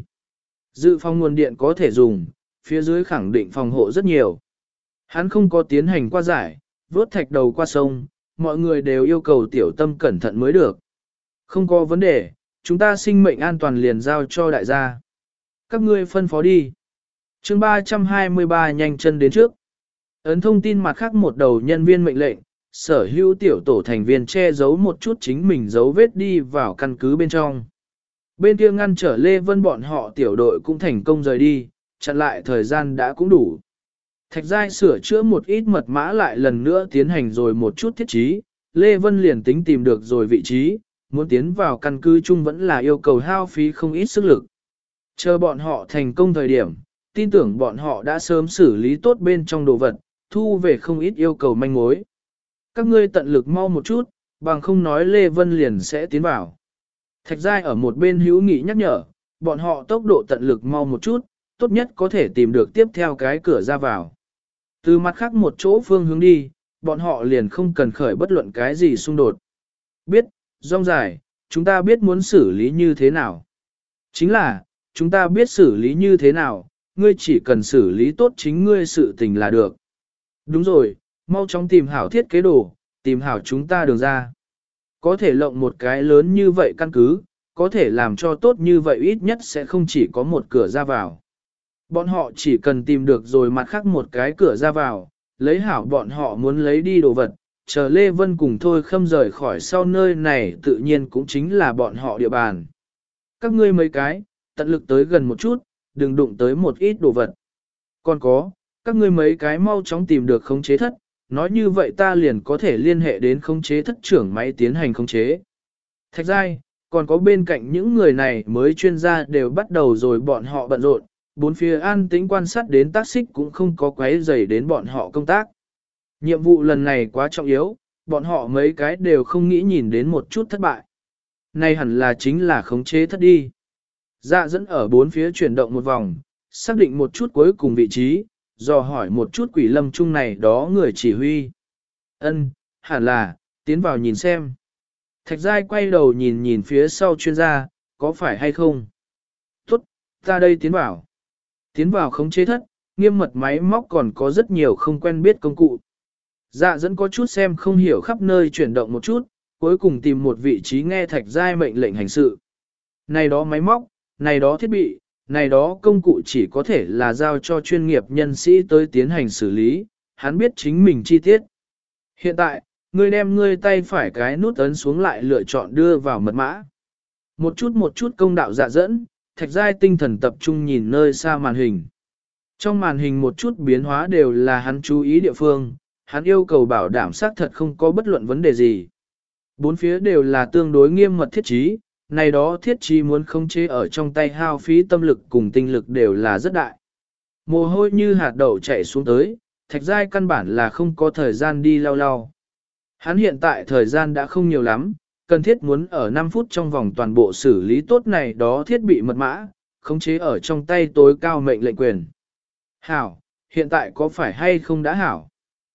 A: Dự phòng nguồn điện có thể dùng, phía dưới khẳng định phòng hộ rất nhiều. Hắn không có tiến hành qua giải, vớt thạch đầu qua sông, mọi người đều yêu cầu tiểu tâm cẩn thận mới được. Không có vấn đề, chúng ta sinh mệnh an toàn liền giao cho đại gia. Các ngươi phân phó đi. chương ba trăm hai mươi ba nhanh chân đến trước. Ấn thông tin mặt khác một đầu nhân viên mệnh lệnh, sở hữu tiểu tổ thành viên che giấu một chút chính mình dấu vết đi vào căn cứ bên trong. Bên kia ngăn trở Lê Vân bọn họ tiểu đội cũng thành công rời đi, chặn lại thời gian đã cũng đủ. Thạch Giai sửa chữa một ít mật mã lại lần nữa tiến hành rồi một chút thiết trí, Lê Vân liền tính tìm được rồi vị trí, muốn tiến vào căn cứ chung vẫn là yêu cầu hao phí không ít sức lực. Chờ bọn họ thành công thời điểm, tin tưởng bọn họ đã sớm xử lý tốt bên trong đồ vật, thu về không ít yêu cầu manh mối. Các ngươi tận lực mau một chút, bằng không nói Lê Vân liền sẽ tiến vào. Thạch Giai ở một bên hữu nghị nhắc nhở, bọn họ tốc độ tận lực mau một chút, tốt nhất có thể tìm được tiếp theo cái cửa ra vào. Từ mặt khác một chỗ phương hướng đi, bọn họ liền không cần khởi bất luận cái gì xung đột. Biết, rong dài, chúng ta biết muốn xử lý như thế nào. Chính là, chúng ta biết xử lý như thế nào, ngươi chỉ cần xử lý tốt chính ngươi sự tình là được. Đúng rồi, mau chóng tìm hảo thiết kế đồ, tìm hảo chúng ta đường ra. Có thể lộng một cái lớn như vậy căn cứ, có thể làm cho tốt như vậy ít nhất sẽ không chỉ có một cửa ra vào. Bọn họ chỉ cần tìm được rồi mặt khác một cái cửa ra vào, lấy hảo bọn họ muốn lấy đi đồ vật, chờ Lê Vân cùng thôi khâm rời khỏi sau nơi này tự nhiên cũng chính là bọn họ địa bàn. Các ngươi mấy cái, tận lực tới gần một chút, đừng đụng tới một ít đồ vật. Còn có, các ngươi mấy cái mau chóng tìm được khống chế thất, nói như vậy ta liền có thể liên hệ đến khống chế thất trưởng máy tiến hành khống chế. Thạch Giai, còn có bên cạnh những người này mới chuyên gia đều bắt đầu rồi bọn họ bận rộn, bốn phía an tĩnh quan sát đến tác xích cũng không có quấy rầy đến bọn họ công tác. Nhiệm vụ lần này quá trọng yếu, bọn họ mấy cái đều không nghĩ nhìn đến một chút thất bại. Này hẳn là chính là khống chế thất đi. Dạ dẫn ở bốn phía chuyển động một vòng, xác định một chút cuối cùng vị trí, dò hỏi một chút quỷ lâm trung này đó người chỉ huy. Ân, hẳn là, Tiến vào nhìn xem. Thạch Giai quay đầu nhìn nhìn phía sau chuyên gia, có phải hay không? Tốt, ta đây tiến vào. Tiến vào khống chế thất, nghiêm mật máy móc còn có rất nhiều không quen biết công cụ. Dạ dẫn có chút xem không hiểu khắp nơi chuyển động một chút, cuối cùng tìm một vị trí nghe Thạch Giai mệnh lệnh hành sự. Này đó máy móc, này đó thiết bị, này đó công cụ chỉ có thể là giao cho chuyên nghiệp nhân sĩ tới tiến hành xử lý, hắn biết chính mình chi tiết. Hiện tại, ngươi đem ngươi tay phải cái nút ấn xuống lại lựa chọn đưa vào mật mã. Một chút một chút công đạo dạ dẫn, Thạch Giai tinh thần tập trung nhìn nơi xa màn hình. Trong màn hình một chút biến hóa đều là hắn chú ý địa phương, hắn yêu cầu bảo đảm xác thật không có bất luận vấn đề gì. Bốn phía đều là tương đối nghiêm mật thiết trí, này đó thiết trí muốn khống chế ở trong tay hao phí tâm lực cùng tinh lực đều là rất đại. Mồ hôi như hạt đậu chạy xuống tới, Thạch Giai căn bản là không có thời gian đi lau lau. Hắn hiện tại thời gian đã không nhiều lắm, cần thiết muốn ở năm phút trong vòng toàn bộ xử lý tốt này đó thiết bị mật mã, khống chế ở trong tay tối cao mệnh lệnh quyền. Hảo, hiện tại có phải hay không đã hảo?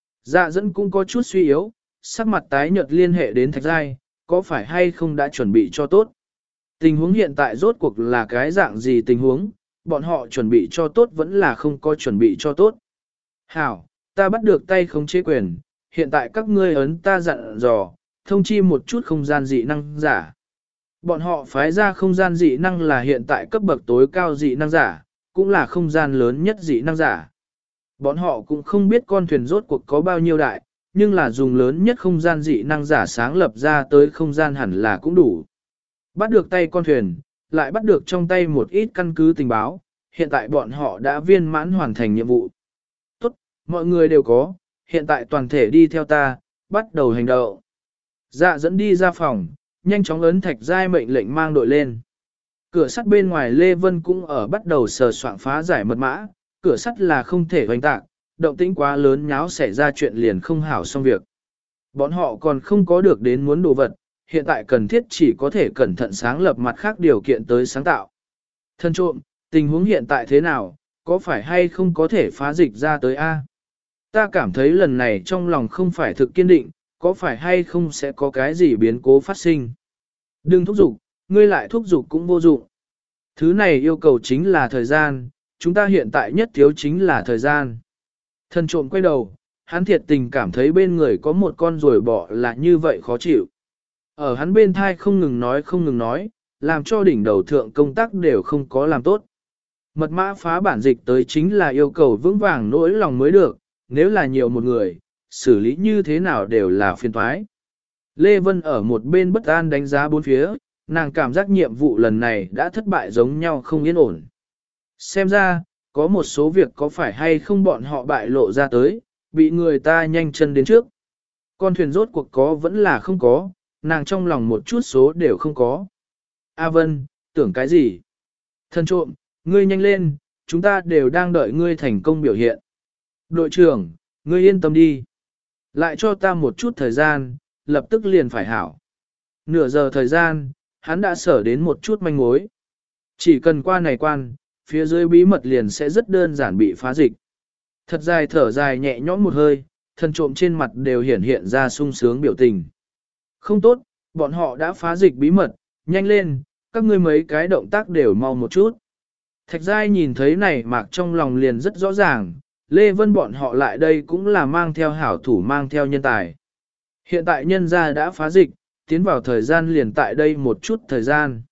A: Dạ dẫn cũng có chút suy yếu, sắc mặt tái nhợt liên hệ đến Thạch Giai, có phải hay không đã chuẩn bị cho tốt? Tình huống hiện tại rốt cuộc là cái dạng gì tình huống, bọn họ chuẩn bị cho tốt vẫn là không có chuẩn bị cho tốt. Hảo, ta bắt được tay khống chế quyền, hiện tại các ngươi ấn ta dặn dò, thông chi một chút không gian dị năng giả. Bọn họ phái ra không gian dị năng là hiện tại cấp bậc tối cao dị năng giả, cũng là không gian lớn nhất dị năng giả. Bọn họ cũng không biết con thuyền rốt cuộc có bao nhiêu đại, nhưng là dùng lớn nhất không gian dị năng giả sáng lập ra tới không gian hẳn là cũng đủ. Bắt được tay con thuyền, lại bắt được trong tay một ít căn cứ tình báo, hiện tại bọn họ đã viên mãn hoàn thành nhiệm vụ. Tốt, mọi người đều có, hiện tại toàn thể đi theo ta, bắt đầu hành động. Dạ dẫn đi ra phòng, nhanh chóng ấn Thạch Giai mệnh lệnh mang đội lên. Cửa sắt bên ngoài Lê Vân cũng ở bắt đầu sờ soạn phá giải mật mã, cửa sắt là không thể hoành tạc, động tĩnh quá lớn nháo xảy ra chuyện liền không hảo xong việc. Bọn họ còn không có được đến muốn đồ vật, hiện tại cần thiết chỉ có thể cẩn thận sáng lập mặt khác điều kiện tới sáng tạo. Thân trộm, tình huống hiện tại thế nào, có phải hay không có thể phá dịch ra tới A? Ta cảm thấy lần này trong lòng không phải thực kiên định, có phải hay không sẽ có cái gì biến cố phát sinh. Đừng thúc giục, ngươi lại thúc giục cũng vô dụng. Thứ này yêu cầu chính là thời gian, chúng ta hiện tại nhất thiếu chính là thời gian. Thân trộm quay đầu, hắn thiệt tình cảm thấy bên người có một con ruồi bọ là như vậy khó chịu. Ở hắn bên thai không ngừng nói không ngừng nói, làm cho đỉnh đầu thượng công tác đều không có làm tốt. Mật mã phá bản dịch tới chính là yêu cầu vững vàng nỗi lòng mới được, nếu là nhiều một người, xử lý như thế nào đều là phiền toái. Lê Vân ở một bên bất an đánh giá bốn phía, nàng cảm giác nhiệm vụ lần này đã thất bại giống nhau không yên ổn. Xem ra, có một số việc có phải hay không bọn họ bại lộ ra tới, bị người ta nhanh chân đến trước. Con thuyền rốt cuộc có vẫn là không có, nàng trong lòng một chút số đều không có. A Vân, tưởng cái gì? Thân trộm, ngươi nhanh lên, chúng ta đều đang đợi ngươi thành công biểu hiện. Đội trưởng, ngươi yên tâm đi. Lại cho ta một chút thời gian, lập tức liền phải hảo. Nửa giờ thời gian, hắn đã sở đến một chút manh mối. Chỉ cần qua này quan, phía dưới bí mật liền sẽ rất đơn giản bị phá dịch. Thật dài thở dài nhẹ nhõm một hơi, thân trộm trên mặt đều hiển hiện ra sung sướng biểu tình. Không tốt, bọn họ đã phá dịch bí mật, nhanh lên, các ngươi mấy cái động tác đều mau một chút. Thạch Giai nhìn thấy này mạc trong lòng liền rất rõ ràng, Lê Vân bọn họ lại đây cũng là mang theo hảo thủ mang theo nhân tài. Hiện tại nhân gia đã phá dịch, tiến vào thời gian liền tại đây một chút thời gian.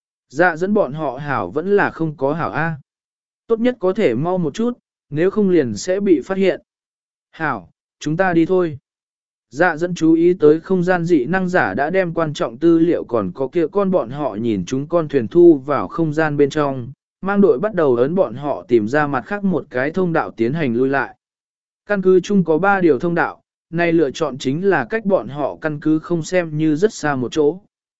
A: Dạ dẫn bọn họ hảo vẫn là không có hảo A. Tốt nhất có thể mau một chút, nếu không liền sẽ bị phát hiện. Hảo, chúng ta đi thôi. Dạ dẫn chú ý tới không gian dị năng giả đã đem quan trọng tư liệu còn có kia con bọn họ nhìn chúng con thuyền thu vào không gian bên trong, mang đội bắt đầu ấn bọn họ tìm ra mặt khác một cái thông đạo tiến hành lui lại. Căn cứ chung có ba điều thông đạo, này lựa chọn chính là cách bọn họ căn cứ không xem như rất xa một chỗ.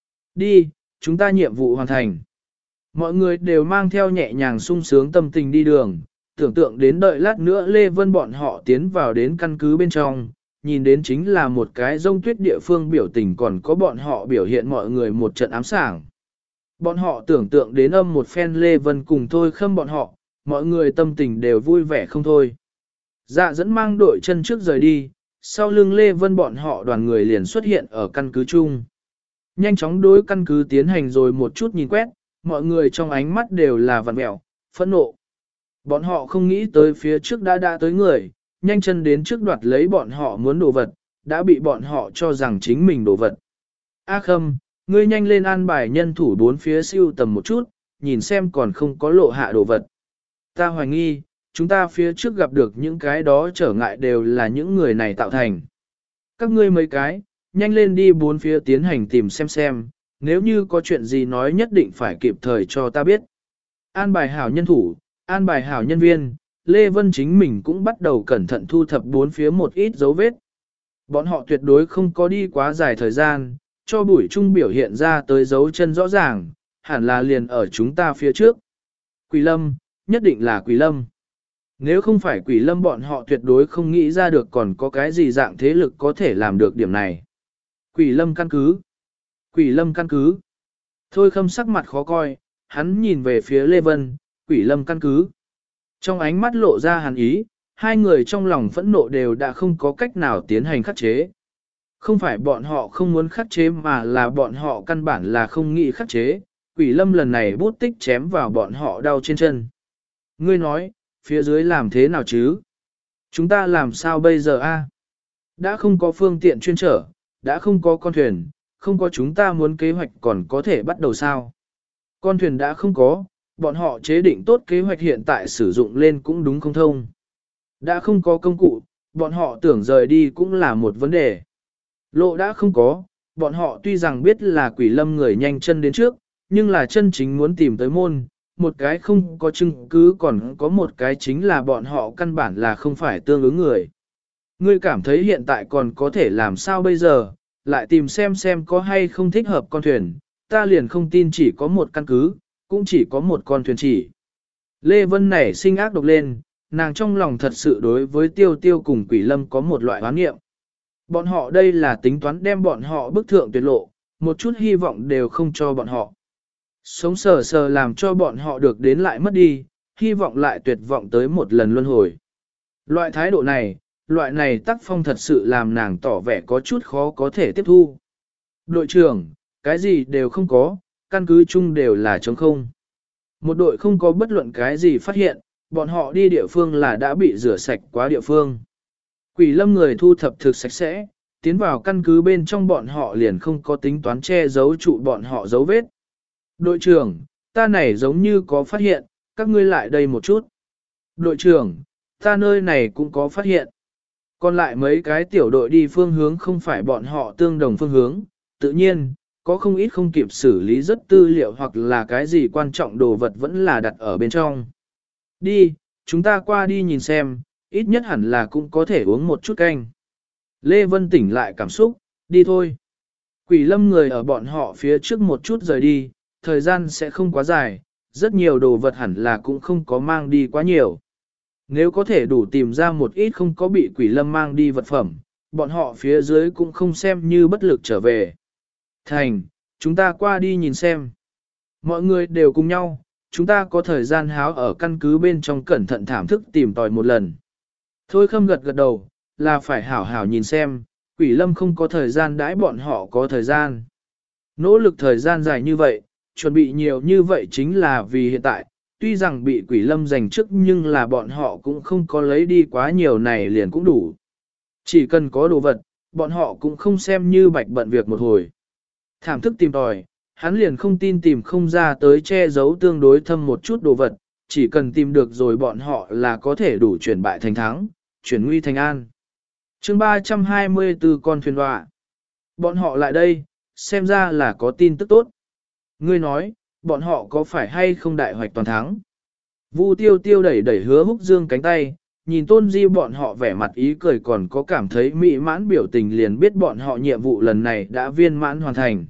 A: Đi, chúng ta nhiệm vụ hoàn thành. Mọi người đều mang theo nhẹ nhàng sung sướng tâm tình đi đường, tưởng tượng đến đợi lát nữa Lê Vân bọn họ tiến vào đến căn cứ bên trong, nhìn đến chính là một cái rông tuyết địa phương biểu tình còn có bọn họ biểu hiện mọi người một trận ám sảng. Bọn họ tưởng tượng đến âm một phen Lê Vân cùng thôi khâm bọn họ, mọi người tâm tình đều vui vẻ không thôi. Dạ dẫn mang đội chân trước rời đi, sau lưng Lê Vân bọn họ đoàn người liền xuất hiện ở căn cứ chung. Nhanh chóng đối căn cứ tiến hành rồi một chút nhìn quét, mọi người trong ánh mắt đều là vằn mẹo, phẫn nộ. Bọn họ không nghĩ tới phía trước đã đã tới người, nhanh chân đến trước đoạt lấy bọn họ muốn đồ vật, đã bị bọn họ cho rằng chính mình đồ vật. A Khâm, ngươi nhanh lên an bài nhân thủ bốn phía siêu tầm một chút, nhìn xem còn không có lộ hạ đồ vật. Ta hoài nghi, chúng ta phía trước gặp được những cái đó trở ngại đều là những người này tạo thành. Các ngươi mấy cái, nhanh lên đi bốn phía tiến hành tìm xem xem, nếu như có chuyện gì nói nhất định phải kịp thời cho ta biết. An bài hảo nhân thủ, an bài hảo nhân viên, Lê Vân chính mình cũng bắt đầu cẩn thận thu thập bốn phía một ít dấu vết. Bọn họ tuyệt đối không có đi quá dài thời gian, cho buổi chung biểu hiện ra tới dấu chân rõ ràng, hẳn là liền ở chúng ta phía trước. Quỷ Lâm, nhất định là Quỷ Lâm. Nếu không phải Quỷ Lâm bọn họ tuyệt đối không nghĩ ra được còn có cái gì dạng thế lực có thể làm được điểm này. Quỷ Lâm căn cứ. Quỷ Lâm căn cứ. Thôi Khâm sắc mặt khó coi, hắn nhìn về phía Lê Vân, Quỷ Lâm căn cứ. Trong ánh mắt lộ ra hàn ý, hai người trong lòng phẫn nộ đều đã không có cách nào tiến hành khắc chế. Không phải bọn họ không muốn khắc chế mà là bọn họ căn bản là không nghĩ khắc chế, Quỷ Lâm lần này bút tích chém vào bọn họ đau trên chân. Ngươi nói, phía dưới làm thế nào chứ? Chúng ta làm sao bây giờ a? Đã không có phương tiện chuyên trở, đã không có con thuyền, không có chúng ta muốn kế hoạch còn có thể bắt đầu sao? Con thuyền đã không có, bọn họ chế định tốt kế hoạch hiện tại sử dụng lên cũng đúng không thông. Đã không có công cụ, bọn họ tưởng rời đi cũng là một vấn đề. Lộ đã không có, bọn họ tuy rằng biết là Quỷ Lâm người nhanh chân đến trước, nhưng là chân chính muốn tìm tới môn, một cái không có chứng cứ còn có một cái chính là bọn họ căn bản là không phải tương ứng người. Ngươi cảm thấy hiện tại còn có thể làm sao bây giờ, lại tìm xem xem có hay không thích hợp con thuyền, ta liền không tin chỉ có một căn cứ, cũng chỉ có một con thuyền chỉ. Lê Vân nảy sinh ác độc lên, nàng trong lòng thật sự đối với Tiêu Tiêu cùng Quỷ Lâm có một loại oán nghiệm. Bọn họ đây là tính toán đem bọn họ bức thượng tuyệt lộ, một chút hy vọng đều không cho bọn họ. Sống sờ sờ làm cho bọn họ được đến lại mất đi, hy vọng lại tuyệt vọng tới một lần luân hồi. Loại thái độ này, loại này tác phong thật sự làm nàng tỏ vẻ có chút khó có thể tiếp thu. Đội trưởng, cái gì đều không có, căn cứ chung đều là trống không. Một đội không có bất luận cái gì phát hiện, bọn họ đi địa phương là đã bị rửa sạch quá địa phương. Quỷ Lâm người thu thập thực sạch sẽ, tiến vào căn cứ bên trong bọn họ liền không có tính toán che giấu trụ bọn họ dấu vết. Đội trưởng, ta này giống như có phát hiện, các ngươi lại đây một chút. Đội trưởng, ta nơi này cũng có phát hiện. Còn lại mấy cái tiểu đội đi phương hướng không phải bọn họ tương đồng phương hướng, tự nhiên, có không ít không kịp xử lý rất tư liệu hoặc là cái gì quan trọng đồ vật vẫn là đặt ở bên trong. Đi, chúng ta qua đi nhìn xem, ít nhất hẳn là cũng có thể uống một chút canh. Lê Vân tỉnh lại cảm xúc, đi thôi. Quỷ Lâm người ở bọn họ phía trước một chút rời đi, thời gian sẽ không quá dài, rất nhiều đồ vật hẳn là cũng không có mang đi quá nhiều. Nếu có thể đủ tìm ra một ít không có bị Quỷ Lâm mang đi vật phẩm, bọn họ phía dưới cũng không xem như bất lực trở về. Thành, chúng ta qua đi nhìn xem. Mọi người đều cùng nhau, chúng ta có thời gian háo ở căn cứ bên trong cẩn thận thảm thức tìm tòi một lần. Thôi Khâm gật gật đầu, là phải hảo hảo nhìn xem, Quỷ Lâm không có thời gian đãi bọn họ có thời gian. Nỗ lực thời gian dài như vậy, chuẩn bị nhiều như vậy chính là vì hiện tại, tuy rằng bị Quỷ Lâm giành trước nhưng là bọn họ cũng không có lấy đi quá nhiều này liền cũng đủ. Chỉ cần có đồ vật, bọn họ cũng không xem như bạch bận việc một hồi. Thảm thức tìm tòi, hắn liền không tin tìm không ra tới che giấu tương đối thâm một chút đồ vật, chỉ cần tìm được rồi bọn họ là có thể đủ chuyển bại thành thắng, chuyển nguy thành an. chương ba trăm hai mươi tư con thuyền họa. Bọn họ lại đây, xem ra là có tin tức tốt. Ngươi nói, bọn họ có phải hay không đại hoạch toàn thắng? Vu Tiêu Tiêu đẩy đẩy Hứa Húc Dương cánh tay, nhìn Tôn Di bọn họ vẻ mặt ý cười còn có cảm thấy mỹ mãn biểu tình liền biết bọn họ nhiệm vụ lần này đã viên mãn hoàn thành.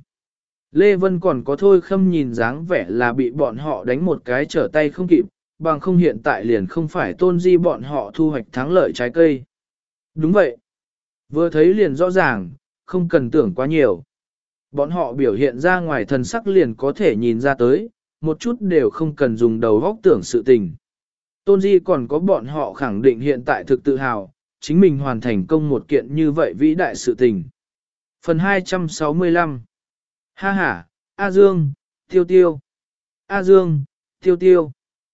A: Lê Vân còn có Thôi Khâm nhìn dáng vẻ là bị bọn họ đánh một cái trở tay không kịp, bằng không hiện tại liền không phải Tôn Di bọn họ thu hoạch thắng lợi trái cây. Đúng vậy. Vừa thấy liền rõ ràng, không cần tưởng quá nhiều. Bọn họ biểu hiện ra ngoài thần sắc liền có thể nhìn ra tới, một chút đều không cần dùng đầu góc tưởng sự tình. Tôn Di còn có bọn họ khẳng định hiện tại thực tự hào, chính mình hoàn thành công một kiện như vậy vĩ đại sự tình. Phần hai trăm sáu mươi lăm. Ha ha, A Dương, Tiêu Tiêu. A Dương, Tiêu Tiêu.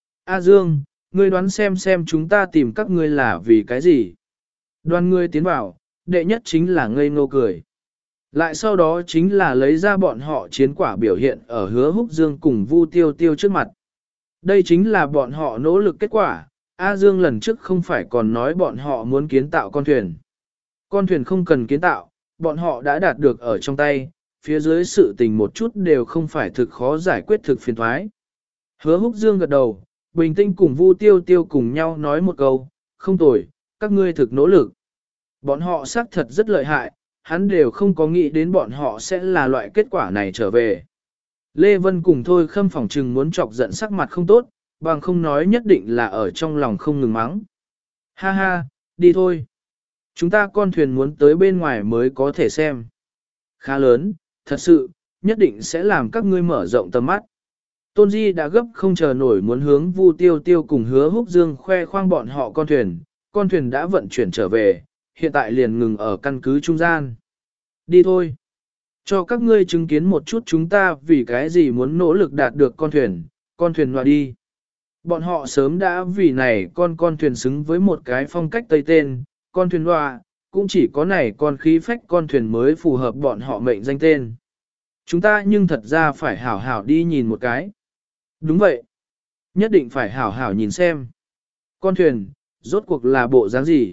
A: A Dương, ngươi đoán xem xem chúng ta tìm các ngươi là vì cái gì? Đoàn ngươi tiến vào, đệ nhất chính là ngây ngô cười. Lại sau đó chính là lấy ra bọn họ chiến quả biểu hiện ở Hứa Húc Dương cùng Vu Tiêu Tiêu trước mặt. Đây chính là bọn họ nỗ lực kết quả. A Dương lần trước không phải còn nói bọn họ muốn kiến tạo con thuyền. Con thuyền không cần kiến tạo, bọn họ đã đạt được ở trong tay, phía dưới sự tình một chút đều không phải thực khó giải quyết thực phiền thoái. Hứa Húc Dương gật đầu, bình tĩnh cùng Vu Tiêu Tiêu cùng nhau nói một câu, không tồi, các ngươi thực nỗ lực. Bọn họ xác thật rất lợi hại, hắn đều không có nghĩ đến bọn họ sẽ là loại kết quả này trở về. Lê Vân cùng Thôi Khâm phỏng trừng muốn chọc giận sắc mặt không tốt, bằng không nói nhất định là ở trong lòng không ngừng mắng. Ha ha, đi thôi. Chúng ta con thuyền muốn tới bên ngoài mới có thể xem. Khá lớn, thật sự, nhất định sẽ làm các ngươi mở rộng tầm mắt. Tôn Di đã gấp không chờ nổi muốn hướng Vu Tiêu Tiêu cùng Hứa Húc Dương khoe khoang bọn họ con thuyền. Con thuyền đã vận chuyển trở về, hiện tại liền ngừng ở căn cứ trung gian. Đi thôi. Cho các ngươi chứng kiến một chút chúng ta vì cái gì muốn nỗ lực đạt được con thuyền, con thuyền hòa đi. Bọn họ sớm đã vì này con con thuyền xứng với một cái phong cách Tây tên, con thuyền hòa, cũng chỉ có này con khí phách con thuyền mới phù hợp bọn họ mệnh danh tên. Chúng ta nhưng thật ra phải hảo hảo đi nhìn một cái. Đúng vậy. Nhất định phải hảo hảo nhìn xem. Con thuyền, rốt cuộc là bộ dáng gì?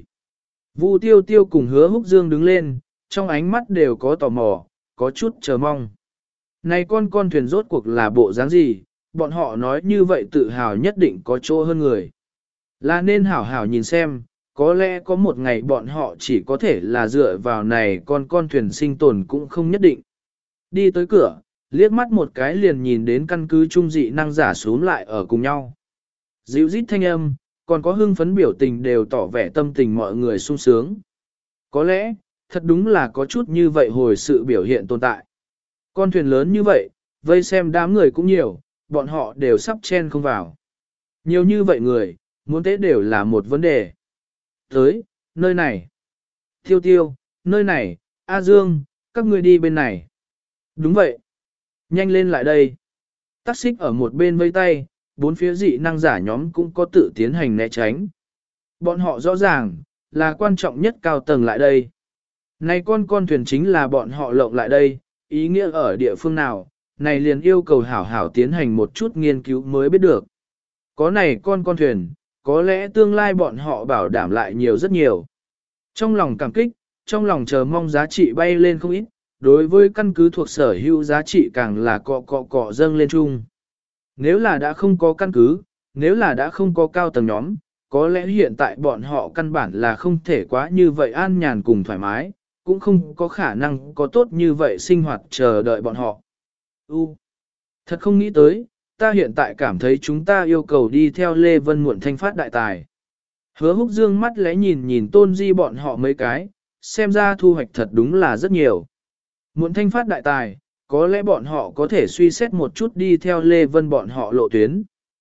A: Vu Tiêu Tiêu cùng Hứa Húc Dương đứng lên, trong ánh mắt đều có tò mò, có chút chờ mong. Này con con thuyền rốt cuộc là bộ dáng gì? Bọn họ nói như vậy tự hào nhất định có chỗ hơn người. Là nên hảo hảo nhìn xem, có lẽ có một ngày bọn họ chỉ có thể là dựa vào này con con thuyền sinh tồn cũng không nhất định. Đi tới cửa, liếc mắt một cái liền nhìn đến căn cứ trung dị năng giả xuống lại ở cùng nhau. Dịu rít thanh âm, còn có hưng phấn biểu tình đều tỏ vẻ tâm tình mọi người sung sướng. Có lẽ, thật đúng là có chút như vậy hồi sự biểu hiện tồn tại. Con thuyền lớn như vậy, vây xem đám người cũng nhiều, bọn họ đều sắp chen không vào. Nhiều như vậy người, muốn tế đều là một vấn đề. Tới, nơi này. Tiêu Tiêu, nơi này, A Dương, các ngươi đi bên này. Đúng vậy. Nhanh lên lại đây. Tắc xích ở một bên vây tay, bốn phía dị năng giả nhóm cũng có tự tiến hành né tránh. Bọn họ rõ ràng, là quan trọng nhất cao tầng lại đây. Này con con thuyền chính là bọn họ lộng lại đây, ý nghĩa ở địa phương nào, này liền yêu cầu hảo hảo tiến hành một chút nghiên cứu mới biết được. Có này con con thuyền, có lẽ tương lai bọn họ bảo đảm lại nhiều rất nhiều. Trong lòng cảm kích, trong lòng chờ mong giá trị bay lên không ít, đối với căn cứ thuộc sở hữu giá trị càng là cọ cọ cọ dâng lên chung. Nếu là đã không có căn cứ, nếu là đã không có cao tầng nhóm, có lẽ hiện tại bọn họ căn bản là không thể quá như vậy an nhàn cùng thoải mái, cũng không có khả năng có tốt như vậy sinh hoạt chờ đợi bọn họ. U, thật không nghĩ tới, ta hiện tại cảm thấy chúng ta yêu cầu đi theo Lê Vân muộn thanh phát đại tài. Hứa Húc Dương mắt lẽ nhìn nhìn Tôn Di bọn họ mấy cái, xem ra thu hoạch thật đúng là rất nhiều. Muộn thanh phát đại tài, có lẽ bọn họ có thể suy xét một chút đi theo Lê Vân bọn họ lộ tuyến.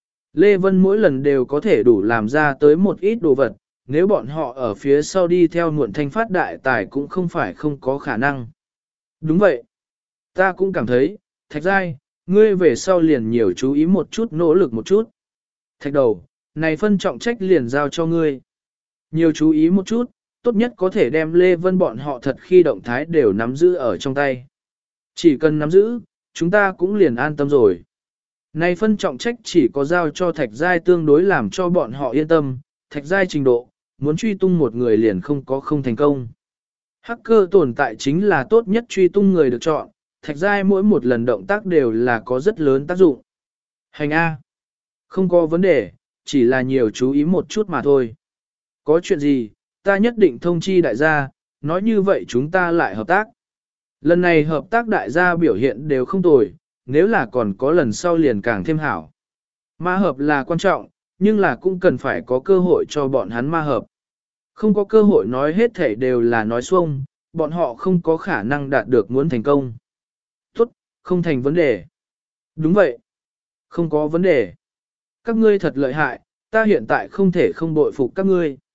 A: Lê Vân mỗi lần đều có thể đủ làm ra tới một ít đồ vật, nếu bọn họ ở phía sau đi theo muộn thanh phát đại tài cũng không phải không có khả năng. Đúng vậy. Ta cũng cảm thấy, Thạch Giai, ngươi về sau liền nhiều chú ý một chút nỗ lực một chút. Thạch đầu, này phân trọng trách liền giao cho ngươi. Nhiều chú ý một chút, tốt nhất có thể đem Lê Vân bọn họ thật khi động thái đều nắm giữ ở trong tay. Chỉ cần nắm giữ, chúng ta cũng liền an tâm rồi. Này phân trọng trách chỉ có giao cho Thạch Giai tương đối làm cho bọn họ yên tâm, Thạch Giai trình độ, muốn truy tung một người liền không có không thành công. Hacker tồn tại chính là tốt nhất truy tung người được chọn, Thạch Giai mỗi một lần động tác đều là có rất lớn tác dụng. Hành A. Không có vấn đề, chỉ là nhiều chú ý một chút mà thôi. Có chuyện gì, ta nhất định thông chi đại gia, nói như vậy chúng ta lại hợp tác. Lần này hợp tác đại gia biểu hiện đều không tồi, nếu là còn có lần sau liền càng thêm hảo. Ma hợp là quan trọng, nhưng là cũng cần phải có cơ hội cho bọn hắn ma hợp. Không có cơ hội nói hết thể đều là nói xuông, bọn họ không có khả năng đạt được muốn thành công. Tốt, không thành vấn đề. Đúng vậy. Không có vấn đề. Các ngươi thật lợi hại, ta hiện tại không thể không bội phục các ngươi.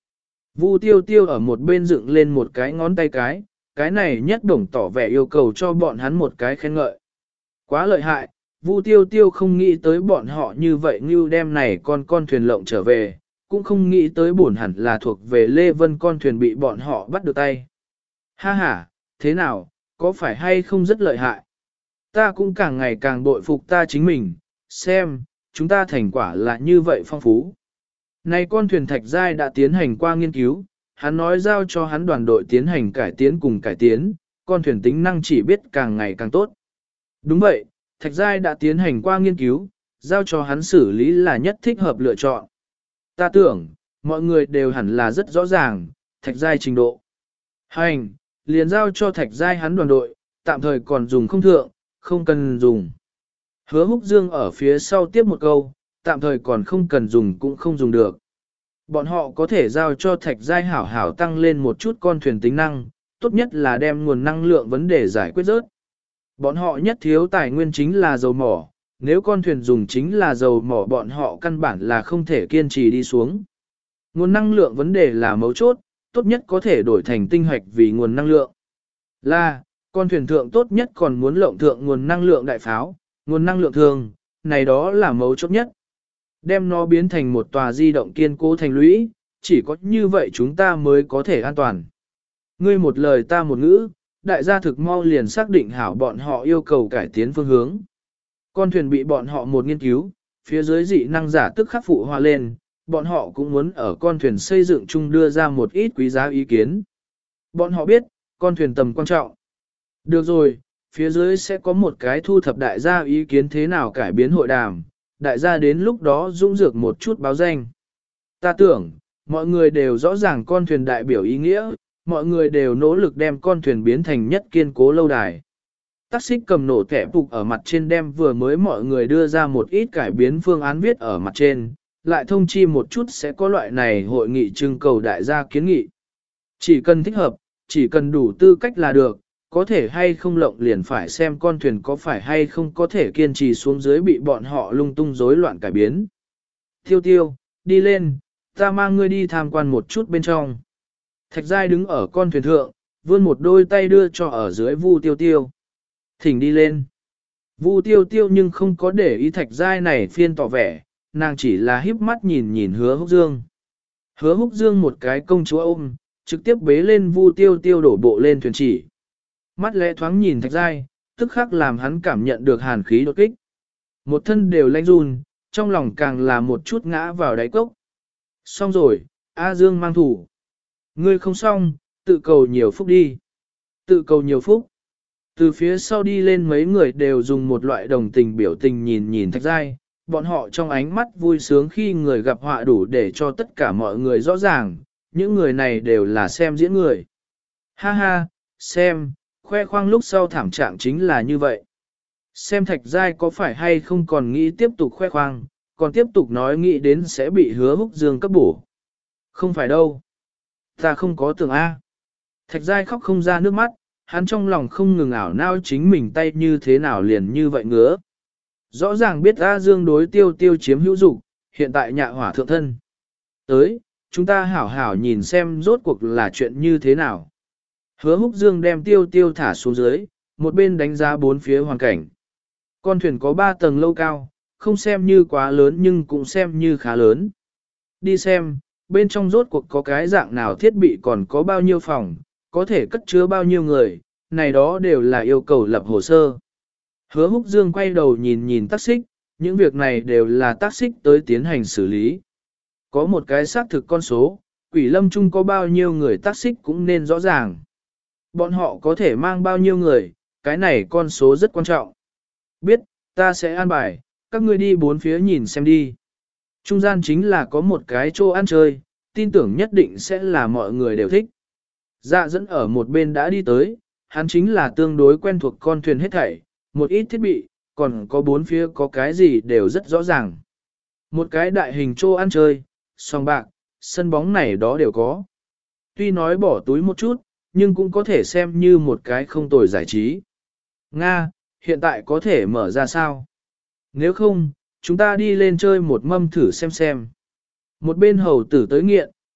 A: Vu tiêu tiêu ở một bên dựng lên một cái ngón tay cái, cái này nhất đồng tỏ vẻ yêu cầu cho bọn hắn một cái khen ngợi. Quá lợi hại, Vu tiêu tiêu không nghĩ tới bọn họ như vậy như đem này con con thuyền lộng trở về, cũng không nghĩ tới buồn hẳn là thuộc về Lê Vân con thuyền bị bọn họ bắt được tay. Ha ha, thế nào, có phải hay không rất lợi hại? Ta cũng càng ngày càng bội phục ta chính mình, xem, chúng ta thành quả là như vậy phong phú. Này con thuyền thạch giai đã tiến hành qua nghiên cứu, hắn nói giao cho hắn đoàn đội tiến hành cải tiến cùng cải tiến, con thuyền tính năng chỉ biết càng ngày càng tốt. Đúng vậy, thạch giai đã tiến hành qua nghiên cứu, giao cho hắn xử lý là nhất thích hợp lựa chọn. Ta tưởng, mọi người đều hẳn là rất rõ ràng, thạch giai trình độ. Hành, liền giao cho thạch giai hắn đoàn đội, tạm thời còn dùng không thượng, không cần dùng. Hứa Húc Dương ở phía sau tiếp một câu, tạm thời còn không cần dùng cũng không dùng được. Bọn họ có thể giao cho thạch giai hảo hảo tăng lên một chút con thuyền tính năng, tốt nhất là đem nguồn năng lượng vấn đề giải quyết rớt. Bọn họ nhất thiếu tài nguyên chính là dầu mỏ, nếu con thuyền dùng chính là dầu mỏ bọn họ căn bản là không thể kiên trì đi xuống. Nguồn năng lượng vấn đề là mấu chốt, tốt nhất có thể đổi thành tinh hoạch vì nguồn năng lượng. Là, con thuyền thượng tốt nhất còn muốn lộng thượng nguồn năng lượng đại pháo, nguồn năng lượng thường, này đó là mấu chốt nhất. Đem nó biến thành một tòa di động kiên cố thành lũy, chỉ có như vậy chúng ta mới có thể an toàn. Ngươi một lời ta một ngữ, đại gia thực mau liền xác định hảo bọn họ yêu cầu cải tiến phương hướng. Con thuyền bị bọn họ một nghiên cứu, phía dưới dị năng giả tức khắc phụ hòa lên, bọn họ cũng muốn ở con thuyền xây dựng chung đưa ra một ít quý giá ý kiến. Bọn họ biết, con thuyền tầm quan trọng. Được rồi, phía dưới sẽ có một cái thu thập đại gia ý kiến thế nào cải biến hội đàm, đại gia đến lúc đó dũng dược một chút báo danh. Ta tưởng, mọi người đều rõ ràng con thuyền đại biểu ý nghĩa, mọi người đều nỗ lực đem con thuyền biến thành nhất kiên cố lâu đài. Tắc xích cầm nổ kẻ phục ở mặt trên đem vừa mới mọi người đưa ra một ít cải biến phương án viết ở mặt trên, lại thông chi một chút sẽ có loại này hội nghị trưng cầu đại gia kiến nghị. Chỉ cần thích hợp, chỉ cần đủ tư cách là được, có thể hay không lộng liền phải xem con thuyền có phải hay không có thể kiên trì xuống dưới bị bọn họ lung tung rối loạn cải biến. Tiêu tiêu, đi lên, ta mang ngươi đi tham quan một chút bên trong. Thạch giai đứng ở con thuyền thượng, vươn một đôi tay đưa cho ở dưới Vu tiêu tiêu. Thỉnh đi lên. Vu tiêu tiêu nhưng không có để ý thạch giai này phiên tỏ vẻ, nàng chỉ là híp mắt nhìn nhìn hứa húc dương. Hứa húc dương một cái công chúa ôm, trực tiếp bế lên Vu tiêu tiêu đổ bộ lên thuyền chỉ. Mắt lẽ thoáng nhìn thạch giai, tức khắc làm hắn cảm nhận được hàn khí đột kích. Một thân đều lạnh run, trong lòng càng là một chút ngã vào đáy cốc. Xong rồi, A Dương mang thủ. Ngươi không xong, tự cầu nhiều phúc đi. Tự cầu nhiều phúc. Từ phía sau đi lên mấy người đều dùng một loại đồng tình biểu tình nhìn nhìn thạch giai, bọn họ trong ánh mắt vui sướng khi người gặp họa đủ để cho tất cả mọi người rõ ràng, những người này đều là xem diễn người. Ha ha, xem, khoe khoang lúc sau thảm trạng chính là như vậy. Xem thạch giai có phải hay không còn nghĩ tiếp tục khoe khoang, còn tiếp tục nói nghĩ đến sẽ bị hứa húc dương cấp bổ. Không phải đâu. Ta không có tưởng A. Thạch giai khóc không ra nước mắt, hắn trong lòng không ngừng ảo nao chính mình tay như thế nào liền như vậy ngứa. Rõ ràng biết A Dương đối tiêu tiêu chiếm hữu dục, hiện tại nhạ hỏa thượng thân. Tới, chúng ta hảo hảo nhìn xem rốt cuộc là chuyện như thế nào. Hứa húc dương đem tiêu tiêu thả xuống dưới, một bên đánh giá bốn phía hoàn cảnh. Con thuyền có ba tầng lâu cao, không xem như quá lớn nhưng cũng xem như khá lớn. Đi xem, bên trong rốt cuộc có cái dạng nào thiết bị còn có bao nhiêu phòng, có thể cất chứa bao nhiêu người, này đó đều là yêu cầu lập hồ sơ. Hứa húc dương quay đầu nhìn nhìn tác xích, những việc này đều là tác xích tới tiến hành xử lý. Có một cái xác thực con số, quỷ lâm chung có bao nhiêu người tác xích cũng nên rõ ràng. Bọn họ có thể mang bao nhiêu người, cái này con số rất quan trọng. Biết, ta sẽ an bài, các ngươi đi bốn phía nhìn xem đi. Trung gian chính là có một cái chỗ ăn chơi, tin tưởng nhất định sẽ là mọi người đều thích. Dạ dẫn ở một bên đã đi tới, hắn chính là tương đối quen thuộc con thuyền hết thảy, một ít thiết bị, còn có bốn phía có cái gì đều rất rõ ràng. Một cái đại hình chỗ ăn chơi, sòng bạc, sân bóng này đó đều có. Tuy nói bỏ túi một chút, nhưng cũng có thể xem như một cái không tồi giải trí. Nga, hiện tại có thể mở ra sao? Nếu không, chúng ta đi lên chơi một mâm thử xem xem. Một bên hầu tử tới nghiện,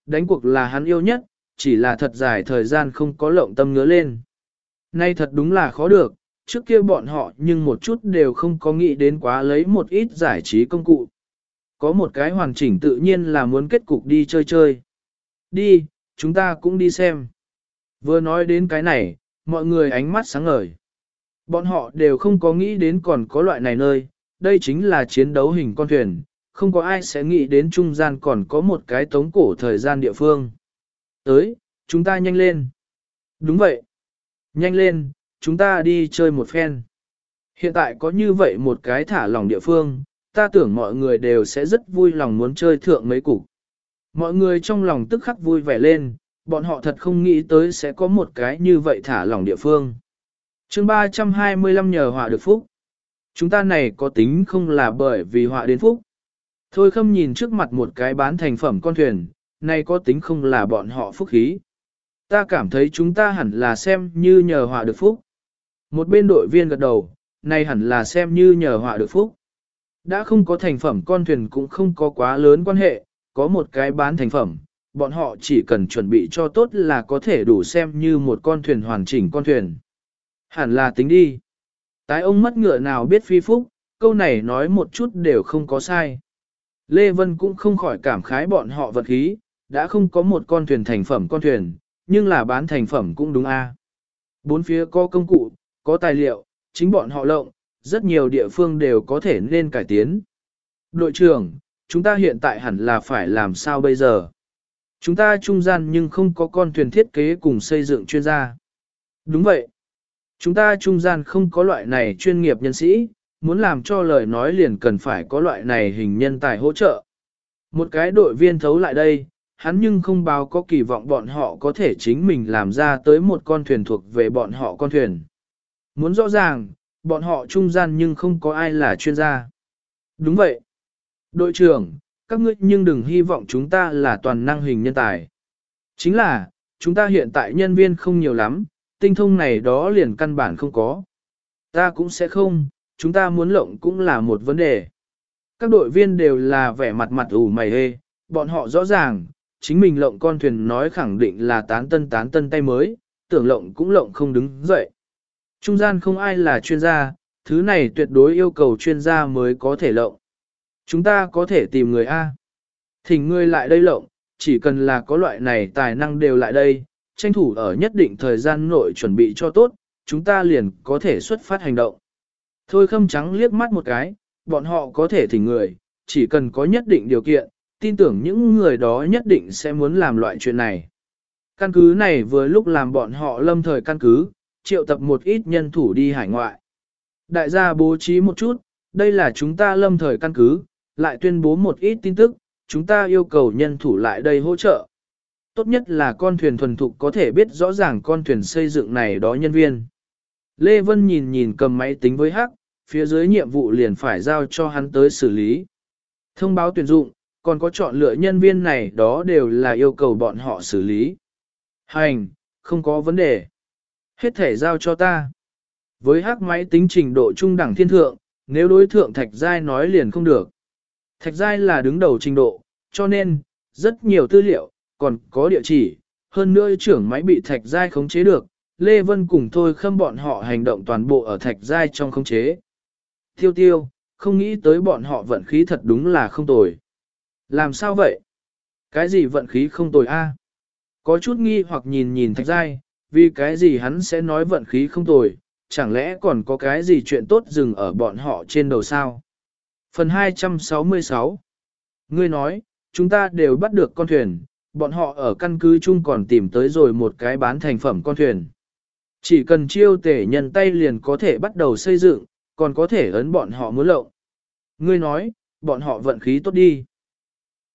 A: đánh cuộc là hắn yêu nhất, chỉ là thật dài thời gian không có lộng tâm ngứa lên. Nay thật đúng là khó được, trước kia bọn họ nhưng một chút đều không có nghĩ đến quá lấy một ít giải trí công cụ. Có một cái hoàn chỉnh tự nhiên là muốn kết cục đi chơi chơi. Đi, chúng ta cũng đi xem. Vừa nói đến cái này, mọi người ánh mắt sáng ngời. Bọn họ đều không có nghĩ đến còn có loại này nơi, đây chính là chiến đấu hình con thuyền, không có ai sẽ nghĩ đến trung gian còn có một cái tống cổ thời gian địa phương. Tới, chúng ta nhanh lên. Đúng vậy. Nhanh lên, chúng ta đi chơi một phen. Hiện tại có như vậy một cái thả lỏng địa phương, ta tưởng mọi người đều sẽ rất vui lòng muốn chơi thượng mấy cục. Mọi người trong lòng tức khắc vui vẻ lên, bọn họ thật không nghĩ tới sẽ có một cái như vậy thả lỏng địa phương. chương ba trăm hai mươi lăm nhờ họa được phúc. Chúng ta này có tính không là bởi vì họa đến phúc. Thôi Khâm nhìn trước mặt một cái bán thành phẩm con thuyền, này có tính không là bọn họ phúc khí. Ta cảm thấy chúng ta hẳn là xem như nhờ họa được phúc. Một bên đội viên gật đầu, này hẳn là xem như nhờ họa được phúc. Đã không có thành phẩm con thuyền cũng không có quá lớn quan hệ, có một cái bán thành phẩm, bọn họ chỉ cần chuẩn bị cho tốt là có thể đủ xem như một con thuyền hoàn chỉnh con thuyền. Hẳn là tính đi. Tái ông mất ngựa nào biết phi phúc, câu này nói một chút đều không có sai. Lê Vân cũng không khỏi cảm khái bọn họ vật khí, đã không có một con thuyền thành phẩm con thuyền, nhưng là bán thành phẩm cũng đúng a. Bốn phía có công cụ, có tài liệu, chính bọn họ lộng, rất nhiều địa phương đều có thể nên cải tiến. Đội trưởng, chúng ta hiện tại hẳn là phải làm sao bây giờ? Chúng ta trung gian nhưng không có con thuyền thiết kế cùng xây dựng chuyên gia. Đúng vậy. Chúng ta trung gian không có loại này chuyên nghiệp nhân sĩ, muốn làm cho lời nói liền cần phải có loại này hình nhân tài hỗ trợ. Một cái đội viên thấu lại đây, hắn nhưng không báo có kỳ vọng bọn họ có thể chính mình làm ra tới một con thuyền thuộc về bọn họ con thuyền. Muốn rõ ràng, bọn họ trung gian nhưng không có ai là chuyên gia. Đúng vậy. Đội trưởng, các ngươi nhưng đừng hy vọng chúng ta là toàn năng hình nhân tài. Chính là, chúng ta hiện tại nhân viên không nhiều lắm, tinh thông này đó liền căn bản không có. Ta cũng sẽ không, chúng ta muốn lộng cũng là một vấn đề. Các đội viên đều là vẻ mặt mặt ủ mày hê, bọn họ rõ ràng, chính mình lộng con thuyền nói khẳng định là tán tân tán tân tay mới, tưởng lộng cũng lộng không đứng dậy. Trung gian không ai là chuyên gia, thứ này tuyệt đối yêu cầu chuyên gia mới có thể lộng. Chúng ta có thể tìm người A. Thỉnh người lại đây lộng, chỉ cần là có loại này tài năng đều lại đây, tranh thủ ở nhất định thời gian nội chuẩn bị cho tốt, chúng ta liền có thể xuất phát hành động. Thôi Khâm trắng liếc mắt một cái, bọn họ có thể thỉnh người, chỉ cần có nhất định điều kiện, tin tưởng những người đó nhất định sẽ muốn làm loại chuyện này. Căn cứ này vừa lúc làm bọn họ lâm thời căn cứ, triệu tập một ít nhân thủ đi hải ngoại. Đại gia bố trí một chút, đây là chúng ta lâm thời căn cứ, lại tuyên bố một ít tin tức, chúng ta yêu cầu nhân thủ lại đây hỗ trợ. Tốt nhất là con thuyền thuần thục có thể biết rõ ràng con thuyền xây dựng này đó nhân viên. Lê Vân nhìn nhìn cầm máy tính với hắc, phía dưới nhiệm vụ liền phải giao cho hắn tới xử lý. Thông báo tuyển dụng, còn có chọn lựa nhân viên này đó đều là yêu cầu bọn họ xử lý. Hành, không có vấn đề. Hết thể giao cho ta. Với hắc máy tính trình độ trung đẳng thiên thượng, nếu đối thượng Thạch Giai nói liền không được. Thạch Giai là đứng đầu trình độ, cho nên, rất nhiều tư liệu, còn có địa chỉ, hơn nữa trưởng máy bị Thạch Giai khống chế được, Lê Vân cùng Thôi Khâm bọn họ hành động toàn bộ ở Thạch Giai trong khống chế. Tiêu tiêu, không nghĩ tới bọn họ vận khí thật đúng là không tồi. Làm sao vậy? Cái gì vận khí không tồi a? Có chút nghi hoặc nhìn nhìn Thạch Giai, vì cái gì hắn sẽ nói vận khí không tồi, chẳng lẽ còn có cái gì chuyện tốt dừng ở bọn họ trên đầu sao? Phần hai trăm sáu mươi sáu. Ngươi nói, chúng ta đều bắt được con thuyền, bọn họ ở căn cứ chung còn tìm tới rồi một cái bán thành phẩm con thuyền. Chỉ cần chiêu tể nhân tay liền có thể bắt đầu xây dựng, còn có thể ấn bọn họ muốn lộng. Ngươi nói, bọn họ vận khí tốt đi.